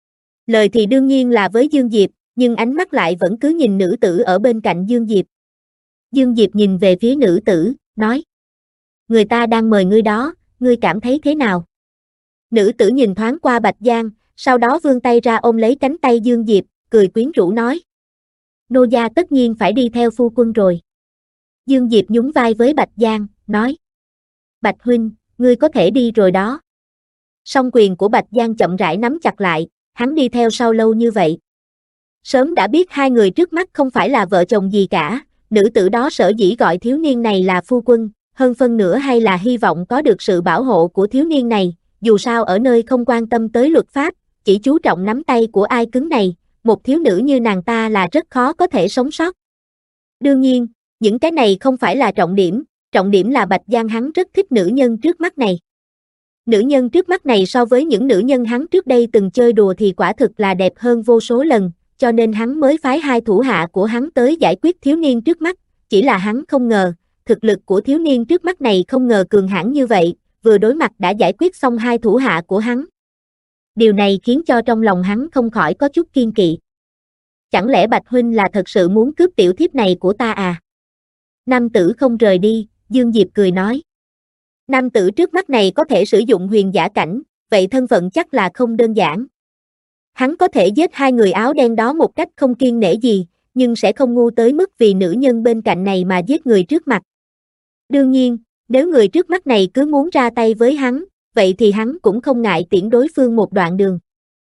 B: Lời thì đương nhiên là với Dương Diệp, nhưng ánh mắt lại vẫn cứ nhìn nữ tử ở bên cạnh Dương Diệp. Dương Diệp nhìn về phía nữ tử, nói. Người ta đang mời ngươi đó, ngươi cảm thấy thế nào? Nữ tử nhìn thoáng qua Bạch Giang, sau đó vươn tay ra ôm lấy cánh tay Dương Diệp, cười quyến rũ nói. Nô gia tất nhiên phải đi theo phu quân rồi. Dương Diệp nhún vai với Bạch Giang, nói. Bạch huynh, ngươi có thể đi rồi đó. Song quyền của Bạch Giang chậm rãi nắm chặt lại, hắn đi theo sau lâu như vậy. Sớm đã biết 2 người trước mắt không phải là vợ chồng gì cả, nữ tử đó sở dĩ gọi thiếu niên này là phu quân, hơn phân nửa hay là hy vọng có được sự bảo hộ của thiếu niên này, dù sao ở nơi không quan tâm tới luật pháp, chỉ chú trọng nắm tay của ai cứng này, một thiếu nữ như nàng ta là rất khó có thể sống sót. Đương nhiên, những cái này không phải là trọng điểm là Bạch Giang hắn rất thích nữ nhân trước mắt này. Nữ nhân trước mắt này so với những nữ nhân hắn trước đây từng chơi đùa thì quả thực là đẹp hơn vô số lần, cho nên hắn mới phái 2 thủ hạ của hắn tới giải quyết thiếu niên trước mắt, chỉ là hắn không ngờ, thực lực của thiếu niên trước mắt này không ngờ cường hãn như vậy, vừa đối mặt đã giải quyết xong 2 thủ hạ của hắn. Điều này khiến cho trong lòng hắn không khỏi có chút kiêng kỵ. Chẳng lẽ Bạch huynh là thật sự muốn cướp tiểu thiếp này của ta à? Nam tử không rời đi, Dương Diệp cười nói. Nam tử trước mắt này có thể sử dụng huyền giả cảnh, vậy thân phận chắc là không đơn giản. Hắn có thể giết 2 người áo đen đó một cách không kiêng nể gì, nhưng sẽ không ngu tới mức vì nữ nhân bên cạnh này mà giết người trước mặt. Đương nhiên, nếu người trước mắt này cứ muốn ra tay với hắn, vậy thì hắn cũng không ngại tiễn đối phương một đoạn đường.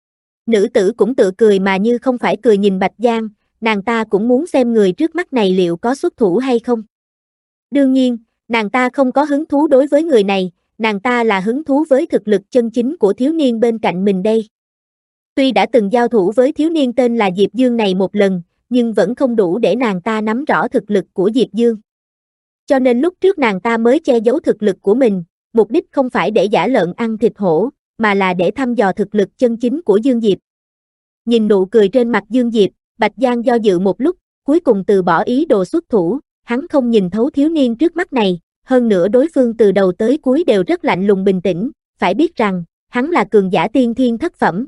B: Nữ tử cũng tự cười mà như không phải cười nhìn Bạch Giang, nàng ta cũng muốn xem người trước mắt này liệu có xuất thủ hay không. Đương nhiên, nàng ta không có hứng thú đối với người này, nàng ta là hứng thú với thực lực chân chính của thiếu niên bên cạnh mình đây. Tuy đã từng giao thủ với thiếu niên tên là Diệp Dương này một lần, nhưng vẫn không đủ để nàng ta nắm rõ thực lực của Diệp Dương. Cho nên lúc trước nàng ta mới che giấu thực lực của mình, mục đích không phải để giả lợn ăn thịt hổ, mà là để thăm dò thực lực chân chính của Dương Diệp. Nhìn nụ cười trên mặt Dương Diệp, Bạch Giang do dự một lúc, cuối cùng từ bỏ ý đồ xuất thủ, hắn không nhìn thấu thiếu niên trước mắt này, hơn nữa đối phương từ đầu tới cuối đều rất lạnh lùng bình tĩnh, phải biết rằng, hắn là cường giả tiên thiên thất phẩm.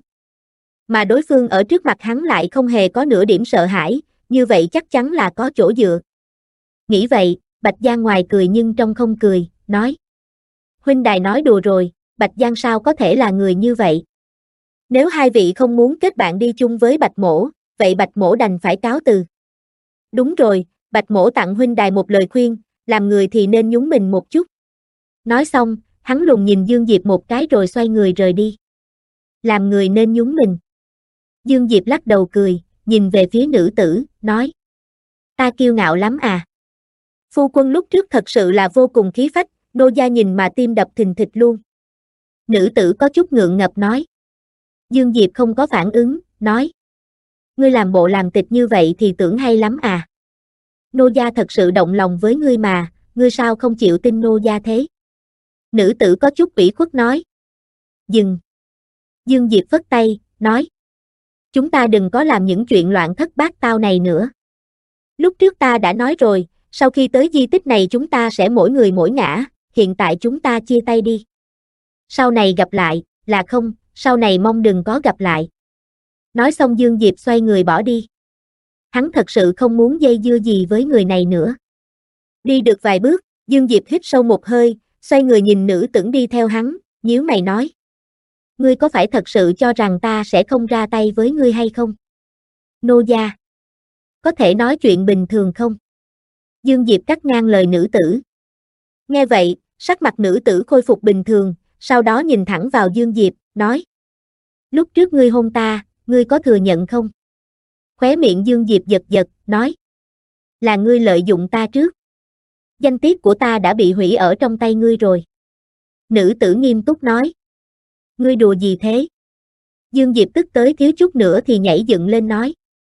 B: Mà đối phương ở trước mặt hắn lại không hề có nửa điểm sợ hãi, như vậy chắc chắn là có chỗ dựa. Nghĩ vậy, Bạch Giang ngoài cười nhưng trong không cười, nói. Huynh đài nói đùa rồi, Bạch Giang sao có thể là người như vậy? Nếu hai vị không muốn kết bạn đi chung với Bạch Mỗ, vậy Bạch Mỗ đành phải cáo từ. Đúng rồi, Bạch Mỗ tặng huynh đài một lời khuyên, làm người thì nên nhún mình một chút. Nói xong, hắn lùng nhìn Dương Diệp một cái rồi xoay người rời đi. Làm người nên nhún mình. Dương Diệp lắc đầu cười, nhìn về phía nữ tử, nói. Ta kiêu ngạo lắm à? Phu quân lúc trước thật sự là vô cùng khí phách, nô gia nhìn mà tim đập thình thịch luôn. Nữ tử có chút ngượng ngập nói. Dương Diệp không có phản ứng, nói. Ngươi làm bộ làm tịch như vậy thì tưởng hay lắm à? Nô gia thật sự động lòng với ngươi mà, ngươi sao không chịu tin nô gia thế? Nữ tử có chút ủy khuất nói. Dừng. Dương Diệp phất tay, nói. Chúng ta đừng có làm những chuyện loạn thất bát tao này nữa. Lúc trước ta đã nói rồi, sau khi tới di tích này chúng ta sẽ mỗi người mỗi ngả, hiện tại chúng ta chia tay đi. Sau này gặp lại, là không, sau này mong đừng có gặp lại. Nói xong Dương Diệp xoay người bỏ đi. Hắn thật sự không muốn dây dưa gì với người này nữa. Đi được vài bước, Dương Diệp hít sâu một hơi, xoay người nhìn nữ tử đi theo hắn, nhíu mày nói. Ngươi có phải thật sự cho rằng ta sẽ không ra tay với ngươi hay không? Nô gia. Có thể nói chuyện bình thường không? Dương Diệp cắt ngang lời nữ tử. Nghe vậy, sắc mặt nữ tử khôi phục bình thường, sau đó nhìn thẳng vào Dương Diệp, nói. Lúc trước ngươi hôn ta, ngươi có thừa nhận không? Khóe miệng Dương Diệp giật giật, nói. Là ngươi lợi dụng ta trước. Danh tiết của ta đã bị hủy ở trong tay ngươi rồi. Nữ tử nghiêm túc nói. Ngươi đùa gì thế? Dương Diệp tức tới thiếu chút nữa thì nhảy dựng lên nói.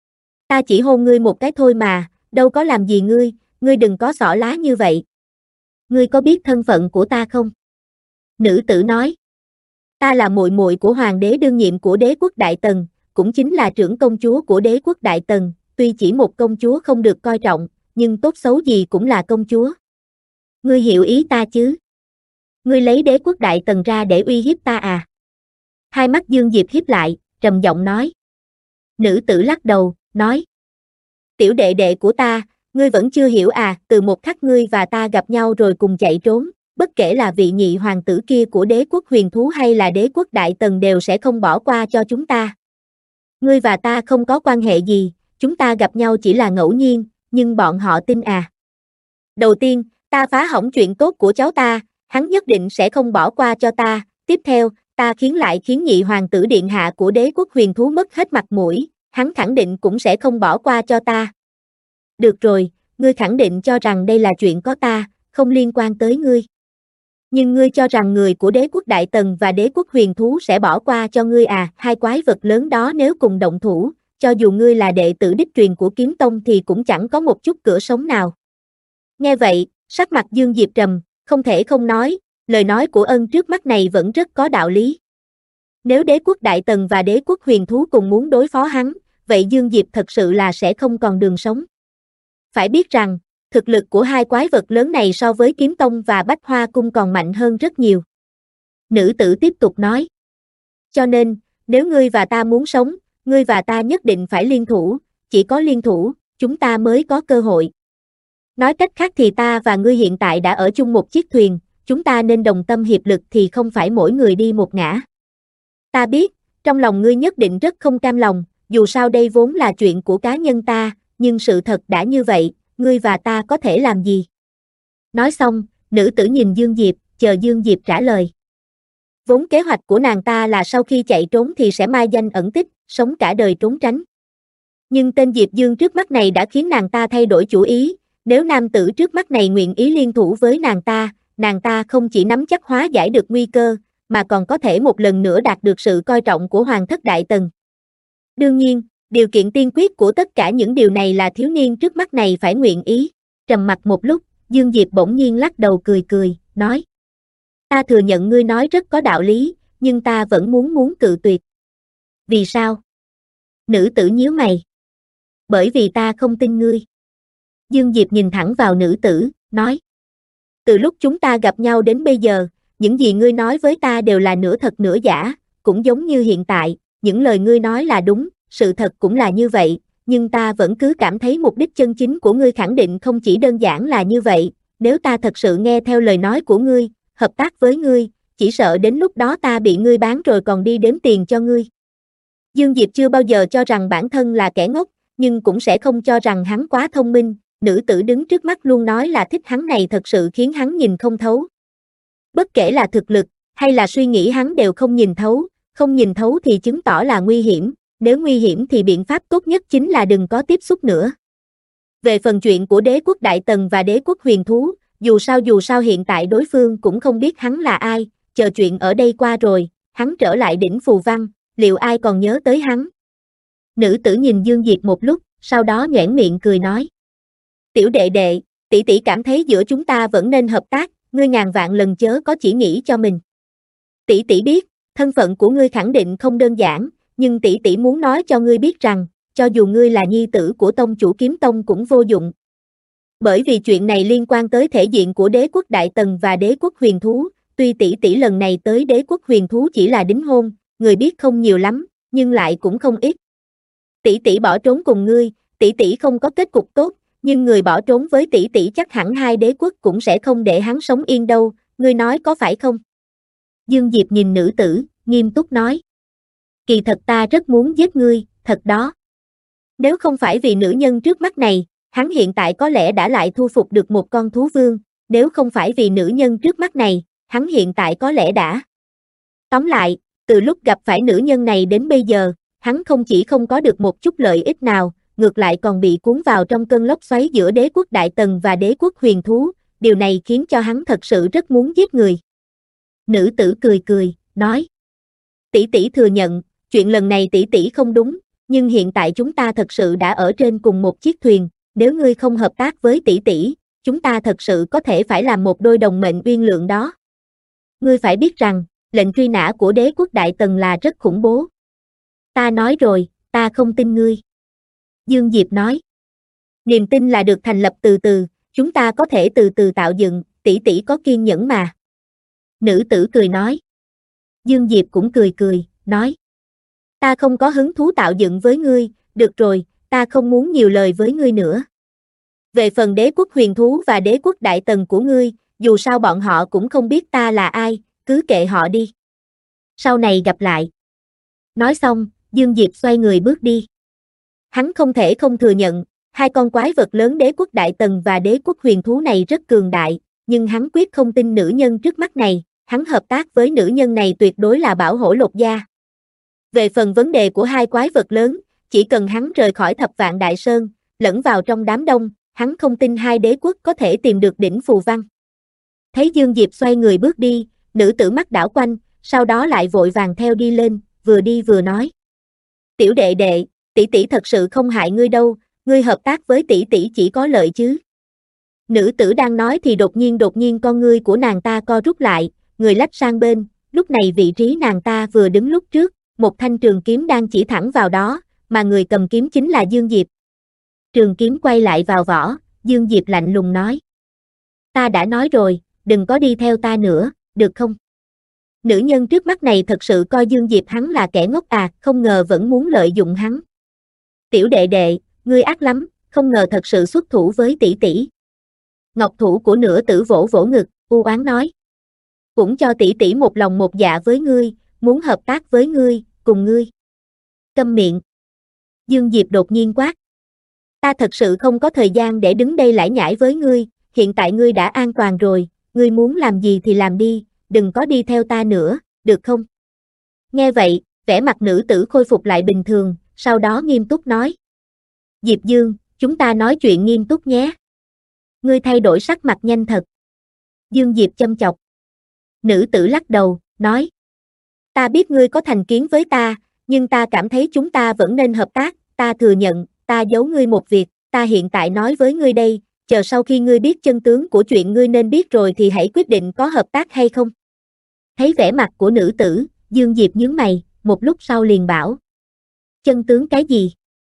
B: Ta chỉ hôn ngươi một cái thôi mà, đâu có làm gì ngươi đừng có xỏ lá như vậy. Ngươi có biết thân phận của ta không? Nữ tử nói. Ta là muội muội của hoàng đế đương nhiệm của đế quốc Đại Tần, cũng chính là trưởng công chúa của đế quốc Đại Tần, tuy chỉ một công chúa không được coi trọng, nhưng tốt xấu gì cũng là công chúa. Ngươi hiểu ý ta chứ? Ngươi lấy đế quốc Đại Tần ra để uy hiếp ta à? Hai mắt Dương Diệp híp lại, trầm giọng nói. Nữ tử lắc đầu, nói. Tiểu đệ đệ của ta, ngươi vẫn chưa hiểu à, từ một khắc ngươi và ta gặp nhau rồi cùng chạy trốn, bất kể là vị nhị hoàng tử kia của đế quốc huyền thú hay là đế quốc Đại Tần đều sẽ không bỏ qua cho chúng ta. Ngươi và ta không có quan hệ gì, chúng ta gặp nhau chỉ là ngẫu nhiên, nhưng bọn họ tin à. Đầu tiên, ta phá hỏng chuyện tốt của cháu ta, hắn nhất định sẽ không bỏ qua cho ta, tiếp theo, ta khiến nhị hoàng tử điện hạ của đế quốc huyền thú mất hết mặt mũi, hắn khẳng định cũng sẽ không bỏ qua cho ta. Được rồi, ngươi khẳng định cho rằng đây là chuyện có ta, không liên quan tới ngươi. Nhưng ngươi cho rằng người của đế quốc Đại Tần và đế quốc huyền thú sẽ bỏ qua cho ngươi à, hai quái vật lớn đó nếu cùng động thủ, cho dù ngươi là đệ tử đích truyền của kiếm tông thì cũng chẳng có một chút cửa sống nào. Nghe vậy, sắc mặt Dương Diệp trầm, không thể không nói, lời nói của ân trước mắt này vẫn rất có đạo lý. Nếu đế quốc Đại Tần và đế quốc huyền thú cùng muốn đối phó hắn, vậy Dương Diệp thật sự là sẽ không còn đường sống. Phải biết rằng, thực lực của hai quái vật lớn này so với kiếm tông và bách hoa cung còn mạnh hơn rất nhiều. Nữ tử tiếp tục nói. Cho nên, nếu ngươi và ta muốn sống, ngươi và ta nhất định phải liên thủ, chỉ có liên thủ, chúng ta mới có cơ hội. Nói cách khác thì ta và ngươi hiện tại đã ở chung một chiếc thuyền, chúng ta nên đồng tâm hiệp lực thì không phải mỗi người đi một ngả. Ta biết, trong lòng ngươi nhất định rất không cam lòng, dù sao đây vốn là chuyện của cá nhân ta, nhưng sự thật đã như vậy, ngươi và ta có thể làm gì? Nói xong, nữ tử nhìn Dương Diệp, chờ Dương Diệp trả lời. Vốn kế hoạch của nàng ta là sau khi chạy trốn thì sẽ mai danh ẩn tích, sống cả đời trốn tránh. Nhưng tên Diệp Dương trước mắt này đã khiến nàng ta thay đổi chủ ý, nếu nam tử trước mắt này nguyện ý liên thủ với nàng ta không chỉ nắm chắc hóa giải được nguy cơ, mà còn có thể một lần nữa đạt được sự coi trọng của Hoàng thất Đại Tần. Đương nhiên, điều kiện tiên quyết của tất cả những điều này là thiếu niên trước mắt này phải nguyện ý. Trầm mặc một lúc, Dương Diệp bỗng nhiên lắc đầu cười cười, nói. Ta thừa nhận ngươi nói rất có đạo lý, nhưng ta vẫn muốn cự tuyệt. Vì sao? Nữ tử nhíu mày. Bởi vì ta không tin ngươi. Dương Diệp nhìn thẳng vào nữ tử, nói. Từ lúc chúng ta gặp nhau đến bây giờ, những gì ngươi nói với ta đều là nửa thật nửa giả, cũng giống như hiện tại, những lời ngươi nói là đúng, sự thật cũng là như vậy, nhưng ta vẫn cứ cảm thấy mục đích chân chính của ngươi khẳng định không chỉ đơn giản là như vậy, nếu ta thật sự nghe theo lời nói của ngươi, hợp tác với ngươi, chỉ sợ đến lúc đó ta bị ngươi bán rồi còn đi đếm tiền cho ngươi. Dương Diệp chưa bao giờ cho rằng bản thân là kẻ ngốc, nhưng cũng sẽ không cho rằng hắn quá thông minh, nữ tử đứng trước mắt luôn nói là thích hắn này thật sự khiến hắn nhìn không thấu. Bất kể là thực lực, hay là suy nghĩ hắn đều không nhìn thấu thì chứng tỏ là nguy hiểm, nếu nguy hiểm thì biện pháp tốt nhất chính là đừng có tiếp xúc nữa. Về phần chuyện của đế quốc Đại Tần và đế quốc Huyền Thú, dù sao hiện tại đối phương cũng không biết hắn là ai, chờ chuyện ở đây qua rồi, hắn trở lại đỉnh phù văn, liệu ai còn nhớ tới hắn? Nữ tử nhìn Dương Diệp một lúc, sau đó nhoẻn miệng cười nói. Tiểu đệ đệ, tỷ tỷ cảm thấy giữa chúng ta vẫn nên hợp tác, ngươi ngàn vạn lần chớ có chỉ nghĩ cho mình. Tỷ tỷ biết, thân phận của ngươi khẳng định không đơn giản, nhưng tỷ tỷ muốn nói cho ngươi biết rằng, cho dù ngươi là nhi tử của tông chủ Kiếm Tông cũng vô dụng. Bởi vì chuyện này liên quan tới thể diện của đế quốc Đại Tần và đế quốc Huyền Thú, tuy tỷ tỷ lần này tới đế quốc Huyền Thú chỉ là đính hôn, người biết không nhiều lắm, nhưng lại cũng không ít. Tỷ tỷ bỏ trốn cùng ngươi, tỷ tỷ không có kết cục tốt, nhưng người bỏ trốn với tỷ tỷ chắc hẳn hai đế quốc cũng sẽ không để hắn sống yên đâu, ngươi nói có phải không? Dương Diệp nhìn nữ tử, nghiêm túc nói. Kỳ thật ta rất muốn giết ngươi, thật đó. Nếu không phải vì nữ nhân trước mắt này, hắn hiện tại có lẽ đã lại thu phục được một con thú vương, nếu không phải vì nữ nhân trước mắt này, hắn hiện tại có lẽ đã. Tóm lại, từ lúc gặp phải nữ nhân này đến bây giờ, hắn không chỉ không có được một chút lợi ích nào, ngược lại còn bị cuốn vào trong cơn lốc xoáy giữa đế quốc Đại Tần và đế quốc Huyền Thú, điều này khiến cho hắn thật sự rất muốn giết người. Nữ tử cười cười, nói. Tỷ tỷ thừa nhận, chuyện lần này tỷ tỷ không đúng, nhưng hiện tại chúng ta thật sự đã ở trên cùng một chiếc thuyền, nếu ngươi không hợp tác với tỷ tỷ, chúng ta thật sự có thể phải làm một đôi đồng mệnh uyên lượng đó. Ngươi phải biết rằng, lệnh truy nã của đế quốc Đại Tần là rất khủng bố. Ta nói rồi, ta không tin ngươi. Dương Diệp nói. Niềm tin là được thành lập từ từ, chúng ta có thể từ từ tạo dựng, tỷ tỷ có kiên nhẫn mà. Nữ tử cười nói. Dương Diệp cũng cười, nói. Ta không có hứng thú tạo dựng với ngươi, được rồi, ta không muốn nhiều lời với ngươi nữa. Về phần đế quốc Huyền Thú và đế quốc Đại Tần của ngươi, dù sao bọn họ cũng không biết ta là ai, cứ kệ họ đi. Sau này gặp lại. Nói xong, Dương Diệp xoay người bước đi. Hắn không thể không thừa nhận, hai con quái vật lớn đế quốc Đại Tần và đế quốc Huyền Thú này rất cường đại, nhưng hắn quyết không tin nữ nhân trước mắt này, hắn hợp tác với nữ nhân này tuyệt đối là bảo hổ lột da. Về phần vấn đề của hai quái vật lớn, chỉ cần hắn rời khỏi Thập Vạn Đại Sơn, lẫn vào trong đám đông, hắn không tin hai đế quốc có thể tìm được đỉnh phù văn. Thấy Dương Diệp xoay người bước đi, nữ tử mắt đảo quanh, sau đó lại vội vàng theo đi lên, vừa đi vừa nói. Tiểu đệ đệ, tỷ tỷ thật sự không hại ngươi đâu, ngươi hợp tác với tỷ tỷ chỉ có lợi chứ. Nữ tử đang nói thì đột nhiên con ngươi của nàng ta co rút lại, người lách sang bên, lúc này vị trí nàng ta vừa đứng lúc trước, một thanh trường kiếm đang chỉ thẳng vào đó, mà người cầm kiếm chính là Dương Diệp. Trường kiếm quay lại vào vỏ, Dương Diệp lạnh lùng nói. Ta đã nói rồi, đừng có đi theo ta nữa, được không? Nữ nhân trước mắt này thật sự coi Dương Diệp hắn là kẻ ngốc à, không ngờ vẫn muốn lợi dụng hắn. Tiểu đệ đệ, ngươi ác lắm, không ngờ thật sự xuất thủ với tỷ tỷ. Ngọc thủ của nửa tử vỗ vỗ ngực, u oán nói. Cũng cho tỷ tỷ một lòng một dạ với ngươi, muốn hợp tác với ngươi, cùng ngươi. Câm miệng. Dương Diệp đột nhiên quát. Ta thật sự không có thời gian để đứng đây lải nhải với ngươi, hiện tại ngươi đã an toàn rồi, ngươi muốn làm gì thì làm đi, đừng có đi theo ta nữa, được không? Nghe vậy, vẻ mặt nữ tử khôi phục lại bình thường, sau đó nghiêm túc nói. Diệp Dương, chúng ta nói chuyện nghiêm túc nhé. Ngươi thay đổi sắc mặt nhanh thật. Dương Diệp châm chọc. Nữ tử lắc đầu, nói. Ta biết ngươi có thành kiến với ta, nhưng ta cảm thấy chúng ta vẫn nên hợp tác, ta thừa nhận, ta giấu ngươi một việc, ta hiện tại nói với ngươi đây, Chờ sau khi ngươi biết chân tướng của chuyện ngươi nên biết rồi thì hãy quyết định có hợp tác hay không. Thấy vẻ mặt của nữ tử, Dương Diệp nhướng mày, một lúc sau liền bảo. Chân tướng cái gì?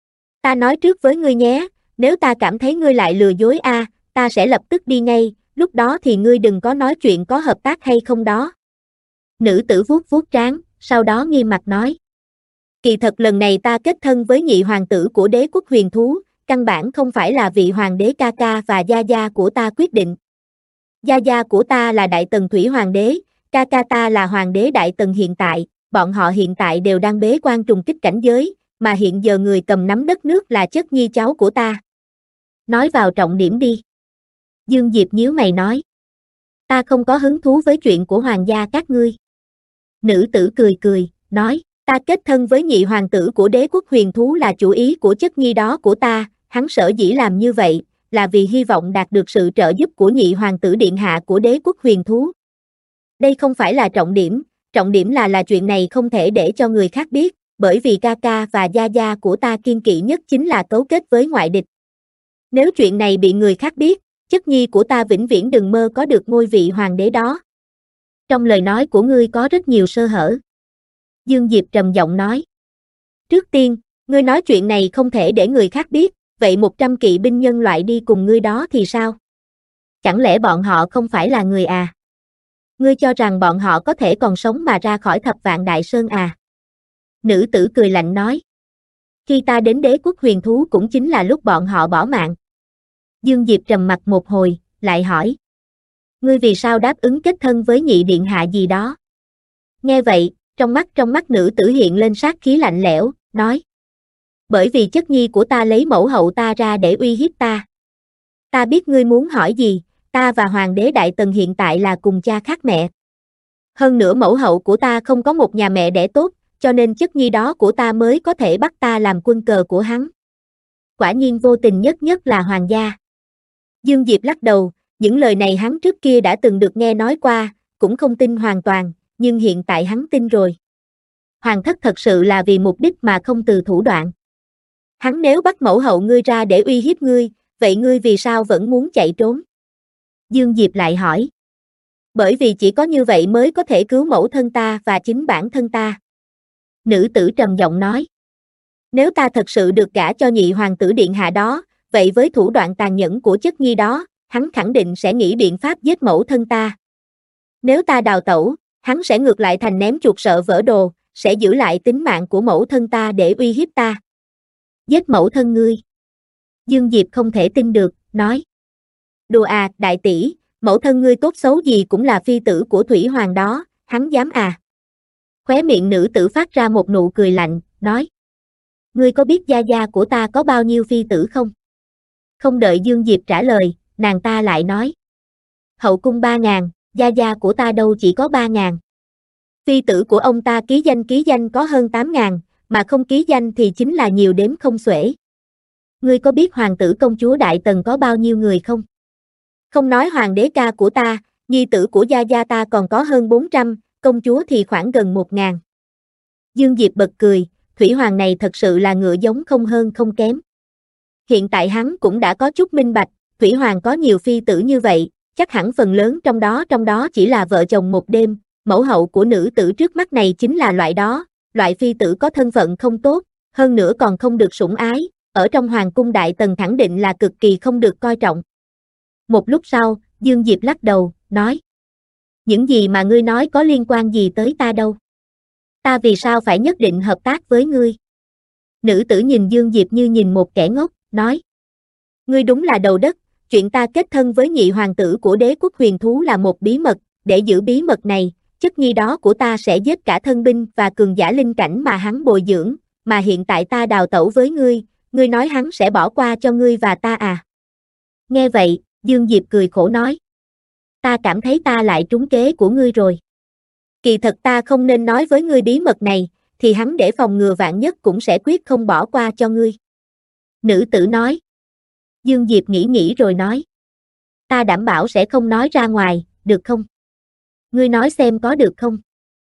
B: Ta nói trước với ngươi nhé, nếu ta cảm thấy ngươi lại lừa dối ta sẽ lập tức đi ngay, lúc đó thì ngươi đừng có nói chuyện có hợp tác hay không đó. Nữ tử vuốt vuốt trán, sau đó nghiêm mặt nói. Kỳ thật lần này ta kết thân với nhị hoàng tử của đế quốc huyền thú, căn bản không phải là vị hoàng đế ca ca và gia gia của ta quyết định. Gia gia của ta là Đại Tần Thủy Hoàng đế, ca ca ta là Hoàng đế Đại Tần hiện tại, bọn họ hiện tại đều đang bế quan trùng kích cảnh giới, mà hiện giờ người cầm nắm đất nước là chất nhi cháu của ta. Nói vào trọng điểm đi. Dương Diệp nhíu mày nói. Ta không có hứng thú với chuyện của hoàng gia các ngươi. Nữ tử cười cười, nói, ta kết thân với nhị hoàng tử của đế quốc huyền thú là chủ ý của chất nhi đó của ta, hắn sở dĩ làm như vậy, là vì hy vọng đạt được sự trợ giúp của nhị hoàng tử điện hạ của đế quốc huyền thú. Đây không phải là trọng điểm là chuyện này không thể để cho người khác biết, bởi vì ca ca và gia gia của ta kiên kỵ nhất chính là cấu kết với ngoại địch. Nếu chuyện này bị người khác biết, chất nhi của ta vĩnh viễn đừng mơ có được ngôi vị hoàng đế đó. Trong lời nói của ngươi có rất nhiều sơ hở. Dương Diệp trầm giọng nói. Trước tiên, ngươi nói chuyện này không thể để người khác biết, vậy 100 kỵ binh nhân loại đi cùng ngươi đó thì sao? Chẳng lẽ bọn họ không phải là người à? Ngươi cho rằng bọn họ có thể còn sống mà ra khỏi Thập Vạn Đại Sơn à? Nữ tử cười lạnh nói. Khi ta đến đế quốc huyền thú cũng chính là lúc bọn họ bỏ mạng. Dương Diệp trầm mặt một hồi, lại hỏi. Ngươi vì sao đáp ứng kết thân với nhị điện hạ gì đó? Nghe vậy, trong mắt nữ tử hiện lên sát khí lạnh lẽo, nói. Bởi vì chất nhi của ta lấy mẫu hậu ta ra để uy hiếp ta. Ta biết ngươi muốn hỏi gì, ta và Hoàng đế Đại Tần hiện tại là cùng cha khác mẹ. Hơn nữa mẫu hậu của ta không có một nhà mẹ đẻ tốt, cho nên chất nhi đó của ta mới có thể bắt ta làm quân cờ của hắn. Quả nhiên vô tình nhất là hoàng gia. Dương Diệp lắc đầu, những lời này hắn trước kia đã từng được nghe nói qua, cũng không tin hoàn toàn, nhưng hiện tại hắn tin rồi. Hoàng thất thật sự là vì mục đích mà không từ thủ đoạn. Hắn nếu bắt mẫu hậu ngươi ra để uy hiếp ngươi, vậy ngươi vì sao vẫn muốn chạy trốn? Dương Diệp lại hỏi. Bởi vì chỉ có như vậy mới có thể cứu mẫu thân ta và chính bản thân ta. Nữ tử trầm giọng nói. Nếu ta thật sự được gả cho nhị hoàng tử điện hạ đó, vậy với thủ đoạn tàn nhẫn của chất nhi đó, hắn khẳng định sẽ nghĩ biện pháp giết mẫu thân ta. Nếu ta đào tẩu, hắn sẽ ngược lại thành ném chuột sợ vỡ đồ, sẽ giữ lại tính mạng của mẫu thân ta để uy hiếp ta. Giết mẫu thân ngươi. Dương Diệp không thể tin được, nói. Đùa à, đại tỷ, mẫu thân ngươi tốt xấu gì cũng là phi tử của Thủy Hoàng đó, hắn dám à? Khóe miệng nữ tử phát ra một nụ cười lạnh, nói. Ngươi có biết gia gia của ta có bao nhiêu phi tử không? Không đợi Dương Diệp trả lời, nàng ta lại nói. Hậu cung 3.000, gia gia của ta đâu chỉ có 3.000. Phi tử của ông ta ký danh có hơn 8.000, mà không ký danh thì chính là nhiều đếm không xuể. Ngươi có biết hoàng tử công chúa Đại Tần có bao nhiêu người không? Không nói hoàng đế ca của ta, nhi tử của gia gia ta còn có hơn 400, công chúa thì khoảng gần 1.000. Dương Diệp bật cười, Thủy Hoàng này thật sự là ngựa giống không hơn không kém. Hiện tại hắn cũng đã có chút minh bạch, Thủy Hoàng có nhiều phi tử như vậy, chắc hẳn phần lớn trong đó chỉ là vợ chồng một đêm, mẫu hậu của nữ tử trước mắt này chính là loại đó, loại phi tử có thân phận không tốt, hơn nữa còn không được sủng ái, ở trong Hoàng cung Đại Tần khẳng định là cực kỳ không được coi trọng. Một lúc sau, Dương Diệp lắc đầu, nói. Những gì mà ngươi nói có liên quan gì tới ta đâu? Ta vì sao phải nhất định hợp tác với ngươi? Nữ tử nhìn Dương Diệp như nhìn một kẻ ngốc, nói. Ngươi đúng là đầu đất, chuyện ta kết thân với nhị hoàng tử của đế quốc huyền thú là một bí mật, để giữ bí mật này, chất nhi đó của ta sẽ giết cả thân binh và cường giả linh cảnh mà hắn bồi dưỡng, mà hiện tại ta đào tẩu với ngươi nói hắn sẽ bỏ qua cho ngươi và ta à? Nghe vậy, Dương Diệp cười khổ nói. Ta cảm thấy ta lại trúng kế của ngươi rồi. Kỳ thật ta không nên nói với ngươi bí mật này, thì hắn để phòng ngừa vạn nhất cũng sẽ quyết không bỏ qua cho ngươi. Nữ tử nói. Dương Diệp nghĩ rồi nói. Ta đảm bảo sẽ không nói ra ngoài, được không? Ngươi nói xem có được không?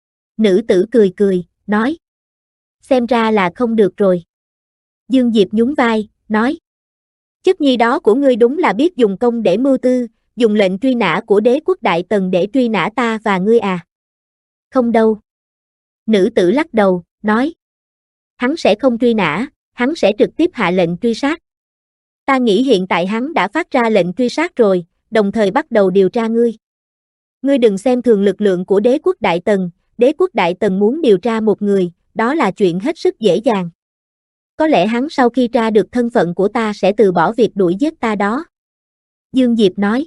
B: Nữ tử cười, nói. Xem ra là không được rồi. Dương Diệp nhún vai, nói. Chất nhi đó của ngươi đúng là biết dùng công để mưu tư, dùng lệnh truy nã của đế quốc Đại Tần để truy nã ta và ngươi à? Không đâu. Nữ tử lắc đầu, nói. Hắn sẽ không truy nã, hắn sẽ trực tiếp hạ lệnh truy sát. Ta nghĩ hiện tại hắn đã phát ra lệnh truy sát rồi, đồng thời bắt đầu điều tra ngươi. Ngươi đừng xem thường lực lượng của đế quốc Đại Tần, đế quốc Đại Tần muốn điều tra một người, đó là chuyện hết sức dễ dàng. Có lẽ hắn sau khi tra được thân phận của ta sẽ từ bỏ việc đuổi giết ta đó. Dương Diệp nói.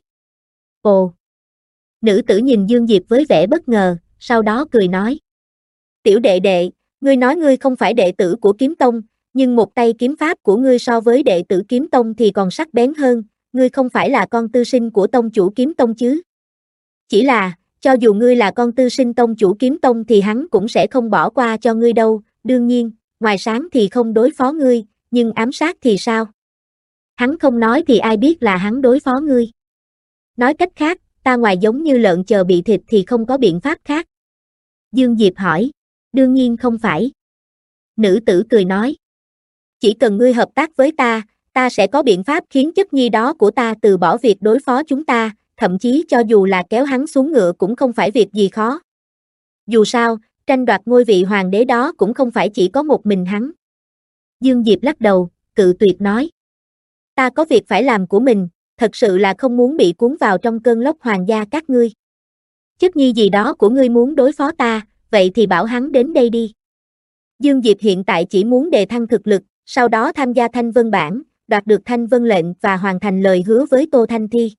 B: Ồ. Nữ tử nhìn Dương Diệp với vẻ bất ngờ, sau đó cười nói. Tiểu đệ đệ, ngươi nói ngươi không phải đệ tử của Kiếm Tông, nhưng một tay kiếm pháp của ngươi so với đệ tử Kiếm Tông thì còn sắc bén hơn, ngươi không phải là con tư sinh của tông chủ Kiếm Tông chứ? Chỉ là, cho dù ngươi là con tư sinh tông chủ Kiếm Tông thì hắn cũng sẽ không bỏ qua cho ngươi đâu, đương nhiên, ngoài sáng thì không đối phó ngươi, nhưng ám sát thì sao? Hắn không nói thì ai biết là hắn đối phó ngươi. Nói cách khác, ta ngoài giống như lợn chờ bị thịt thì không có biện pháp khác. Dương Diệp hỏi, đương nhiên không phải. Nữ tử cười nói, chỉ cần ngươi hợp tác với ta sẽ có biện pháp khiến chất nhi đó của ta từ bỏ việc đối phó chúng ta, thậm chí cho dù là kéo hắn xuống ngựa cũng không phải việc gì khó. Dù sao, tranh đoạt ngôi vị hoàng đế đó cũng không phải chỉ có một mình hắn. Dương Diệp lắc đầu, cự tuyệt nói. Ta có việc phải làm của mình, thật sự là không muốn bị cuốn vào trong cơn lốc hoàng gia các ngươi. Chất nhi gì đó của ngươi muốn đối phó ta, vậy thì bảo hắn đến đây đi. Dương Diệp hiện tại chỉ muốn đề thăng thực lực, sau đó tham gia Thanh Vân Bảng, đoạt được Thanh Vân lệnh và hoàn thành lời hứa với Tô Thanh Thi.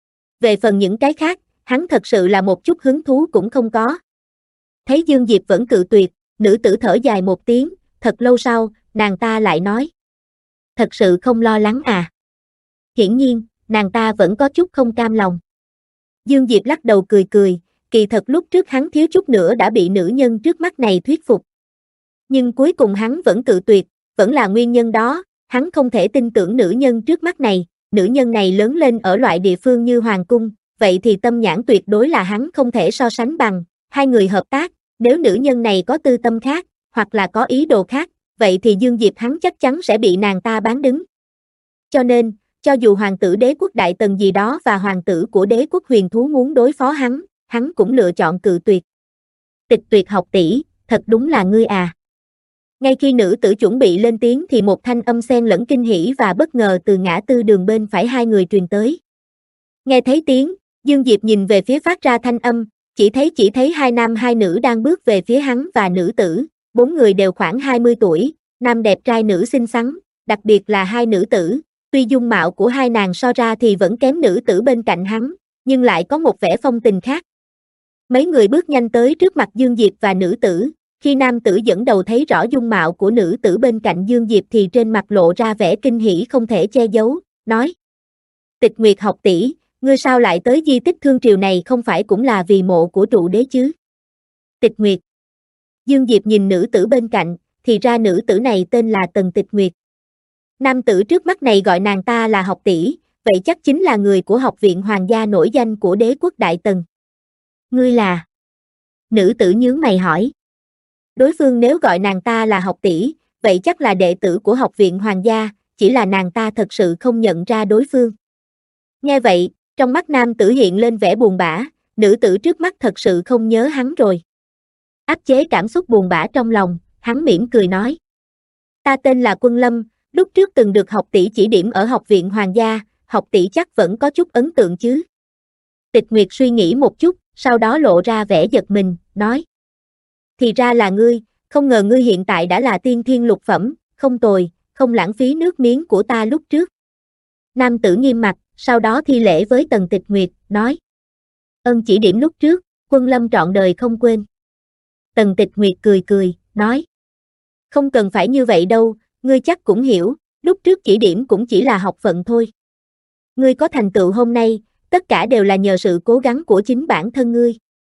B: Về phần những cái khác, hắn thật sự là một chút hứng thú cũng không có. Thấy Dương Diệp vẫn cự tuyệt, nữ tử thở dài một tiếng, thật lâu sau, nàng ta lại nói. Thật sự không lo lắng à? Hiển nhiên, nàng ta vẫn có chút không cam lòng. Dương Diệp lắc đầu cười cười, kỳ thật lúc trước hắn thiếu chút nữa đã bị nữ nhân trước mắt này thuyết phục. Nhưng cuối cùng hắn vẫn cự tuyệt, vẫn là nguyên nhân đó, hắn không thể tin tưởng nữ nhân trước mắt này, nữ nhân này lớn lên ở loại địa phương như Hoàng Cung, vậy thì tâm nhãn tuyệt đối là hắn không thể so sánh bằng, hai người hợp tác, nếu nữ nhân này có tư tâm khác, hoặc là có ý đồ khác, vậy thì Dương Diệp hắn chắc chắn sẽ bị nàng ta bán đứng. Cho nên, cho dù hoàng tử đế quốc Đại Tần gì đó và hoàng tử của đế quốc huyền thú muốn đối phó hắn cũng lựa chọn cự tuyệt. Tịch Tuyệt học tỷ, thật đúng là ngươi à. Ngay khi nữ tử chuẩn bị lên tiếng thì một thanh âm xen lẫn kinh hỉ và bất ngờ từ ngã tư đường bên phải hai người truyền tới. Nghe thấy tiếng, Dương Diệp nhìn về phía phát ra thanh âm, chỉ thấy hai nam hai nữ đang bước về phía hắn và nữ tử, bốn người đều khoảng 20 tuổi, nam đẹp trai nữ xinh xắn, đặc biệt là hai nữ tử, tuy dung mạo của hai nàng so ra thì vẫn kém nữ tử bên cạnh hắn, nhưng lại có một vẻ phong tình khác. Mấy người bước nhanh tới trước mặt Dương Diệp và nữ tử, khi nam tử dẫn đầu thấy rõ dung mạo của nữ tử bên cạnh Dương Diệp thì trên mặt lộ ra vẻ kinh hỉ không thể che giấu, nói. Tịch Nguyệt học tỷ, ngươi sao lại tới di tích Thương Triều này không phải cũng là vì mộ của trụ đế chứ? Tịch Nguyệt. Dương Diệp nhìn nữ tử bên cạnh, thì ra nữ tử này tên là Tần Tịch Nguyệt. Nam tử trước mắt này gọi nàng ta là học tỷ, vậy chắc chính là người của học viện hoàng gia nổi danh của đế quốc Đại Tần. Ngươi là? Nữ tử nhướng mày hỏi. Đối phương nếu gọi nàng ta là học tỷ, vậy chắc là đệ tử của học viện hoàng gia, chỉ là nàng ta thật sự không nhận ra đối phương. Nghe vậy, trong mắt nam tử hiện lên vẻ buồn bã, nữ tử trước mắt thật sự không nhớ hắn rồi. Áp chế cảm xúc buồn bã trong lòng, hắn mỉm cười nói. Ta tên là Quân Lâm, lúc trước từng được học tỷ chỉ điểm ở học viện hoàng gia, học tỷ chắc vẫn có chút ấn tượng chứ. Tịch Nguyệt suy nghĩ một chút, sau đó lộ ra vẻ giật mình, nói. Thì ra là ngươi, không ngờ ngươi hiện tại đã là tiên thiên lục phẩm, không tồi, không lãng phí nước miếng của ta lúc trước. Nam tử nghiêm mặt, sau đó thi lễ với Tần Tịch Nguyệt, nói. Ân chỉ điểm lúc trước, Quân Lâm trọn đời không quên. Tần Tịch Nguyệt cười cười, nói. Không cần phải như vậy đâu, ngươi chắc cũng hiểu, lúc trước chỉ điểm cũng chỉ là học phận thôi. Ngươi có thành tựu hôm nay, tất cả đều là nhờ sự cố gắng của chính bản thân ngươi.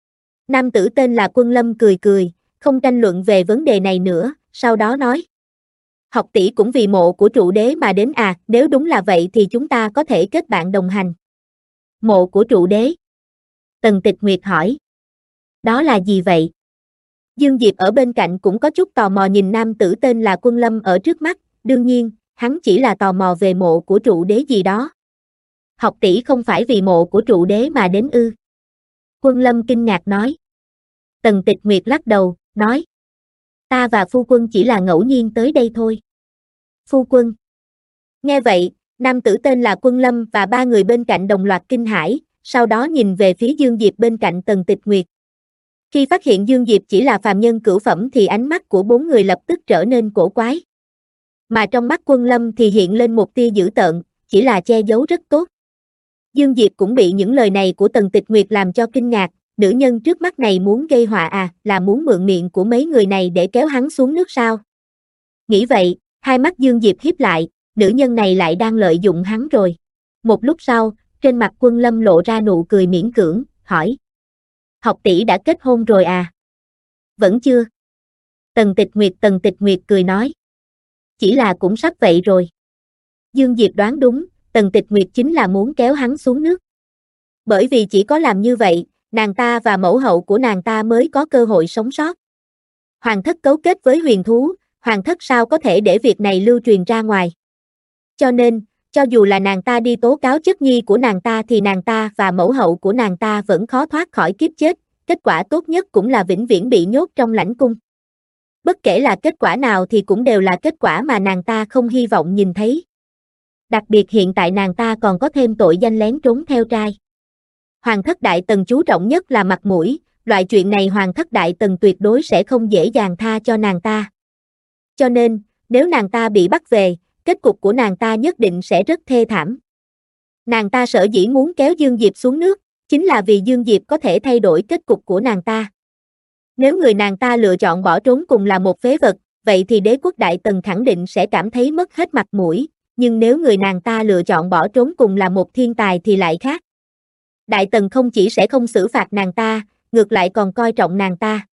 B: Nam tử tên là Quân Lâm cười cười, không tranh luận về vấn đề này nữa, sau đó nói. Học tỷ cũng vì mộ của trụ đế mà đến à, nếu đúng là vậy thì chúng ta có thể kết bạn đồng hành. Mộ của trụ đế? Tần Tịch Nguyệt hỏi. Đó là gì vậy? Dương Diệp ở bên cạnh cũng có chút tò mò nhìn nam tử tên là Quân Lâm ở trước mắt, đương nhiên, hắn chỉ là tò mò về mộ của trụ đế gì đó. Học tỷ không phải vì mộ của trụ đế mà đến ư? Quân Lâm kinh ngạc nói. Tần Tịch Nguyệt lắc đầu, nói. Ta và phu quân chỉ là ngẫu nhiên tới đây thôi. Phu quân. Nghe vậy, nam tử tên là Quân Lâm và ba người bên cạnh đồng loạt kinh hãi, sau đó nhìn về phía Dương Diệp bên cạnh Tần Tịch Nguyệt. Khi phát hiện Dương Diệp chỉ là phàm nhân cửu phẩm thì ánh mắt của bốn người lập tức trở nên cổ quái. Mà trong mắt Quân Lâm thì hiện lên một tia dữ tợn, chỉ là che giấu rất tốt. Dương Diệp cũng bị những lời này của Tần Tịch Nguyệt làm cho kinh ngạc, nữ nhân trước mắt này muốn gây họa à, là muốn mượn miệng của mấy người này để kéo hắn xuống nước sao? Nghĩ vậy, hai mắt Dương Diệp híp lại, nữ nhân này lại đang lợi dụng hắn rồi. Một lúc sau, trên mặt Quân Lâm lộ ra nụ cười miễn cưỡng, hỏi. Học tỷ đã kết hôn rồi à? Vẫn chưa. Tần Tịch Nguyệt cười nói. Chỉ là cũng sắp vậy rồi. Dương Diệp đoán đúng, Tần Tịch Nguyệt chính là muốn kéo hắn xuống nước. Bởi vì chỉ có làm như vậy, nàng ta và mẫu hậu của nàng ta mới có cơ hội sống sót. Hoàng thất cấu kết với huyền thú, hoàng thất sao có thể để việc này lưu truyền ra ngoài. Cho nên, cho dù là nàng ta đi tố cáo chất nhi của nàng ta thì nàng ta và mẫu hậu của nàng ta vẫn khó thoát khỏi kiếp chết, kết quả tốt nhất cũng là vĩnh viễn bị nhốt trong lãnh cung. Bất kể là kết quả nào thì cũng đều là kết quả mà nàng ta không hy vọng nhìn thấy. Đặc biệt hiện tại nàng ta còn có thêm tội danh lén trốn theo trai. Hoàng thất Đại Tần chú trọng nhất là mặt mũi, loại chuyện này Hoàng thất Đại Tần tuyệt đối sẽ không dễ dàng tha cho nàng ta. Cho nên, nếu nàng ta bị bắt về, kết cục của nàng ta nhất định sẽ rất thê thảm. Nàng ta sở dĩ muốn kéo Dương Diệp xuống nước, chính là vì Dương Diệp có thể thay đổi kết cục của nàng ta. Nếu người nàng ta lựa chọn bỏ trốn cùng là một phế vật, vậy thì đế quốc Đại Tần khẳng định sẽ cảm thấy mất hết mặt mũi, nhưng nếu người nàng ta lựa chọn bỏ trốn cùng là một thiên tài thì lại khác. Đại Tần không chỉ sẽ không xử phạt nàng ta, ngược lại còn coi trọng nàng ta.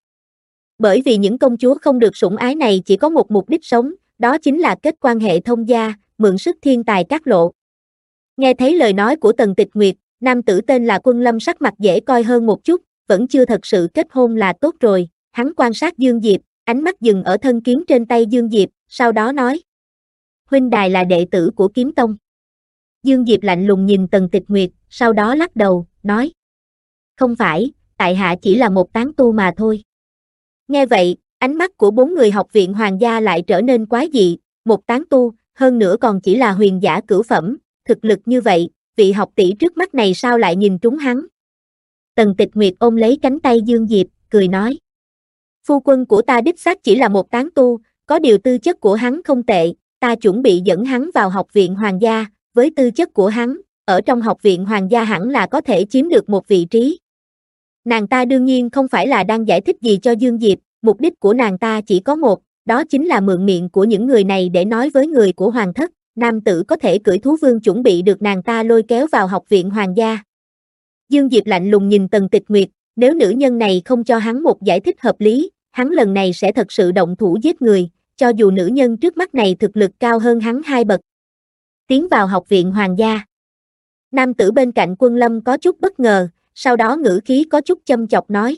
B: Bởi vì những công chúa không được sủng ái này chỉ có một mục đích sống, đó chính là kết quan hệ thông gia, mượn sức thiên tài các lộ. Nghe thấy lời nói của Tần Tịch Nguyệt, nam tử tên là Quân Lâm sắc mặt dễ coi hơn một chút, vẫn chưa thật sự kết hôn là tốt rồi. Hắn quan sát Dương Diệp, ánh mắt dừng ở thân kiếm trên tay Dương Diệp, sau đó nói. Huynh đài là đệ tử của Kiếm Tông. Dương Diệp lạnh lùng nhìn Tần Tịch Nguyệt, sau đó lắc đầu, nói. Không phải, tại hạ chỉ là một tán tu mà thôi. Nghe vậy, ánh mắt của bốn người học viện hoàng gia lại trở nên quái dị, một tán tu, hơn nữa còn chỉ là huyền giả cửu phẩm, thực lực như vậy, vị học tỷ trước mắt này sao lại nhìn trúng hắn. Tần Tịch Nguyệt ôm lấy cánh tay Dương Diệp, cười nói. Phu quân của ta đích xác chỉ là một tán tu, có điều tư chất của hắn không tệ, ta chuẩn bị dẫn hắn vào học viện hoàng gia, với tư chất của hắn, ở trong học viện hoàng gia hẳn là có thể chiếm được một vị trí. Nàng ta đương nhiên không phải là đang giải thích gì cho Dương Diệp, mục đích của nàng ta chỉ có một, đó chính là mượn miệng của những người này để nói với người của hoàng thất, nam tử có thể cưỡi thú vương chuẩn bị được nàng ta lôi kéo vào học viện hoàng gia. Dương Diệp lạnh lùng nhìn Tần Tịch Nguyệt, nếu nữ nhân này không cho hắn một giải thích hợp lý, hắn lần này sẽ thật sự động thủ giết người, cho dù nữ nhân trước mắt này thực lực cao hơn hắn 2 bậc. Tiến vào học viện hoàng gia. Nam tử bên cạnh Quân Lâm có chút bất ngờ, sau đó ngữ khí có chút châm chọc nói.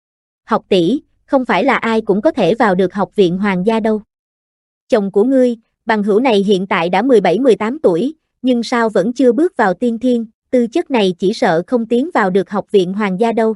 B: Học tỷ, không phải là ai cũng có thể vào được học viện hoàng gia đâu. Chồng của ngươi, bằng hữu này hiện tại đã 17-18 tuổi, nhưng sao vẫn chưa bước vào tiên thiên, tư chất này chỉ sợ không tiến vào được học viện hoàng gia đâu.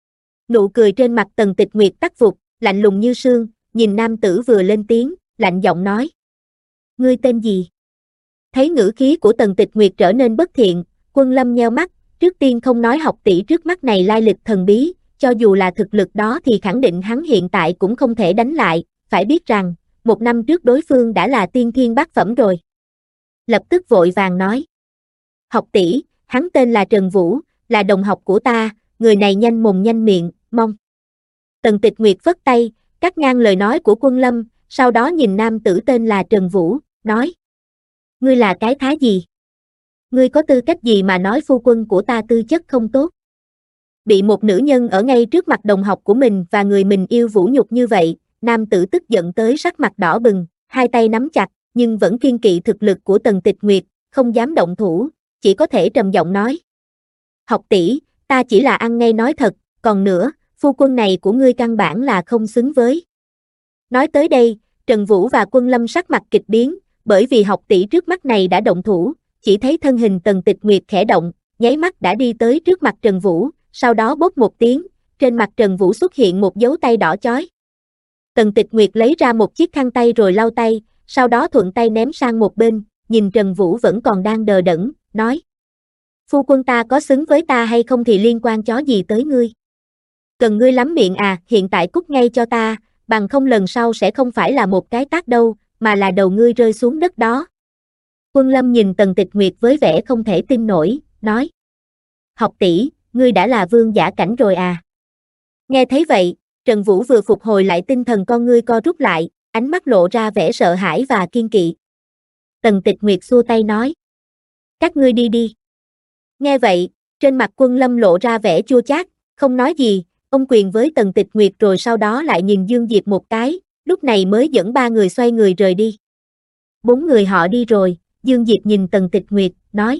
B: Nụ cười trên mặt Tần Tịch Nguyệt tắt phục, lạnh lùng như sương, nhìn nam tử vừa lên tiếng, lạnh giọng nói. Ngươi tên gì? Thấy ngữ khí của Tần Tịch Nguyệt trở nên bất thiện, Quân Lâm nheo mắt, trước tiên không nói học tỷ trước mắt này lai lịch thần bí, cho dù là thực lực đó thì khẳng định hắn hiện tại cũng không thể đánh lại, phải biết rằng, 1 năm trước đối phương đã là tiên thiên bát phẩm rồi. Lập tức vội vàng nói. Học tỷ, hắn tên là Trần Vũ, là đồng học của ta, người này nhanh mồm nhanh miệng, mong. Tần Tịch Nguyệt phất tay, cắt ngang lời nói của Quân Lâm, sau đó nhìn nam tử tên là Trần Vũ, nói. Ngươi là cái thá gì? Ngươi có tư cách gì mà nói phu quân của ta tư chất không tốt? Bị một nữ nhân ở ngay trước mặt đồng học của mình và người mình yêu vũ nhục như vậy, nam tử tức giận tới sắc mặt đỏ bừng, hai tay nắm chặt, nhưng vẫn kiên kỵ thực lực của Tần Tịch Nguyệt, không dám động thủ, chỉ có thể trầm giọng nói. Học tỷ, ta chỉ là ăn ngay nói thật, còn nữa, phu quân này của ngươi căn bản là không xứng với. Nói tới đây, Trần Vũ và Quân Lâm sắc mặt kịch biến, bởi vì học tỷ trước mắt này đã động thủ, chỉ thấy thân hình Tần Tịch Nguyệt khẽ động, nháy mắt đã đi tới trước mặt Trần Vũ, sau đó bốp một tiếng, trên mặt Trần Vũ xuất hiện một dấu tay đỏ chói. Tần Tịch Nguyệt lấy ra một chiếc khăn tay rồi lau tay, sau đó thuận tay ném sang một bên, nhìn Trần Vũ vẫn còn đang đờ đẫn, nói: Phu quân ta có xứng với ta hay không thì liên quan chó gì tới ngươi? Cần ngươi lắm miệng à, hiện tại cút ngay cho ta, bằng không lần sau sẽ không phải là một cái tát đâu, mà là đầu ngươi rơi xuống đất đó. Quân Lâm nhìn Tần Tịch Nguyệt với vẻ không thể tin nổi, nói: Học tỷ, ngươi đã là vương giả cảnh rồi à? Nghe thấy vậy, Trần Vũ vừa phục hồi lại tinh thần, con ngươi co rút lại, ánh mắt lộ ra vẻ sợ hãi và kiên kỵ. Tần Tịch Nguyệt xua tay nói: Các ngươi đi đi. Nghe vậy, trên mặt Quân Lâm lộ ra vẻ chua chát, không nói gì, ông quyền với Tần Tịch Nguyệt rồi sau đó lại nhìn Dương Diệp một cái, lúc này mới dẫn ba người xoay người rời đi. Bốn người họ đi rồi, Dương Diệp nhìn Tần Tịch Nguyệt, nói: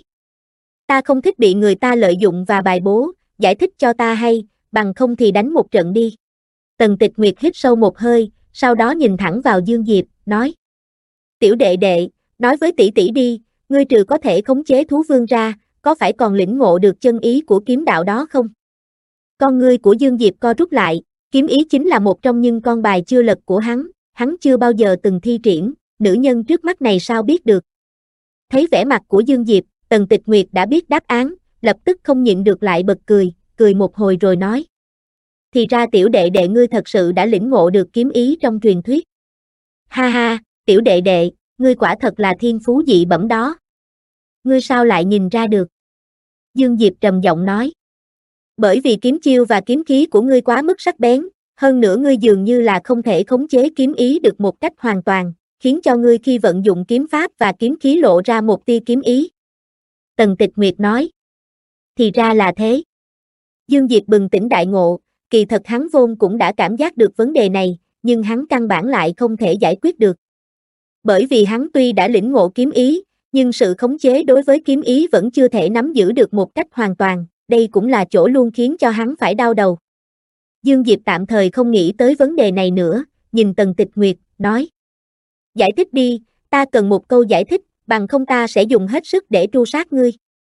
B: Ta không thích bị người ta lợi dụng và bài bố, giải thích cho ta hay, bằng không thì đánh một trận đi. Tần Tịch Nguyệt hít sâu một hơi, sau đó nhìn thẳng vào Dương Diệp, nói: Tiểu đệ đệ, nói với tỷ tỷ đi, ngươi trừ có thể khống chế thú vương ra, có phải còn lĩnh ngộ được chân ý của kiếm đạo đó không? Con ngươi của Dương Diệp co rút lại, kiếm ý chính là một trong những con bài chưa lật của hắn chưa bao giờ từng thi triển, nữ nhân trước mắt này sao biết được. Thấy vẻ mặt của Dương Diệp, Tần Tịch Nguyệt đã biết đáp án, lập tức không nhịn được lại bật cười, cười một hồi rồi nói: Thì ra tiểu đệ đệ ngươi thật sự đã lĩnh ngộ được kiếm ý trong truyền thuyết. Ha ha, tiểu đệ đệ, ngươi quả thật là thiên phú dị bẩm đó. Ngươi sao lại nhìn ra được? Dương Diệp trầm giọng nói: Bởi vì kiếm chiêu và kiếm khí của ngươi quá mức sắc bén, hơn nữa ngươi dường như là không thể khống chế kiếm ý được một cách hoàn toàn, khiến cho ngươi khi vận dụng kiếm pháp và kiếm khí lộ ra một tia kiếm ý. Tần Tịch Nguyệt nói: Thì ra là thế. Dương Diệp bừng tỉnh đại ngộ, kỳ thật hắn vốn cũng đã cảm giác được vấn đề này, nhưng hắn căn bản lại không thể giải quyết được. Bởi vì hắn tuy đã lĩnh ngộ kiếm ý, nhưng sự khống chế đối với kiếm ý vẫn chưa thể nắm giữ được một cách hoàn toàn, đây cũng là chỗ luôn khiến cho hắn phải đau đầu. Dương Diệp tạm thời không nghĩ tới vấn đề này nữa, nhìn Tần Tịch Nguyệt, nói: Giải thích đi, ta cần một câu giải thích, bằng không ta sẽ dùng hết sức để tru sát ngươi.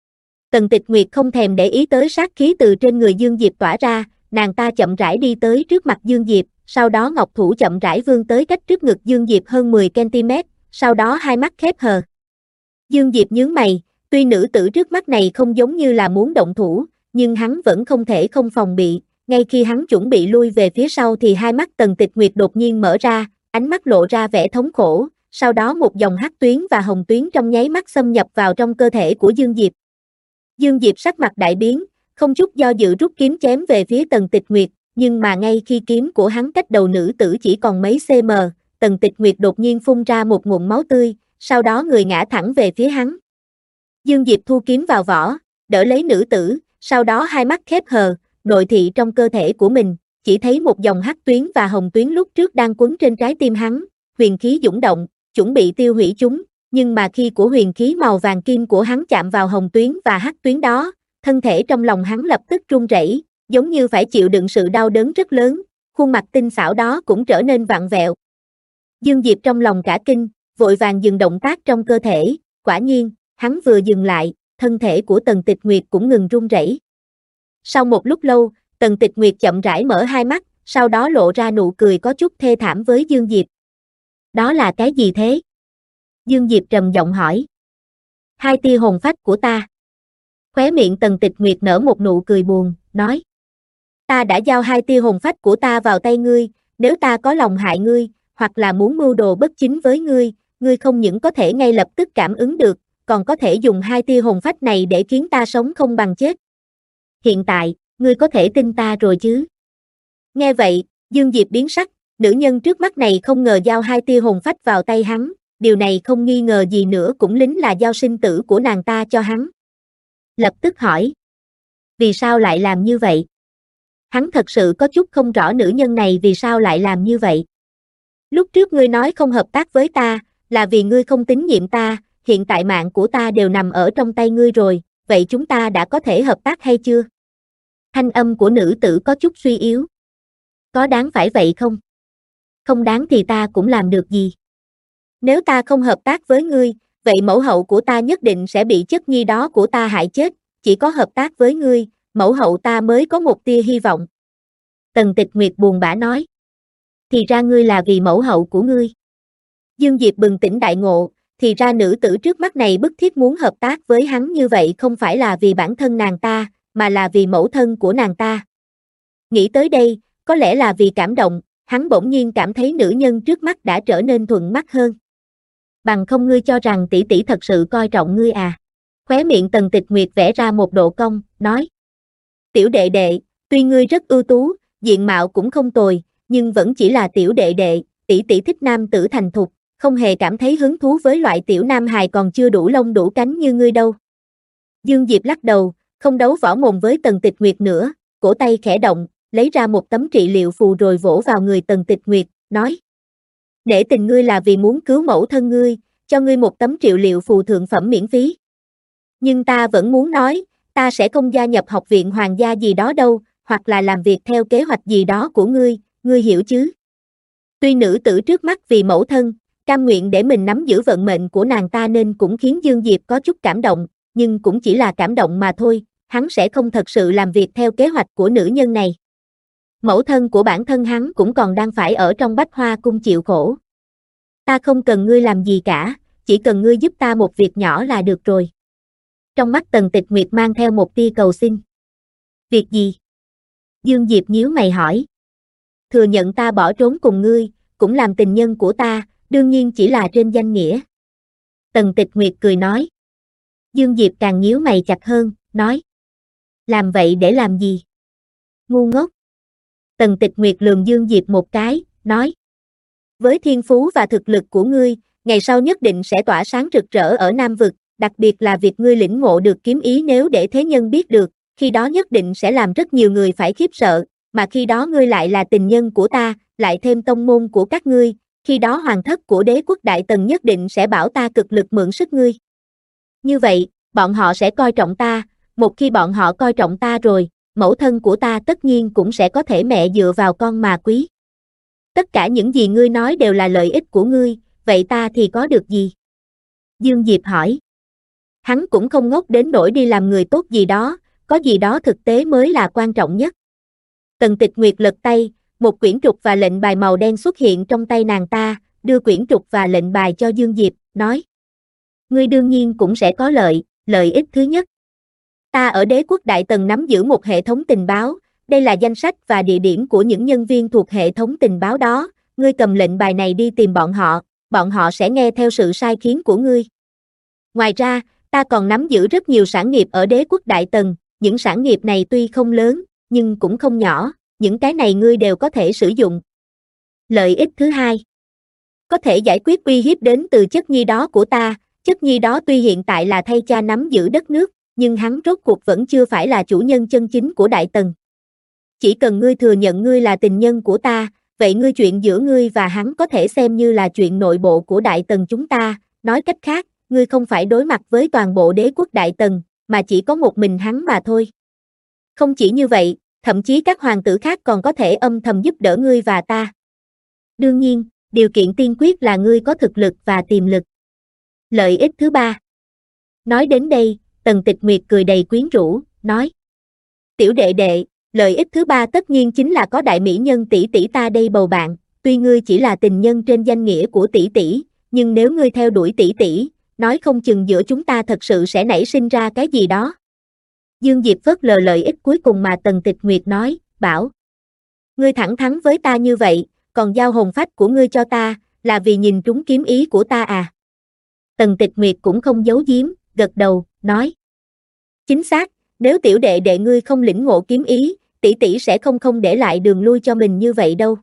B: Tần Tịch Nguyệt không thèm để ý tới sát khí từ trên người Dương Diệp tỏa ra, nàng ta chậm rãi đi tới trước mặt Dương Diệp, sau đó ngọc thủ chậm rãi vươn tới cách trước ngực Dương Diệp hơn 10 cm, sau đó hai mắt khép hờ. Dương Diệp nhướng mày, tuy nữ tử trước mắt này không giống như là muốn động thủ, nhưng hắn vẫn không thể không phòng bị, ngay khi hắn chuẩn bị lui về phía sau thì hai mắt Tần Tịch Nguyệt đột nhiên mở ra, ánh mắt lộ ra vẻ thống khổ, sau đó một dòng hắc tuyến và hồng tuyến trong nháy mắt xâm nhập vào trong cơ thể của Dương Diệp. Dương Diệp sắc mặt đại biến, không chút do dự rút kiếm chém về phía Tần Tịch Nguyệt, nhưng mà ngay khi kiếm của hắn cách đầu nữ tử chỉ còn mấy cm, Tần Tịch Nguyệt đột nhiên phun ra một ngụm máu tươi, sau đó người ngã thẳng về phía hắn. Dương Diệp thu kiếm vào vỏ, đỡ lấy nữ tử, sau đó hai mắt khép hờ, nội thị trong cơ thể của mình, chỉ thấy một dòng hắc tuyến và hồng tuyến lúc trước đang quấn trên trái tim hắn, huyền khí dũng động, chuẩn bị tiêu hủy chúng, nhưng mà khi của huyền khí màu vàng kim của hắn chạm vào hồng tuyến và hắc tuyến đó, thân thể trong lòng hắn lập tức run rẩy, giống như phải chịu đựng sự đau đớn rất lớn, khuôn mặt tinh xảo đó cũng trở nên vặn vẹo. Dương Diệp trong lòng cả kinh, vội vàng dừng động tác trong cơ thể, quả nhiên, hắn vừa dừng lại, thân thể của Tần Tịch Nguyệt cũng ngừng run rẩy. Sau một lúc lâu, Tần Tịch Nguyệt chậm rãi mở hai mắt, sau đó lộ ra nụ cười có chút thê thảm với Dương Diệp. Đó là cái gì thế? Dương Diệp trầm giọng hỏi. Hai tia hồn phách của ta. Khóe miệng Tần Tịch Nguyệt nở một nụ cười buồn, nói. Ta đã giao hai tia hồn phách của ta vào tay ngươi, nếu ta có lòng hại ngươi, hoặc là muốn mưu đồ bất chính với ngươi, ngươi không những có thể ngay lập tức cảm ứng được, còn có thể dùng hai tia hồn phách này để khiến ta sống không bằng chết. Hiện tại, ngươi có thể tin ta rồi chứ? Nghe vậy, Dương Diệp biến sắc, nữ nhân trước mắt này không ngờ giao hai tia hồn phách vào tay hắn, điều này không nghi ngờ gì nữa cũng lính là giao sinh tử của nàng ta cho hắn. Lập tức hỏi. Vì sao lại làm như vậy? Hắn thật sự có chút không rõ nữ nhân này vì sao lại làm như vậy. Lúc trước ngươi nói không hợp tác với ta, là vì ngươi không tín nhiệm ta, hiện tại mạng của ta đều nằm ở trong tay ngươi rồi, vậy chúng ta đã có thể hợp tác hay chưa? Thanh âm của nữ tử có chút suy yếu. Có đáng phải vậy không? Không đáng thì ta cũng làm được gì. Nếu ta không hợp tác với ngươi, vậy mẫu hậu của ta nhất định sẽ bị chất nhi đó của ta hại chết, chỉ có hợp tác với ngươi, mẫu hậu ta mới có một tia hy vọng. Tần Tịch Nguyệt buồn bã nói. Thì ra ngươi là vì mẫu hậu của ngươi. Dương Diệp bừng tỉnh đại ngộ, thì ra nữ tử trước mắt này bức thiết muốn hợp tác với hắn như vậy không phải là vì bản thân nàng ta, mà là vì mẫu thân của nàng ta. Nghĩ tới đây, có lẽ là vì cảm động, hắn bỗng nhiên cảm thấy nữ nhân trước mắt đã trở nên thuận mắt hơn. Bằng không ngươi cho rằng tỷ tỷ thật sự coi trọng ngươi à? Khóe miệng Tần Tịch Nguyệt vẽ ra một độ cong, nói. Tiểu đệ đệ, tuy ngươi rất ưu tú, diện mạo cũng không tồi, nhưng vẫn chỉ là tiểu đệ đệ, tỷ tỷ thích nam tử thành thục, không hề cảm thấy hứng thú với loại tiểu nam hài còn chưa đủ lông đủ cánh như ngươi đâu. Dương Diệp lắc đầu, không đấu võ mồm với Tần Tịch Nguyệt nữa, cổ tay khẽ động, lấy ra một tấm trị liệu phù rồi vỗ vào người Tần Tịch Nguyệt, nói. Nể tình ngươi là vì muốn cứu mẫu thân ngươi, cho ngươi một tấm trị liệu phù thượng phẩm miễn phí. Nhưng ta vẫn muốn nói, ta sẽ không gia nhập học viện hoàng gia gì đó đâu, hoặc là làm việc theo kế hoạch gì đó của ngươi hiểu chứ? Tuy nữ tử trước mắt vì mẫu thân, cam nguyện để mình nắm giữ vận mệnh của nàng ta nên cũng khiến Dương Diệp có chút cảm động, nhưng cũng chỉ là cảm động mà thôi, hắn sẽ không thật sự làm việc theo kế hoạch của nữ nhân này. Mẫu thân của bản thân hắn cũng còn đang phải ở trong Bách Hoa Cung chịu khổ. Ta không cần ngươi làm gì cả, chỉ cần ngươi giúp ta một việc nhỏ là được rồi. Trong mắt Tần Tịch Nguyệt mang theo một tia cầu xin. Việc gì? Dương Diệp nhíu mày hỏi. Thừa nhận ta bỏ trốn cùng ngươi, cũng làm tình nhân của ta, đương nhiên chỉ là trên danh nghĩa. Tần Tịch Nguyệt cười nói. Dương Diệp càng nhíu mày chặt hơn, nói. Làm vậy để làm gì? Ngu ngốc. Tần Tịch Nguyệt lườm Dương Diệp một cái, nói. Với thiên phú và thực lực của ngươi, ngày sau nhất định sẽ tỏa sáng rực rỡ ở Nam Vực, đặc biệt là việc ngươi lĩnh ngộ được kiếm ý nếu để thế nhân biết được, khi đó nhất định sẽ làm rất nhiều người phải khiếp sợ, mà khi đó ngươi lại là tình nhân của ta, lại thêm tông môn của các ngươi, khi đó hoàng thất của đế quốc Đại Tần nhất định sẽ bảo ta cực lực mượn sức ngươi. Như vậy, bọn họ sẽ coi trọng ta, một khi bọn họ coi trọng ta rồi, mẫu thân của ta tất nhiên cũng sẽ có thể mẹ dựa vào con mà quý. Tất cả những gì ngươi nói đều là lợi ích của ngươi, vậy ta thì có được gì? Dương Diệp hỏi. Hắn cũng không ngốc đến nỗi đi làm người tốt gì đó, có gì đó thực tế mới là quan trọng nhất. Tần Tịch Nguyệt lật tay, một quyển trục và lệnh bài màu đen xuất hiện trong tay nàng ta, đưa quyển trục và lệnh bài cho Dương Diệp, nói. Ngươi đương nhiên cũng sẽ có lợi ích thứ nhất. Ta ở đế quốc Đại Tần nắm giữ một hệ thống tình báo, đây là danh sách và địa điểm của những nhân viên thuộc hệ thống tình báo đó, ngươi cầm lệnh bài này đi tìm bọn họ sẽ nghe theo sự sai khiến của ngươi. Ngoài ra, ta còn nắm giữ rất nhiều sản nghiệp ở đế quốc Đại Tần, những sản nghiệp này tuy không lớn, nhưng cũng không nhỏ, những cái này ngươi đều có thể sử dụng. Lợi ích thứ hai. Có thể giải quyết uy hiếp đến từ chất nhi đó của ta, chất nhi đó tuy hiện tại là thay cha nắm giữ đất nước, nhưng hắn rốt cuộc vẫn chưa phải là chủ nhân chân chính của Đại Tần. Chỉ cần ngươi thừa nhận ngươi là tình nhân của ta, vậy ngươi chuyện giữa ngươi và hắn có thể xem như là chuyện nội bộ của Đại Tần chúng ta, nói cách khác, ngươi không phải đối mặt với toàn bộ đế quốc Đại Tần, mà chỉ có một mình hắn mà thôi. Không chỉ như vậy, thậm chí các hoàng tử khác còn có thể âm thầm giúp đỡ ngươi và ta. Đương nhiên, điều kiện tiên quyết là ngươi có thực lực và tiềm lực. Lợi ích thứ ba. Nói đến đây, Tần Tịch Nguyệt cười đầy quyến rũ, nói. Tiểu đệ đệ, lợi ích thứ ba tất nhiên chính là có đại mỹ nhân tỷ tỷ ta đây bầu bạn, tuy ngươi chỉ là tình nhân trên danh nghĩa của tỷ tỷ, nhưng nếu ngươi theo đuổi tỷ tỷ, nói không chừng giữa chúng ta thật sự sẽ nảy sinh ra cái gì đó. Dương Diệp phớt lờ lợi ích cuối cùng mà Tần Tịch Nguyệt nói, bảo. Ngươi thẳng thắn với ta như vậy, còn giao hồn phách của ngươi cho ta, là vì nhìn trúng kiếm ý của ta à? Tần Tịch Nguyệt cũng không giấu giếm, gật đầu, nói. Chính xác, nếu tiểu đệ đệ ngươi không lĩnh ngộ kiếm ý, tỷ tỷ sẽ không để lại đường lui cho mình như vậy đâu.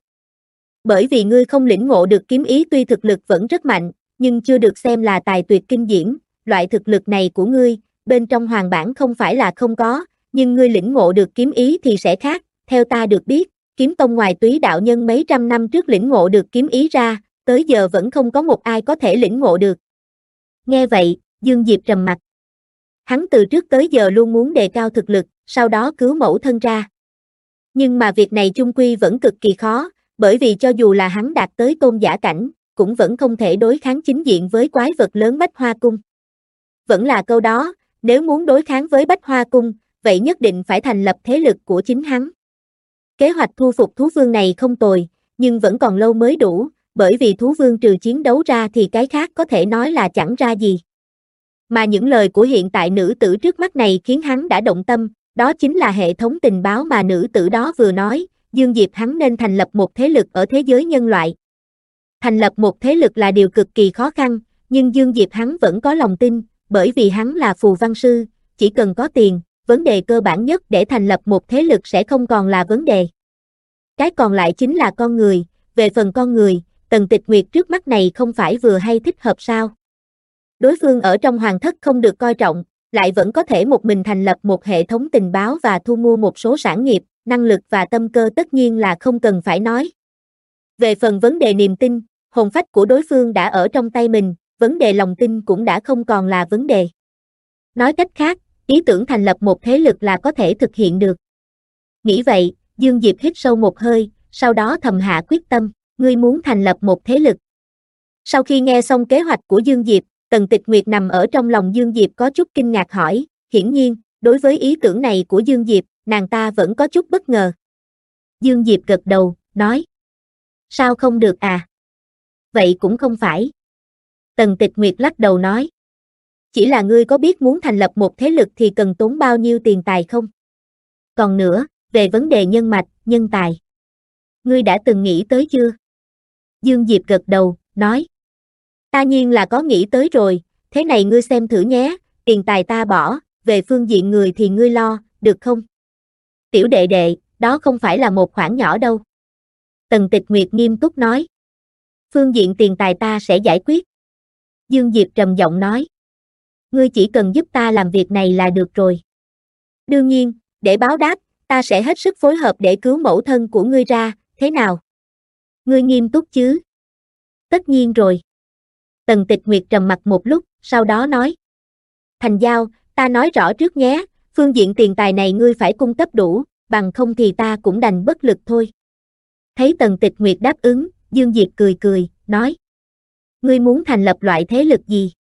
B: Bởi vì ngươi không lĩnh ngộ được kiếm ý tuy thực lực vẫn rất mạnh, nhưng chưa được xem là tài tuyệt kinh diễm, loại thực lực này của ngươi, bên trong hoàng bản không phải là không có, nhưng ngươi lĩnh ngộ được kiếm ý thì sẽ khác, theo ta được biết, kiếm tông ngoài Túy đạo nhân mấy trăm năm trước lĩnh ngộ được kiếm ý ra, tới giờ vẫn không có một ai có thể lĩnh ngộ được. Nghe vậy, Dương Diệp trầm mặt. Hắn từ trước tới giờ luôn muốn đề cao thực lực, sau đó cứu mẫu thân ra. Nhưng mà việc này chung quy vẫn cực kỳ khó, bởi vì cho dù là hắn đạt tới tôn giả cảnh, cũng vẫn không thể đối kháng chính diện với quái vật lớn Bách Hoa Cung. Vẫn là câu đó, nếu muốn đối kháng với Bách Hoa Cung, vậy nhất định phải thành lập thế lực của chính hắn. Kế hoạch thu phục thú vương này không tồi, nhưng vẫn còn lâu mới đủ, bởi vì thú vương trừ chiến đấu ra thì cái khác có thể nói là chẳng ra gì. Mà những lời của hiện tại nữ tử trước mắt này khiến hắn đã động tâm, đó chính là hệ thống tình báo mà nữ tử đó vừa nói, Dương Diệp hắn nên thành lập một thế lực ở thế giới nhân loại. Thành lập một thế lực là điều cực kỳ khó khăn, nhưng Dương Diệp hắn vẫn có lòng tin, bởi vì hắn là phù văn sư, chỉ cần có tiền, vấn đề cơ bản nhất để thành lập một thế lực sẽ không còn là vấn đề. Cái còn lại chính là con người, về phần con người, Tần Tịch Nguyệt trước mắt này không phải vừa hay thích hợp sao? Đối phương ở trong hoàng thất không được coi trọng, lại vẫn có thể một mình thành lập một hệ thống tình báo và thu mua một số sản nghiệp, năng lực và tâm cơ tất nhiên là không cần phải nói. Về phần vấn đề niềm tin, hồn phách của đối phương đã ở trong tay mình, vấn đề lòng tin cũng đã không còn là vấn đề. Nói cách khác, ý tưởng thành lập một thế lực là có thể thực hiện được. Nghĩ vậy, Dương Diệp hít sâu một hơi, sau đó thầm hạ quyết tâm, ngươi muốn thành lập một thế lực. Sau khi nghe xong kế hoạch của Dương Diệp, Tần Tịch Nguyệt nằm ở trong lòng Dương Diệp có chút kinh ngạc hỏi, hiển nhiên, đối với ý tưởng này của Dương Diệp, nàng ta vẫn có chút bất ngờ. Dương Diệp gật đầu, nói, sao không được à? Vậy cũng không phải. Tần Tịch Nguyệt lắc đầu nói, chỉ là ngươi có biết muốn thành lập một thế lực thì cần tốn bao nhiêu tiền tài không? Còn nữa, về vấn đề nhân mạch, nhân tài, ngươi đã từng nghĩ tới chưa? Dương Diệp gật đầu, nói, ta nhiên là có nghĩ tới rồi, thế này ngươi xem thử nhé, tiền tài ta bỏ, về phương diện người thì ngươi lo, được không? Tiểu đệ đệ, đó không phải là một khoản nhỏ đâu. Tần Tịch Nguyệt nghiêm túc nói, phương diện tiền tài ta sẽ giải quyết. Dương Diệp trầm giọng nói, ngươi chỉ cần giúp ta làm việc này là được rồi. Đương nhiên, để báo đáp, ta sẽ hết sức phối hợp để cứu mẫu thân của ngươi ra, thế nào? Ngươi nghiêm túc chứ? Tất nhiên rồi. Tần Tịch Nguyệt trầm mặc một lúc, sau đó nói, thành giao, ta nói rõ trước nhé, phương diện tiền tài này ngươi phải cung cấp đủ, bằng không thì ta cũng đành bất lực thôi. Thấy Tần Tịch Nguyệt đáp ứng, Dương Diệp cười cười, nói, ngươi muốn thành lập loại thế lực gì?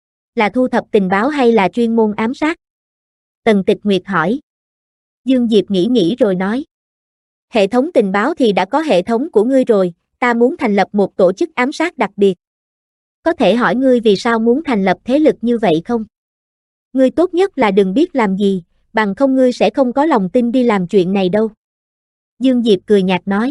B: Là thu thập tình báo hay là chuyên môn ám sát? Tần Tịch Nguyệt hỏi. Dương Diệp nghĩ rồi nói, hệ thống tình báo thì đã có hệ thống của ngươi rồi, ta muốn thành lập một tổ chức ám sát đặc biệt. Có thể hỏi ngươi vì sao muốn thành lập thế lực như vậy không? Ngươi tốt nhất là đừng biết làm gì, bằng không ngươi sẽ không có lòng tin đi làm chuyện này đâu. Dương Diệp cười nhạt nói,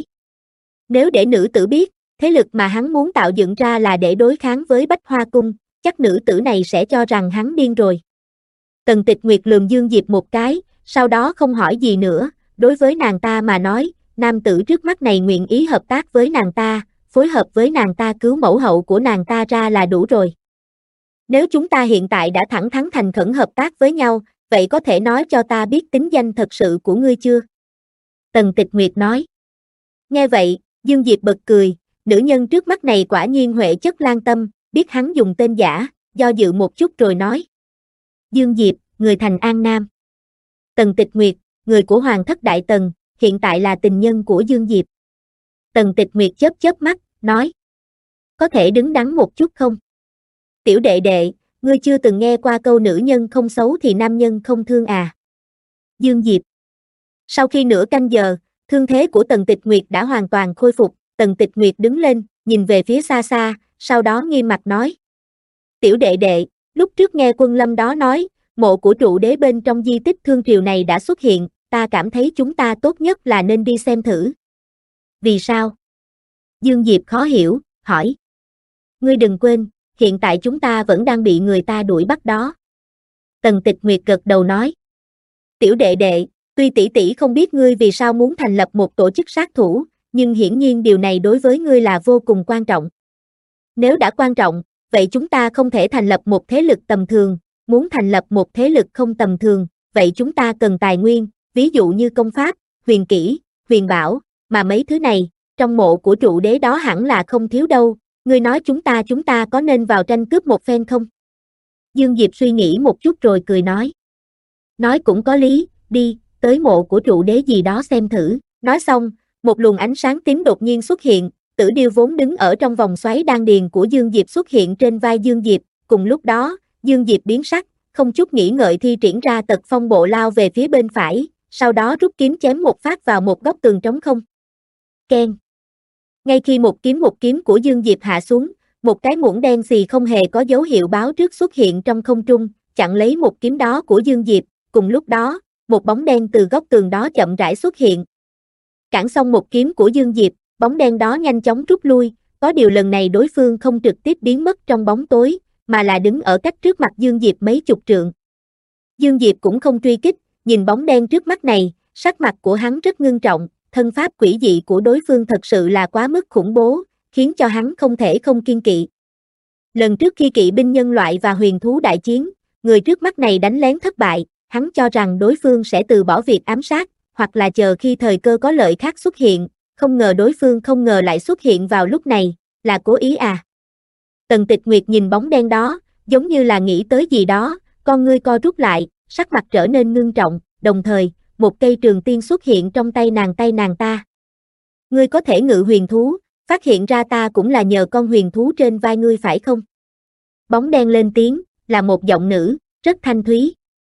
B: nếu để nữ tử biết, thế lực mà hắn muốn tạo dựng ra là để đối kháng với Bách Hoa Cung, chắc nữ tử này sẽ cho rằng hắn điên rồi. Tần Tịch Nguyệt lườm Dương Diệp một cái, sau đó không hỏi gì nữa, đối với nàng ta mà nói, nam tử trước mắt này nguyện ý hợp tác với nàng ta, phối hợp với nàng ta cứu mẫu hậu của nàng ta ra là đủ rồi. Nếu chúng ta hiện tại đã thẳng thắn thành khẩn hợp tác với nhau, vậy có thể nói cho ta biết tính danh thật sự của ngươi chưa? Tần Tịch Nguyệt nói. Nghe vậy, Dương Diệp bật cười, nữ nhân trước mắt này quả nhiên huệ chất lan tâm, biết hắn dùng tên giả, do dự một chút rồi nói. Dương Diệp, người thành An Nam. Tần Tịch Nguyệt, người của Hoàng thất Đại Tần, hiện tại là tình nhân của Dương Diệp. Tần Tịch Nguyệt chớp mắt, nói. Có thể đứng đắn một chút không? Tiểu đệ đệ, ngươi chưa từng nghe qua câu nữ nhân không xấu thì nam nhân không thương à? Dương Diệp. Sau khi nửa canh giờ, thương thế của Tần Tịch Nguyệt đã hoàn toàn khôi phục, Tần Tịch Nguyệt đứng lên, nhìn về phía xa xa, sau đó nghiêm mặt nói. Tiểu đệ đệ, lúc trước nghe Quân Lâm đó nói, mộ của trụ đế bên trong di tích Thương Triều này đã xuất hiện, ta cảm thấy chúng ta tốt nhất là nên đi xem thử. Vì sao? Dương Diệp khó hiểu, hỏi. Ngươi đừng quên, hiện tại chúng ta vẫn đang bị người ta đuổi bắt đó. Tần Tịch Nguyệt gật đầu nói. Tiểu đệ đệ, tuy tỷ tỷ không biết ngươi vì sao muốn thành lập một tổ chức sát thủ, nhưng hiển nhiên điều này đối với ngươi là vô cùng quan trọng. Nếu đã quan trọng, vậy chúng ta không thể thành lập một thế lực tầm thường, muốn thành lập một thế lực không tầm thường, vậy chúng ta cần tài nguyên, ví dụ như công pháp, huyền kỹ, huyền bảo, mà mấy thứ này, trong mộ của trụ đế đó hẳn là không thiếu đâu, ngươi nói chúng ta có nên vào tranh cướp một phen không? Dương Diệp suy nghĩ một chút rồi cười nói. Nói cũng có lý, đi, tới mộ của trụ đế gì đó xem thử, nói xong, một luồng ánh sáng tím đột nhiên xuất hiện, Tử điêu vốn đứng ở trong vòng xoáy đan điền của Dương Diệp xuất hiện trên vai Dương Diệp, cùng lúc đó, Dương Diệp biến sắc, không chút nghĩ ngợi thi triển ra tật phong bộ lao về phía bên phải, sau đó rút kiếm chém một phát vào một góc tường trống không. Keng. Ngay khi một kiếm của Dương Diệp hạ xuống, một cái muỗng đen xì không hề có dấu hiệu báo trước xuất hiện trong không trung, chặn lấy một kiếm đó của Dương Diệp, cùng lúc đó, một bóng đen từ góc tường đó chậm rãi xuất hiện. Cản xong một kiếm của Dương Diệp, bóng đen đó nhanh chóng rút lui, có điều lần này đối phương không trực tiếp biến mất trong bóng tối, mà là đứng ở cách trước mặt Dương Diệp mấy chục trượng. Dương Diệp cũng không truy kích, nhìn bóng đen trước mắt này, sắc mặt của hắn rất ngưng trọng, thân pháp quỷ dị của đối phương thật sự là quá mức khủng bố, khiến cho hắn không thể không kiêng kỵ. Lần trước khi kỵ binh nhân loại và huyền thú đại chiến, người trước mắt này đánh lén thất bại, hắn cho rằng đối phương sẽ từ bỏ việc ám sát, hoặc là chờ khi thời cơ có lợi khác xuất hiện, không ngờ đối phương không ngờ lại xuất hiện vào lúc này, là cố ý à? Tần Tịch Nguyệt nhìn bóng đen đó, giống như là nghĩ tới gì đó, con ngươi co rút lại, sắc mặt trở nên ngưng trọng, đồng thời, một cây trường tiên xuất hiện trong tay nàng ta. Ngươi có thể ngự huyền thú, phát hiện ra ta cũng là nhờ con huyền thú trên vai ngươi phải không? Bóng đen lên tiếng, là một giọng nữ, rất thanh thúy.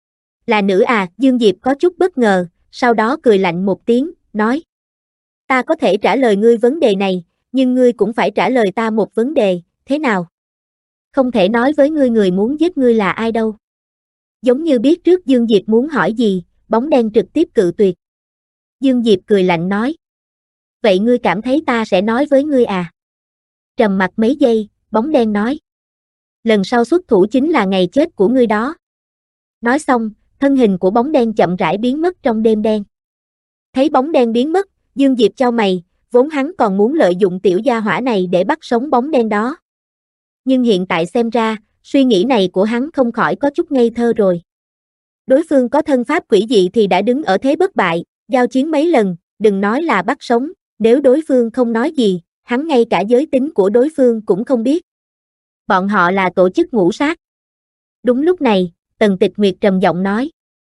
B: Là nữ à? Dương Diệp có chút bất ngờ, sau đó cười lạnh một tiếng, nói. Ta có thể trả lời ngươi vấn đề này, nhưng ngươi cũng phải trả lời ta một vấn đề, thế nào? Không thể nói với ngươi người muốn giết ngươi là ai đâu. Giống như biết trước Dương Diệp muốn hỏi gì, bóng đen trực tiếp cự tuyệt. Dương Diệp cười lạnh nói. Vậy ngươi cảm thấy ta sẽ nói với ngươi à? Trầm mặc mấy giây, bóng đen nói. Lần sau xuất thủ chính là ngày chết của ngươi đó. Nói xong, thân hình của bóng đen chậm rãi biến mất trong đêm đen. Thấy bóng đen biến mất, Dương Diệp chau mày, vốn hắn còn muốn lợi dụng tiểu gia hỏa này để bắt sống bóng đen đó. Nhưng hiện tại xem ra, suy nghĩ này của hắn không khỏi có chút ngây thơ rồi. Đối phương có thân pháp quỷ dị thì đã đứng ở thế bất bại, giao chiến mấy lần, đừng nói là bắt sống, nếu đối phương không nói gì, hắn ngay cả giới tính của đối phương cũng không biết. Bọn họ là tổ chức ngũ sát. Đúng lúc này, Tần Tịch Nguyệt trầm giọng nói.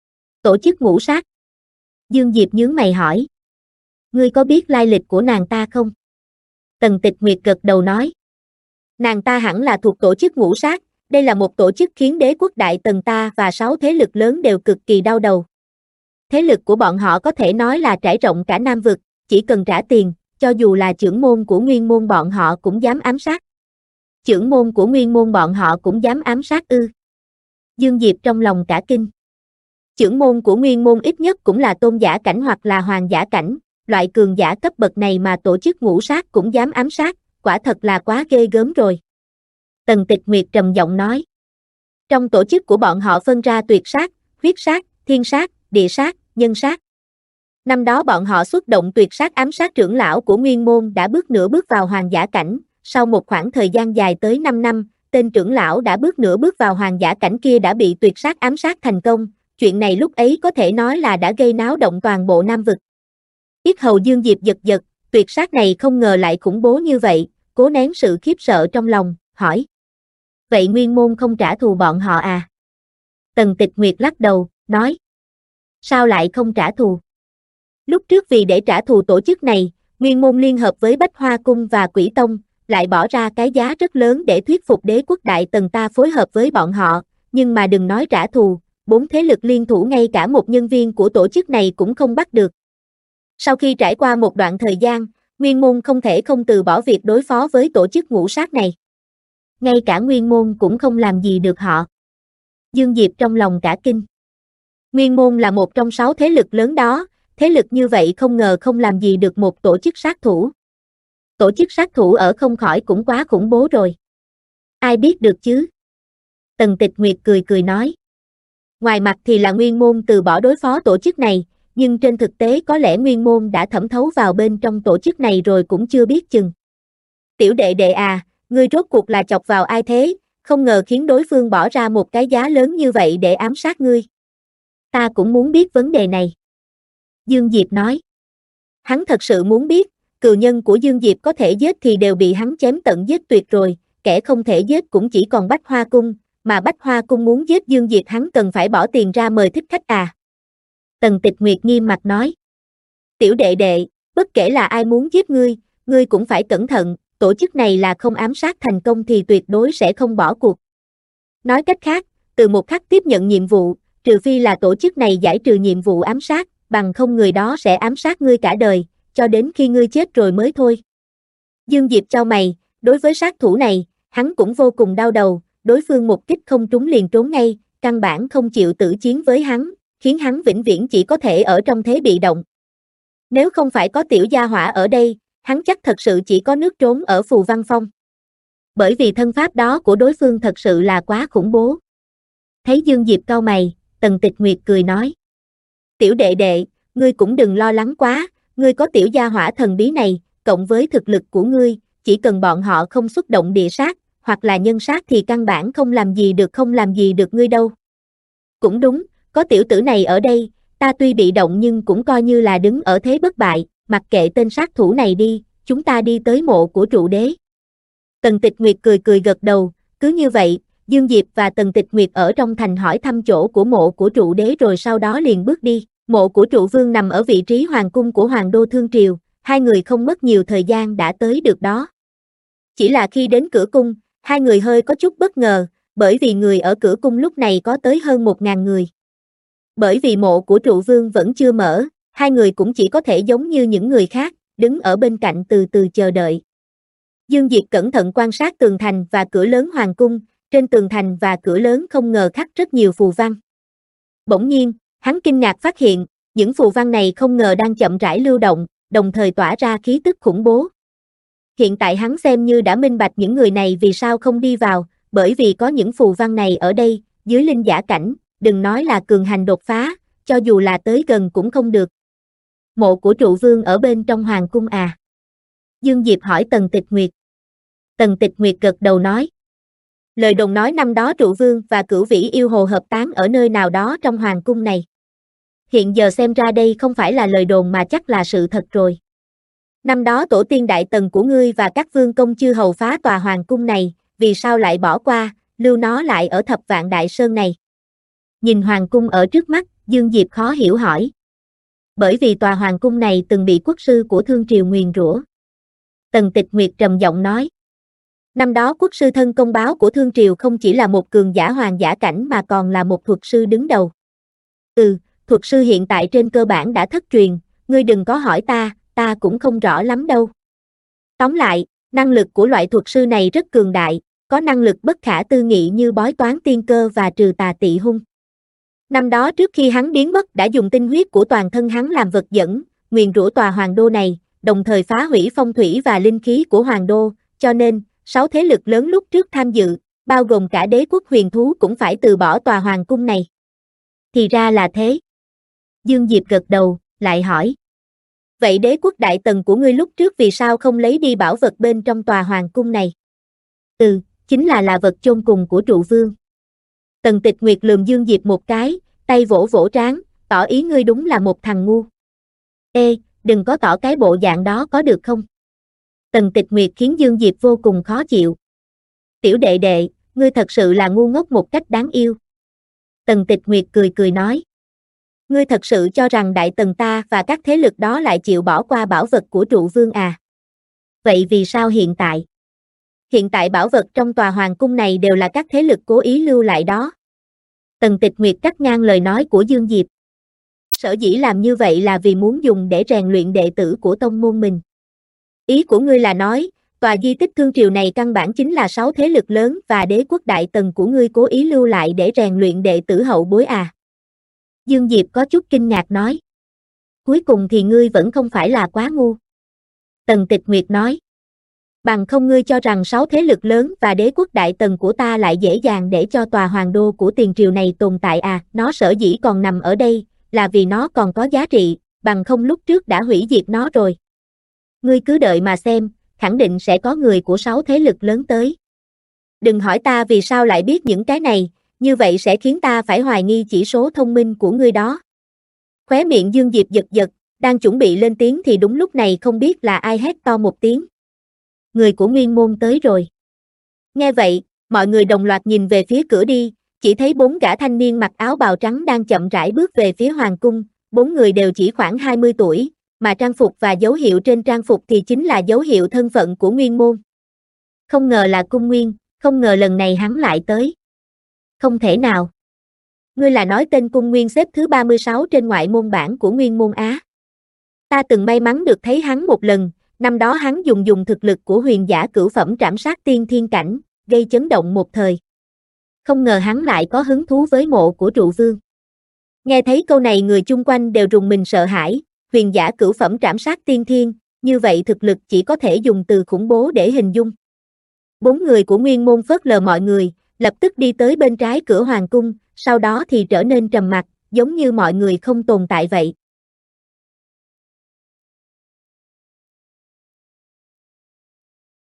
B: Tổ chức ngũ sát. Dương Diệp nhướng mày hỏi. Ngươi có biết lai lịch của nàng ta không? Tần Tịch Nguyệt gật đầu nói. Nàng ta hẳn là thuộc tổ chức ngũ sát, đây là một tổ chức khiến đế quốc Đại Tần ta và 6 thế lực lớn đều cực kỳ đau đầu. Thế lực của bọn họ có thể nói là trải rộng cả Nam Vực, chỉ cần trả tiền, cho dù là trưởng môn của Nguyên môn bọn họ cũng dám ám sát. Trưởng môn của Nguyên môn bọn họ cũng dám ám sát ư? Dương Diệp trong lòng cả kinh. Trưởng môn của Nguyên môn ít nhất cũng là tôn giả cảnh hoặc là hoàng giả cảnh, loại cường giả cấp bậc này mà tổ chức ngũ sát cũng dám ám sát, quả thật là quá ghê gớm rồi. Tần Tịch Nguyệt trầm giọng nói. Trong tổ chức của bọn họ phân ra tuyệt sát, huyết sát, thiên sát, địa sát, nhân sát. Năm đó bọn họ xuất động tuyệt sát ám sát trưởng lão của Nguyên môn đã nửa bước vào hoàng giả cảnh, sau một khoảng thời gian dài tới 5 năm, tên trưởng lão đã nửa bước vào hoàng giả cảnh kia đã bị tuyệt sát ám sát thành công, chuyện này lúc ấy có thể nói là đã gây náo động toàn bộ Nam Vực. Yết hầu Dương Diệp giật giật, tuyệt sát này không ngờ lại khủng bố như vậy, cố nén sự khiếp sợ trong lòng, hỏi. Vậy Nguyên môn không trả thù bọn họ à? Tần Tịch Nguyệt lắc đầu, nói. Sao lại không trả thù? Lúc trước vì để trả thù tổ chức này, Nguyên môn liên hợp với Bách Hoa Cung và Quỷ Tông, lại bỏ ra cái giá rất lớn để thuyết phục đế quốc Đại Tần ta phối hợp với bọn họ, nhưng mà đừng nói trả thù, 4 thế lực liên thủ ngay cả một nhân viên của tổ chức này cũng không bắt được. Sau khi trải qua một đoạn thời gian, Nguyên môn không thể không từ bỏ việc đối phó với tổ chức ngũ sát này. Ngay cả Nguyên môn cũng không làm gì được họ. Dương Diệp trong lòng cả kinh. Nguyên môn là một trong 6 thế lực lớn đó, thế lực như vậy không ngờ không làm gì được một tổ chức sát thủ. Tổ chức sát thủ ở không khỏi cũng quá khủng bố rồi. Ai biết được chứ? Tần Tịch Nguyệt cười cười nói. Ngoài mặt thì là Nguyên môn từ bỏ đối phó tổ chức này, nhưng trên thực tế có lẽ Nguyên môn đã thẩm thấu vào bên trong tổ chức này rồi cũng chưa biết chừng. Tiểu đệ đệ à, ngươi rốt cuộc là chọc vào ai thế, không ngờ khiến đối phương bỏ ra một cái giá lớn như vậy để ám sát ngươi. Ta cũng muốn biết vấn đề này. Dương Diệp nói. Hắn thật sự muốn biết, cừu nhân của Dương Diệp có thể giết thì đều bị hắn chém tận giết tuyệt rồi, kẻ không thể giết cũng chỉ còn Bách Hoa Cung, mà Bách Hoa Cung muốn giết Dương Diệp hắn cần phải bỏ tiền ra mời thích khách à. Tần Tịch Nguyệt nghiêm mặt nói. Tiểu đệ đệ, bất kể là ai muốn giết ngươi ngươi cũng phải cẩn thận, tổ chức này là không ám sát thành công thì tuyệt đối sẽ không bỏ cuộc. Nói cách khác, từ một khắc tiếp nhận nhiệm vụ, trừ phi là tổ chức này giải trừ nhiệm vụ ám sát, bằng không người đó sẽ ám sát ngươi cả đời, cho đến khi ngươi chết rồi mới thôi. Dương Diệp chau mày, đối với sát thủ này, hắn cũng vô cùng đau đầu, đối phương một kích không trúng liền trốn ngay, căn bản không chịu tử chiến với hắn, khiến hắn vĩnh viễn chỉ có thể ở trong thế bị động. Nếu không phải có tiểu gia hỏa ở đây, hắn chắc thật sự chỉ có nước trốn ở Phù Văn Phong. Bởi vì thân pháp đó của đối phương thật sự là quá khủng bố. Thấy Dương Diệp cau mày, Tần Tịch Nguyệt cười nói. Tiểu đệ đệ, ngươi cũng đừng lo lắng quá, ngươi có tiểu gia hỏa thần bí này, cộng với thực lực của ngươi, chỉ cần bọn họ không xuất động địa sát, hoặc là nhân sát thì căn bản không làm gì được ngươi đâu. Cũng đúng, có tiểu tử này ở đây, ta tuy bị động nhưng cũng coi như là đứng ở thế bất bại, mặc kệ tên sát thủ này đi, chúng ta đi tới mộ của trụ đế. Tần Tịch Nguyệt cười gật đầu, cứ như vậy, Dương Diệp và Tần Tịch Nguyệt ở trong thành hỏi thăm chỗ của mộ của trụ đế rồi sau đó liền bước đi. Mộ của trụ vương nằm ở vị trí hoàng cung của Hoàng đô Thương Triều, hai người không mất nhiều thời gian đã tới được đó. Chỉ là khi đến cửa cung, hai người hơi có chút bất ngờ, bởi vì người ở cửa cung lúc này có tới hơn 1.000 người. Bởi vì mộ của trụ vương vẫn chưa mở, hai người cũng chỉ có thể giống như những người khác, đứng ở bên cạnh từ từ chờ đợi. Dương Diệp cẩn thận quan sát tường thành và cửa lớn hoàng cung, trên tường thành và cửa lớn không ngờ khắc rất nhiều phù văn. Bỗng nhiên, hắn kinh ngạc phát hiện, những phù văn này không ngờ đang chậm rãi lưu động, đồng thời tỏa ra khí tức khủng bố. Hiện tại hắn xem như đã minh bạch những người này vì sao không đi vào, bởi vì có những phù văn này ở đây, dưới linh giả cảnh, đừng nói là cường hành đột phá, cho dù là tới gần cũng không được. Mộ của trụ vương ở bên trong hoàng cung à? Dương Diệp hỏi Tần Tịch Nguyệt. Tần Tịch Nguyệt gật đầu nói. Lời đồn nói năm đó trụ vương và cửu vĩ yêu hồ hợp tán ở nơi nào đó trong hoàng cung này. Hiện giờ xem ra đây không phải là lời đồn mà chắc là sự thật rồi. Năm đó tổ tiên đại tần của ngươi và các vương công chư hầu phá tòa hoàng cung này, vì sao lại bỏ qua, lưu nó lại ở Thập Vạn Đại Sơn này? Nhìn hoàng cung ở trước mắt, Dương Diệp khó hiểu hỏi. Bởi vì tòa hoàng cung này từng bị quốc sư của Thương Triều nguyền rủa. Tần Tịch Nguyệt trầm giọng nói. Năm đó quốc sư thân công báo của Thương Triều không chỉ là một cường giả hoàng giả cảnh mà còn là một thuật sư đứng đầu. Thuật sư hiện tại trên cơ bản đã thất truyền, ngươi đừng có hỏi ta cũng không rõ lắm đâu. Tóm lại, năng lực của loại thuật sư này rất cường đại, có năng lực bất khả tư nghị như bói toán tiên cơ và trừ tà tị hung. Năm đó trước khi hắn biến mất đã dùng tinh huyết của toàn thân hắn làm vật dẫn, nguyền rủa tòa hoàng đô này, đồng thời phá hủy phong thủy và linh khí của hoàng đô, cho nên, 6 thế lực lớn lúc trước tham dự, bao gồm cả đế quốc huyền thú cũng phải từ bỏ tòa hoàng cung này. Thì ra là thế. Dương Diệp gật đầu, lại hỏi. Vậy đế quốc đại tần của ngươi lúc trước vì sao không lấy đi bảo vật bên trong tòa hoàng cung này? Chính là vật chôn cùng của trụ vương. Tần Tịch Nguyệt lườm Dương Diệp một cái, tay vỗ vỗ trán, tỏ ý ngươi đúng là một thằng ngu. Ê, đừng có tỏ cái bộ dạng đó có được không? Tần Tịch Nguyệt khiến Dương Diệp vô cùng khó chịu. Tiểu đệ đệ, ngươi thật sự là ngu ngốc một cách đáng yêu. Tần Tịch Nguyệt cười nói. Ngươi thật sự cho rằng đại tần ta và các thế lực đó lại chịu bỏ qua bảo vật của trụ vương à? Vậy vì sao hiện tại? Hiện tại bảo vật trong tòa hoàng cung này đều là các thế lực cố ý lưu lại đó. Tần Tịch Nguyệt cắt ngang lời nói của Dương Diệp. Sở dĩ làm như vậy là vì muốn dùng để rèn luyện đệ tử của tông môn mình. Ý của ngươi là nói, tòa di tích Thương Triều này căn bản chính là 6 thế lực lớn và đế quốc đại tần của ngươi cố ý lưu lại để rèn luyện đệ tử hậu bối à? Dương Diệp có chút kinh ngạc nói. Cuối cùng thì ngươi vẫn không phải là quá ngu. Tần Tịch Nguyệt nói. Bằng không ngươi cho rằng 6 thế lực lớn và đế quốc đại tần của ta lại dễ dàng để cho tòa hoàng đô của tiền triều này tồn tại à? Nó sở dĩ còn nằm ở đây, là vì nó còn có giá trị, bằng không lúc trước đã hủy diệt nó rồi. Ngươi cứ đợi mà xem, khẳng định sẽ có người của 6 thế lực lớn tới. Đừng hỏi ta vì sao lại biết những cái này, như vậy sẽ khiến ta phải hoài nghi chỉ số thông minh của ngươi đó. Khóe miệng Dương Diệp giật, đang chuẩn bị lên tiếng thì đúng lúc này không biết là ai hét to một tiếng. Người của Nguyên Môn tới rồi. Nghe vậy, mọi người đồng loạt nhìn về phía cửa đi, chỉ thấy 4 gã thanh niên mặc áo bào trắng đang chậm rãi bước về phía hoàng cung, 4 người đều chỉ khoảng 20 tuổi, mà trang phục và dấu hiệu trên trang phục thì chính là dấu hiệu thân phận của nguyên môn. Không ngờ là Cung Nguyên, không ngờ lần này hắn lại tới. Không thể nào. Ngươi là nói tên Cung Nguyên xếp thứ 36 trên ngoại môn bảng của Nguyên môn Á. Ta từng may mắn được thấy hắn một lần, năm đó hắn dùng thực lực của huyền giả cửu phẩm trảm sát tiên thiên cảnh, gây chấn động một thời. Không ngờ hắn lại có hứng thú với mộ của trụ vương. Nghe thấy câu này người chung quanh đều rùng mình sợ hãi, huyền giả cửu phẩm trảm sát tiên thiên, như vậy thực lực chỉ có thể dùng từ khủng bố để hình dung. 4 người của Nguyên môn phớt lờ mọi người, lập tức đi tới bên trái cửa hoàng cung, sau đó thì trở nên trầm mặc, giống như mọi người không tồn tại vậy.